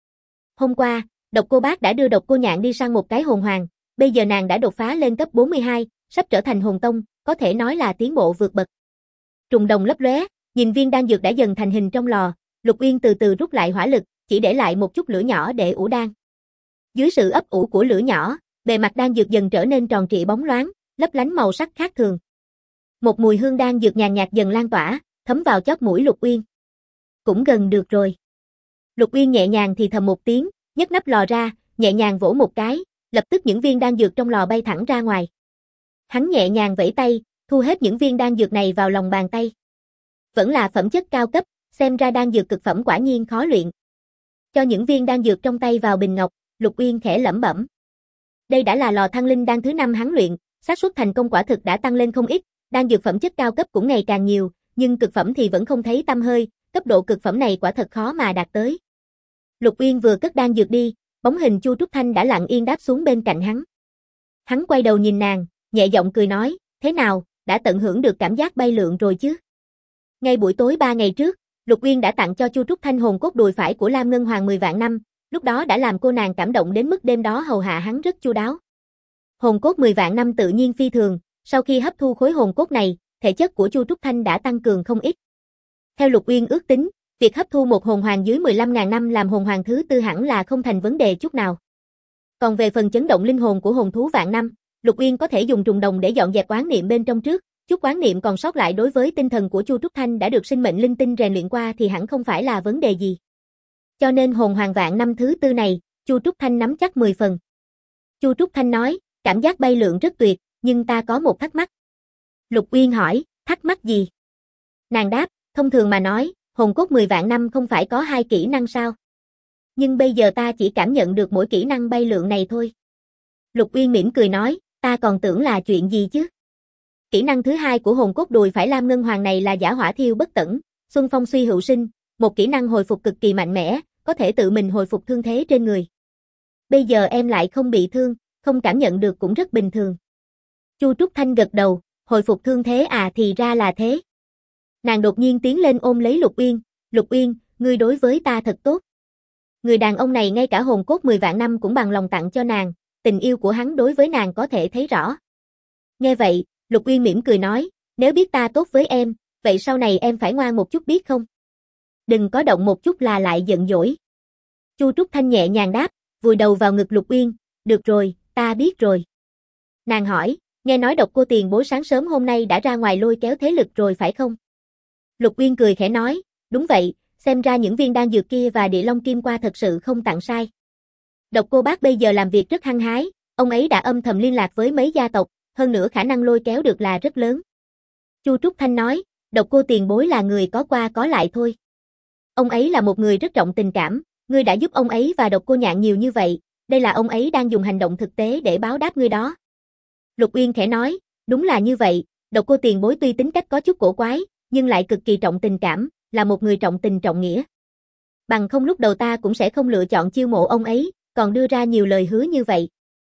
Hôm qua, Độc Cô Bác đã đưa Độc Cô Nhạn đi săn một cái hồn hoàng, bây giờ nàng đã đột phá lên cấp 42, sắp trở thành hồn tông, có thể nói là tiến bộ vượt bậc. Trùng đồng lấp lóe, nhìn viên đan dược đã dần thành hình trong lò, Lục Uyên từ từ rút lại hỏa lực, chỉ để lại một chút lửa nhỏ để ủ đan. Dưới sự ấp ủ của lửa nhỏ, bề mặt đan dược dần trở nên tròn trịa bóng loáng, lấp lánh màu sắc khác thường. Một mùi hương đan dược nhàn nhạt dần lan tỏa, thấm vào chóp mũi Lục Uyên. Cũng gần được rồi. Lục Uyên nhẹ nhàng thì thầm một tiếng, nhấc nắp lò ra, nhẹ nhàng vỗ một cái, lập tức những viên đan dược trong lò bay thẳng ra ngoài. Hắn nhẹ nhàng vẫy tay, thu hết những viên đan dược này vào lòng bàn tay. Vẫn là phẩm chất cao cấp, xem ra đan dược cực phẩm quả nhiên khó luyện. Cho những viên đan dược trong tay vào bình ngọc, Lục Uyên khẽ lẩm bẩm. Đây đã là lò thăng linh đan thứ 5 hắn luyện, xác suất thành công quả thực đã tăng lên không ít, đan dược phẩm chất cao cấp cũng ngày càng nhiều, nhưng cực phẩm thì vẫn không thấy tăm hơi, cấp độ cực phẩm này quả thật khó mà đạt tới. Lục Uyên vừa cất đan dược đi, bóng hình Chu Trúc Thanh đã lặng yên đáp xuống bên cạnh hắn. Hắn quay đầu nhìn nàng, nhẹ giọng cười nói, thế nào, đã tận hưởng được cảm giác bay lượn rồi chứ? Ngay buổi tối 3 ngày trước, Lục Uyên đã tặng cho Chu Trúc Thanh hồn cốt đùi phải của Lam Ngân Hoàng 10 vạn năm, lúc đó đã làm cô nàng cảm động đến mức đêm đó hầu hạ hắn rất chu đáo. Hồn cốt 10 vạn năm tự nhiên phi thường, sau khi hấp thu khối hồn cốt này, thể chất của Chu Trúc Thanh đã tăng cường không ít. Theo Lục Uyên ước tính, việc hấp thu một hồn hoàng dưới 15.000 năm làm hồn hoàng thứ 4 hẳn là không thành vấn đề chút nào. Còn về phần chấn động linh hồn của hồn thú vạn năm, Lục Uyên có thể dùng trùng đồng để dọn dẹp oán niệm bên trong trước, chút oán niệm còn sót lại đối với tinh thần của Chu Trúc Thanh đã được sinh mệnh linh tinh rèn luyện qua thì hẳn không phải là vấn đề gì. Cho nên hồn hoàng vạn năm thứ 4 này, Chu Trúc Thanh nắm chắc 10 phần. Chu Trúc Thanh nói, cảm giác bay lượn rất tuyệt, nhưng ta có một thắc mắc. Lục Uyên hỏi, thắc mắc gì? Nàng đáp, thông thường mà nói, hồn cốt 10 vạn năm không phải có 2 kỹ năng sao? Nhưng bây giờ ta chỉ cảm nhận được mỗi kỹ năng bay lượn này thôi. Lục Uyên mỉm cười nói, ta còn tưởng là chuyện gì chứ? Kỹ năng thứ 2 của hồn cốt đùi phải Lam Ngân Hoàng này là giả hỏa thiêu bất tẩn, xuân phong suy hữu sinh, một kỹ năng hồi phục cực kỳ mạnh mẽ, có thể tự mình hồi phục thương thế trên người. Bây giờ em lại không bị thương, không cảm nhận được cũng rất bình thường. Chu Trúc Thanh gật đầu, hồi phục thương thế à thì ra là thế. Nàng đột nhiên tiến lên ôm lấy Lục Uyên, ngươi đối với ta thật tốt. Người đàn ông này ngay cả hồn cốt 10 vạn năm cũng bằng lòng tặng cho nàng, tình yêu của hắn đối với nàng có thể thấy rõ. Nghe vậy, Lục Uyên mỉm cười nói, nếu biết ta tốt với em, vậy sau này em phải ngoan một chút biết không? Đừng có động một chút là lại giận dỗi. Chu Trúc Thanh nhẹ nhàng đáp, vùi đầu vào ngực Lục Uyên, được rồi, ta biết rồi. Nàng hỏi, nghe nói Độc Cô tiền bối sáng sớm hôm nay đã ra ngoài lôi kéo thế lực rồi phải không? Lục Uyên cười khẽ nói, đúng vậy, xem ra những viên đan dược kia và địa long kim qua thật sự không tặng sai. Độc Cô bác bây giờ làm việc rất hăng hái, ông ấy đã âm thầm liên lạc với mấy gia tộc, hơn nữa khả năng lôi kéo được là rất lớn. Chu Trúc Thanh nói, Độc Cô tiền bối là người có qua có lại thôi. Ông ấy là một người rất trọng tình cảm, ngươi đã giúp ông ấy và Độc Cô Nhạn nhiều như vậy, đây là ông ấy đang dùng hành động thực tế để báo đáp ngươi đó. Lục Uyên khẽ nói, đúng là như vậy, Độc Cô tiền bối tuy tính cách có chút cổ quái, nhưng lại cực kỳ trọng tình cảm, là một người trọng tình trọng nghĩa. Bằng không lúc đầu ta cũng sẽ không lựa chọn chiêu mộ ông ấy, còn đưa ra nhiều lời hứa như vậy.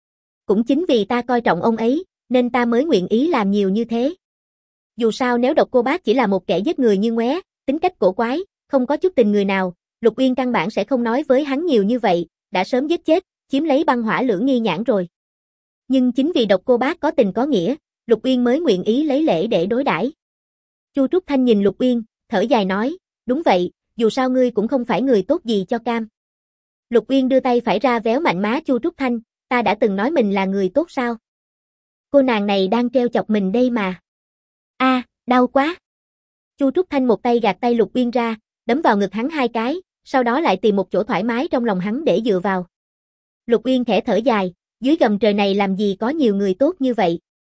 Cũng chính vì ta coi trọng ông ấy, nên ta mới nguyện ý làm nhiều như thế. Dù sao nếu Độc Cô Bác chỉ là một kẻ giết người như ngoé, tính cách cổ quái, không có chút tình người nào, Lục Uyên căn bản sẽ không nói với hắn nhiều như vậy, đã sớm giết chết, chiếm lấy Băng Hỏa Lưỡng Nghi Nhãn rồi. Nhưng chính vì Độc Cô Bác có tình có nghĩa, Lục Uyên mới nguyện ý lấy lễ để đối đãi. Chu Trúc Thanh nhìn Lục Uyên, thở dài nói, đúng vậy, dù sao ngươi cũng không phải người tốt gì cho cam. Lục Uyên đưa tay phải ra véo mạnh má Chu Trúc Thanh, ta đã từng nói mình là người tốt sao? Cô nàng này đang trêu chọc mình đây mà. A, đau quá. Chu Trúc Thanh một tay gạt tay Lục Uyên ra, đấm vào ngực hắn 2 cái, sau đó lại tìm một chỗ thoải mái trong lòng hắn để dựa vào. Lục Uyên khẽ thở dài, dưới gầm trời này làm gì có nhiều người tốt như vậy.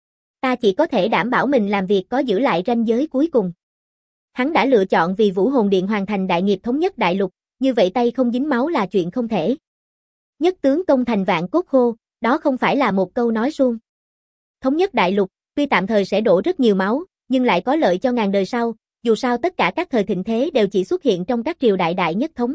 Ta chỉ có thể đảm bảo mình làm việc có giữ lại ranh giới cuối cùng. Hắn đã lựa chọn vì Vũ Hồn Điện hoàn thành đại nghiệp thống nhất đại lục, như vậy tay không dính máu là chuyện không thể. Nhất tướng công thành vạn cốt khô, đó không phải là một câu nói suông. Thống nhất đại lục, tuy tạm thời sẽ đổ rất nhiều máu, nhưng lại có lợi cho ngàn đời sau, dù sao tất cả các thời thịnh thế đều chỉ xuất hiện trong các triều đại đại nhất thống.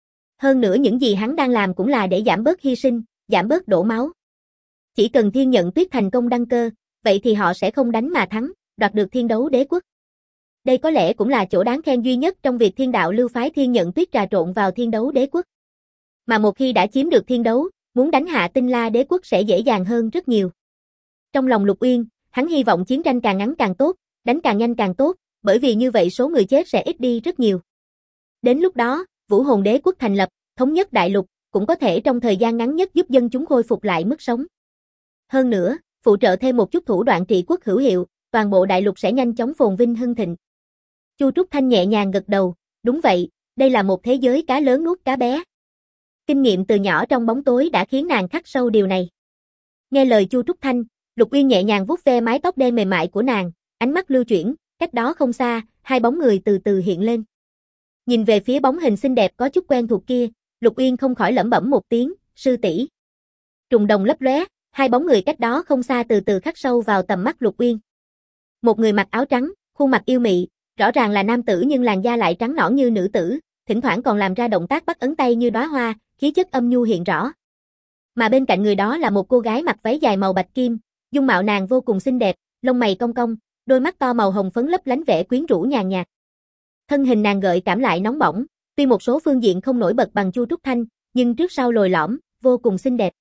Hơn nữa những gì hắn đang làm cũng là để giảm bớt hy sinh, giảm bớt đổ máu. Chỉ cần Thiên Nhận Tuyết thành công đăng cơ, vậy thì họ sẽ không đánh mà thắng, đoạt được Thiên Đấu Đế quốc. Đây có lẽ cũng là chỗ đáng khen duy nhất trong việc Thiên Đạo lưu phái Thiên Nhận Tuyết trà trộn vào Thiên Đấu Đế quốc. Mà một khi đã chiếm được Thiên Đấu, muốn đánh hạ Tinh La Đế quốc sẽ dễ dàng hơn rất nhiều. Trong lòng Lục Uyên, hắn hy vọng chiến tranh càng ngắn càng tốt, đánh càng nhanh càng tốt, bởi vì như vậy số người chết sẽ ít đi rất nhiều. Đến lúc đó, Vũ Hồn Đế quốc thành lập, thống nhất đại lục, cũng có thể trong thời gian ngắn nhất giúp dân chúng khôi phục lại mức sống. Hơn nữa, phụ trợ thêm một chút thủ đoạn trị quốc hữu hiệu, toàn bộ đại lục sẽ nhanh chóng phồn vinh hưng thịnh. Chu Trúc Thanh nhẹ nhàng gật đầu, đúng vậy, đây là một thế giới cá lớn nuốt cá bé. Kinh nghiệm từ nhỏ trong bóng tối đã khiến nàng khắc sâu điều này. Nghe lời Chu Trúc Thanh, Lục Uyên nhẹ nhàng vuốt ve mái tóc đen mềm mại của nàng, ánh mắt lưu chuyển, cách đó không xa, 2 bóng người từ từ hiện lên. Nhìn về phía bóng hình xinh đẹp có chút quen thuộc kia, Lục Uyên không khỏi lẩm bẩm một tiếng, sư tỷ. Trùng đồng lấp lóe, 2 bóng người cách đó không xa từ từ khắc sâu vào tầm mắt Lục Uyên. Một người mặc áo trắng, khuôn mặt yêu mị, rõ ràng là nam tử nhưng làn da lại trắng nõn như nữ tử, thỉnh thoảng còn làm ra động tác bắt ấn tay như đóa hoa, khí chất âm nhu hiện rõ. Mà bên cạnh người đó là một cô gái mặc váy dài màu bạch kim, dung mạo nàng vô cùng xinh đẹp, lông mày cong cong, đôi mắt to màu hồng phấn lấp lánh vẻ quyến rũ nhàn nhạt. Thân hình nàng gợi cảm lại nóng bỏng, tuy một số phương diện không nổi bật bằng Chu Trúc Thanh, nhưng trước sau lồi lõm, vô cùng xinh đẹp.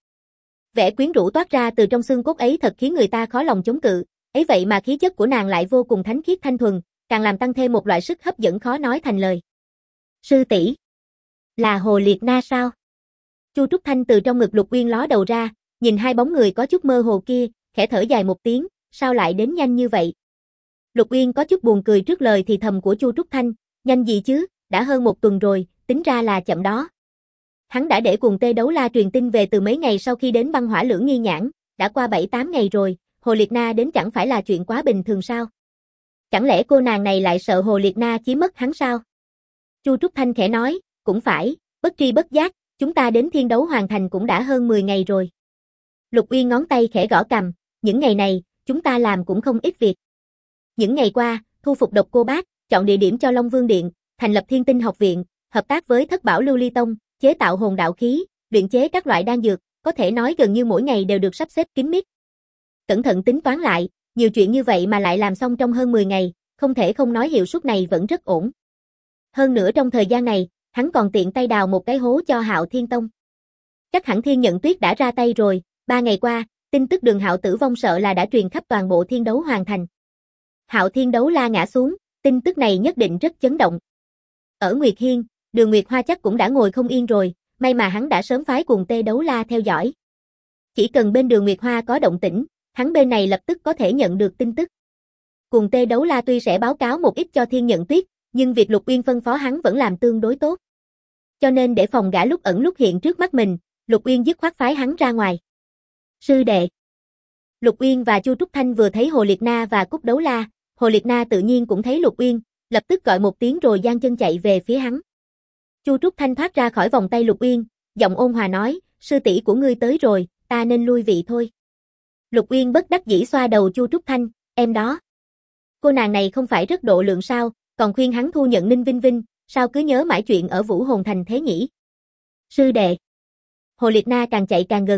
Vẻ quyến rũ toát ra từ trong xương cốt ấy thật khiến người ta khó lòng chống cự, ấy vậy mà khí chất của nàng lại vô cùng thánh khiết thanh thuần, càng làm tăng thêm một loại sức hấp dẫn khó nói thành lời. Sư tỷ, là Hồ Liệt Na sao? Chu Trúc Thanh từ trong ngực Lục Uyên ló đầu ra, nhìn 2 bóng người có chút mơ hồ kia, khẽ thở dài một tiếng, sao lại đến nhanh như vậy? Lục Uyên có chút buồn cười trước lời thì thầm của Chu Trúc Thanh, nhanh gì chứ, đã hơn 1 tuần rồi, tính ra là chậm đó. Hắn đã để cùng Tê Đấu La truyền tin về từ mấy ngày sau khi đến Băng Hỏa Lưỡng Nghi Nhãn, đã qua 7-8 ngày rồi, Hồ Liệt Na đến chẳng phải là chuyện quá bình thường sao? Chẳng lẽ cô nàng này lại sợ Hồ Liệt Na chiếm mất hắn sao? Chu Trúc Thanh khẽ nói, cũng phải, bất tri bất giác, chúng ta đến Thiên Đấu Hoàn Thành cũng đã hơn 10 ngày rồi. Lục Uyên ngón tay khẽ gõ cằm, những ngày này, chúng ta làm cũng không ít việc. Những ngày qua, thu phục Độc Cô Bác, chọn địa điểm cho Long Vương Điện, thành lập Thiên Tinh Học Viện, hợp tác với Thất Bảo Lưu Ly Tông, chế tạo hồn đạo khí, luyện chế các loại đan dược, có thể nói gần như mỗi ngày đều được sắp xếp kín mít. Cẩn thận tính toán lại, nhiều chuyện như vậy mà lại làm xong trong hơn 10 ngày, không thể không nói hiệu suất này vẫn rất ổn. Hơn nữa trong thời gian này, hắn còn tiện tay đào một cái hố cho Hạo Thiên Tông. Chắc hẳn Thiên Nhận Tuyết đã ra tay rồi, 3 ngày qua, tin tức Đường Hạo tử vong sợ là đã truyền khắp toàn bộ Thiên Đấu Hoàn Thành. Hạo Thiên Đấu La ngã xuống, tin tức này nhất định rất chấn động. Ở Nguyệt Hiên, Đường Nguyệt Hoa chắc cũng đã ngồi không yên rồi, may mà hắn đã sớm phái cùng Tê Đấu La theo dõi. Chỉ cần bên Đường Nguyệt Hoa có động tĩnh, hắn bên này lập tức có thể nhận được tin tức. Cùng Tê Đấu La tuy sẽ báo cáo một ít cho Thiên Nhận Tuyết, nhưng việc Lục Uyên phân phó hắn vẫn làm tương đối tốt. Cho nên để phòng gã lúc ẩn lúc hiện trước mắt mình, Lục Uyên dứt khoát phái hắn ra ngoài. Sư đệ. Lục Uyên và Chu Trúc Thanh vừa thấy Hồ Liệt Na và Cúc Đấu La, Hồ Liệt Na tự nhiên cũng thấy Lục Uyên, lập tức gọi một tiếng rồi giang chân chạy về phía hắn. Chu Trúc Thanh thoát ra khỏi vòng tay Lục Uyên, giọng ôn hòa nói, sư tỷ của ngươi tới rồi, ta nên lui vị thôi. Lục Uyên bất đắc dĩ xoa đầu Chu Trúc Thanh, em đó. Cô nàng này không phải rất độ lượng sao, còn khuyên hắn thu nhận Ninh Vinh Vinh, sao cứ nhớ mãi chuyện ở Vũ Hồn Thành thế nhỉ? Sư đệ. Hồ Liệt Na càng chạy càng gần,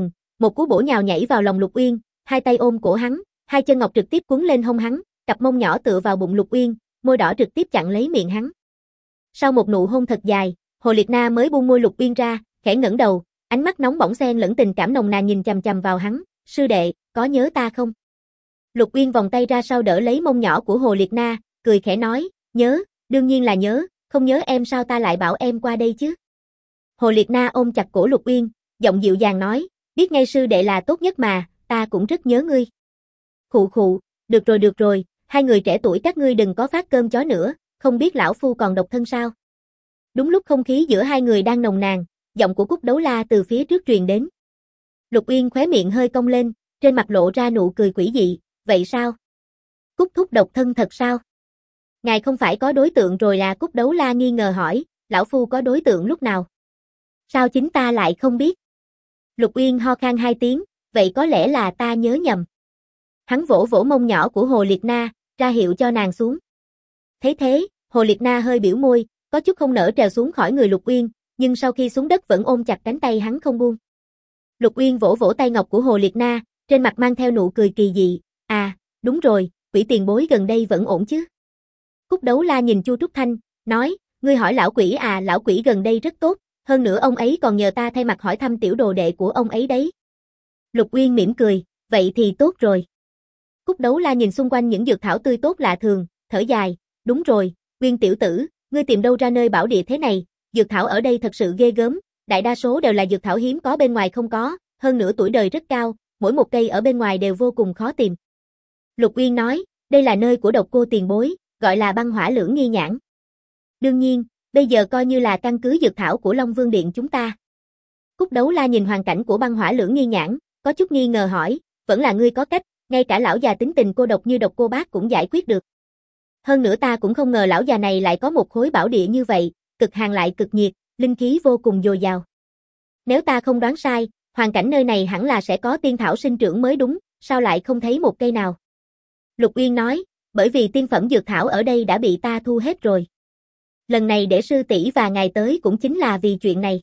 một cú bổ nhào nhảy vào lòng Lục Uyên, hai tay ôm cổ hắn, hai chân ngọc trực tiếp cuốn lên hông hắn, cặp mông nhỏ tựa vào bụng Lục Uyên, môi đỏ trực tiếp chặn lấy miệng hắn. Sau một nụ hôn thật dài, Hồ Liệt Na mới buông môi Lục Uyên ra, khẽ ngẩng đầu, ánh mắt nóng bỏng xen lẫn tình cảm nồng nàn nhìn chằm chằm vào hắn, "Sư đệ, có nhớ ta không?" Lục Uyên vòng tay ra sau đỡ lấy mông nhỏ của Hồ Liệt Na, cười khẽ nói, "Nhớ, đương nhiên là nhớ, không nhớ em sao ta lại bảo em qua đây chứ?" Hồ Liệt Na ôm chặt cổ Lục Uyên, giọng dịu dàng nói, "Biết ngay sư đệ là tốt nhất mà, ta cũng rất nhớ ngươi." Khụ khụ, được rồi, hai người trẻ tuổi các ngươi đừng có phát cơm chó nữa, không biết lão phu còn độc thân sao?" Đúng lúc không khí giữa hai người đang nồng nàn, giọng của Cúc Đấu La từ phía trước truyền đến. Lục Uyên khóe miệng hơi cong lên, trên mặt lộ ra nụ cười quỷ dị, "Vậy sao? Cúc thúc độc thân thật sao?" "Ngài không phải có đối tượng rồi là?" Cúc Đấu La nghi ngờ hỏi, "Lão phu có đối tượng lúc nào? Sao chính ta lại không biết?" Lục Uyên ho khan hai tiếng, "Vậy có lẽ là ta nhớ nhầm." Hắn vỗ vỗ mông nhỏ của Hồ Liệt Na, ra hiệu cho nàng xuống. Thấy thế, Hồ Liệt Na hơi biểu môi, có chút không nỡ trèo xuống khỏi người Lục Uyên, nhưng sau khi xuống đất vẫn ôm chặt cánh tay hắn không buông. Lục Uyên vỗ vỗ tay ngọc của Hồ Liệt Na, trên mặt mang theo nụ cười kỳ dị, "À, đúng rồi, quỷ tiền bối gần đây vẫn ổn chứ?" Cúc Đấu La nhìn Chu Trúc Thanh, nói, "Ngươi hỏi lão quỷ à, lão quỷ gần đây rất tốt, hơn nữa ông ấy còn nhờ ta thay mặt hỏi thăm tiểu đồ đệ của ông ấy đấy." Lục Uyên mỉm cười, "Vậy thì tốt rồi." Cúc Đấu La nhìn xung quanh những dược thảo tươi tốt lạ thường, thở dài, "Đúng rồi, Uyên tiểu tử, ngươi tìm đâu ra nơi bảo địa thế này, dược thảo ở đây thật sự ghê gớm, đại đa số đều là dược thảo hiếm có bên ngoài không có, hơn nữa tuổi đời rất cao, mỗi một cây ở bên ngoài đều vô cùng khó tìm." Lục Uyên nói, "Đây là nơi của độc cô tiền bối, gọi là băng hỏa lưỡng nghi nhãn. Đương nhiên, bây giờ coi như là căn cứ dược thảo của Long Vương Điện chúng ta." Cúc Đấu La nhìn hoàn cảnh của băng hỏa lưỡng nghi nhãn, có chút nghi ngờ hỏi, "Vẫn là ngươi có cách, ngay cả lão già tính tình cô độc như Độc Cô Bác cũng giải quyết được. Hơn nữa ta cũng không ngờ lão già này lại có một khối bảo địa như vậy, cực hàn lại cực nhiệt, linh khí vô cùng dồi dào. Nếu ta không đoán sai, hoàn cảnh nơi này hẳn là sẽ có tiên thảo sinh trưởng mới đúng, sao lại không thấy một cây nào?" Lục Uyên nói, "Bởi vì tiên phẩm dược thảo ở đây đã bị ta thu hết rồi. Lần này để sư tỷ và ngài tới cũng chính là vì chuyện này."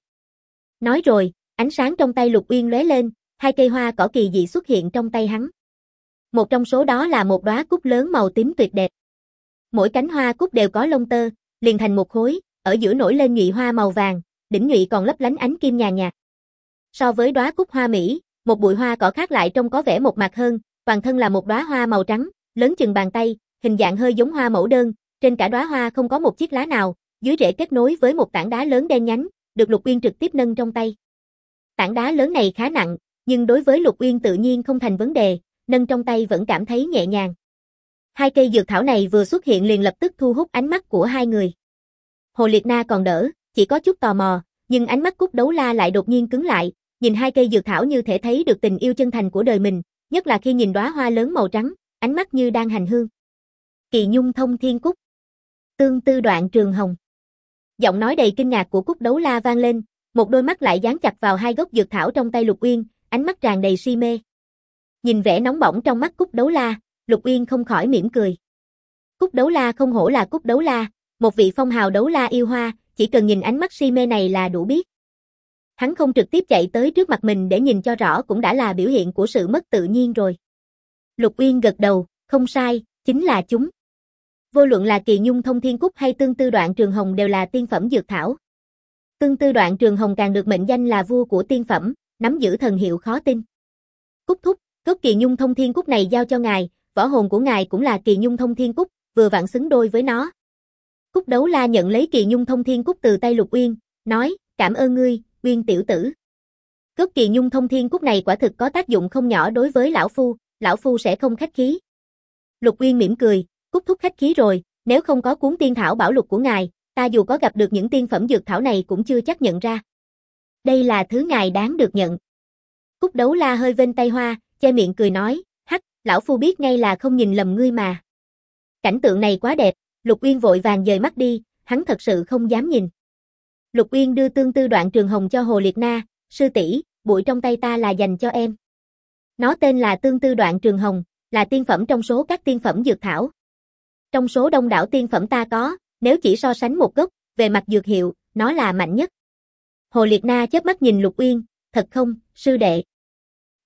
Nói rồi, ánh sáng trong tay Lục Uyên lóe lên, hai cây hoa cỏ kỳ dị xuất hiện trong tay hắn. Một trong số đó là một đóa cúc lớn màu tím tuyệt đẹp. Mỗi cánh hoa cúc đều có lông tơ, liền thành một khối, ở giữa nổi lên nhụy hoa màu vàng, đỉnh nhụy còn lấp lánh ánh kim nhàn nhạt. So với đóa cúc hoa mỹ, một bụi hoa cỏ khác lại trông có vẻ một mạc hơn, toàn thân là một đóa hoa màu trắng, lớn chừng bàn tay, hình dạng hơi giống hoa mẫu đơn, trên cả đóa hoa không có một chiếc lá nào, dưới rễ kết nối với một tảng đá lớn đen nhánh, được Lục Uyên trực tiếp nâng trong tay. Tảng đá lớn này khá nặng, nhưng đối với Lục Uyên tự nhiên không thành vấn đề, nâng trong tay vẫn cảm thấy nhẹ nhàng. Hai cây dược thảo này vừa xuất hiện liền lập tức thu hút ánh mắt của hai người. Hồ Liệt Na còn đỡ, chỉ có chút tò mò, nhưng ánh mắt Cúc Đấu La lại đột nhiên cứng lại, nhìn hai cây dược thảo như thể thấy được tình yêu chân thành của đời mình, nhất là khi nhìn đóa hoa lớn màu trắng, ánh mắt như đang hành hương. Kỳ nhung thông thiên cúc, tương tư đoạn trường hồng. Giọng nói đầy kinh ngạc của Cúc Đấu La vang lên, một đôi mắt lại dán chặt vào hai gốc dược thảo trong tay Lục Uyên, ánh mắt tràn đầy si mê. Nhìn vẻ nóng bỏng trong mắt Cúc Đấu La, Lục Uyên không khỏi mỉm cười. Cúc Đấu La không hổ là Cúc Đấu La, một vị phong hào đấu la yêu hoa, chỉ cần nhìn ánh mắt si mê này là đủ biết. Hắn không trực tiếp chạy tới trước mặt mình để nhìn cho rõ cũng đã là biểu hiện của sự mất tự nhiên rồi. Lục Uyên gật đầu, không sai, chính là chúng. Vô luận là kỳ nhung thông thiên cúc hay tương tư đoạn trường hồng đều là tiên phẩm dược thảo. Tương tư đoạn trường hồng càng được mệnh danh là vua của tiên phẩm, nắm giữ thần hiệu khó tin. Cúc thúc, gốc kỳ nhung thông thiên cúc này giao cho ngài, võ hồn của ngài cũng là kỳ nhung thông thiên cúc, vừa vặn xứng đôi với nó. Cúc Đấu La nhận lấy kỳ nhung thông thiên cúc từ tay Lục Uyên, nói, cảm ơn ngươi, Uyên tiểu tử. Gốc kỳ nhung thông thiên cúc này quả thực có tác dụng không nhỏ đối với lão phu sẽ không khách khí. Lục Uyên mỉm cười, Cúc thúc khách khí rồi, nếu không có cuốn tiên thảo bảo lục của ngài, ta dù có gặp được những tiên phẩm dược thảo này cũng chưa chắc nhận ra. Đây là thứ ngài đáng được nhận. Cúc Đấu La hơi vênh tay hoa, che miệng cười nói, hắc, lão phu biết ngay là không nhìn lầm ngươi mà. Cảnh tượng này quá đẹp, Lục Uyên vội vàng dời mắt đi, hắn thật sự không dám nhìn. Lục Uyên đưa tương tư đoạn trường hồng cho Hồ Liệt Na, sư tỷ, bụi trong tay ta là dành cho em. Nó tên là tương tư đoạn trường hồng, là tiên phẩm trong số các tiên phẩm dược thảo. Trong số đông đảo tiên phẩm ta có, nếu chỉ so sánh một gốc, về mặt dược hiệu, nó là mạnh nhất. Hồ Liệt Na chớp mắt nhìn Lục Uyên, thật không, sư đệ?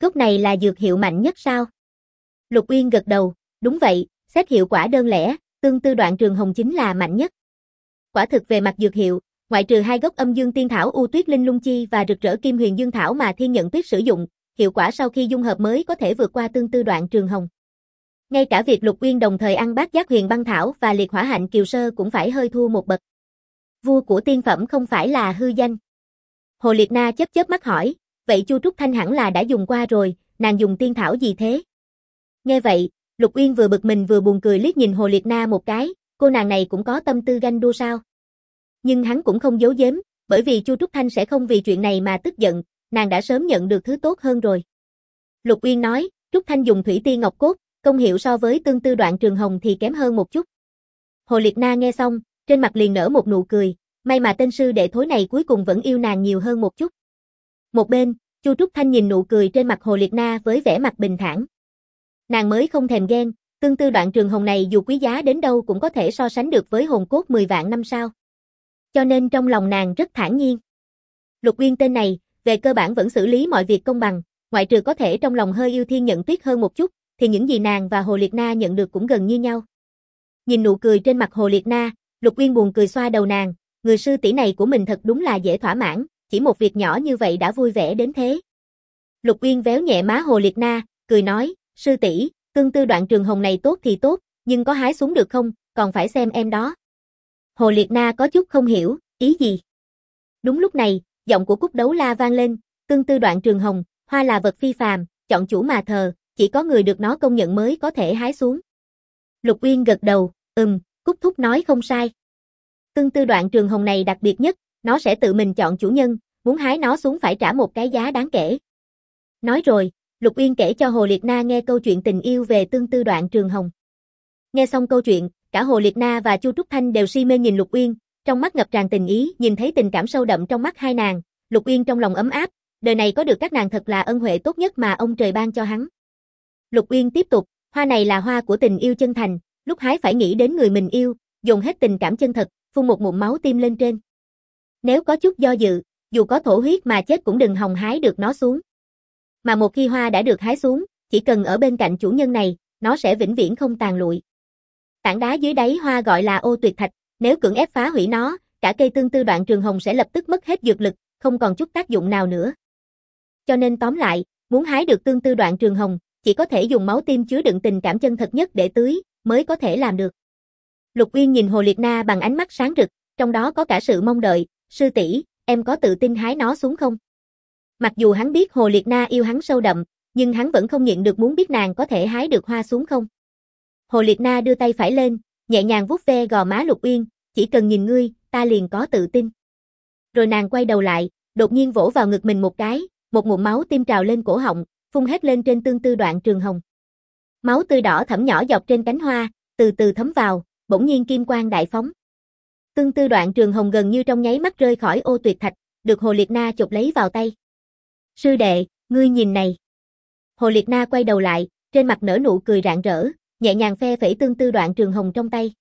Gốc này là dược hiệu mạnh nhất sao? Lục Uyên gật đầu, đúng vậy, xét hiệu quả đơn lẻ, tương tư đoạn trường hồng chính là mạnh nhất. Quả thực về mặt dược hiệu, ngoại trừ 2 gốc âm dương tiên thảo U Tuyết Linh Lung Chi và rực rỡ Kim Huyền Dương thảo mà Thiên Nhận Tuyết sử dụng, hiệu quả sau khi dung hợp mới có thể vượt qua tương tư đoạn trường hồng. Ngay cả việc Lục Uyên đồng thời ăn Bát Giác Huyền Băng thảo và Liệt Hỏa Hạnh Kiều Sơ cũng phải hơi thua một bậc. Vua của tiên phẩm không phải là hư danh. Hồ Liệt Na chớp chớp mắt hỏi, vậy Chu Trúc Thanh hẳn là đã dùng qua rồi, nàng dùng tiên thảo gì thế? Nghe vậy, Lục Uyên vừa bực mình vừa buồn cười liếc nhìn Hồ Liệt Na một cái, cô nàng này cũng có tâm tư ganh đua sao? Nhưng hắn cũng không giấu giếm, bởi vì Chu Trúc Thanh sẽ không vì chuyện này mà tức giận, nàng đã sớm nhận được thứ tốt hơn rồi. Lục Uyên nói, Trúc Thanh dùng thủy tiên ngọc cốt, công hiệu so với tương tư đoạn trường hồng thì kém hơn một chút. Hồ Liệt Na nghe xong, trên mặt liền nở một nụ cười, may mà tên sư đệ thối này cuối cùng vẫn yêu nàng nhiều hơn một chút. Một bên, Chu Trúc Thanh nhìn nụ cười trên mặt Hồ Liệt Na với vẻ mặt bình thản. Nàng mới không thèm ghen, tương tư đoạn trường hồng này dù quý giá đến đâu cũng có thể so sánh được với hồn cốt 10 vạn năm sao. Cho nên trong lòng nàng rất thản nhiên. Lục Uyên tên này, về cơ bản vẫn xử lý mọi việc công bằng, ngoại trừ có thể trong lòng hơi yêu Thiên Nhận Tuyết hơn một chút, thì những gì nàng và Hồ Liệt Na nhận được cũng gần như nhau. Nhìn nụ cười trên mặt Hồ Liệt Na, Lục Uyên buồn cười xoa đầu nàng, người sư tỷ này của mình thật đúng là dễ thỏa mãn, chỉ một việc nhỏ như vậy đã vui vẻ đến thế. Lục Uyên véo nhẹ má Hồ Liệt Na, cười nói, sư tỷ, tương tư đoạn trường hồng này tốt thì tốt, nhưng có hái xuống được không, còn phải xem em đó. Hồ Liệt Na có chút không hiểu, ý gì? Đúng lúc này, giọng của Cúc Đấu La vang lên, tương tư đoạn trường hồng, hoa là vật phi phàm, chọn chủ mà thờ, chỉ có người được nó công nhận mới có thể hái xuống. Lục Uyên gật đầu, Cúc thúc nói không sai. Tương tư đoạn trường hồng này đặc biệt nhất, nó sẽ tự mình chọn chủ nhân, muốn hái nó xuống phải trả một cái giá đáng kể. Nói rồi, Lục Uyên kể cho Hồ Liệt Na nghe câu chuyện tình yêu về tương tư đoạn trường hồng. Nghe xong câu chuyện, cả Hồ Liệt Na và Chu Trúc Thanh đều si mê nhìn Lục Uyên, trong mắt ngập tràn tình ý, nhìn thấy tình cảm sâu đậm trong mắt hai nàng, Lục Uyên trong lòng ấm áp, đời này có được các nàng thật là ân huệ tốt nhất mà ông trời ban cho hắn. Lục Uyên tiếp tục, hoa này là hoa của tình yêu chân thành, lúc hái phải nghĩ đến người mình yêu, dồn hết tình cảm chân thật, phun một ngụm máu tim lên trên. Nếu có chút do dự, dù có thổ huyết mà chết cũng đừng hòng hái được nó xuống. Mà một khi hoa đã được hái xuống, chỉ cần ở bên cạnh chủ nhân này, nó sẽ vĩnh viễn không tàn lụi. Tảng đá dưới đáy hoa gọi là ô tuyệt thạch, nếu cưỡng ép phá hủy nó, cả cây tương tư đoạn trường hồng sẽ lập tức mất hết dược lực, không còn chút tác dụng nào nữa. Cho nên tóm lại, muốn hái được tương tư đoạn trường hồng, chỉ có thể dùng máu tim chứa đựng tình cảm chân thật nhất để tưới, mới có thể làm được. Lục Uyên nhìn Hồ Liệt Na bằng ánh mắt sáng rực, trong đó có cả sự mong đợi, sư tỷ, em có tự tin hái nó xuống không? Mặc dù hắn biết Hồ Liệt Na yêu hắn sâu đậm, nhưng hắn vẫn không nhịn được muốn biết nàng có thể hái được hoa xuống không. Hồ Liệt Na đưa tay phải lên, nhẹ nhàng vuốt ve gò má Lục Uyên, chỉ cần nhìn ngươi, ta liền có tự tin. Rồi nàng quay đầu lại, đột nhiên vỗ vào ngực mình một cái, một ngụm máu tim trào lên cổ họng, phun hết lên trên tương tư đoạn trường hồng. Máu tươi đỏ thẫm nhỏ dọc trên cánh hoa, từ từ thấm vào, bỗng nhiên kim quang đại phóng. Tương tư đoạn trường hồng gần như trong nháy mắt rơi khỏi ô tuyệt thạch, được Hồ Liệt Na chộp lấy vào tay. Sư đệ, ngươi nhìn này. Hồ Liệt Na quay đầu lại, trên mặt nở nụ cười rạng rỡ, nhẹ nhàng phe phẩy tương tư đoạn trường hồng trong tay.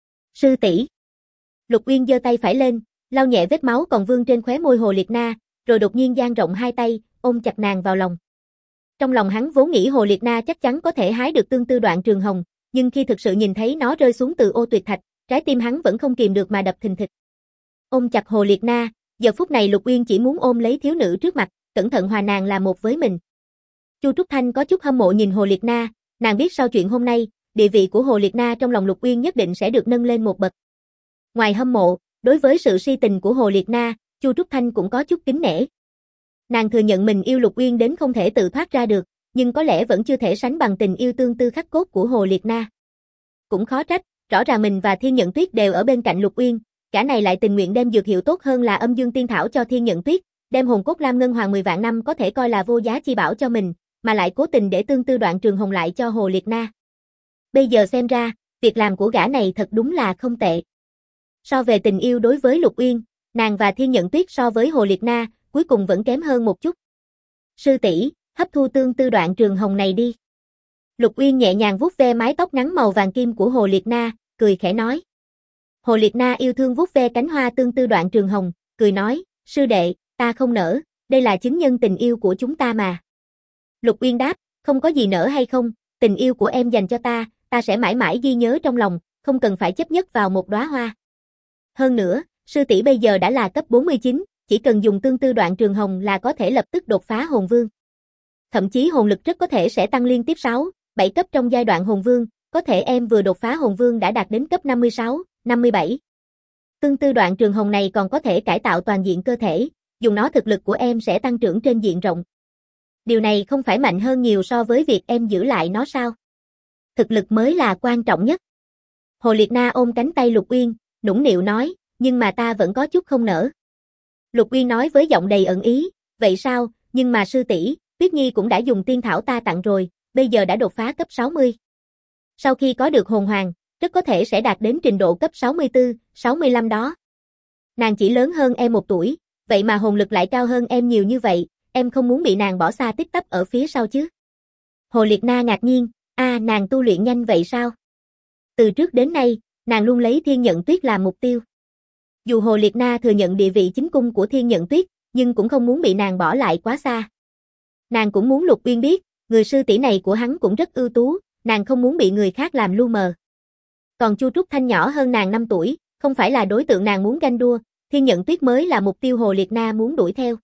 Sư tỷ. Lục Uyên giơ tay phải lên, lau nhẹ vết máu còn vương trên khóe môi Hồ Liệt Na, rồi đột nhiên dang rộng hai tay, ôm chặt nàng vào lòng. Trong lòng hắn vốn nghĩ Hồ Liệt Na chắc chắn có thể hái được tương tư đoạn trường hồng, nhưng khi thực sự nhìn thấy nó rơi xuống từ ô tuyệt thạch, trái tim hắn vẫn không kìm được mà đập thình thịch. Ôm chặt Hồ Liệt Na, giờ phút này Lục Uyên chỉ muốn ôm lấy thiếu nữ trước mặt, cẩn thận hòa nàng là một với mình. Chu Trúc Thanh có chút hâm mộ nhìn Hồ Liệt Na, nàng biết sau chuyện hôm nay, địa vị của Hồ Liệt Na trong lòng Lục Uyên nhất định sẽ được nâng lên một bậc. Ngoài hâm mộ, đối với sự si tình của Hồ Liệt Na, Chu Trúc Thanh cũng có chút kính nể. Nàng thừa nhận mình yêu Lục Uyên đến không thể tự thoát ra được, nhưng có lẽ vẫn chưa thể sánh bằng tình yêu tương tư khắc cốt của Hồ Liệt Na. Cũng khó trách, rõ ràng mình và Thiên Nhận Tuyết đều ở bên cạnh Lục Uyên, cả này lại tình nguyện đem dược hiệu tốt hơn là âm dương tiên thảo cho Thiên Nhận Tuyết, đem hồn cốt Lam Ngân Hoàng 10 vạn năm có thể coi là vô giá chi bảo cho mình, mà lại cố tình để tương tư đoạn trường hồng lại cho Hồ Liệt Na. Bây giờ xem ra, việc làm của gã này thật đúng là không tệ. So về tình yêu đối với Lục Uyên, nàng và Thiên Nhận Tuyết so với Hồ Liệt Na, cuối cùng vẫn kém hơn một chút. Sư tỷ, hấp thu tương tư đoạn trường hồng này đi. Lục Uyên nhẹ nhàng vuốt ve mái tóc ngắn màu vàng kim của Hồ Liệt Na, cười khẽ nói. Hồ Liệt Na yêu thương vuốt ve cánh hoa tương tư đoạn trường hồng, cười nói, sư đệ, ta không nỡ, đây là chứng nhân tình yêu của chúng ta mà. Lục Uyên đáp, không có gì nỡ hay không, tình yêu của em dành cho ta sẽ mãi mãi ghi nhớ trong lòng, không cần phải chấp nhất vào một đóa hoa. Hơn nữa, sư tỷ bây giờ đã là cấp 49, chỉ cần dùng tương tư đoạn trường hồng là có thể lập tức đột phá hồn vương. Thậm chí hồn lực rất có thể sẽ tăng liên tiếp 6, 7 cấp trong giai đoạn hồn vương, có thể em vừa đột phá hồn vương đã đạt đến cấp 56, 57. Tương tư đoạn trường hồng này còn có thể cải tạo toàn diện cơ thể, dùng nó thực lực của em sẽ tăng trưởng trên diện rộng. Điều này không phải mạnh hơn nhiều so với việc em giữ lại nó sao? Thực lực mới là quan trọng nhất. Hồ Liệt Na ôm cánh tay Lục Uyên, nũng nịu nói, nhưng mà ta vẫn có chút không nỡ. Lục Uyên nói với giọng đầy ẩn ý, vậy sao, nhưng mà sư tỷ, Tuyết Nhi cũng đã dùng tiên thảo ta tặng rồi, bây giờ đã đột phá cấp 60. Sau khi có được hồn hoàng, rất có thể sẽ đạt đến trình độ cấp 64, 65 đó. Nàng chỉ lớn hơn em 1 tuổi, vậy mà hồn lực lại cao hơn em nhiều như vậy, em không muốn bị nàng bỏ xa tích tắp ở phía sau chứ? Hồ Liệt Na ngạc nhiên, nàng tu luyện nhanh vậy sao? Từ trước đến nay, nàng luôn lấy Thiên Nhận Tuyết làm mục tiêu. Dù Hồ Liệt Na thừa nhận địa vị chính cung của Thiên Nhận Tuyết, nhưng cũng không muốn bị nàng bỏ lại quá xa. Nàng cũng muốn Lục Uyên biết, người sư tỷ này của hắn cũng rất ưu tú, nàng không muốn bị người khác làm lu mờ. Còn Chu Trúc Thanh nhỏ hơn nàng 5 tuổi, không phải là đối tượng nàng muốn ganh đua, Thiên Nhận Tuyết mới là mục tiêu Hồ Liệt Na muốn đuổi theo.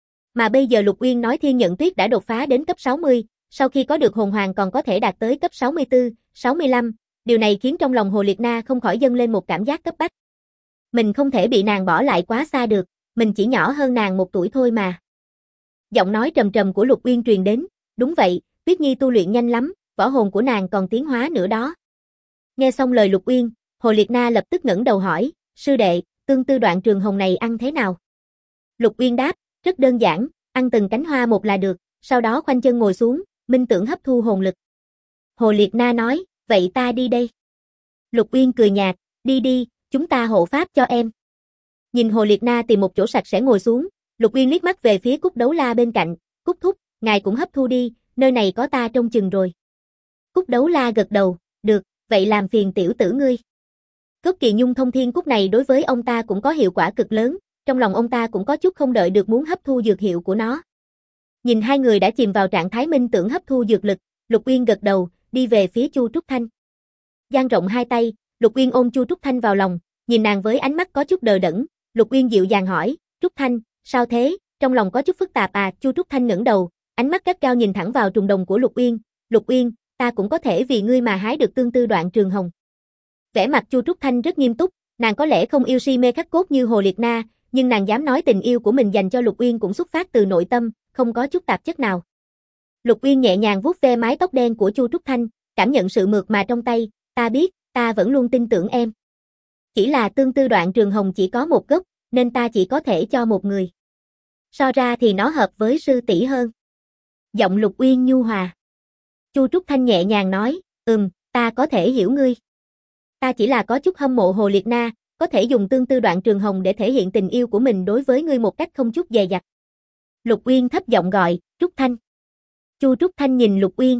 Mà bây giờ Lục Uyên nói Thiên Nhận Tuyết đã đột phá đến cấp 60, sau khi có được hồn hoàng còn có thể đạt tới cấp 64, 65, điều này khiến trong lòng Hồ Liệt Na không khỏi dâng lên một cảm giác cấp bách. Mình không thể bị nàng bỏ lại quá xa được, mình chỉ nhỏ hơn nàng 1 tuổi thôi mà. Giọng nói trầm trầm của Lục Uyên truyền đến, đúng vậy, Tuyết Nhi tu luyện nhanh lắm, võ hồn của nàng còn tiến hóa nữa đó. Nghe xong lời Lục Uyên, Hồ Liệt Na lập tức ngẩng đầu hỏi, sư đệ, tương tư đoạn trường hồng này ăn thế nào? Lục Uyên đáp, rất đơn giản, ăn từng cánh hoa một là được, sau đó khoanh chân ngồi xuống, minh tưởng hấp thu hồn lực. Hồ Liệt Na nói, vậy ta đi đây. Lục Uyên cười nhạt, đi đi, chúng ta hộ pháp cho em. Nhìn Hồ Liệt Na tìm một chỗ sạch sẽ ngồi xuống, Lục Uyên liếc mắt về phía Cúc Đấu La bên cạnh, Cúc thúc, ngài cũng hấp thu đi, nơi này có ta trông chừng rồi. Cúc Đấu La gật đầu, được, vậy làm phiền tiểu tử ngươi. Cốt Kỳ Nhung thông thiên cúc này đối với ông ta cũng có hiệu quả cực lớn, trong lòng ông ta cũng có chút không đợi được muốn hấp thu dược hiệu của nó. Nhìn hai người đã chìm vào trạng thái minh tưởng hấp thu dược lực, Lục Uyên gật đầu, đi về phía Chu Trúc Thanh. Dang rộng hai tay, Lục Uyên ôm Chu Trúc Thanh vào lòng, nhìn nàng với ánh mắt có chút đờ đẫn, Lục Uyên dịu dàng hỏi, Trúc Thanh, sao thế, trong lòng có chút phức tạp à? Chu Trúc Thanh ngẩng đầu, ánh mắt gắt gao nhìn thẳng vào trùng đồng của Lục Uyên, ta cũng có thể vì ngươi mà hái được tương tư đoạn trường hồng. Vẻ mặt Chu Trúc Thanh rất nghiêm túc, nàng có lẽ không yêu si mê khắc cốt như Hồ Liệt Na, nhưng nàng dám nói tình yêu của mình dành cho Lục Uyên cũng xuất phát từ nội tâm, không có chút tạp chất nào. Lục Uyên nhẹ nhàng vuốt ve mái tóc đen của Chu Trúc Thanh, cảm nhận sự mượt mà trong tay, ta biết, ta vẫn luôn tin tưởng em. Chỉ là tương tư đoạn trường hồng chỉ có một gốc, nên ta chỉ có thể cho một người. So ra thì nó hợp với sư tỷ hơn. Giọng Lục Uyên nhu hòa. Chu Trúc Thanh nhẹ nhàng nói, ta có thể hiểu ngươi. Ta chỉ là có chút hâm mộ Hồ Liệt Na, có thể dùng tương tư đoạn trường hồng để thể hiện tình yêu của mình đối với ngươi một cách không chút dè dặt. Lục Uyên thấp giọng gọi, Trúc Thanh. Chu Trúc Thanh nhìn Lục Uyên,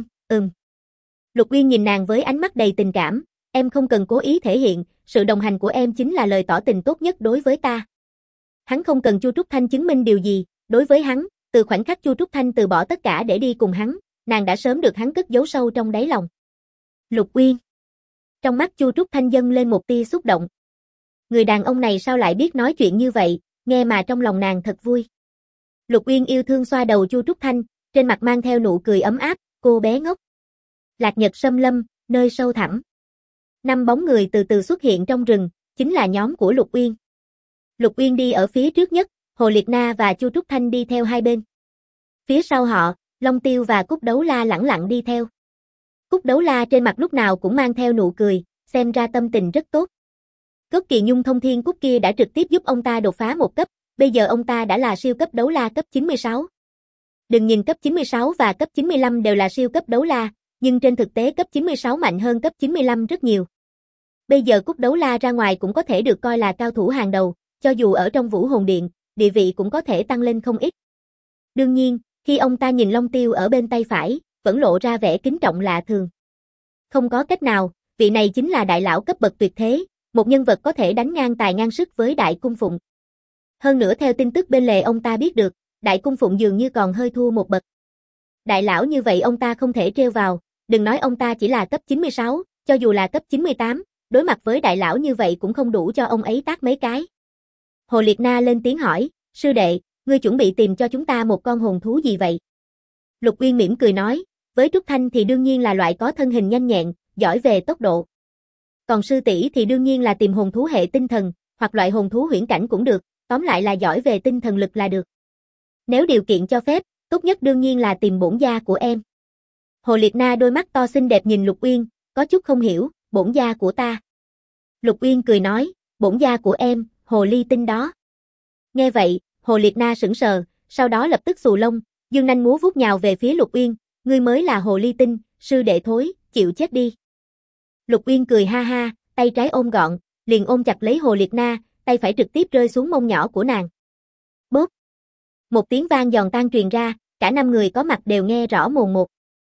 Lục Uyên nhìn nàng với ánh mắt đầy tình cảm, em không cần cố ý thể hiện, sự đồng hành của em chính là lời tỏ tình tốt nhất đối với ta. Hắn không cần Chu Trúc Thanh chứng minh điều gì, đối với hắn, từ khoảnh khắc Chu Trúc Thanh từ bỏ tất cả để đi cùng hắn, nàng đã sớm được hắn cất giấu sâu trong đáy lòng. Lục Uyên. Trong mắt Chu Trúc Thanh dâng lên một tia xúc động. Người đàn ông này sao lại biết nói chuyện như vậy, nghe mà trong lòng nàng thật vui. Lục Uyên yêu thương xoa đầu Chu Trúc Thanh, trên mặt mang theo nụ cười ấm áp, cô bé ngốc. Lạc Nhật Sâm Lâm, nơi sâu thẳm. 5 bóng người từ từ xuất hiện trong rừng, chính là nhóm của Lục Uyên. Lục Uyên đi ở phía trước nhất, Hồ Liệt Na và Chu Trúc Thanh đi theo hai bên. Phía sau họ, Long Tiêu và Cúc Đấu La lẳng lặng đi theo. Cúc Đấu La trên mặt lúc nào cũng mang theo nụ cười, xem ra tâm tình rất tốt. Cốt Kỳ Nhung thông thiên cúc kia đã trực tiếp giúp ông ta đột phá một cấp, bây giờ ông ta đã là siêu cấp đấu la cấp 96. Đừng nhìn cấp 96 và cấp 95 đều là siêu cấp đấu la, nhưng trên thực tế cấp 96 mạnh hơn cấp 95 rất nhiều. Bây giờ Cúc Đấu La ra ngoài cũng có thể được coi là cao thủ hàng đầu, cho dù ở trong Vũ Hồn Điện, địa vị cũng có thể tăng lên không ít. Đương nhiên, khi ông ta nhìn Long Tiêu ở bên tay phải, vẫn lộ ra vẻ kính trọng lạ thường. Không có cách nào, vị này chính là đại lão cấp bậc tuyệt thế, một nhân vật có thể đánh ngang tài ngang sức với Đại Cung Phụng. Hơn nữa theo tin tức bên lề ông ta biết được, Đại Cung Phụng dường như còn hơi thua một bậc. Đại lão như vậy ông ta không thể trêu vào, đừng nói ông ta chỉ là cấp 96, cho dù là cấp 98, đối mặt với đại lão như vậy cũng không đủ cho ông ấy tát mấy cái. Hồ Liệt Na lên tiếng hỏi, sư đệ, ngươi chuẩn bị tìm cho chúng ta một con hồn thú gì vậy? Lục Uyên mỉm cười nói, với Trúc Thanh thì đương nhiên là loại có thân hình nhanh nhẹn, giỏi về tốc độ. Còn sư tỷ thì đương nhiên là tìm hồn thú hệ tinh thần, hoặc loại hồn thú huyễn cảnh cũng được, tóm lại là giỏi về tinh thần lực là được. Nếu điều kiện cho phép, tốt nhất đương nhiên là tìm bổn gia của em. Hồ Liệt Na đôi mắt to xinh đẹp nhìn Lục Uyên, có chút không hiểu, bổn gia của ta. Lục Uyên cười nói, bổn gia của em, hồ ly tinh đó. Nghe vậy, Hồ Liệt Na sững sờ, sau đó lập tức xù lông, dương nanh múa vuốt nhào về phía Lục Uyên, ngươi mới là hồ ly tinh, sư đệ thối, chịu chết đi. Lục Uyên cười ha ha, tay trái ôm gọn, liền ôm chặt lấy Hồ Liệt Na, tay phải trực tiếp rơi xuống mông nhỏ của nàng. Bốp. Một tiếng vang giòn tan truyền ra, cả 5 người có mặt đều nghe rõ mồn một.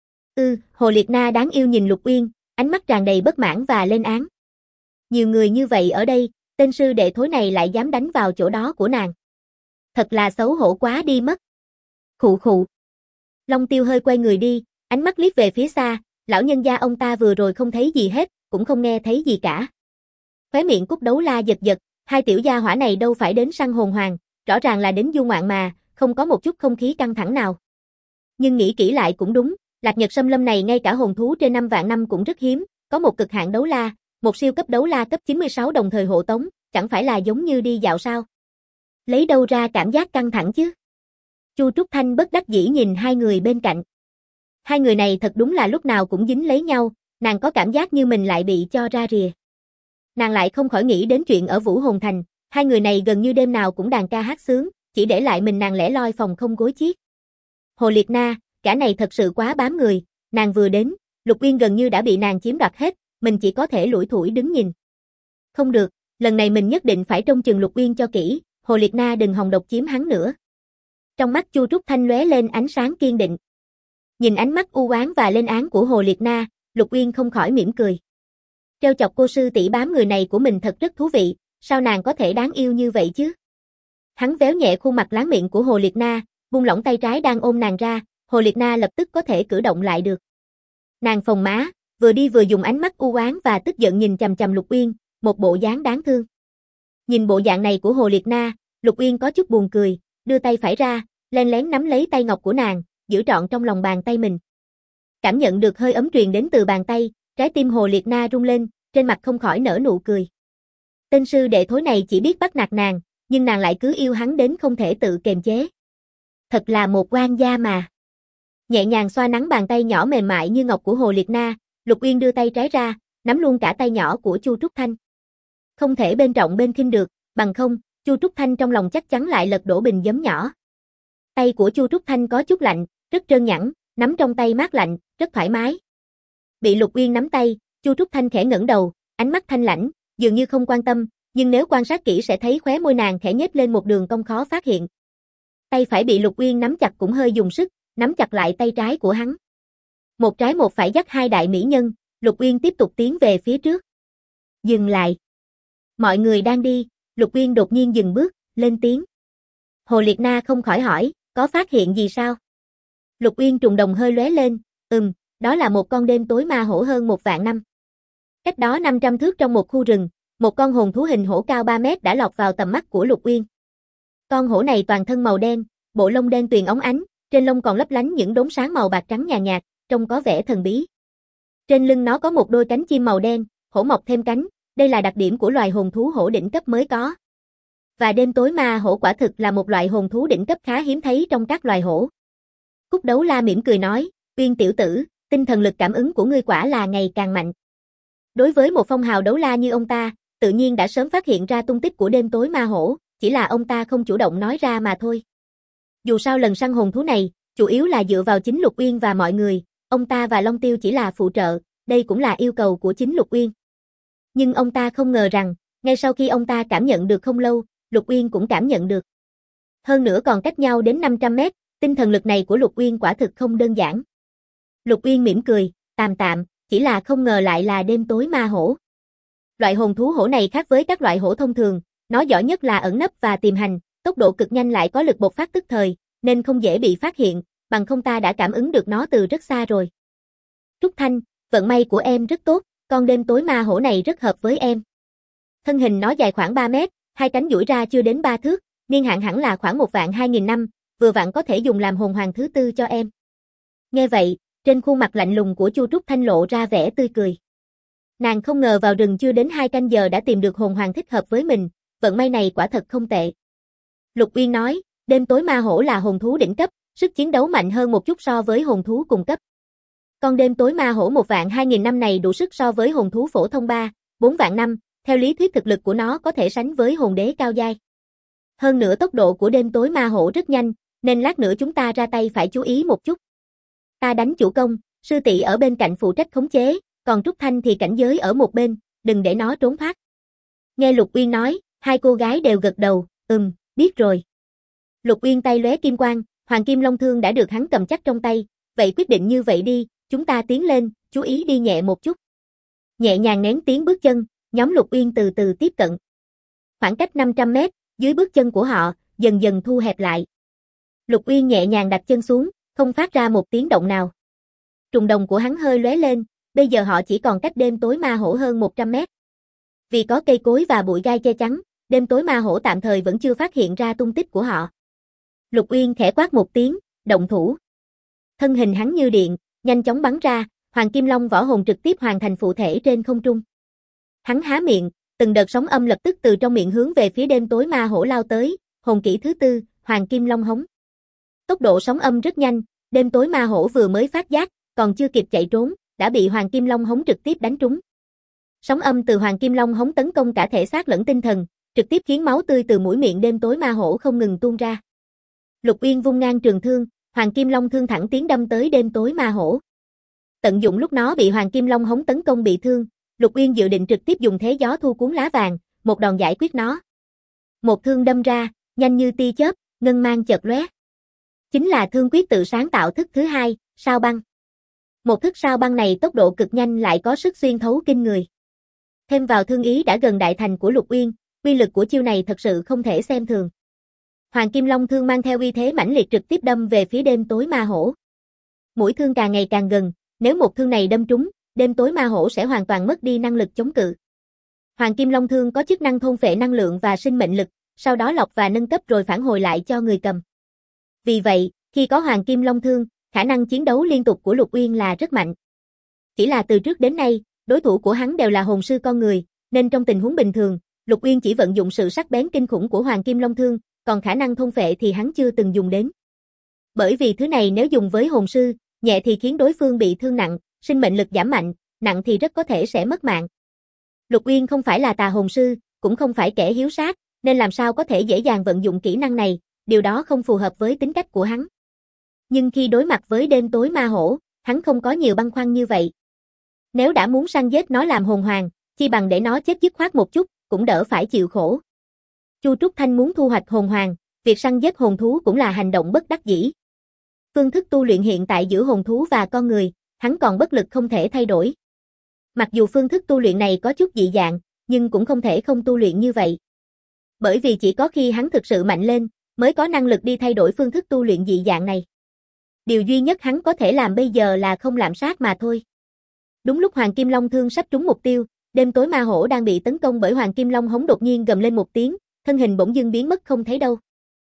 Hồ Liệt Na đáng yêu nhìn Lục Uyên, ánh mắt tràn đầy bất mãn và lên án. Nhiều người như vậy ở đây, tên sư đệ thối này lại dám đánh vào chỗ đó của nàng. Thật là xấu hổ quá đi mất. Khụ khụ. Long Tiêu hơi quay người đi, ánh mắt liếc về phía xa, lão nhân gia ông ta vừa rồi không thấy gì hết, cũng không nghe thấy gì cả. Khóe miệng Cúc Đấu La giật giật, hai tiểu gia hỏa này đâu phải đến săn hồn hoàng, rõ ràng là đến du ngoạn mà, không có một chút không khí căng thẳng nào. Nhưng nghĩ kỹ lại cũng đúng, Lạc Nhật Xâm Lâm này ngay cả hồn thú trên 5 vạn năm cũng rất hiếm, có một cực hạn đấu la, một siêu cấp đấu la cấp 96 đồng thời hộ tống, chẳng phải là giống như đi dạo sao? Lấy đâu ra cảm giác căng thẳng chứ? Chu Trúc Thanh bất đắc dĩ nhìn hai người bên cạnh. Hai người này thật đúng là lúc nào cũng dính lấy nhau, nàng có cảm giác như mình lại bị cho ra rìa. Nàng lại không khỏi nghĩ đến chuyện ở Vũ Hồn Thành, hai người này gần như đêm nào cũng đàn ca hát sướng, chỉ để lại mình nàng lẻ loi phòng không gối chiếc. Hồ Liệt Na, cả này thật sự quá bám người, nàng vừa đến, Lục Uyên gần như đã bị nàng chiếm đoạt hết, mình chỉ có thể lủi thủi đứng nhìn. Không được, lần này mình nhất định phải trông chừng Lục Uyên cho kỹ, Hồ Liệt Na đừng hòng độc chiếm hắn nữa. Trong mắt Chu Trúc Thanh lóe lên ánh sáng kiên định. Nhìn ánh mắt u oán và lên án của Hồ Liệt Na, Lục Uyên không khỏi mỉm cười. Trêu chọc cô sư tỷ bám người này của mình thật rất thú vị, sao nàng có thể đáng yêu như vậy chứ? Hắn véo nhẹ khuôn mặt láng miệng của Hồ Liệt Na, buông lỏng tay trái đang ôm nàng ra, Hồ Liệt Na lập tức có thể cử động lại được. Nàng phồng má, vừa đi vừa dùng ánh mắt u oán và tức giận nhìn chằm chằm Lục Uyên, một bộ dáng đáng thương. Nhìn bộ dạng này của Hồ Liệt Na, Lục Uyên có chút buồn cười, đưa tay phải ra, len lén nắm lấy tay ngọc của nàng, giữ trọn trong lòng bàn tay mình. Cảm nhận được hơi ấm truyền đến từ bàn tay, trái tim Hồ Liệt Na rung lên, trên mặt không khỏi nở nụ cười. Tên sư đệ thối này chỉ biết bắt nạt nàng, nhưng nàng lại cứ yêu hắn đến không thể tự kiềm chế. Thật là một oan gia mà. Nhẹ nhàng xoa nắn bàn tay nhỏ mềm mại như ngọc của Hồ Liệt Na, Lục Uyên đưa tay trái ra, nắm luôn cả tay nhỏ của Chu Trúc Thanh. Không thể bên trọng bên khinh được, bằng không, Chu Trúc Thanh trong lòng chắc chắn lại lật đổ bình giấm nhỏ. Tay của Chu Trúc Thanh có chút lạnh, rất trơn nhẵn, nắm trong tay mát lạnh, rất thoải mái. Bị Lục Uyên nắm tay, Chu Trúc Thanh khẽ ngẩng đầu, ánh mắt thanh lãnh, dường như không quan tâm, nhưng nếu quan sát kỹ sẽ thấy khóe môi nàng khẽ nhếch lên một đường cong khó phát hiện. Tay phải bị Lục Uyên nắm chặt cũng hơi dùng sức, nắm chặt lại tay trái của hắn. Một trái một phải dắt hai đại mỹ nhân, Lục Uyên tiếp tục tiến về phía trước. Dừng lại. Mọi người đang đi, Lục Uyên đột nhiên dừng bước, lên tiếng. Hồ Liệt Na không khỏi hỏi, có phát hiện gì sao? Lục Uyên trùng đồng hơi lóe lên, đó là một con đêm tối ma hổ hơn 1 vạn năm. Cách đó 500 thước trong một khu rừng, một con hồn thú hình hổ cao 3 mét đã lọt vào tầm mắt của Lục Uyên. Con hổ này toàn thân màu đen, bộ lông đen tuyền óng ánh, trên lông còn lấp lánh những đốm sáng màu bạc trắng nhàn nhạt, trông có vẻ thần bí. Trên lưng nó có một đôi cánh chim màu đen, hổ mọc thêm cánh, đây là đặc điểm của loài hồn thú hổ đỉnh cấp mới có. Và đêm tối ma hổ quả thực là một loại hồn thú đỉnh cấp khá hiếm thấy trong các loài hổ. Cúc Đấu La mỉm cười nói, Uyên tiểu tử, tinh thần lực cảm ứng của ngươi quả là ngày càng mạnh. Đối với một phong hào đấu la như ông ta, tự nhiên đã sớm phát hiện ra tung tích của đêm tối ma hổ, chỉ là ông ta không chủ động nói ra mà thôi. Dù sao lần săn hồn thú này, chủ yếu là dựa vào chính Lục Uyên và mọi người, ông ta và Long Tiêu chỉ là phụ trợ, đây cũng là yêu cầu của chính Lục Uyên. Nhưng ông ta không ngờ rằng, ngay sau khi ông ta cảm nhận được không lâu, Lục Uyên cũng cảm nhận được. Hơn nữa còn cách nhau đến 500 mét, tinh thần lực này của Lục Uyên quả thực không đơn giản. Lục Uyên mỉm cười, tạm, chỉ là không ngờ lại là đêm tối ma hổ. Loại hồn thú hổ này khác với các loại hổ thông thường, nó giỏi nhất là ẩn nấp và tìm hành, tốc độ cực nhanh lại có lực bộc phát tức thời, nên không dễ bị phát hiện, bằng không ta đã cảm ứng được nó từ rất xa rồi. Trúc Thanh, vận may của em rất tốt, con đêm tối ma hổ này rất hợp với em. Thân hình nó dài khoảng 3 mét, hai cánh duỗi ra chưa đến 3 thước, niên hạn hẳn là khoảng 1.200.000 năm, vừa vặn có thể dùng làm hồn hoàng thứ tư cho em. Nghe vậy, trên khuôn mặt lạnh lùng của Chu Trúc Thanh lộ ra vẻ tươi cười. Nàng không ngờ vào rừng chưa đến 2 canh giờ đã tìm được hồn hoàng thích hợp với mình, vận may này quả thật không tệ. Lục Uyên nói, đêm tối ma hổ là hồn thú đỉnh cấp, sức chiến đấu mạnh hơn một chút so với hồn thú cùng cấp. Con đêm tối ma hổ 1.200.000 năm này đủ sức so với hồn thú phổ thông 4 vạn năm, theo lý thuyết thực lực của nó có thể sánh với hồn đế cao giai. Hơn nữa tốc độ của đêm tối ma hổ rất nhanh, nên lát nữa chúng ta ra tay phải chú ý một chút. Ta đánh chủ công, sư tỷ ở bên cạnh phụ trách khống chế, còn Trúc Thanh thì cảnh giới ở một bên, đừng để nó trốn thoát. Nghe Lục Uyên nói, hai cô gái đều gật đầu, biết rồi. Lục Uyên tay lóe kim quang, Hoàng Kim Long Thương đã được hắn cầm chắc trong tay, vậy quyết định như vậy đi, chúng ta tiến lên, chú ý đi nhẹ một chút. Nhẹ nhàng nén tiếng bước chân, nhóm Lục Uyên từ từ tiếp cận. Khoảng cách 500 mét, dưới bước chân của họ, dần dần thu hẹp lại. Lục Uyên nhẹ nhàng đặt chân xuống, không phát ra một tiếng động nào. Trùng đồng của hắn hơi lóe lên, bây giờ họ chỉ còn cách đêm tối ma hổ hơn 100 mét. Vì có cây cối và bụi gai che chắn, đêm tối ma hổ tạm thời vẫn chưa phát hiện ra tung tích của họ. Lục Uyên khẽ quát một tiếng, động thủ. Thân hình hắn như điện, nhanh chóng bắn ra, Hoàng Kim Long võ hồn trực tiếp hoàn thành phụ thể trên không trung. Hắn há miệng, từng đợt sóng âm lập tức từ trong miệng hướng về phía đêm tối ma hổ lao tới, hồn kỹ thứ tư, Hoàng Kim Long hống. Tốc độ sóng âm rất nhanh, đêm tối ma hổ vừa mới phát giác, còn chưa kịp chạy trốn, đã bị Hoàng Kim Long hống trực tiếp đánh trúng. Sóng âm từ Hoàng Kim Long hống tấn công cả thể xác lẫn tinh thần, trực tiếp khiến máu tươi từ mũi miệng đêm tối ma hổ không ngừng tuôn ra. Lục Uyên vung ngang trường thương, Hoàng Kim Long thương thẳng tiến đâm tới đêm tối ma hổ. Tận dụng lúc nó bị Hoàng Kim Long hống tấn công bị thương, Lục Uyên dự định trực tiếp dùng thế gió thu cuốn lá vàng, một đòn giải quyết nó. Một thương đâm ra, nhanh như tia chớp, ngân mang chợt lóe. Chính là thương quyết tự sáng tạo thức thứ hai, sao băng. Một thức sao băng này tốc độ cực nhanh lại có sức xuyên thấu kinh người. Thêm vào thương ý đã gần đại thành của Lục Uyên, uy lực của chiêu này thật sự không thể xem thường. Hoàng Kim Long thương mang theo uy thế mãnh liệt trực tiếp đâm về phía đêm tối ma hổ. Mũi thương càng ngày càng gần, nếu một thương này đâm trúng, đêm tối ma hổ sẽ hoàn toàn mất đi năng lực chống cự. Hoàng Kim Long thương có chức năng thôn phệ năng lượng và sinh mệnh lực, sau đó lọc và nâng cấp rồi phản hồi lại cho người cầm. Vì vậy, khi có Hoàng Kim Long thương, khả năng chiến đấu liên tục của Lục Uyên là rất mạnh. Chỉ là từ trước đến nay, đối thủ của hắn đều là hồn sư con người, nên trong tình huống bình thường, Lục Uyên chỉ vận dụng sự sắc bén kinh khủng của Hoàng Kim Long thương, còn khả năng thôn phệ thì hắn chưa từng dùng đến. Bởi vì thứ này nếu dùng với hồn sư, nhẹ thì khiến đối phương bị thương nặng, sinh mệnh lực giảm mạnh, nặng thì rất có thể sẽ mất mạng. Lục Uyên không phải là tà hồn sư, cũng không phải kẻ hiếu sát, nên làm sao có thể dễ dàng vận dụng kỹ năng này, điều đó không phù hợp với tính cách của hắn. Nhưng khi đối mặt với đêm tối ma hổ, hắn không có nhiều băn khoăn như vậy. Nếu đã muốn săn giết nó làm hồn hoàng, chi bằng để nó chết dứt khoát một chút, cũng đỡ phải chịu khổ. Chu Trúc Thanh muốn thu hoạch hồn hoàng, việc săn giết hồn thú cũng là hành động bất đắc dĩ. Phương thức tu luyện hiện tại giữa hồn thú và con người, hắn còn bất lực không thể thay đổi. Mặc dù phương thức tu luyện này có chút dị dạng, nhưng cũng không thể không tu luyện như vậy. Bởi vì chỉ có khi hắn thực sự mạnh lên, mới có năng lực đi thay đổi phương thức tu luyện dị dạng này. Điều duy nhất hắn có thể làm bây giờ là không lạm sát mà thôi. Đúng lúc Hoàng Kim Long thương sắp trúng mục tiêu, đêm tối ma hổ đang bị tấn công bởi Hoàng Kim Long hống đột nhiên gầm lên một tiếng, thân hình bỗng dưng biến mất không thấy đâu.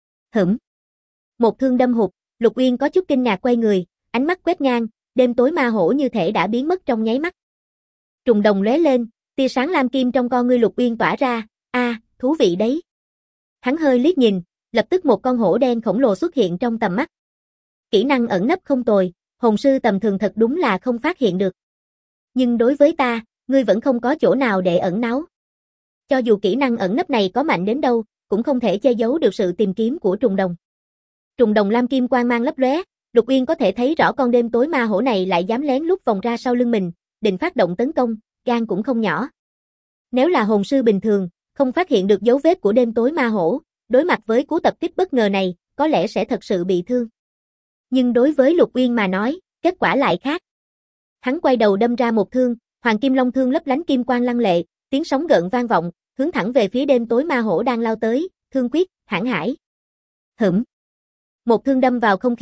Một thương đâm hụt, Lục Uyên có chút kinh ngạc quay người, ánh mắt quét ngang, đêm tối ma hổ như thể đã biến mất trong nháy mắt. Trùng đồng lóe lên, tia sáng lam kim trong con ngươi Lục Uyên tỏa ra, thú vị đấy. Hắn hơi liếc nhìn, lập tức một con hổ đen khổng lồ xuất hiện trong tầm mắt. Kỹ năng ẩn nấp không tồi, hồn sư tầm thường thật đúng là không phát hiện được. Nhưng đối với ta, ngươi vẫn không có chỗ nào để ẩn náu. Cho dù kỹ năng ẩn nấp này có mạnh đến đâu, cũng không thể che giấu được sự tìm kiếm của trùng đồng. Trùng đồng lam kim quang mang lấp lóe, Lục Uyên có thể thấy rõ con đêm tối ma hổ này lại dám lén lút vòng ra sau lưng mình, định phát động tấn công, gan cũng không nhỏ. Nếu là hồn sư bình thường, không phát hiện được dấu vết của đêm tối ma hổ, đối mặt với cú tập kích bất ngờ này, có lẽ sẽ thật sự bị thương. Nhưng đối với Lục Uyên mà nói, kết quả lại khác. Hắn quay đầu đâm ra một thương, Hoàng Kim Long thương lấp lánh kim quang lăng lệ, tiếng sóng gợn vang vọng, hướng thẳng về phía đêm tối ma hổ đang lao tới, thương quyết, hãn hải. Một thương đâm vào không khí,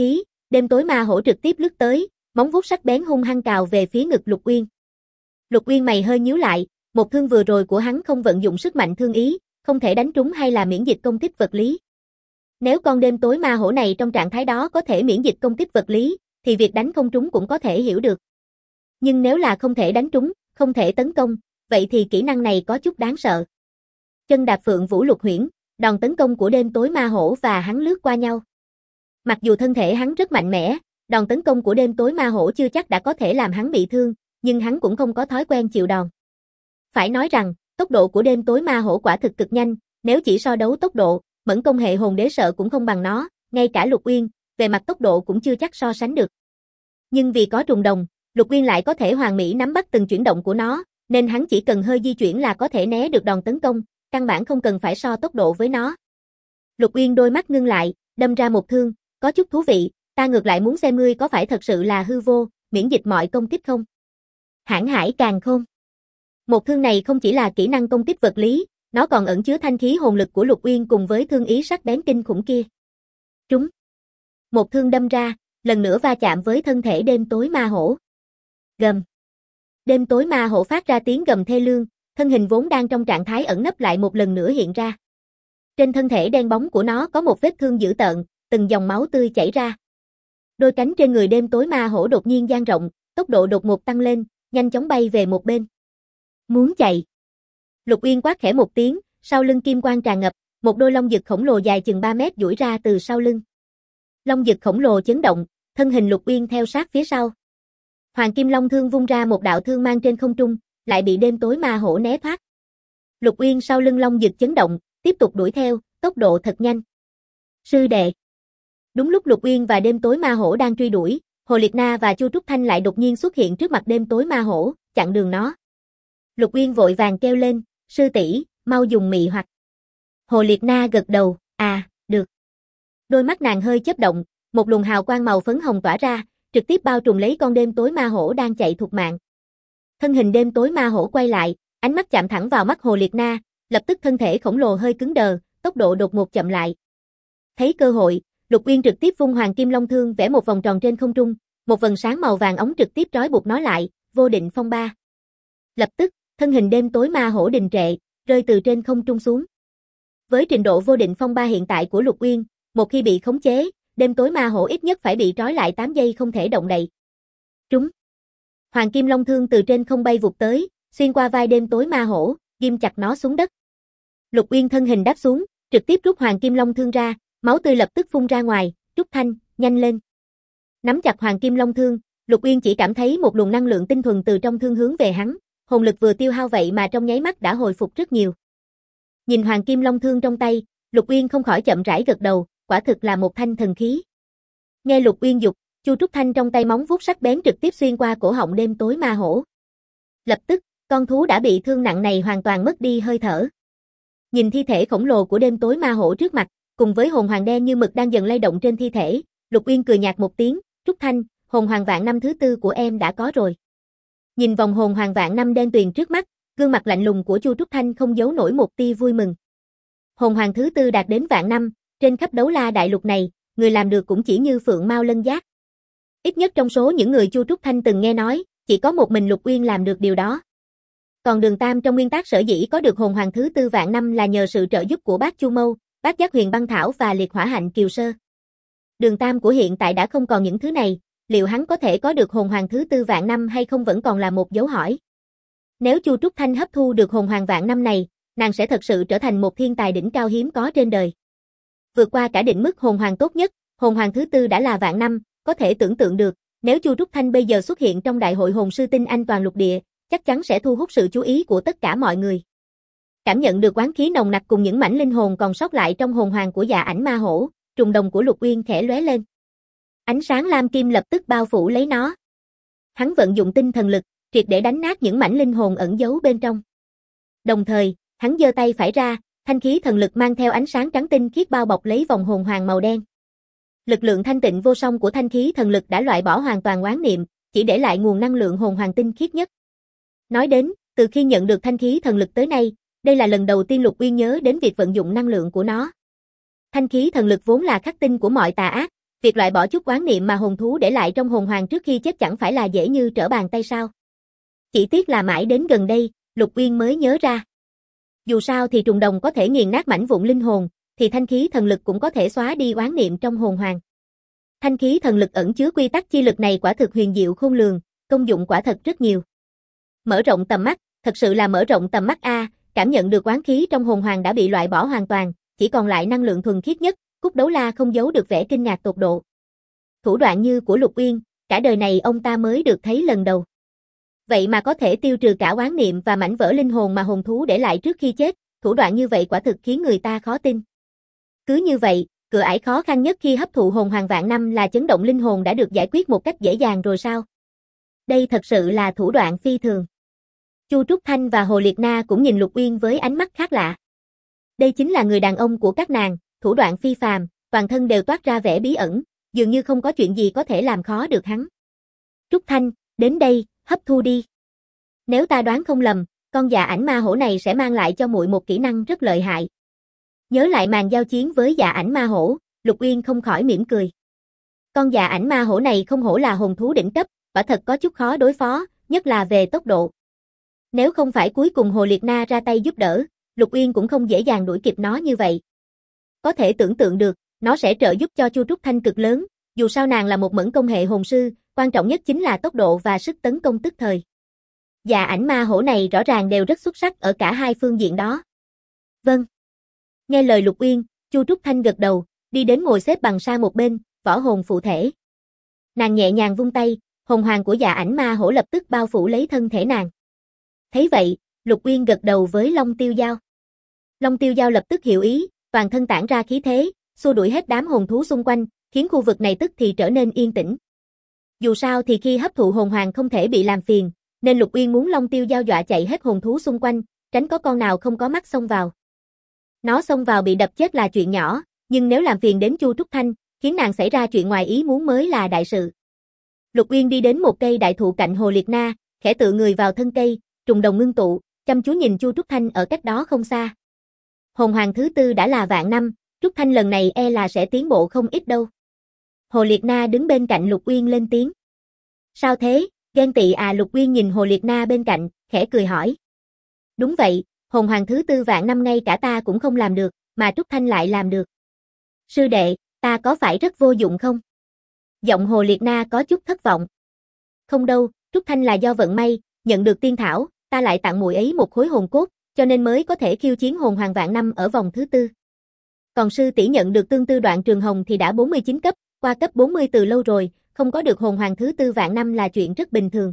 Đêm tối ma hổ trực tiếp lướt tới, móng vuốt sắc bén hung hăng cào về phía ngực Lục Uyên. Lục Uyên mày hơi nhíu lại, một thương vừa rồi của hắn không vận dụng sức mạnh thương ý, không thể đánh trúng hay là miễn dịch công kích vật lý. Nếu con đêm tối ma hổ này trong trạng thái đó có thể miễn dịch công kích vật lý, thì việc đánh không trúng cũng có thể hiểu được. Nhưng nếu là không thể đánh trúng, không thể tấn công, vậy thì kỹ năng này có chút đáng sợ. Chân đạp Phượng Vũ Lục Huyễn, đòn tấn công của đêm tối ma hổ và hắn lướt qua nhau. Mặc dù thân thể hắn rất mạnh mẽ, đòn tấn công của đêm tối ma hổ chưa chắc đã có thể làm hắn bị thương, nhưng hắn cũng không có thói quen chịu đòn. Phải nói rằng, tốc độ của đêm tối ma hổ quả thực cực nhanh, nếu chỉ so đấu tốc độ, Mẫn Công hệ hồn đế sợ cũng không bằng nó, ngay cả Lục Uyên, về mặt tốc độ cũng chưa chắc so sánh được. Nhưng vì có trùng đồng, Lục Uyên lại có thể hoàn mỹ nắm bắt từng chuyển động của nó, nên hắn chỉ cần hơi di chuyển là có thể né được đòn tấn công, căn bản không cần phải so tốc độ với nó. Lục Uyên đôi mắt ngưng lại, đâm ra một thương, có chút thú vị, ta ngược lại muốn xem ngươi có phải thật sự là hư vô, miễn dịch mọi công kích không. Hãn hải càn khôn. Một thương này không chỉ là kỹ năng công kích vật lý, nó còn ẩn chứa thanh khí hồn lực của Lục Uyên cùng với thương ý sắc bén kinh khủng kia. Trúng. Một thương đâm ra, lần nữa va chạm với thân thể đêm tối ma hổ. Gầm. Đêm tối ma hổ phát ra tiếng gầm thê lương, thân hình vốn đang trong trạng thái ẩn nấp lại một lần nữa hiện ra. Trên thân thể đen bóng của nó có một vết thương dữ tợn, từng dòng máu tươi chảy ra. Đôi cánh trên người đêm tối ma hổ đột nhiên dang rộng, tốc độ đột ngột tăng lên, nhanh chóng bay về một bên. Muốn chạy. Lục Uyên quát khẽ một tiếng, sau lưng kim quang tràn ngập, một đôi long dực khổng lồ dài chừng 3 mét duỗi ra từ sau lưng. Long dực khổng lồ chấn động, thân hình Lục Uyên theo sát phía sau. Hoàng Kim Long thương vung ra một đạo thương mang trên không trung, lại bị đêm tối ma hổ né thoát. Lục Uyên sau lưng long dực chấn động, tiếp tục đuổi theo, tốc độ thật nhanh. Sư đệ. Đúng lúc Lục Uyên và đêm tối ma hổ đang truy đuổi, Hồ Liệt Na và Chu Trúc Thanh lại đột nhiên xuất hiện trước mặt đêm tối ma hổ, chặn đường nó. Lục Uyên vội vàng kêu lên, sư tỷ, mau dùng mị hoặc. Hồ Liệt Na gật đầu, được. Đôi mắt nàng hơi chớp động, một luồng hào quang màu phấn hồng tỏa ra, trực tiếp bao trùm lấy con đêm tối ma hổ đang chạy thục mạng. Thân hình đêm tối ma hổ quay lại, ánh mắt chạm thẳng vào mắt Hồ Liệt Na, lập tức thân thể khổng lồ hơi cứng đờ, tốc độ đột ngột chậm lại. Thấy cơ hội, Lục Uyên trực tiếp vung Hoàng Kim Long thương vẽ một vòng tròn trên không trung, một vầng sáng màu vàng óng trực tiếp trói buộc nó lại, vô định phong ba. Lập tức, thân hình đêm tối ma hổ đình trệ, rơi từ trên không trung xuống. Với trình độ vô định phong ba hiện tại của Lục Uyên, một khi bị khống chế, đêm tối ma hổ ít nhất phải bị trói lại 8 giây không thể động đậy. Trúng. Hoàng Kim Long thương từ trên không bay vụt tới, xuyên qua vai đêm tối ma hổ, ghim chặt nó xuống đất. Lục Uyên thân hình đáp xuống, trực tiếp rút Hoàng Kim Long thương ra, máu tươi lập tức phun ra ngoài, Trúc Thanh, nhanh lên. Nắm chặt Hoàng Kim Long thương, Lục Uyên chỉ cảm thấy một luồng năng lượng tinh thuần từ trong thương hướng về hắn, hồn lực vừa tiêu hao vậy mà trong nháy mắt đã hồi phục rất nhiều. Nhìn Hoàng Kim Long thương trong tay, Lục Uyên không khỏi chậm rãi gật đầu, quả thực là một thanh thần khí. Nghe Lục Uyên dục, Chu Trúc Thanh trong tay móng vuốt sắc bén trực tiếp xuyên qua cổ họng đêm tối ma hổ. Lập tức, con thú đã bị thương nặng này hoàn toàn mất đi hơi thở. Nhìn thi thể khổng lồ của đêm tối ma hổ trước mặt, cùng với hồn hoàng đen như mực đang dần lay động trên thi thể, Lục Uyên cười nhạt một tiếng, Trúc Thanh, hồn hoàng vạn năm thứ 4 của em đã có rồi. Nhìn vòng hồn hoàng vạn năm đen tuyền trước mắt, gương mặt lạnh lùng của Chu Trúc Thanh không giấu nổi một tia vui mừng. Hồn hoàng thứ 4 đạt đến vạn năm, trên khắp đấu la đại lục này, người làm được cũng chỉ như Phượng Mao Lân Giác. Ít nhất trong số những người Chu Trúc Thanh từng nghe nói, chỉ có một mình Lục Uyên làm được điều đó. Còn Đường Tam trong nguyên tắc sở dĩ có được hồn hoàng thứ 4 vạn năm là nhờ sự trợ giúp của Bác Chu Mâu, Bác Giác Huyền Băng Thảo và Liệt Hỏa Hạnh Kiều Sơ. Đường Tam của hiện tại đã không còn những thứ này, liệu hắn có thể có được hồn hoàng thứ 4 vạn năm hay không vẫn còn là một dấu hỏi. Nếu Chu Trúc Thanh hấp thu được hồn hoàng vạn năm này, nàng sẽ thật sự trở thành một thiên tài đỉnh cao hiếm có trên đời. Vượt qua cả định mức hồn hoàng tốt nhất, hồn hoàng thứ 4 đã là vạn năm, có thể tưởng tượng được, nếu Chu Trúc Thanh bây giờ xuất hiện trong đại hội hồn sư tinh anh toàn lục địa, chắc chắn sẽ thu hút sự chú ý của tất cả mọi người. Cảm nhận được oán khí nồng nặc cùng những mảnh linh hồn còn sót lại trong hồn hoàng của Dạ Ảnh Ma Hổ, trùng đồng của Lục Uyên khẽ lóe lên. Ánh sáng lam kim lập tức bao phủ lấy nó. Hắn vận dụng tinh thần lực, triệt để đánh nát những mảnh linh hồn ẩn giấu bên trong. Đồng thời, hắn giơ tay phải ra, thanh khí thần lực mang theo ánh sáng trắng tinh khiết bao bọc lấy vòng hồn hoàng màu đen. Lực lượng thanh tịnh vô song của thanh khí thần lực đã loại bỏ hoàn toàn oán niệm, chỉ để lại nguồn năng lượng hồn hoàng tinh khiết nhất. Nói đến, từ khi nhận được thanh khí thần lực tới nay, đây là lần đầu tiên Lục Uyên nhớ đến việc vận dụng năng lượng của nó. Thanh khí thần lực vốn là khắc tinh của mọi tà ác, Việc loại bỏ chút oán niệm mà hồn thú để lại trong hồn hoàng trước khi chết chẳng phải là dễ như trở bàn tay sao? Chỉ tiếc là mãi đến gần đây, Lục Uyên mới nhớ ra. Dù sao thì trùng đồng có thể nghiền nát mảnh vụn linh hồn, thì thanh khí thần lực cũng có thể xóa đi oán niệm trong hồn hoàng. Thanh khí thần lực ẩn chứa quy tắc chi lực này quả thực huyền diệu khôn lường, công dụng quả thật rất nhiều. Mở rộng tầm mắt, thật sự là mở rộng tầm mắt a, cảm nhận được oán khí trong hồn hoàng đã bị loại bỏ hoàn toàn, chỉ còn lại năng lượng thuần khiết nhất, Cúc Đấu La không giấu được vẻ kinh ngạc tột độ. Thủ đoạn như của Lục Uyên, cả đời này ông ta mới được thấy lần đầu. Vậy mà có thể tiêu trừ cả oán niệm và mảnh vỡ linh hồn mà hồn thú để lại trước khi chết, thủ đoạn như vậy quả thực khiến người ta khó tin. Cứ như vậy, cửa ải khó khăn nhất khi hấp thụ hồn hoàng vạn năm là chấn động linh hồn đã được giải quyết một cách dễ dàng rồi sao? Đây thật sự là thủ đoạn phi thường. Chu Trúc Thanh và Hồ Liệt Na cũng nhìn Lục Uyên với ánh mắt khác lạ. Đây chính là người đàn ông của các nàng, thủ đoạn phi phàm, toàn thân đều toát ra vẻ bí ẩn, dường như không có chuyện gì có thể làm khó được hắn. Trúc Thanh, đến đây, hấp thu đi. Nếu ta đoán không lầm, con dạ ảnh ma hổ này sẽ mang lại cho muội một kỹ năng rất lợi hại. Nhớ lại màn giao chiến với dạ ảnh ma hổ, Lục Uyên không khỏi mỉm cười. Con dạ ảnh ma hổ này không hổ là hồn thú đỉnh cấp, quả thật có chút khó đối phó, nhất là về tốc độ. Nếu không phải cuối cùng Hồ Liệt Na ra tay giúp đỡ, Lục Uyên cũng không dễ dàng đuổi kịp nó như vậy. Có thể tưởng tượng được, nó sẽ trợ giúp cho Chu Trúc Thanh cực lớn, dù sao nàng là một mẫn công hệ hồn sư, quan trọng nhất chính là tốc độ và sức tấn công tức thời. Dạ ảnh ma hổ này rõ ràng đều rất xuất sắc ở cả hai phương diện đó. Vâng. Nghe lời Lục Uyên, Chu Trúc Thanh gật đầu, đi đến ngồi xếp bằng sang một bên, võ hồn phụ thể. Nàng nhẹ nhàng vung tay, hồn hoàng của dạ ảnh ma hổ lập tức bao phủ lấy thân thể nàng. Thấy vậy, Lục Uyên gật đầu với Long Tiêu Dao. Long Tiêu Dao lập tức hiểu ý, toàn thân tản ra khí thế, xua đuổi hết đám hồn thú xung quanh, khiến khu vực này tức thì trở nên yên tĩnh. Dù sao thì khi hấp thụ hồn hoàng không thể bị làm phiền, nên Lục Uyên muốn Long Tiêu Dao dọa chạy hết hồn thú xung quanh, tránh có con nào không có mắt xông vào. Nó xông vào bị đập chết là chuyện nhỏ, nhưng nếu làm phiền đến Chu Trúc Thanh, khiến nàng xảy ra chuyện ngoài ý muốn mới là đại sự. Lục Uyên đi đến một cây đại thụ cạnh Hồ Liệt Na, khẽ tựa người vào thân cây, trùng đồng ngưng tụ, chăm chú nhìn Chu Trúc Thanh ở cách đó không xa. Hồn hoàng thứ tư đã là vạn năm, Trúc Thanh lần này e là sẽ tiến bộ không ít đâu. Hồ Liệt Na đứng bên cạnh Lục Uyên lên tiếng. Sao thế, ghen tị à? Lục Uyên nhìn Hồ Liệt Na bên cạnh, khẽ cười hỏi. Đúng vậy, hồn hoàng thứ tư vạn năm ngay cả ta cũng không làm được, mà Trúc Thanh lại làm được. Sư đệ, ta có phải rất vô dụng không? Giọng Hồ Liệt Na có chút thất vọng. Không đâu, Trúc Thanh là do vận may, nhận được tiên thảo, ta lại tặng muội ấy một khối hồn cốt, cho nên mới có thể khiêu chiến hồn hoàng vạn năm ở vòng thứ tư. Còn sư tỷ nhận được tương tư đoạn trường hồng thì đã 49 cấp, qua cấp 40 từ lâu rồi, không có được hồn hoàng thứ tư vạn năm là chuyện rất bình thường.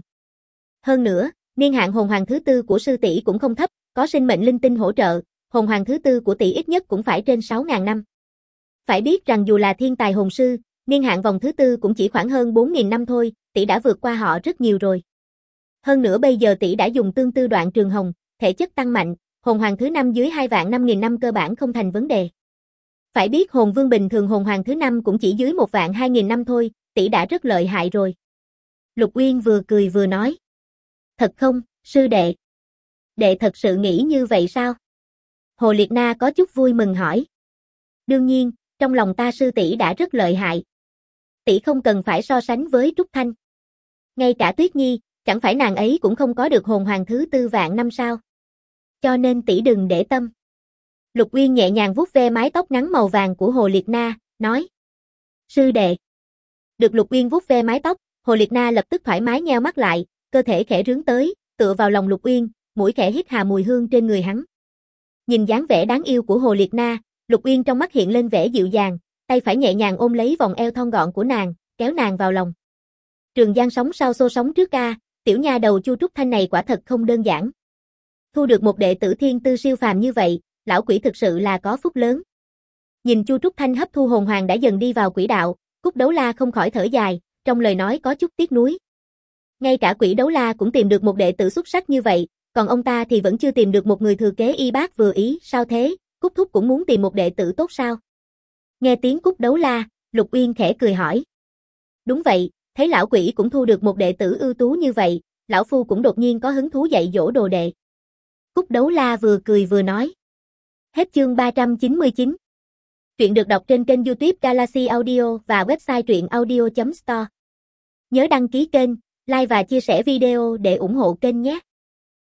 Hơn nữa, niên hạn hồn hoàng thứ tư của sư tỷ cũng không thấp, có sinh mệnh linh tinh hỗ trợ, hồn hoàng thứ tư của tỷ ít nhất cũng phải trên 6.000 năm. Phải biết rằng dù là thiên tài hồn sư, niên hạn vòng thứ tư cũng chỉ khoảng hơn 4.000 năm thôi, tỷ đã vượt qua họ rất nhiều rồi. Hơn nữa bây giờ tỷ đã dùng tương tư đoạn trường hồng, thể chất tăng mạnh, hồn hoàng thứ năm dưới 2.000 năm cơ bản không thành vấn đề. Phải biết hồn vương bình thường hồn hoàng thứ năm cũng chỉ dưới 1.200.000 năm thôi, tỷ đã rất lợi hại rồi. Lục Uyên vừa cười vừa nói. Thật không, sư đệ? Đệ thật sự nghĩ như vậy sao? Hồ Liệt Na có chút vui mừng hỏi. Đương nhiên, trong lòng ta sư tỷ đã rất lợi hại. Tỷ không cần phải so sánh với Trúc Thanh. Ngay cả Tuyết Nhi, chẳng phải nàng ấy cũng không có được hồn hoàng thứ tư vạn năm sao? Cho nên tỷ đừng để tâm. Lục Uyên nhẹ nhàng vuốt ve mái tóc ngắn màu vàng của Hồ Liệt Na, nói. Sư đệ. Được Lục Uyên vuốt ve mái tóc, Hồ Liệt Na lập tức thoải mái nheo mắt lại, cơ thể khẽ rướn tới, tựa vào lòng Lục Uyên, mũi khẽ hít hà mùi hương trên người hắn. Nhìn dáng vẻ đáng yêu của Hồ Liệt Na, Lục Uyên trong mắt hiện lên vẻ dịu dàng, tay phải nhẹ nhàng ôm lấy vòng eo thon gọn của nàng, kéo nàng vào lòng. Trường Giang sóng sau xô sóng trước ca, tiểu nha đầu Chu Trúc Thanh này quả thật không đơn giản. Thu được một đệ tử thiên tư siêu phàm như vậy, lão quỷ thực sự là có phúc lớn. Nhìn Chu Trúc Thanh hấp thu hồn hoàng đã dần đi vào quỹ đạo, Cúc Đấu La không khỏi thở dài, trong lời nói có chút tiếc nuối. Ngay cả Quỷ Đấu La cũng tìm được một đệ tử xuất sắc như vậy, còn ông ta thì vẫn chưa tìm được một người thừa kế y bác vừa ý, sao thế? Cúc Thúc cũng muốn tìm một đệ tử tốt sao? Nghe tiếng Cúc Đấu La, Lục Uyên khẽ cười hỏi. Đúng vậy, thấy lão quỷ cũng thu được một đệ tử ưu tú như vậy, lão phu cũng đột nhiên có hứng thú dạy dỗ đồ đệ. Cúc Đấu La vừa cười vừa nói. Hết chương 399. Truyện được đọc trên kênh YouTube Galaxy Audio và website truyệnaudio.store. Nhớ đăng ký kênh, like và chia sẻ video để ủng hộ kênh nhé.